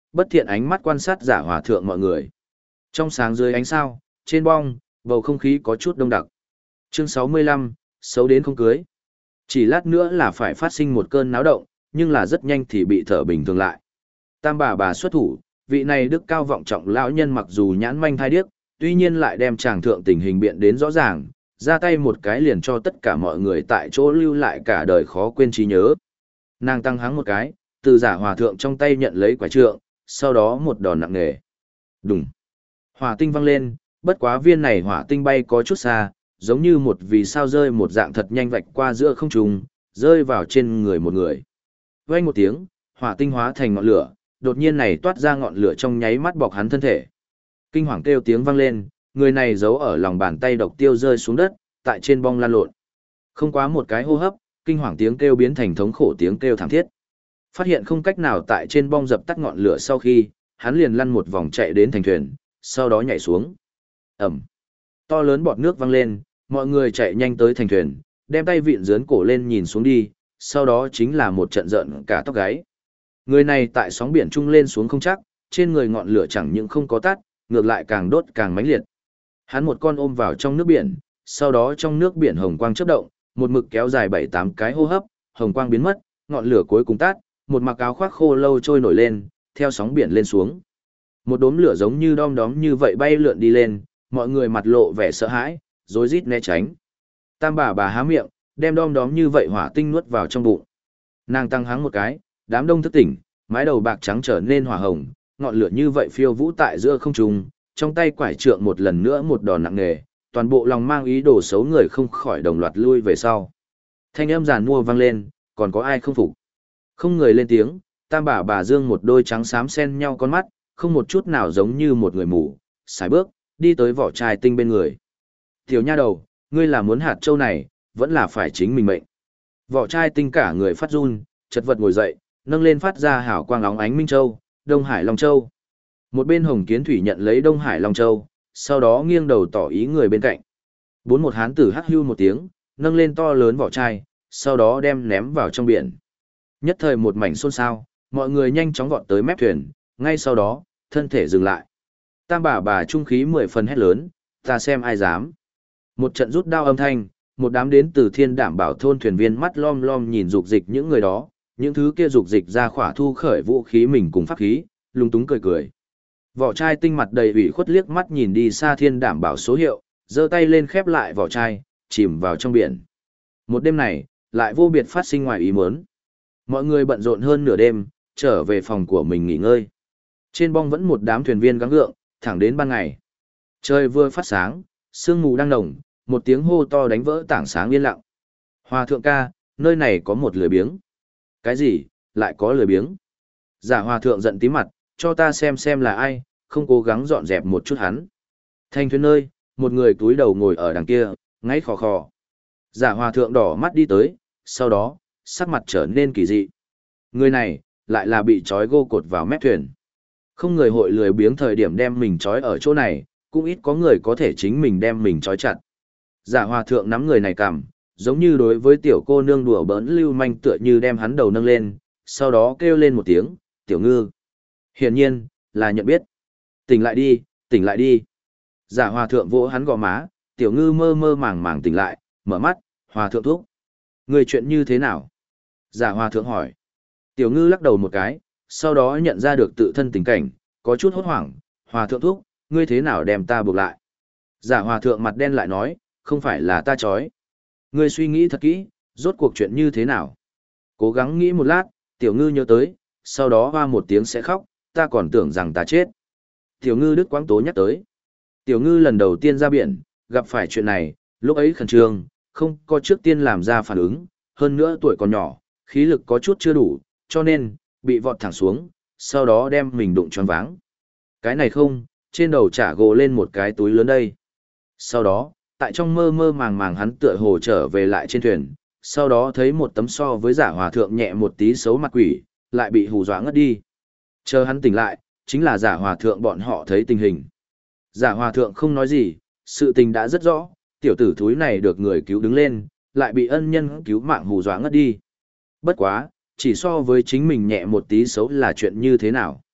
bất thiện ánh mắt quan sát giả hòa thượng mọi người. Trong sáng dưới ánh sao, trên bong, bầu không khí có chút đông đặc. Chương 65, xấu đến không cưới. Chỉ lát nữa là phải phát sinh một cơn náo động, nhưng là rất nhanh thì bị thở bình thường lại. Tam bà xuất thủ, vị này đức cao vọng trọng lão nhân mặc dù nhãn manh thai điếc, tuy nhiên lại đem chàng thượng tình hình biện đến rõ ràng, ra tay một cái liền cho tất cả mọi người tại chỗ lưu lại cả đời khó quên trí nhớ. Nàng tăng hắng một cái, từ giả hòa thượng trong tay nhận lấy quả trượng, sau đó một đòn nặng nề. Đùng. Hỏa tinh văng lên, bất quá viên này hỏa tinh bay có chút xa, giống như một vì sao rơi một dạng thật nhanh vạch qua giữa không trung, rơi vào trên người một người. Vang một tiếng, hỏa tinh hóa thành ngọn lửa, đột nhiên này toát ra ngọn lửa trong nháy mắt bọc hắn thân thể. Kinh hoàng kêu tiếng vang lên, người này giấu ở lòng bàn tay độc tiêu rơi xuống đất, tại trên bong lan lộn. Không quá một cái hô hấp, kinh hoàng tiếng kêu biến thành thống khổ tiếng kêu thảm thiết. Phát hiện không cách nào tại trên bong dập tắt ngọn lửa sau khi, hắn liền lăn một vòng chạy đến thành thuyền, sau đó nhảy xuống. Ẩm. To lớn bọt nước văng lên, mọi người chạy nhanh tới thành thuyền, đem tay vịn dướn cổ lên nhìn xuống đi, sau đó chính là một trận giận cả tóc gáy. Người này tại sóng biển trung lên xuống không chắc, trên người ngọn lửa chẳng những không có tắt, ngược lại càng đốt càng mãnh liệt. Hắn một con ôm vào trong nước biển, sau đó trong nước biển hồng quang chớp động, một mực kéo dài 7-8 cái hô hấp, hồng quang biến mất, ngọn lửa cuối cùng tắt, một mặc áo khoác khô lâu trôi nổi lên, theo sóng biển lên xuống. Một đốm lửa giống như đom đóm như vậy bay lượn đi lên, mọi người mặt lộ vẻ sợ hãi, rối rít né tránh. Tam bà há miệng, đem đom đóm như vậy hỏa tinh nuốt vào trong bụng. Nàng tăng háng một cái, đám đông thức tỉnh, mái đầu bạc trắng trở nên hỏa hồng, ngọn lửa như vậy phiêu vũ tại giữa không trung, trong tay quải trượng một lần nữa một đòn nặng nề, toàn bộ lòng mang ý đồ xấu người không khỏi đồng loạt lui về sau. Thanh âm giàn mua vang lên, còn có ai không phục? Không người lên tiếng, tam bà dương một đôi trắng xám xen nhau con mắt, không một chút nào giống như một người mù, sải bước, đi tới vỏ chai tinh bên người. Tiểu nha đầu, ngươi là muốn hạt châu này, vẫn là phải chính mình mệnh. Vỏ chai tinh cả người phát run, chật vật ngồi dậy, nâng lên phát ra hào quang óng ánh Minh Châu, Đông Hải Long Châu. Một bên Hồng Kiến Thủy nhận lấy Đông Hải Long Châu, sau đó nghiêng đầu tỏ ý người bên cạnh. Một hán tử hắc hưu một tiếng, nâng lên to lớn vỏ chai, sau đó đem ném vào trong biển. Nhất thời một mảnh xôn xao, mọi người nhanh chóng vọt tới mép thuyền, ngay sau đó, thân thể dừng lại. Tam bà trung khí 10 phần hét lớn, ta xem ai dám. Một trận rút đao âm thanh, một đám đến từ Thiên Đảm Bảo thôn thuyền viên mắt lom lom nhìn dục dịch những người đó, những thứ kia dục dịch ra khỏa thu khởi vũ khí mình cùng pháp khí, lung túng cười cười. Vỏ chai tinh mặt đầy ủy khuất liếc mắt nhìn đi xa Thiên Đảm Bảo số hiệu, giơ tay lên khép lại vỏ chai, chìm vào trong biển. Một đêm này, lại vô biệt phát sinh ngoài ý muốn. Mọi người bận rộn hơn nửa đêm, trở về phòng của mình nghỉ ngơi. Trên bong vẫn một đám thuyền viên gắng gượng, thẳng đến ban ngày. Trời vừa phát sáng, sương mù đang nồng, một tiếng hô to đánh vỡ tảng sáng yên lặng. Hòa thượng ca, nơi này có một lười biếng. Cái gì, lại có lười biếng? Giả hòa thượng giận tí mặt, cho ta xem là ai, không cố gắng dọn dẹp một chút hắn. Thành thuyền nơi, một người túi đầu ngồi ở đằng kia, ngáy khò khò. Giả hòa thượng đỏ mắt đi tới, sau đó, sắc mặt trở nên kỳ dị. Người này, lại là bị trói gô cột vào mép thuyền. Không người hội lười biếng thời điểm đem mình trói ở chỗ này, cũng ít có người có thể chính mình đem mình trói chặt. Giả hòa thượng nắm người này cằm, giống như đối với tiểu cô nương đùa bỡn lưu manh tựa như đem hắn đầu nâng lên, sau đó kêu lên một tiếng, tiểu ngư. Hiển nhiên, là nhận biết. Tỉnh lại đi, tỉnh lại đi. Giả hòa thượng vỗ hắn gò má, tiểu ngư mơ mơ màng màng tỉnh lại, mở mắt, hòa thượng thúc. Người chuyện như thế nào? Giả hòa thượng hỏi. Tiểu ngư lắc đầu một cái, sau đó nhận ra được tự thân tình cảnh, có chút hốt hoảng, hòa thượng thúc, ngươi thế nào đem ta buộc lại? Giả hòa thượng mặt đen lại nói, không phải là ta chói. Ngươi suy nghĩ thật kỹ, rốt cuộc chuyện như thế nào? Cố gắng nghĩ một lát, tiểu ngư nhớ tới, sau đó hoa một tiếng sẽ khóc, ta còn tưởng rằng ta chết. Tiểu ngư Đức Quang Tố nhắc tới. Tiểu ngư lần đầu tiên ra biển, gặp phải chuyện này, lúc ấy khẩn trương, không có trước tiên làm ra phản ứng, hơn nữa tuổi còn nhỏ, khí lực có chút chưa đủ, cho nên, bị vọt thẳng xuống, sau đó đem mình đụng choáng váng. Cái này không, trên đầu chả gồ lên một cái túi lớn đây. Sau đó, tại trong mơ mơ màng màng hắn tựa hồ trở về lại trên thuyền, sau đó thấy một tấm so với giả hòa thượng nhẹ một tí xấu mặt quỷ, lại bị hù dọa ngất đi. Chờ hắn tỉnh lại, chính là giả hòa thượng bọn họ thấy tình hình. Giả hòa thượng không nói gì, sự tình đã rất rõ, tiểu tử thúi này được người cứu đứng lên, lại bị ân nhân cứu mạng hù dọa ngất đi. Bất quá, chỉ so với chính mình nhẹ một tí xấu là chuyện như thế nào.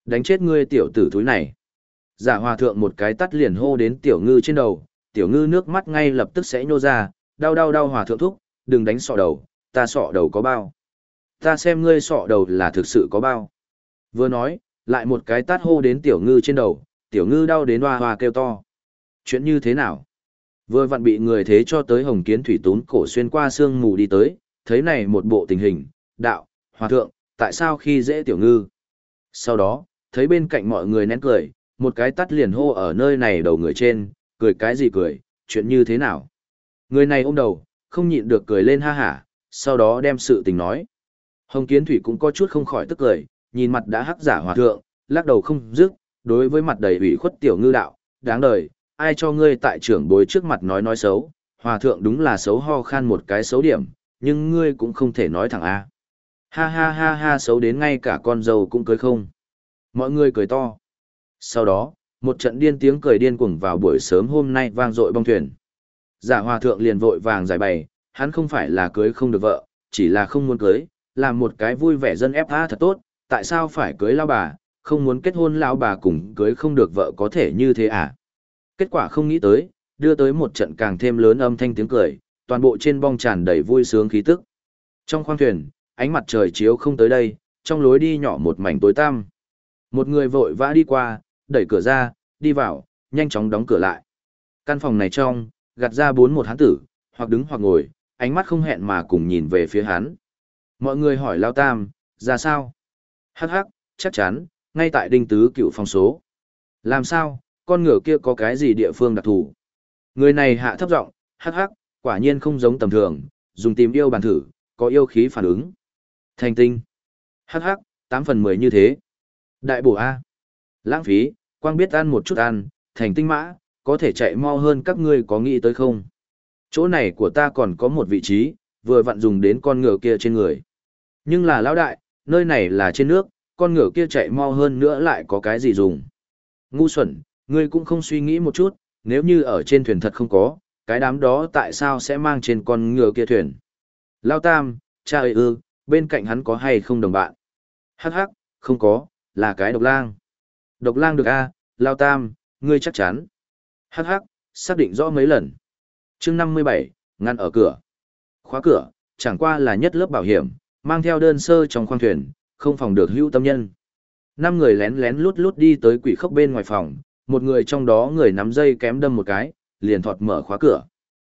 Đánh chết ngươi tiểu tử thúi này. Giả hòa thượng một cái tắt liền hô đến tiểu ngư trên đầu, tiểu ngư nước mắt ngay lập tức sẽ nhô ra, đau đau đau hòa thượng thúc, đừng đánh sọ đầu, ta sọ đầu có bao. Ta xem ngươi sọ đầu là thực sự có bao. Vừa nói, lại một cái tát hô đến tiểu ngư trên đầu, tiểu ngư đau đến hoa hoa kêu to. Chuyện như thế nào? Vừa vặn bị người thế cho tới Hồng Kiến Thủy tún cổ xuyên qua sương mù đi tới, thấy này một bộ tình hình, đạo, hòa thượng, tại sao khi dễ tiểu ngư? Sau đó, thấy bên cạnh mọi người nén cười, một cái tát liền hô ở nơi này đầu người trên, cười cái gì cười, chuyện như thế nào? Người này ôm đầu, không nhịn được cười lên ha hả, sau đó đem sự tình nói. Hồng Kiến Thủy cũng có chút không khỏi tức cười, nhìn mặt đã hắc giả hòa thượng, lắc đầu không dứt, đối với mặt đầy ủy khuất tiểu ngư đạo, đáng đời, ai cho ngươi tại trưởng bối trước mặt nói xấu, hòa thượng đúng là xấu ho khan một cái xấu điểm, nhưng ngươi cũng không thể nói thẳng A. Ha ha ha ha xấu đến ngay cả con dâu cũng cưới không. Mọi người cười to. Sau đó, một trận điên tiếng cười điên cuồng vào buổi sớm hôm nay vang dội bong thuyền. Giả hòa thượng liền vội vàng giải bày, hắn không phải là cưới không được vợ, chỉ là không muốn cưới, làm một cái vui vẻ dân ép thật tốt, tại sao phải cưới lao bà, không muốn kết hôn lao bà cùng cưới không được vợ có thể như thế à? Kết quả không nghĩ tới, đưa tới một trận càng thêm lớn âm thanh tiếng cười, toàn bộ trên bong tràn đầy vui sướng khí tức. Trong khoang thuyền, ánh mặt trời chiếu không tới đây, trong lối đi nhỏ một mảnh tối tăm. Một người vội vã đi qua, đẩy cửa ra, đi vào, nhanh chóng đóng cửa lại. Căn phòng này trong, gạt ra một hán tử, hoặc đứng hoặc ngồi, ánh mắt không hẹn mà cùng nhìn về phía hắn. Mọi người hỏi Lao Tam, ra sao? Hắc hắc, chắc chắn, ngay tại Đinh Tứ Cựu phòng số. Làm sao, con ngựa kia có cái gì địa phương đặc thù? Người này hạ thấp giọng, hắc hắc, quả nhiên không giống tầm thường, dùng tìm yêu bàn thử, có yêu khí phản ứng. Thành tinh. Hắc hắc, 8/10 như thế. Đại bổ A. Lãng phí, quang biết ăn một chút ăn, thành tinh mã, có thể chạy mau hơn các ngươi có nghĩ tới không? Chỗ này của ta còn có một vị trí, vừa vặn dùng đến con ngựa kia trên người. Nhưng là lão đại, nơi này là trên nước, con ngựa kia chạy mau hơn nữa lại có cái gì dùng? Ngu xuẩn, ngươi cũng không suy nghĩ một chút, nếu như ở trên thuyền thật không có, cái đám đó tại sao sẽ mang trên con ngựa kia thuyền? Lao Tam, cha ơi ư, bên cạnh hắn có hay không đồng bạn? Hắc hắc, không có, là cái độc lang. Độc lang được a, Lao Tam, ngươi chắc chắn. Hắc hắc, xác định rõ mấy lần. Chương 57, ngăn ở cửa. Khóa cửa, chẳng qua là nhất lớp bảo hiểm, mang theo đơn sơ trong khoang thuyền, không phòng được hữu tâm nhân. 5 người lén lén lút lút đi tới quỷ khốc bên ngoài phòng, một người trong đó người nắm dây kém đâm một cái, liền thọt mở khóa cửa.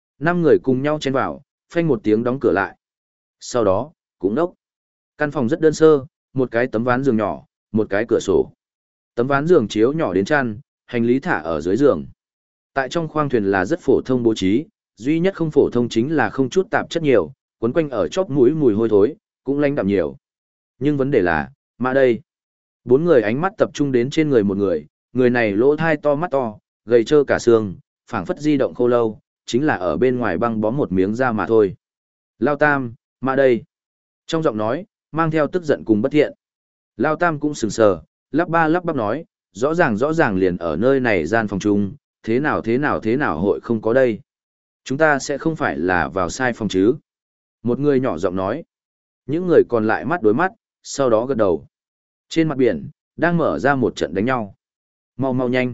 5 người cùng nhau chen vào, phanh một tiếng đóng cửa lại. Sau đó, cũng đốc. Căn phòng rất đơn sơ, một cái tấm ván giường nhỏ, một cái cửa sổ. Tấm ván giường chiếu nhỏ đến chăn, hành lý thả ở dưới giường. Tại trong khoang thuyền là rất phổ thông bố trí, duy nhất không phổ thông chính là không chút tạp chất nhiều, quấn quanh ở chóp mũi mùi hôi thối, cũng lanh đậm nhiều. Nhưng vấn đề là, mà đây, 4 người ánh mắt tập trung đến trên người một người này lỗ thai to mắt to, gầy trơ cả xương, phảng phất di động khô lâu, chính là ở bên ngoài băng bó một miếng da mà thôi. Lao Tam, mà đây. Trong giọng nói, mang theo tức giận cùng bất thiện. Lao Tam cũng sừng sờ, lắp bắp nói, rõ ràng liền ở nơi này gian phòng chung, thế nào hội không có đây. Chúng ta sẽ không phải là vào sai phòng chứ. Một người nhỏ giọng nói. Những người còn lại mắt đối mắt, sau đó gật đầu. Trên mặt biển, đang mở ra một trận đánh nhau. Mau nhanh.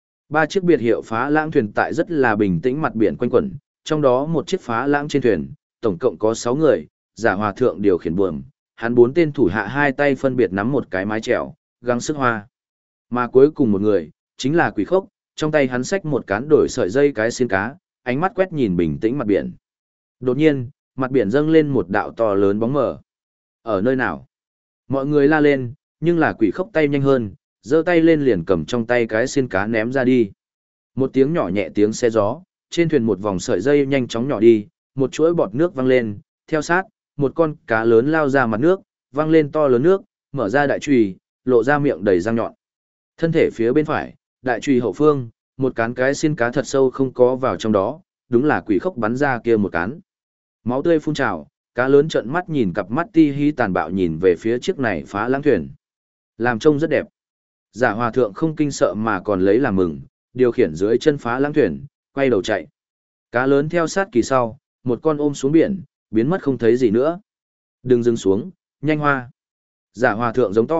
3 chiếc biệt hiệu phá lãng thuyền tại rất là bình tĩnh mặt biển quanh quẩn, trong đó một chiếc phá lãng trên thuyền, tổng cộng có 6 người, giả hòa thượng điều khiển buồm, hắn 4 tên thủ hạ hai tay phân biệt nắm một cái mái chèo, gắng sức hoa. Mà cuối cùng một người, chính là quỷ khốc, trong tay hắn xách một cán đổi sợi dây cái xiên cá, ánh mắt quét nhìn bình tĩnh mặt biển. Đột nhiên, mặt biển dâng lên một đạo to lớn bóng mờ. Ở nơi nào? Mọi người la lên, nhưng là quỷ khốc tay nhanh hơn, giơ tay lên liền cầm trong tay cái xiên cá ném ra đi. Một tiếng nhỏ nhẹ tiếng xe gió, trên thuyền một vòng sợi dây nhanh chóng nhỏ đi, một chuỗi bọt nước văng lên, theo sát, một con cá lớn lao ra mặt nước, văng lên to lớn nước, mở ra đại chùy, lộ ra miệng đầy răng nhọn. Thân thể phía bên phải, đại chùy hậu phương, một cán cái xiên cá thật sâu không có vào trong đó, đúng là quỷ khốc bắn ra kia một cán. Máu tươi phun trào, cá lớn trợn mắt nhìn cặp mắt ti hí tàn bạo nhìn về phía chiếc này phá lãng thuyền. Làm trông rất đẹp. Giả hòa thượng không kinh sợ mà còn lấy làm mừng, điều khiển dưới chân phá lãng thuyền, quay đầu chạy. Cá lớn theo sát kỳ sau, một con ôm xuống biển, biến mất không thấy gì nữa. Đừng dừng xuống, nhanh hoa. Giả hòa thượng giống to,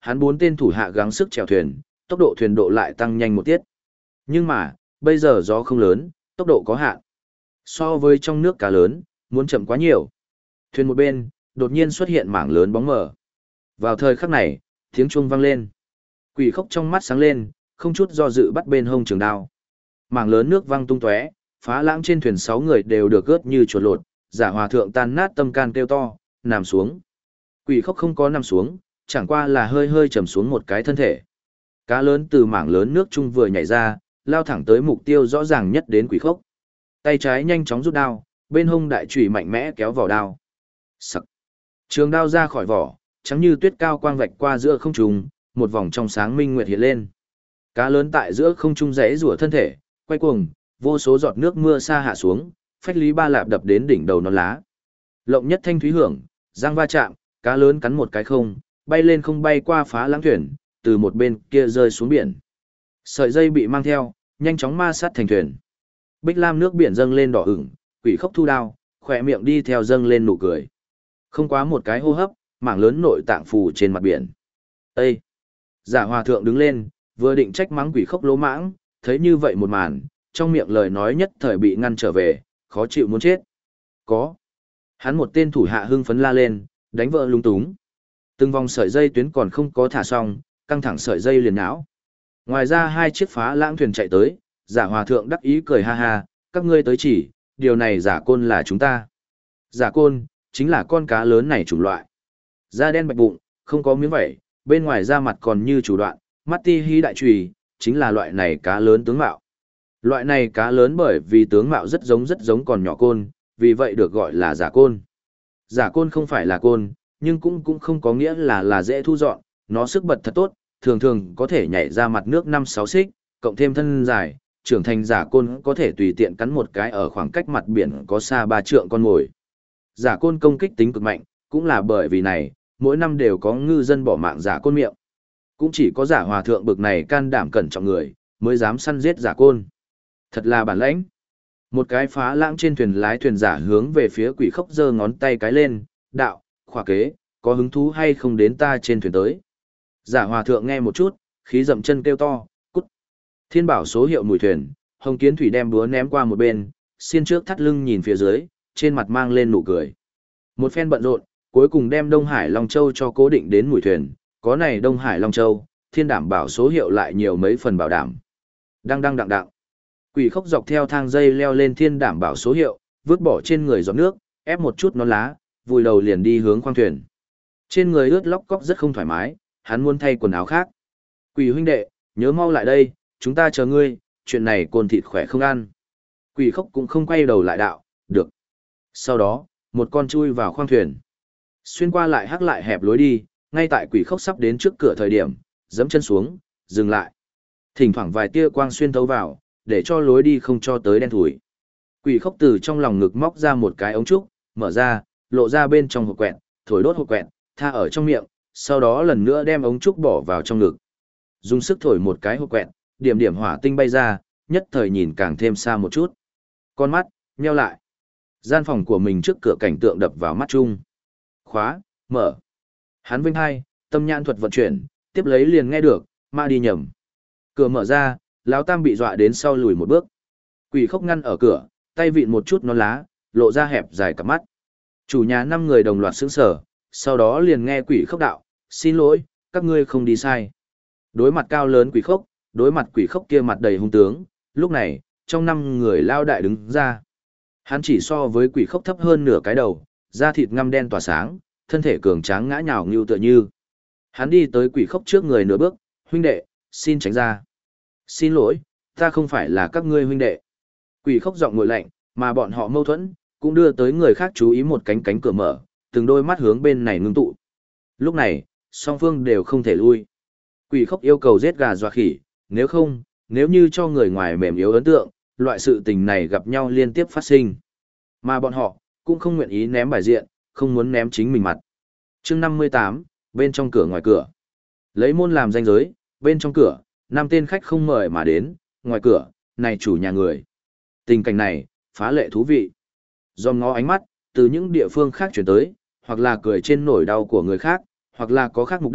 hắn 4 tên thủ hạ gắng sức chèo thuyền, tốc độ thuyền độ lại tăng nhanh một tiết. Nhưng mà, bây giờ gió không lớn, tốc độ có hạn. So với trong nước cá lớn, muốn chậm quá nhiều. Thuyền một bên, đột nhiên xuất hiện mảng lớn bóng mờ. Vào thời khắc này, tiếng chuông vang lên. Quỷ Khốc trong mắt sáng lên, không chút do dự bắt bên hông trường đao. Mảng lớn nước văng tung tóe, phá lãng trên thuyền 6 người đều được ướt như chuột lột, Giả Hòa thượng tan nát tâm can kêu to, nằm xuống. Quỷ Khốc không có nằm xuống, chẳng qua là hơi hơi trầm xuống một cái thân thể. Cá lớn từ mảng lớn nước trung vừa nhảy ra, lao thẳng tới mục tiêu rõ ràng nhất đến Quỷ Khốc. Tay trái nhanh chóng rút đao, bên hông đại chùy mạnh mẽ kéo vào đao. Sặc. Trường đao ra khỏi vỏ, trắng như tuyết cao quang vạch qua giữa không trung, một vòng trong sáng minh nguyệt hiện lên. Cá lớn tại giữa không trung rẽ rủa thân thể, quay cuồng, vô số giọt nước mưa sa hạ xuống, phách lý ba lạp đập đến đỉnh đầu non lá. Lộng nhất thanh thúy hưởng, giang va chạm, cá lớn cắn một cái không, bay lên không bay qua phá lãng thuyền, từ một bên kia rơi xuống biển. Sợi dây bị mang theo, nhanh chóng ma sát thành thuyền. Bích lam nước biển dâng lên đỏ ửng, Quỷ Khốc thu đao, khỏe miệng đi theo dâng lên nụ cười. Không quá một cái hô hấp, mảng lớn nội tạng phù trên mặt biển. Ê! Giả Hòa thượng đứng lên, vừa định trách mắng Quỷ Khốc lỗ mãng, thấy như vậy một màn, trong miệng lời nói nhất thời bị ngăn trở về, khó chịu muốn chết. Có. Hắn một tên thủ hạ hưng phấn la lên, đánh vỡ lung túng. Từng vòng sợi dây tuyến còn không có thả xong, căng thẳng sợi dây liền não. Ngoài ra 2 chiếc phá lãng thuyền chạy tới, Giả Hòa thượng đắc ý cười ha ha, các ngươi tới chỉ, điều này Giả Côn là chúng ta. Giả Côn, chính là con cá lớn này chủng loại. Da đen bạch bụng, không có miếng vảy, bên ngoài da mặt còn như chủ đoạn, mắt ti hí đại trùy, chính là loại này cá lớn tướng mạo. Loại này cá lớn bởi vì tướng mạo rất giống còn nhỏ côn, vì vậy được gọi là giả côn. Giả côn không phải là côn, nhưng cũng không có nghĩa là dễ thu dọn, nó sức bật thật tốt, thường thường có thể nhảy ra mặt nước 5-6 xích, cộng thêm thân dài, trưởng thành giả côn có thể tùy tiện cắn một cái ở khoảng cách mặt biển có xa 3 trượng con mồi. Giả côn công kích tính cực mạnh, cũng là bởi vì này, mỗi năm đều có ngư dân bỏ mạng giả côn miệng. Cũng chỉ có Giả Hòa thượng bực này can đảm cẩn trọng người, mới dám săn giết giả côn. Thật là bản lãnh. Một cái phá lãng trên thuyền lái thuyền giả hướng về phía Quỷ Khốc giơ ngón tay cái lên, đạo, khỏa kế, có hứng thú hay không đến ta trên thuyền tới. Giả Hòa thượng nghe một chút, khí dậm chân kêu to, cút. Thiên bảo số hiệu mùi thuyền, Hồng Kiến Thủy đem búa ném qua một bên, xiên trước thắt lưng nhìn phía dưới, trên mặt mang lên nụ cười. Một phen bận rộn, cuối cùng đem Đông Hải Long Châu cho cố định đến mùi thuyền, có này Đông Hải Long Châu, thiên đảm bảo số hiệu lại nhiều mấy phần bảo đảm. Đăng đăng đặng đặng. Quỷ Khốc dọc theo thang dây leo lên thiên đảm bảo số hiệu, vứt bỏ trên người giọt nước, ép một chút nón lá, vùi đầu liền đi hướng khoang thuyền. Trên người ướt lóc cóc rất không thoải mái, hắn muốn thay quần áo khác. Quỷ huynh đệ, nhớ mau lại đây, chúng ta chờ ngươi, chuyện này côn thịt khỏe không ăn. Quỷ Khốc cũng không quay đầu lại đạo, được. Sau đó, một con chui vào khoang thuyền. Xuyên qua lại hắc lại hẹp lối đi, ngay tại Quỷ Khốc sắp đến trước cửa thời điểm, giẫm chân xuống, dừng lại. Thỉnh thoảng vài tia quang xuyên thấu vào, để cho lối đi không cho tới đen thủi. Quỷ Khốc từ trong lòng ngực móc ra một cái ống trúc, mở ra, lộ ra bên trong hộp quẹt, thổi đốt hộp quẹt, tha ở trong miệng, sau đó lần nữa đem ống trúc bỏ vào trong ngực. Dùng sức thổi một cái hộp quẹt, điểm điểm hỏa tinh bay ra, nhất thời nhìn càng thêm xa một chút. Con mắt, nheo lại. Gian phòng của mình trước cửa cảnh tượng đập vào mắt chung. Khóa, mở. Hắn vinh hai, tâm nhãn thuật vận chuyển, tiếp lấy liền nghe được, ma đi nhầm. Cửa mở ra, lão tam bị dọa đến sau lùi một bước. Quỷ Khốc ngăn ở cửa, tay vịn một chút nón lá, lộ ra hẹp dài cặp mắt. Chủ nhà 5 người đồng loạt sững sờ, sau đó liền nghe Quỷ Khốc đạo, xin lỗi, các ngươi không đi sai. Đối mặt cao lớn Quỷ Khốc, đối mặt Quỷ Khốc kia mặt đầy hung tướng, lúc này, trong 5 người lao đại đứng ra. Hắn chỉ so với Quỷ Khốc thấp hơn nửa cái đầu, da thịt ngăm đen tỏa sáng, thân thể cường tráng ngã nhào ngưu tựa như. Hắn đi tới Quỷ Khốc trước người nửa bước, huynh đệ, xin tránh ra. Xin lỗi, ta không phải là các ngươi huynh đệ. Quỷ Khốc giọng nguội lạnh, mà bọn họ mâu thuẫn, cũng đưa tới người khác chú ý một cánh cánh cửa mở, từng đôi mắt hướng bên này ngưng tụ. Lúc này, song phương đều không thể lui. Quỷ Khốc yêu cầu giết gà dọa khỉ, nếu không, nếu như cho người ngoài mềm yếu ấn tượng, loại sự tình này gặp nhau liên tiếp phát sinh. Mà bọn họ, cũng không nguyện ý ném bài diện, không muốn ném chính mình mặt. Chương 58, bên trong cửa ngoài cửa. Lấy môn làm ranh giới, bên trong cửa, 5 tên khách không mời mà đến, ngoài cửa, này chủ nhà người. Tình cảnh này, phá lệ thú vị. Dòm ngó ánh mắt, từ những địa phương khác chuyển tới, hoặc là cười trên nỗi đau của người khác, hoặc là có khác mục đích,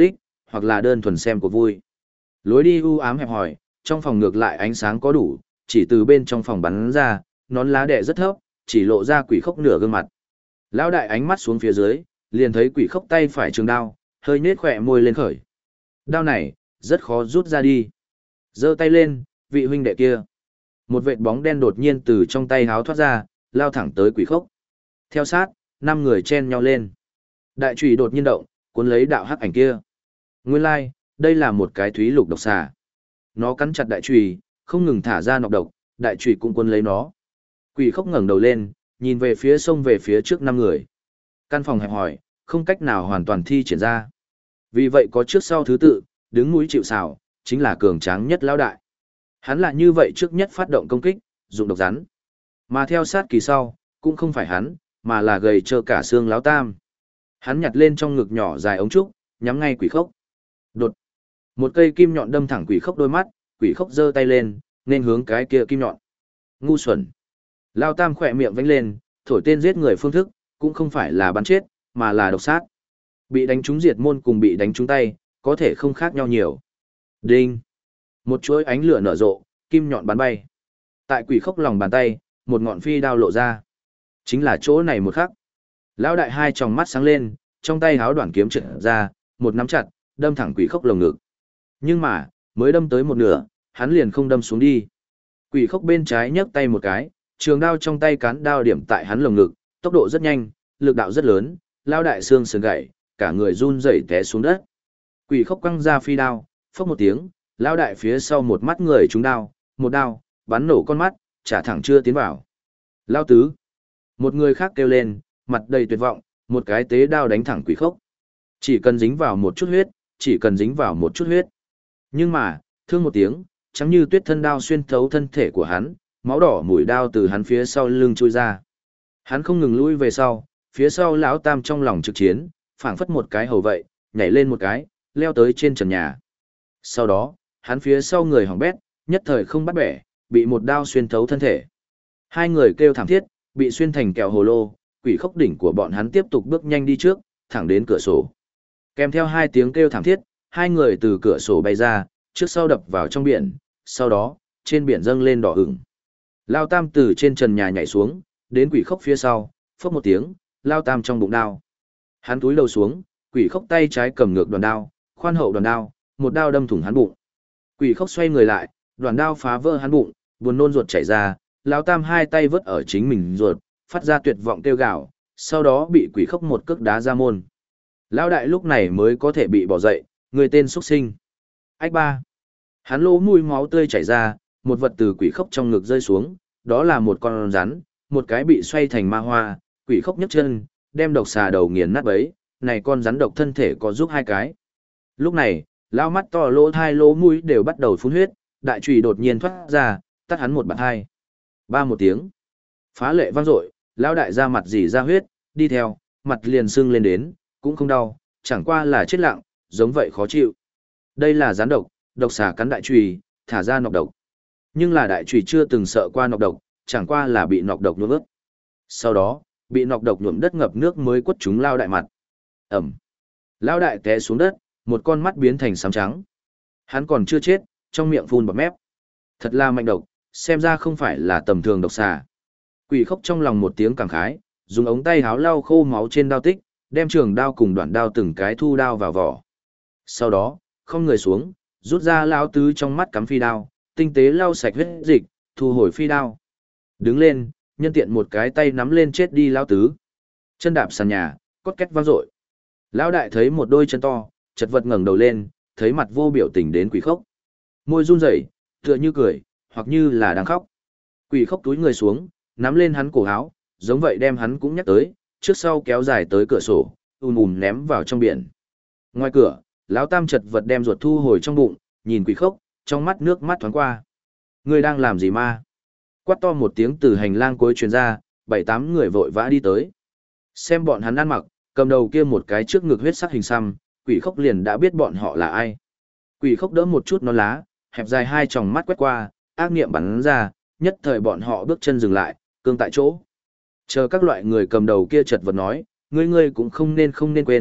hoặc là đơn thuần xem của vui. Lối đi u ám hẹp hòi, trong phòng ngược lại ánh sáng có đủ, chỉ từ bên trong phòng bắn ra, nón lá đẻ rất thấp, chỉ lộ ra Quỷ Khốc nửa gương mặt. Lão đại ánh mắt xuống phía dưới, liền thấy Quỷ Khốc tay phải trường đao, hơi nhếch khỏe môi lên khởi. Đao này, rất khó rút ra đi. Giơ tay lên, vị huynh đệ kia. Một vệt bóng đen đột nhiên từ trong tay háo thoát ra, lao thẳng tới Quỷ Khốc. Theo sát, 5 người chen nhau lên. Đại chùy đột nhiên động, cuốn lấy đạo hắc ảnh kia. Nguyên lai, đây là một cái thúy lục độc xà. Nó cắn chặt đại chùy, không ngừng thả ra nọc độc, đại chùy cũng cuốn lấy nó. Quỷ Khốc ngẩng đầu lên, nhìn về phía sông về phía trước 5 người. Căn phòng hẹp hòi, không cách nào hoàn toàn thi triển ra. Vì vậy có trước sau thứ tự, đứng mũi chịu sào, chính là cường tráng nhất lão đại. Hắn là như vậy trước nhất phát động công kích, dụng độc rắn. Mà theo sát kỳ sau, cũng không phải hắn, mà là gầy trơ cả xương lão tam. Hắn nhặt lên trong ngực nhỏ dài ống trúc, nhắm ngay Quỷ Khốc. Đột. Một cây kim nhọn đâm thẳng Quỷ Khốc đôi mắt, Quỷ Khốc giơ tay lên, nên hướng cái kia kim nhọn. Ngu xuẩn. Lão tam khỏe miệng vánh lên, thổi tên giết người phương thức, cũng không phải là bắn chết, mà là độc sát. Bị đánh trúng diệt môn cùng bị đánh trúng tay, có thể không khác nhau nhiều. Đinh. Một chuỗi ánh lửa nở rộ, kim nhọn bắn bay. Tại Quỷ Khốc lòng bàn tay, một ngọn phi đao lộ ra. Chính là chỗ này một khắc. Lão đại hai tròng mắt sáng lên, trong tay háo đoạn kiếm trượt ra, một nắm chặt, đâm thẳng Quỷ Khốc lồng ngực. Nhưng mà, mới đâm tới một nửa, hắn liền không đâm xuống đi. Quỷ Khốc bên trái nhấc tay một cái, trường đao trong tay cán đao điểm tại hắn lồng ngực, tốc độ rất nhanh, lực đạo rất lớn, lão đại xương sườn gãy, cả người run rẩy té xuống đất. Quỷ Khốc quăng ra phi đao, phốc một tiếng, lão đại phía sau một mắt người trúng đao, một đao, bắn nổ con mắt, trả thẳng chưa tiến vào. Lão tứ. Một người khác kêu lên, mặt đầy tuyệt vọng, một cái tế đao đánh thẳng Quỷ Khốc. Chỉ cần dính vào một chút huyết, chỉ cần dính vào một chút huyết. Nhưng mà, thương một tiếng, trắng như tuyết thân đao xuyên thấu thân thể của hắn, máu đỏ mũi đao từ hắn phía sau lưng trôi ra. Hắn không ngừng lui về sau, phía sau lão tam trong lòng trực chiến, phảng phất một cái hầu vậy, nhảy lên một cái, leo tới trên trần nhà. Sau đó, hắn phía sau người hỏng bét, nhất thời không bắt bẻ, bị một đao xuyên thấu thân thể. Hai người kêu thảm thiết, bị xuyên thành kẹo hồ lô, Quỷ Khốc đỉnh của bọn hắn tiếp tục bước nhanh đi trước, thẳng đến cửa sổ. Kèm theo hai tiếng kêu thảm thiết, hai người từ cửa sổ bay ra, trước sau đập vào trong biển, sau đó, trên biển dâng lên đỏ ửng. Lao tam từ trên trần nhà nhảy xuống, đến Quỷ Khốc phía sau, phốc một tiếng, Lao tam trong bụng đao. Hắn túi đầu xuống, Quỷ Khốc tay trái cầm ngược đoàn đao, khoan hậu đoàn đao, một đao đâm thủng hắn bụng. Quỷ Khốc xoay người lại, đoàn đao phá vỡ hắn bụng, buồn nôn ruột chảy ra, Lao tam hai tay vớt ở chính mình ruột, phát ra tuyệt vọng kêu gào, sau đó bị Quỷ Khốc một cước đá ra môn. Lão đại lúc này mới có thể bị bỏ dậy, người tên xuất sinh. Ách ba. Hắn lỗ mũi máu tươi chảy ra, một vật từ Quỷ Khốc trong ngực rơi xuống, đó là một con rắn, một cái bị xoay thành ma hoa, Quỷ Khốc nhấc chân, đem độc xà đầu nghiền nát bấy, này con rắn độc thân thể có giúp hai cái. Lúc này, lão mắt to lỗ thai lỗ mũi đều bắt đầu phun huyết, đại chùy đột nhiên thoát ra, tắt hắn một bạt hai. Ba một tiếng. Phá lệ vang dội, lão đại ra mặt dỉ ra huyết, đi theo, mặt liền sưng lên đến, cũng không đau, chẳng qua là chết lặng, giống vậy khó chịu. Đây là rắn độc, độc xà cắn đại chùy, thả ra nọc độc. Nhưng là đại chùy chưa từng sợ qua nọc độc, chẳng qua là bị nọc độc nhuộm ướt. Sau đó, bị nọc độc nhuộm đất ngập nước mới quất chúng lao đại mặt. Ẩm. Lao đại té xuống đất, một con mắt biến thành xám trắng. Hắn còn chưa chết, trong miệng phun bọt mép. Thật là mạnh độc, xem ra không phải là tầm thường độc xà. Quỷ Khốc trong lòng một tiếng cảm khái, dùng ống tay háo lau khô máu trên đao tích, đem trường đao cùng đoạn đao từng cái thu đao vào vỏ. Sau đó, không người xuống, rút ra lão tứ trong mắt cắm phi đao, tinh tế lau sạch huyết dịch, thu hồi phi đao. Đứng lên, nhân tiện một cái tay nắm lên chết đi lão tứ. Chân đạp sàn nhà, cốt két vang dội. Lão đại thấy một đôi chân to, chật vật ngẩng đầu lên, thấy mặt vô biểu tình đến Quỷ Khốc. Môi run rẩy, tựa như cười, hoặc như là đang khóc. Quỷ Khốc túi người xuống, nắm lên hắn cổ áo, giống vậy đem hắn cũng nhắc tới, trước sau kéo dài tới cửa sổ, ném vào trong biển. Ngoài cửa, lão tam chật vật đem ruột thu hồi trong bụng, nhìn Quỷ Khốc, trong mắt nước mắt thoáng qua. Ngươi đang làm gì ma? Quát to một tiếng từ hành lang cuối truyền ra, 7-8 người vội vã đi tới. Xem bọn hắn ăn mặc, cầm đầu kia một cái trước ngực huyết sắc hình xăm, Quỷ Khốc liền đã biết bọn họ là ai. Quỷ Khốc đỡ một chút nón lá, hẹp dài hai tròng mắt quét qua, ác niệm bắn ra, nhất thời bọn họ bước chân dừng lại, cương tại chỗ. Chờ các loại người cầm đầu kia chật vật nói, ngươi cũng không nên quên,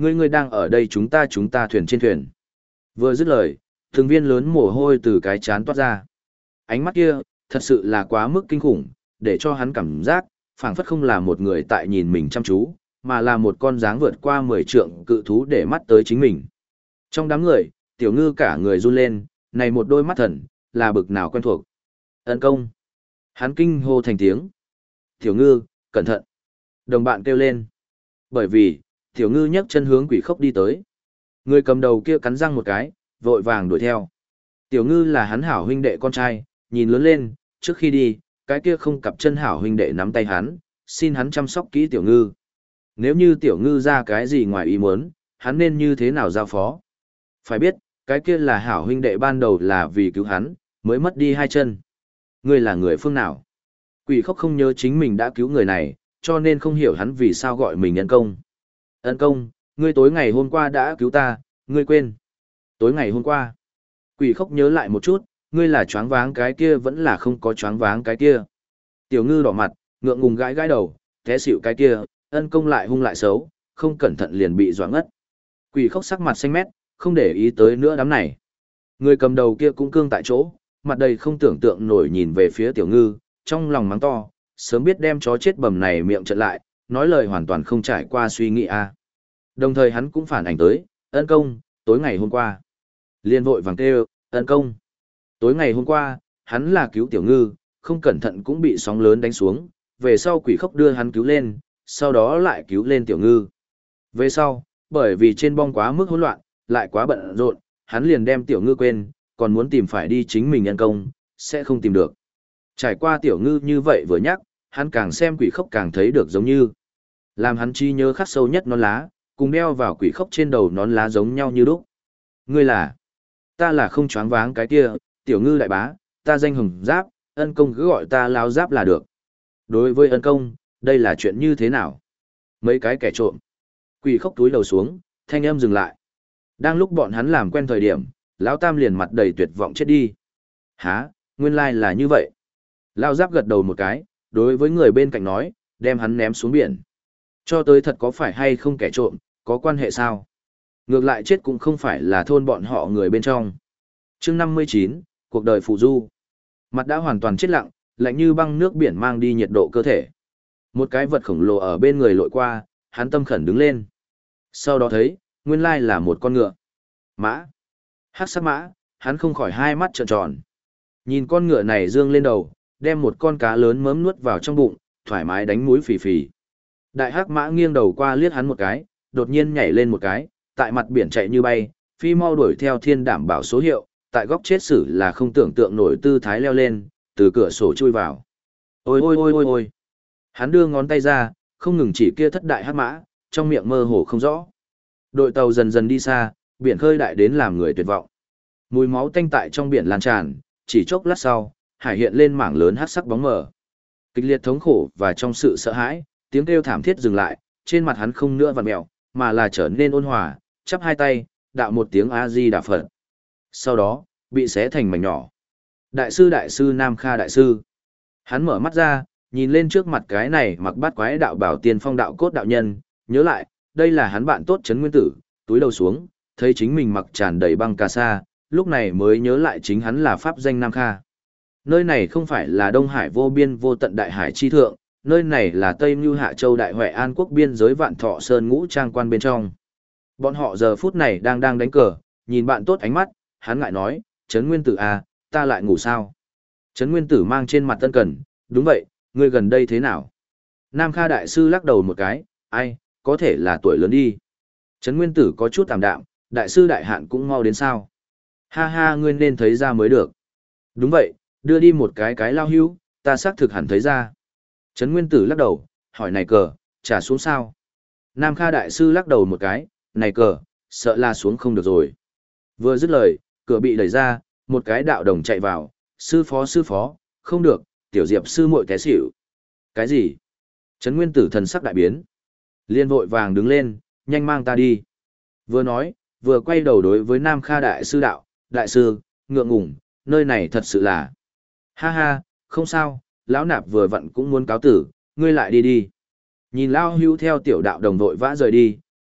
ngươi đang ở đây chúng ta thuyền trên thuyền. Vừa dứt lời, từng viên lớn mồ hôi từ cái chán toát ra. Ánh mắt kia, thật sự là quá mức kinh khủng, để cho hắn cảm giác, phảng phất không là một người tại nhìn mình chăm chú, mà là một con dáng vượt qua 10 trượng cự thú để mắt tới chính mình. Trong đám người, Tiểu Ngư cả người run lên, này một đôi mắt thần, là bực nào quen thuộc. Ân công. Hắn kinh hô thành tiếng. Tiểu Ngư, cẩn thận. Đồng bạn kêu lên. Bởi vì, Tiểu Ngư nhấc chân hướng Quỷ Khốc đi tới. Người cầm đầu kia cắn răng một cái, vội vàng đuổi theo. Tiểu Ngư là hắn hảo huynh đệ con trai, nhìn lớn lên, trước khi đi, cái kia không cặp chân hảo huynh đệ nắm tay hắn, xin hắn chăm sóc kỹ Tiểu Ngư. Nếu như Tiểu Ngư ra cái gì ngoài ý muốn, hắn nên như thế nào giao phó? Phải biết, cái kia là hảo huynh đệ ban đầu là vì cứu hắn, mới mất đi hai chân. Ngươi là người phương nào? Quỷ Khốc không nhớ chính mình đã cứu người này, cho nên không hiểu hắn vì sao gọi mình ân công. Ân công, ngươi tối ngày hôm qua đã cứu ta, ngươi quên. Tối ngày hôm qua. Quỷ Khốc nhớ lại một chút, ngươi là choáng váng cái kia vẫn là không có choáng váng cái kia. Tiểu Ngư đỏ mặt, ngượng ngùng gãi gãi đầu, té xỉu cái kia, ân công lại hung lại xấu, không cẩn thận liền bị doãn ngất. Quỷ Khốc sắc mặt xanh mét, không để ý tới nữa đám này. Người cầm đầu kia cũng cương tại chỗ, mặt đầy không tưởng tượng nổi nhìn về phía Tiểu Ngư, trong lòng mắng to, sớm biết đem chó chết bầm này miệng trợn lại, nói lời hoàn toàn không trải qua suy nghĩ a. Đồng thời hắn cũng phản ảnh tới, ân công, tối ngày hôm qua. Liên vội vàng kêu, ân công. Tối ngày hôm qua, hắn là cứu Tiểu Ngư, không cẩn thận cũng bị sóng lớn đánh xuống, về sau Quỷ Khốc đưa hắn cứu lên, sau đó lại cứu lên Tiểu Ngư. Về sau, bởi vì trên bong quá mức hỗn loạn, lại quá bận rộn, hắn liền đem Tiểu Ngư quên, còn muốn tìm phải đi chính mình nhân công, sẽ không tìm được. Trải qua Tiểu Ngư như vậy vừa nhắc, hắn càng xem Quỷ Khốc càng thấy được giống như. Làm hắn chi nhớ khắc sâu nhất nón lá, cùng đeo vào Quỷ Khốc trên đầu nón lá giống nhau như lúc. Ngươi là? Ta là không choáng váng cái kia, Tiểu Ngư đại bá, ta danh Hồng Giáp, ân công cứ gọi ta Lao Giáp là được. Đối với ân công, đây là chuyện như thế nào? Mấy cái kẻ trộm. Quỷ Khốc túi đầu xuống, thanh âm dừng lại. Đang lúc bọn hắn làm quen thời điểm, Lão Tam liền mặt đầy tuyệt vọng chết đi. Hả, nguyên lai là như vậy. Lao Giáp gật đầu một cái, đối với người bên cạnh nói, đem hắn ném xuống biển. Cho tới thật có phải hay không kẻ trộm, có quan hệ sao? Ngược lại chết cũng không phải là thôn bọn họ người bên trong. Chương 59, cuộc đời phù du. Mặt đã hoàn toàn chết lặng, lạnh như băng nước biển mang đi nhiệt độ cơ thể. Một cái vật khổng lồ ở bên người lội qua, hắn tâm khẩn đứng lên. Sau đó thấy, nguyên lai là một con ngựa. Mã. Hắc sắc mã, hắn không khỏi hai mắt trợn tròn. Nhìn con ngựa này dương lên đầu, đem một con cá lớn mớm nuốt vào trong bụng, thoải mái đánh múi phì phì. Đại hắc mã nghiêng đầu qua liếc hắn một cái, đột nhiên nhảy lên một cái, tại mặt biển chạy như bay, phi mau đuổi theo thiên đảm bảo số hiệu, tại góc chết xử là không tưởng tượng nổi tư thái leo lên, từ cửa sổ chui vào. Ôi ôi ôi ôi ôi. Hắn đưa ngón tay ra, không ngừng chỉ kia thất đại hắc mã, trong miệng mơ hồ không rõ. Đội tàu dần dần đi xa, biển khơi đại đến làm người tuyệt vọng. Mùi máu tanh tại trong biển lan tràn, chỉ chốc lát sau, hải hiện lên mảng lớn hắc sắc bóng mờ. Kịch liệt thống khổ và trong sự sợ hãi, tiếng kêu thảm thiết dừng lại, trên mặt hắn không nữa vặn mèo, mà là trở nên ôn hòa, chắp hai tay, đạo một tiếng A Di Đà Phật. Sau đó, bị xé thành mảnh nhỏ. Đại sư Nam Kha đại sư. Hắn mở mắt ra, nhìn lên trước mặt cái này mặc bát quái đạo bảo tiên phong đạo cốt đạo nhân, nhớ lại, đây là hắn bạn tốt Trấn Nguyên Tử, túi đầu xuống, thấy chính mình mặc tràn đầy băng cà sa, lúc này mới nhớ lại chính hắn là pháp danh Nam Kha. Nơi này không phải là Đông Hải vô biên vô tận đại hải chi thượng, nơi này là Tây Mưu Hạ Châu Đại Huệ An quốc biên giới Vạn Thọ Sơn ngũ trang quan bên trong. Bọn họ giờ phút này đang đánh cờ, nhìn bạn tốt ánh mắt, hắn ngại nói, Trấn Nguyên Tử à, ta lại ngủ sao? Trấn Nguyên Tử mang trên mặt tân cần, đúng vậy, ngươi gần đây thế nào? Nam Kha đại sư lắc đầu một cái, ai, có thể là tuổi lớn đi. Trấn Nguyên Tử có chút tạm đạm, đại sư đại hạn cũng mau đến sao? Ha ha, ngươi nên thấy ra mới được. Đúng vậy, đưa đi một cái lao hưu, ta xác thực hẳn thấy ra. Trấn Nguyên Tử lắc đầu, hỏi này cờ, trả xuống sao? Nam Kha đại sư lắc đầu một cái, này cờ, sợ là xuống không được rồi. Vừa dứt lời, cửa bị đẩy ra, một cái đạo đồng chạy vào, sư phó, không được, tiểu diệp sư muội té xỉu. Cái gì? Trấn Nguyên Tử thần sắc đại biến. Liên vội vàng đứng lên, nhanh mang ta đi. Vừa nói, vừa quay đầu đối với Nam Kha đại sư đạo, đại sư, ngượng ngùng, nơi này thật sự là. Ha ha, không sao, lão nạp vừa vặn cũng muốn cáo tử, ngươi lại đi đi. Nhìn lão hưu theo tiểu đạo đồng vội vã rời đi,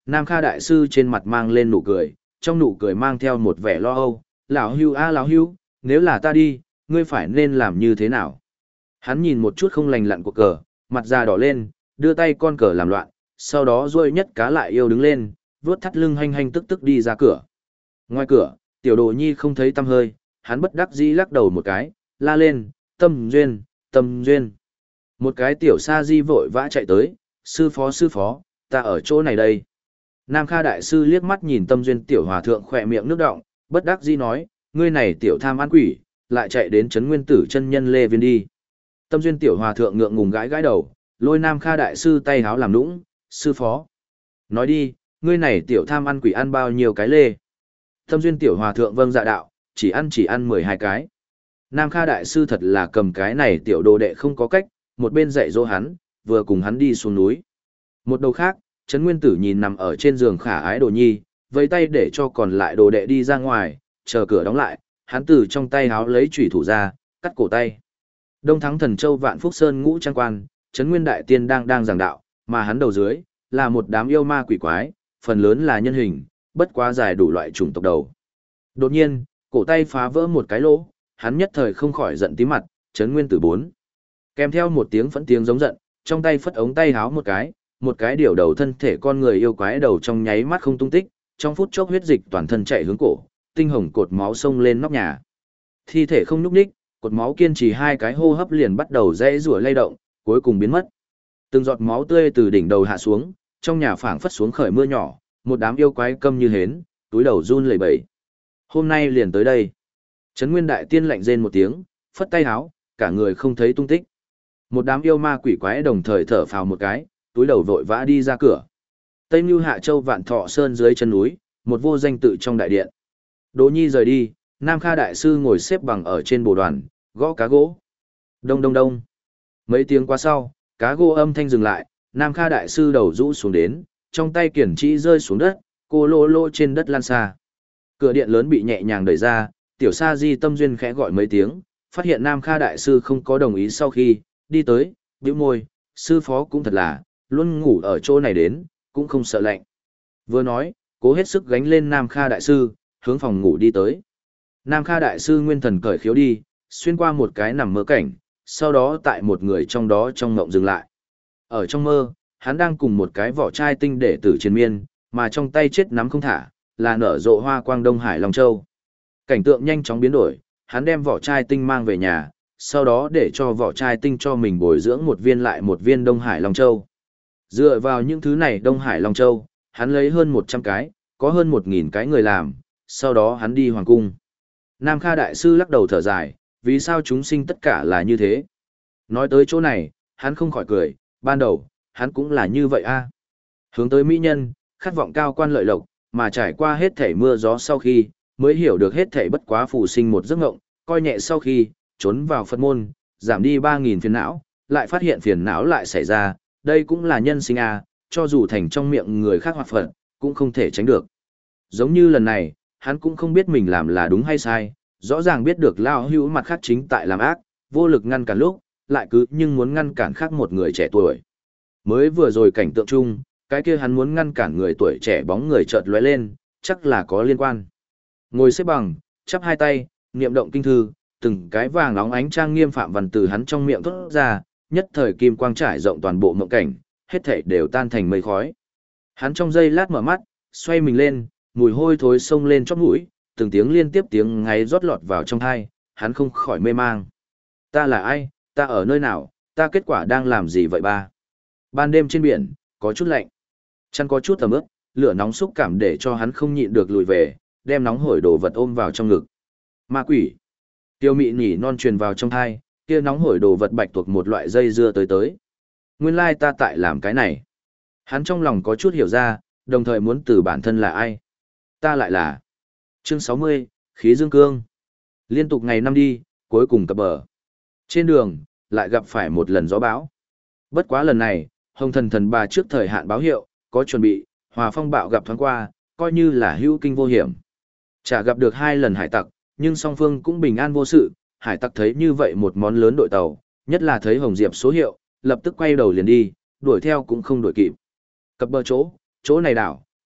Nam Kha đại sư trên mặt mang lên nụ cười, trong nụ cười mang theo một vẻ lo âu, lão hưu a lão hưu, nếu là ta đi, ngươi phải nên làm như thế nào? Hắn nhìn một chút không lành lặn của cờ, mặt da đỏ lên, đưa tay con cờ làm loạn, sau đó duỗi nhất cá lại yêu đứng lên, vuốt thắt lưng hanh hanh tức tức đi ra cửa. Ngoài cửa, tiểu đồ nhi không thấy tăm hơi, hắn bất đắc dĩ lắc đầu một cái, la lên, Tâm Duyên, Tâm Duyên. Một cái tiểu sa di vội vã chạy tới, sư phó, ta ở chỗ này đây. Nam Kha đại sư liếc mắt nhìn Tâm Duyên tiểu hòa thượng khỏe miệng nước đọng, bất đắc dĩ nói, ngươi này tiểu tham ăn quỷ, lại chạy đến trấn nguyên tử chân nhân Lê Viên đi. Tâm Duyên tiểu hòa thượng ngượng ngùng gãi gãi đầu, lôi Nam Kha đại sư tay háo làm nũng, sư phó. Nói đi, ngươi này tiểu tham ăn quỷ ăn bao nhiêu cái lê? Tâm Duyên tiểu hòa thượng vâng dạ đạo, chỉ ăn 12 cái. Nam Kha đại sư thật là cầm cái này tiểu đồ đệ không có cách, một bên dạy dỗ hắn, vừa cùng hắn đi xuống núi. Một đầu khác, Trấn Nguyên Tử nhìn nằm ở trên giường khả ái đồ nhi, vẫy tay để cho còn lại đồ đệ đi ra ngoài, chờ cửa đóng lại, hắn từ trong tay háo lấy chủy thủ ra, cắt cổ tay. Đông Thắng Thần Châu Vạn Phúc Sơn ngũ trang quan, Trấn Nguyên Đại Tiên đang giảng đạo, mà hắn đầu dưới là một đám yêu ma quỷ quái, phần lớn là nhân hình, bất quá dài đủ loại chủng tộc đầu. Đột nhiên, cổ tay phá vỡ một cái lỗ, hắn nhất thời không khỏi giận tím mặt, Trấn Nguyên Tử 4. Kèm theo một tiếng phẫn tiếng giống giận, trong tay phất ống tay háo một cái điều đầu thân thể con người yêu quái đầu trong nháy mắt không tung tích, trong phút chốc huyết dịch toàn thân chạy hướng cổ, tinh hồng cột máu xông lên nóc nhà. Thi thể không nhúc nhích, cột máu kiên trì 2 cái hô hấp liền bắt đầu rẽ rủa lay động, cuối cùng biến mất. Từng giọt máu tươi từ đỉnh đầu hạ xuống, trong nhà phảng phất xuống khởi mưa nhỏ, một đám yêu quái câm như hến, túi đầu run lẩy bẩy. Hôm nay liền tới đây. Trấn Nguyên Đại Tiên lạnh rên một tiếng, phất tay háo, cả người không thấy tung tích. Một đám yêu ma quỷ quái đồng thời thở phào một cái, túi đầu vội vã đi ra cửa. Tây Nưu Hạ Châu Vạn Thọ Sơn dưới chân núi, một vô danh tự trong đại điện. Đỗ Nhi rời đi, Nam Kha đại sư ngồi xếp bằng ở trên bồ đoàn, gõ cá gỗ. Đông đông đông. Mấy tiếng qua sau, cá gỗ âm thanh dừng lại, Nam Kha đại sư đầu rũ xuống đến, trong tay kiển trĩ rơi xuống đất, cô lô lô trên đất lan xa. Cửa điện lớn bị nhẹ nhàng đẩy ra, tiểu sa di Tâm Duyên khẽ gọi mấy tiếng, phát hiện Nam Kha đại sư không có đồng ý sau khi đi tới, bĩu môi, sư phó cũng thật là, luôn ngủ ở chỗ này đến, cũng không sợ lạnh. Vừa nói, cố hết sức gánh lên Nam Kha đại sư, hướng phòng ngủ đi tới. Nam Kha đại sư nguyên thần cởi khiếu đi, xuyên qua một cái nằm mơ cảnh, sau đó tại một người trong đó trong ngộng dừng lại. Ở trong mơ, hắn đang cùng một cái vỏ trai tinh để tử triền miên, mà trong tay chết nắm không thả, là nở rộ hoa quang Đông Hải Long Châu. Cảnh tượng nhanh chóng biến đổi, hắn đem vỏ trai tinh mang về nhà, sau đó để cho vỏ trai tinh cho mình bồi dưỡng một viên lại một viên Đông Hải Long Châu. Dựa vào những thứ này Đông Hải Long Châu, hắn lấy hơn 100 cái, có hơn 1000 cái người làm, sau đó hắn đi hoàng cung. Nam Kha đại sư lắc đầu thở dài, vì sao chúng sinh tất cả là như thế? Nói tới chỗ này, hắn không khỏi cười, ban đầu, hắn cũng là như vậy a. Hướng tới mỹ nhân, khát vọng cao quan lợi lộc, mà trải qua hết thảy mưa gió sau khi, mới hiểu được hết thảy bất quá phù sinh một giấc ngộng, coi nhẹ sau khi, trốn vào Phật môn, giảm đi 3000 phiền não, lại phát hiện phiền não lại xảy ra, đây cũng là nhân sinh a, cho dù thành trong miệng người khác hoặc Phật, cũng không thể tránh được. Giống như lần này, hắn cũng không biết mình làm là đúng hay sai, rõ ràng biết được lao hữu mặt khác chính tại làm ác, vô lực ngăn cản lúc, lại cứ nhưng muốn ngăn cản khác một người trẻ tuổi. Mới vừa rồi cảnh tượng chung, cái kia hắn muốn ngăn cản người tuổi trẻ bóng người chợt lóe lên, chắc là có liên quan. Ngồi xếp bằng, chắp hai tay, niệm động kinh thư, từng cái vàng óng ánh trang nghiêm phạm văn từ hắn trong miệng thốt ra, nhất thời kim quang trải rộng toàn bộ mộng cảnh, hết thảy đều tan thành mây khói. Hắn trong giây lát mở mắt, xoay mình lên, mùi hôi thối xông lên chóp mũi, từng tiếng liên tiếp tiếng ngáy rót lọt vào trong tai, hắn không khỏi mê mang. Ta là ai, ta ở nơi nào, ta kết quả đang làm gì vậy ba? Ban đêm trên biển, có chút lạnh. Chăn có chút ẩm ướt, lửa nóng xúc cảm để cho hắn không nhịn được lùi về, đem nóng hổi đồ vật ôm vào trong ngực. Ma quỷ. Tiêu mị nhỉ non truyền vào trong thai, kia nóng hổi đồ vật bạch tuộc một loại dây dưa tới. Nguyên lai ta tại làm cái này. Hắn trong lòng có chút hiểu ra, đồng thời muốn từ bản thân là ai. Ta lại là. Chương 60, khí dương cương. Liên tục ngày năm đi, cuối cùng cập bờ. Trên đường, lại gặp phải một lần gió bão. Bất quá lần này, hồng thần thần bà trước thời hạn báo hiệu, có chuẩn bị, hòa phong bạo gặp thoáng qua, coi như là hữu kinh vô hiểm. Chả gặp được 2 lần hải tặc, nhưng song phương cũng bình an vô sự, hải tặc thấy như vậy một món lớn đội tàu, nhất là thấy Hồng Diệp số hiệu, lập tức quay đầu liền đi, đuổi theo cũng không đuổi kịp. Cập bờ chỗ này đảo,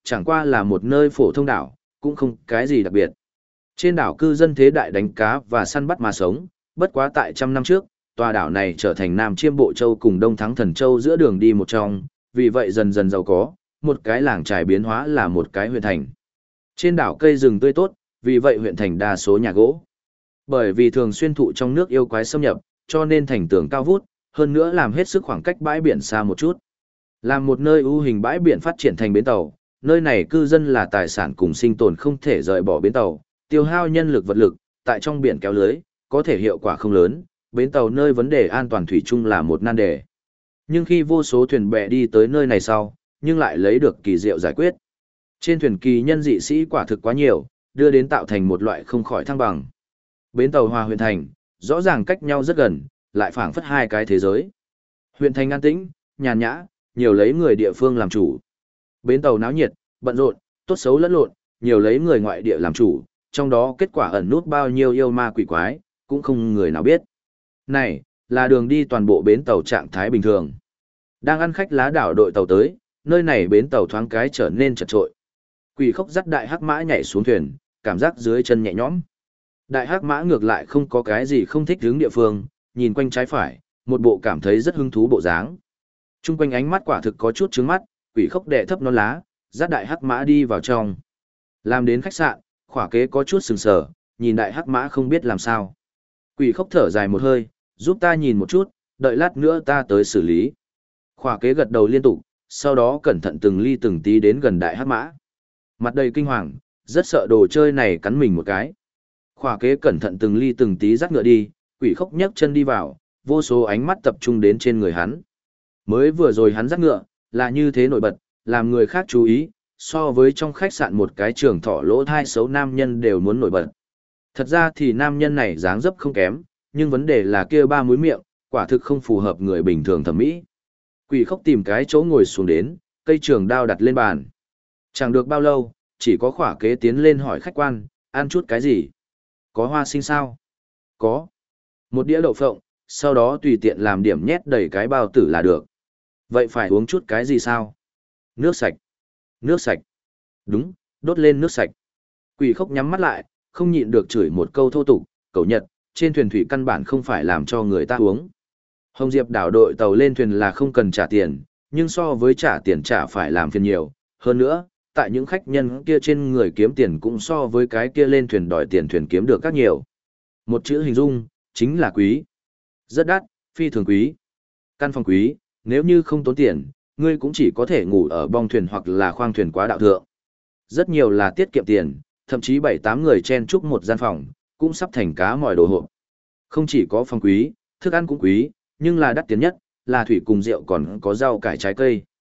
Chẳng qua là một nơi phổ thông đảo, cũng không cái gì đặc biệt. Trên đảo cư dân thế đại đánh cá và săn bắt mà sống, bất quá tại trăm năm trước, tòa đảo này trở thành Nam Chiêm Bộ Châu cùng Đông Thắng Thần Châu giữa đường đi một trong, vì vậy dần dần giàu có, một cái làng trài biến hóa là một cái huyện thành. Trên đảo cây rừng tươi tốt, vì vậy huyện thành đa số nhà gỗ. Bởi vì thường xuyên thụ trong nước yêu quái xâm nhập, cho nên thành tường cao vút, hơn nữa làm hết sức khoảng cách bãi biển xa một chút. Làm một nơi ưu hình bãi biển phát triển thành bến tàu, nơi này cư dân là tài sản cùng sinh tồn không thể rời bỏ bến tàu, tiêu hao nhân lực vật lực, tại trong biển kéo lưới, có thể hiệu quả không lớn, bến tàu nơi vấn đề an toàn thủy chung là một nan đề. Nhưng khi vô số thuyền bè đi tới nơi này sau, nhưng lại lấy được kỳ diệu giải quyết. Trên thuyền kỳ nhân dị sĩ quả thực quá nhiều, đưa đến tạo thành một loại không khỏi thăng bằng. Bến tàu Hòa huyện thành, rõ ràng cách nhau rất gần, lại phảng phất hai cái thế giới. Huyện thành an tĩnh, nhàn nhã, nhiều lấy người địa phương làm chủ. Bến tàu náo nhiệt, bận rộn, tốt xấu lẫn lộn, nhiều lấy người ngoại địa làm chủ, trong đó kết quả ẩn nút bao nhiêu yêu ma quỷ quái, cũng không người nào biết. Này, là đường đi toàn bộ bến tàu trạng thái bình thường. Đang ăn khách lá đảo đội tàu tới, nơi này bến tàu thoáng cái trở nên chật trội. Quỷ Khốc dắt đại hắc mã nhảy xuống thuyền, cảm giác dưới chân nhẹ nhõm. Đại hắc mã ngược lại không có cái gì không thích hướng địa phương, nhìn quanh trái phải, một bộ cảm thấy rất hứng thú bộ dáng. Trung quanh ánh mắt quả thực có chút trướng mắt, Quỷ Khốc đệ thấp non lá, dắt đại hắc mã đi vào trong. Làm đến khách sạn, Khỏa Kế có chút sừng sờ, nhìn đại hắc mã không biết làm sao. Quỷ Khốc thở dài một hơi, giúp ta nhìn một chút, đợi lát nữa ta tới xử lý. Khỏa Kế gật đầu liên tục, sau đó cẩn thận từng ly từng tí đến gần đại hắc mã. Mặt đầy kinh hoàng, rất sợ đồ chơi này cắn mình một cái. Khỏa Kế cẩn thận từng ly từng tí dắt ngựa đi, Quỷ Khốc nhấc chân đi vào, vô số ánh mắt tập trung đến trên người hắn. Mới vừa rồi hắn dắt ngựa, là như thế nổi bật, làm người khác chú ý, so với trong khách sạn một cái trường thọ lỗ thai xấu nam nhân đều muốn nổi bật. Thật ra thì nam nhân này dáng dấp không kém, nhưng vấn đề là kia ba múi miệng, quả thực không phù hợp người bình thường thẩm mỹ. Quỷ Khốc tìm cái chỗ ngồi xuống đến, cây trường đao đặt lên bàn. Chẳng được bao lâu, chỉ có Khỏa Kế tiến lên hỏi khách quan, ăn chút cái gì? Có hoa sinh sao? Có. Một đĩa đậu phộng, sau đó tùy tiện làm điểm nhét đầy cái bao tử là được. Vậy phải uống chút cái gì sao? Nước sạch. Nước sạch. Đúng, đốt lên nước sạch. Quỷ Khốc nhắm mắt lại, không nhịn được chửi một câu thô tục, cẩu Nhật, trên thuyền thủy căn bản không phải làm cho người ta uống. Hồng Diệp đảo đội tàu lên thuyền là không cần trả tiền, nhưng so với trả tiền trả phải làm phiền nhiều. Hơn nữa, tại những khách nhân kia trên người kiếm tiền cũng so với cái kia lên thuyền đòi tiền thuyền kiếm được các nhiều. Một chữ hình dung, chính là quý. Rất đắt, phi thường quý. Căn phòng quý, nếu như không tốn tiền, ngươi cũng chỉ có thể ngủ ở bong thuyền hoặc là khoang thuyền quá đạo thượng. Rất nhiều là tiết kiệm tiền, thậm chí 7-8 người chen chúc một gian phòng, cũng sắp thành cá mòi đồ hộp. Không chỉ có phòng quý, thức ăn cũng quý, nhưng là đắt tiền nhất, là thủy cùng rượu còn có rau cải trái cây.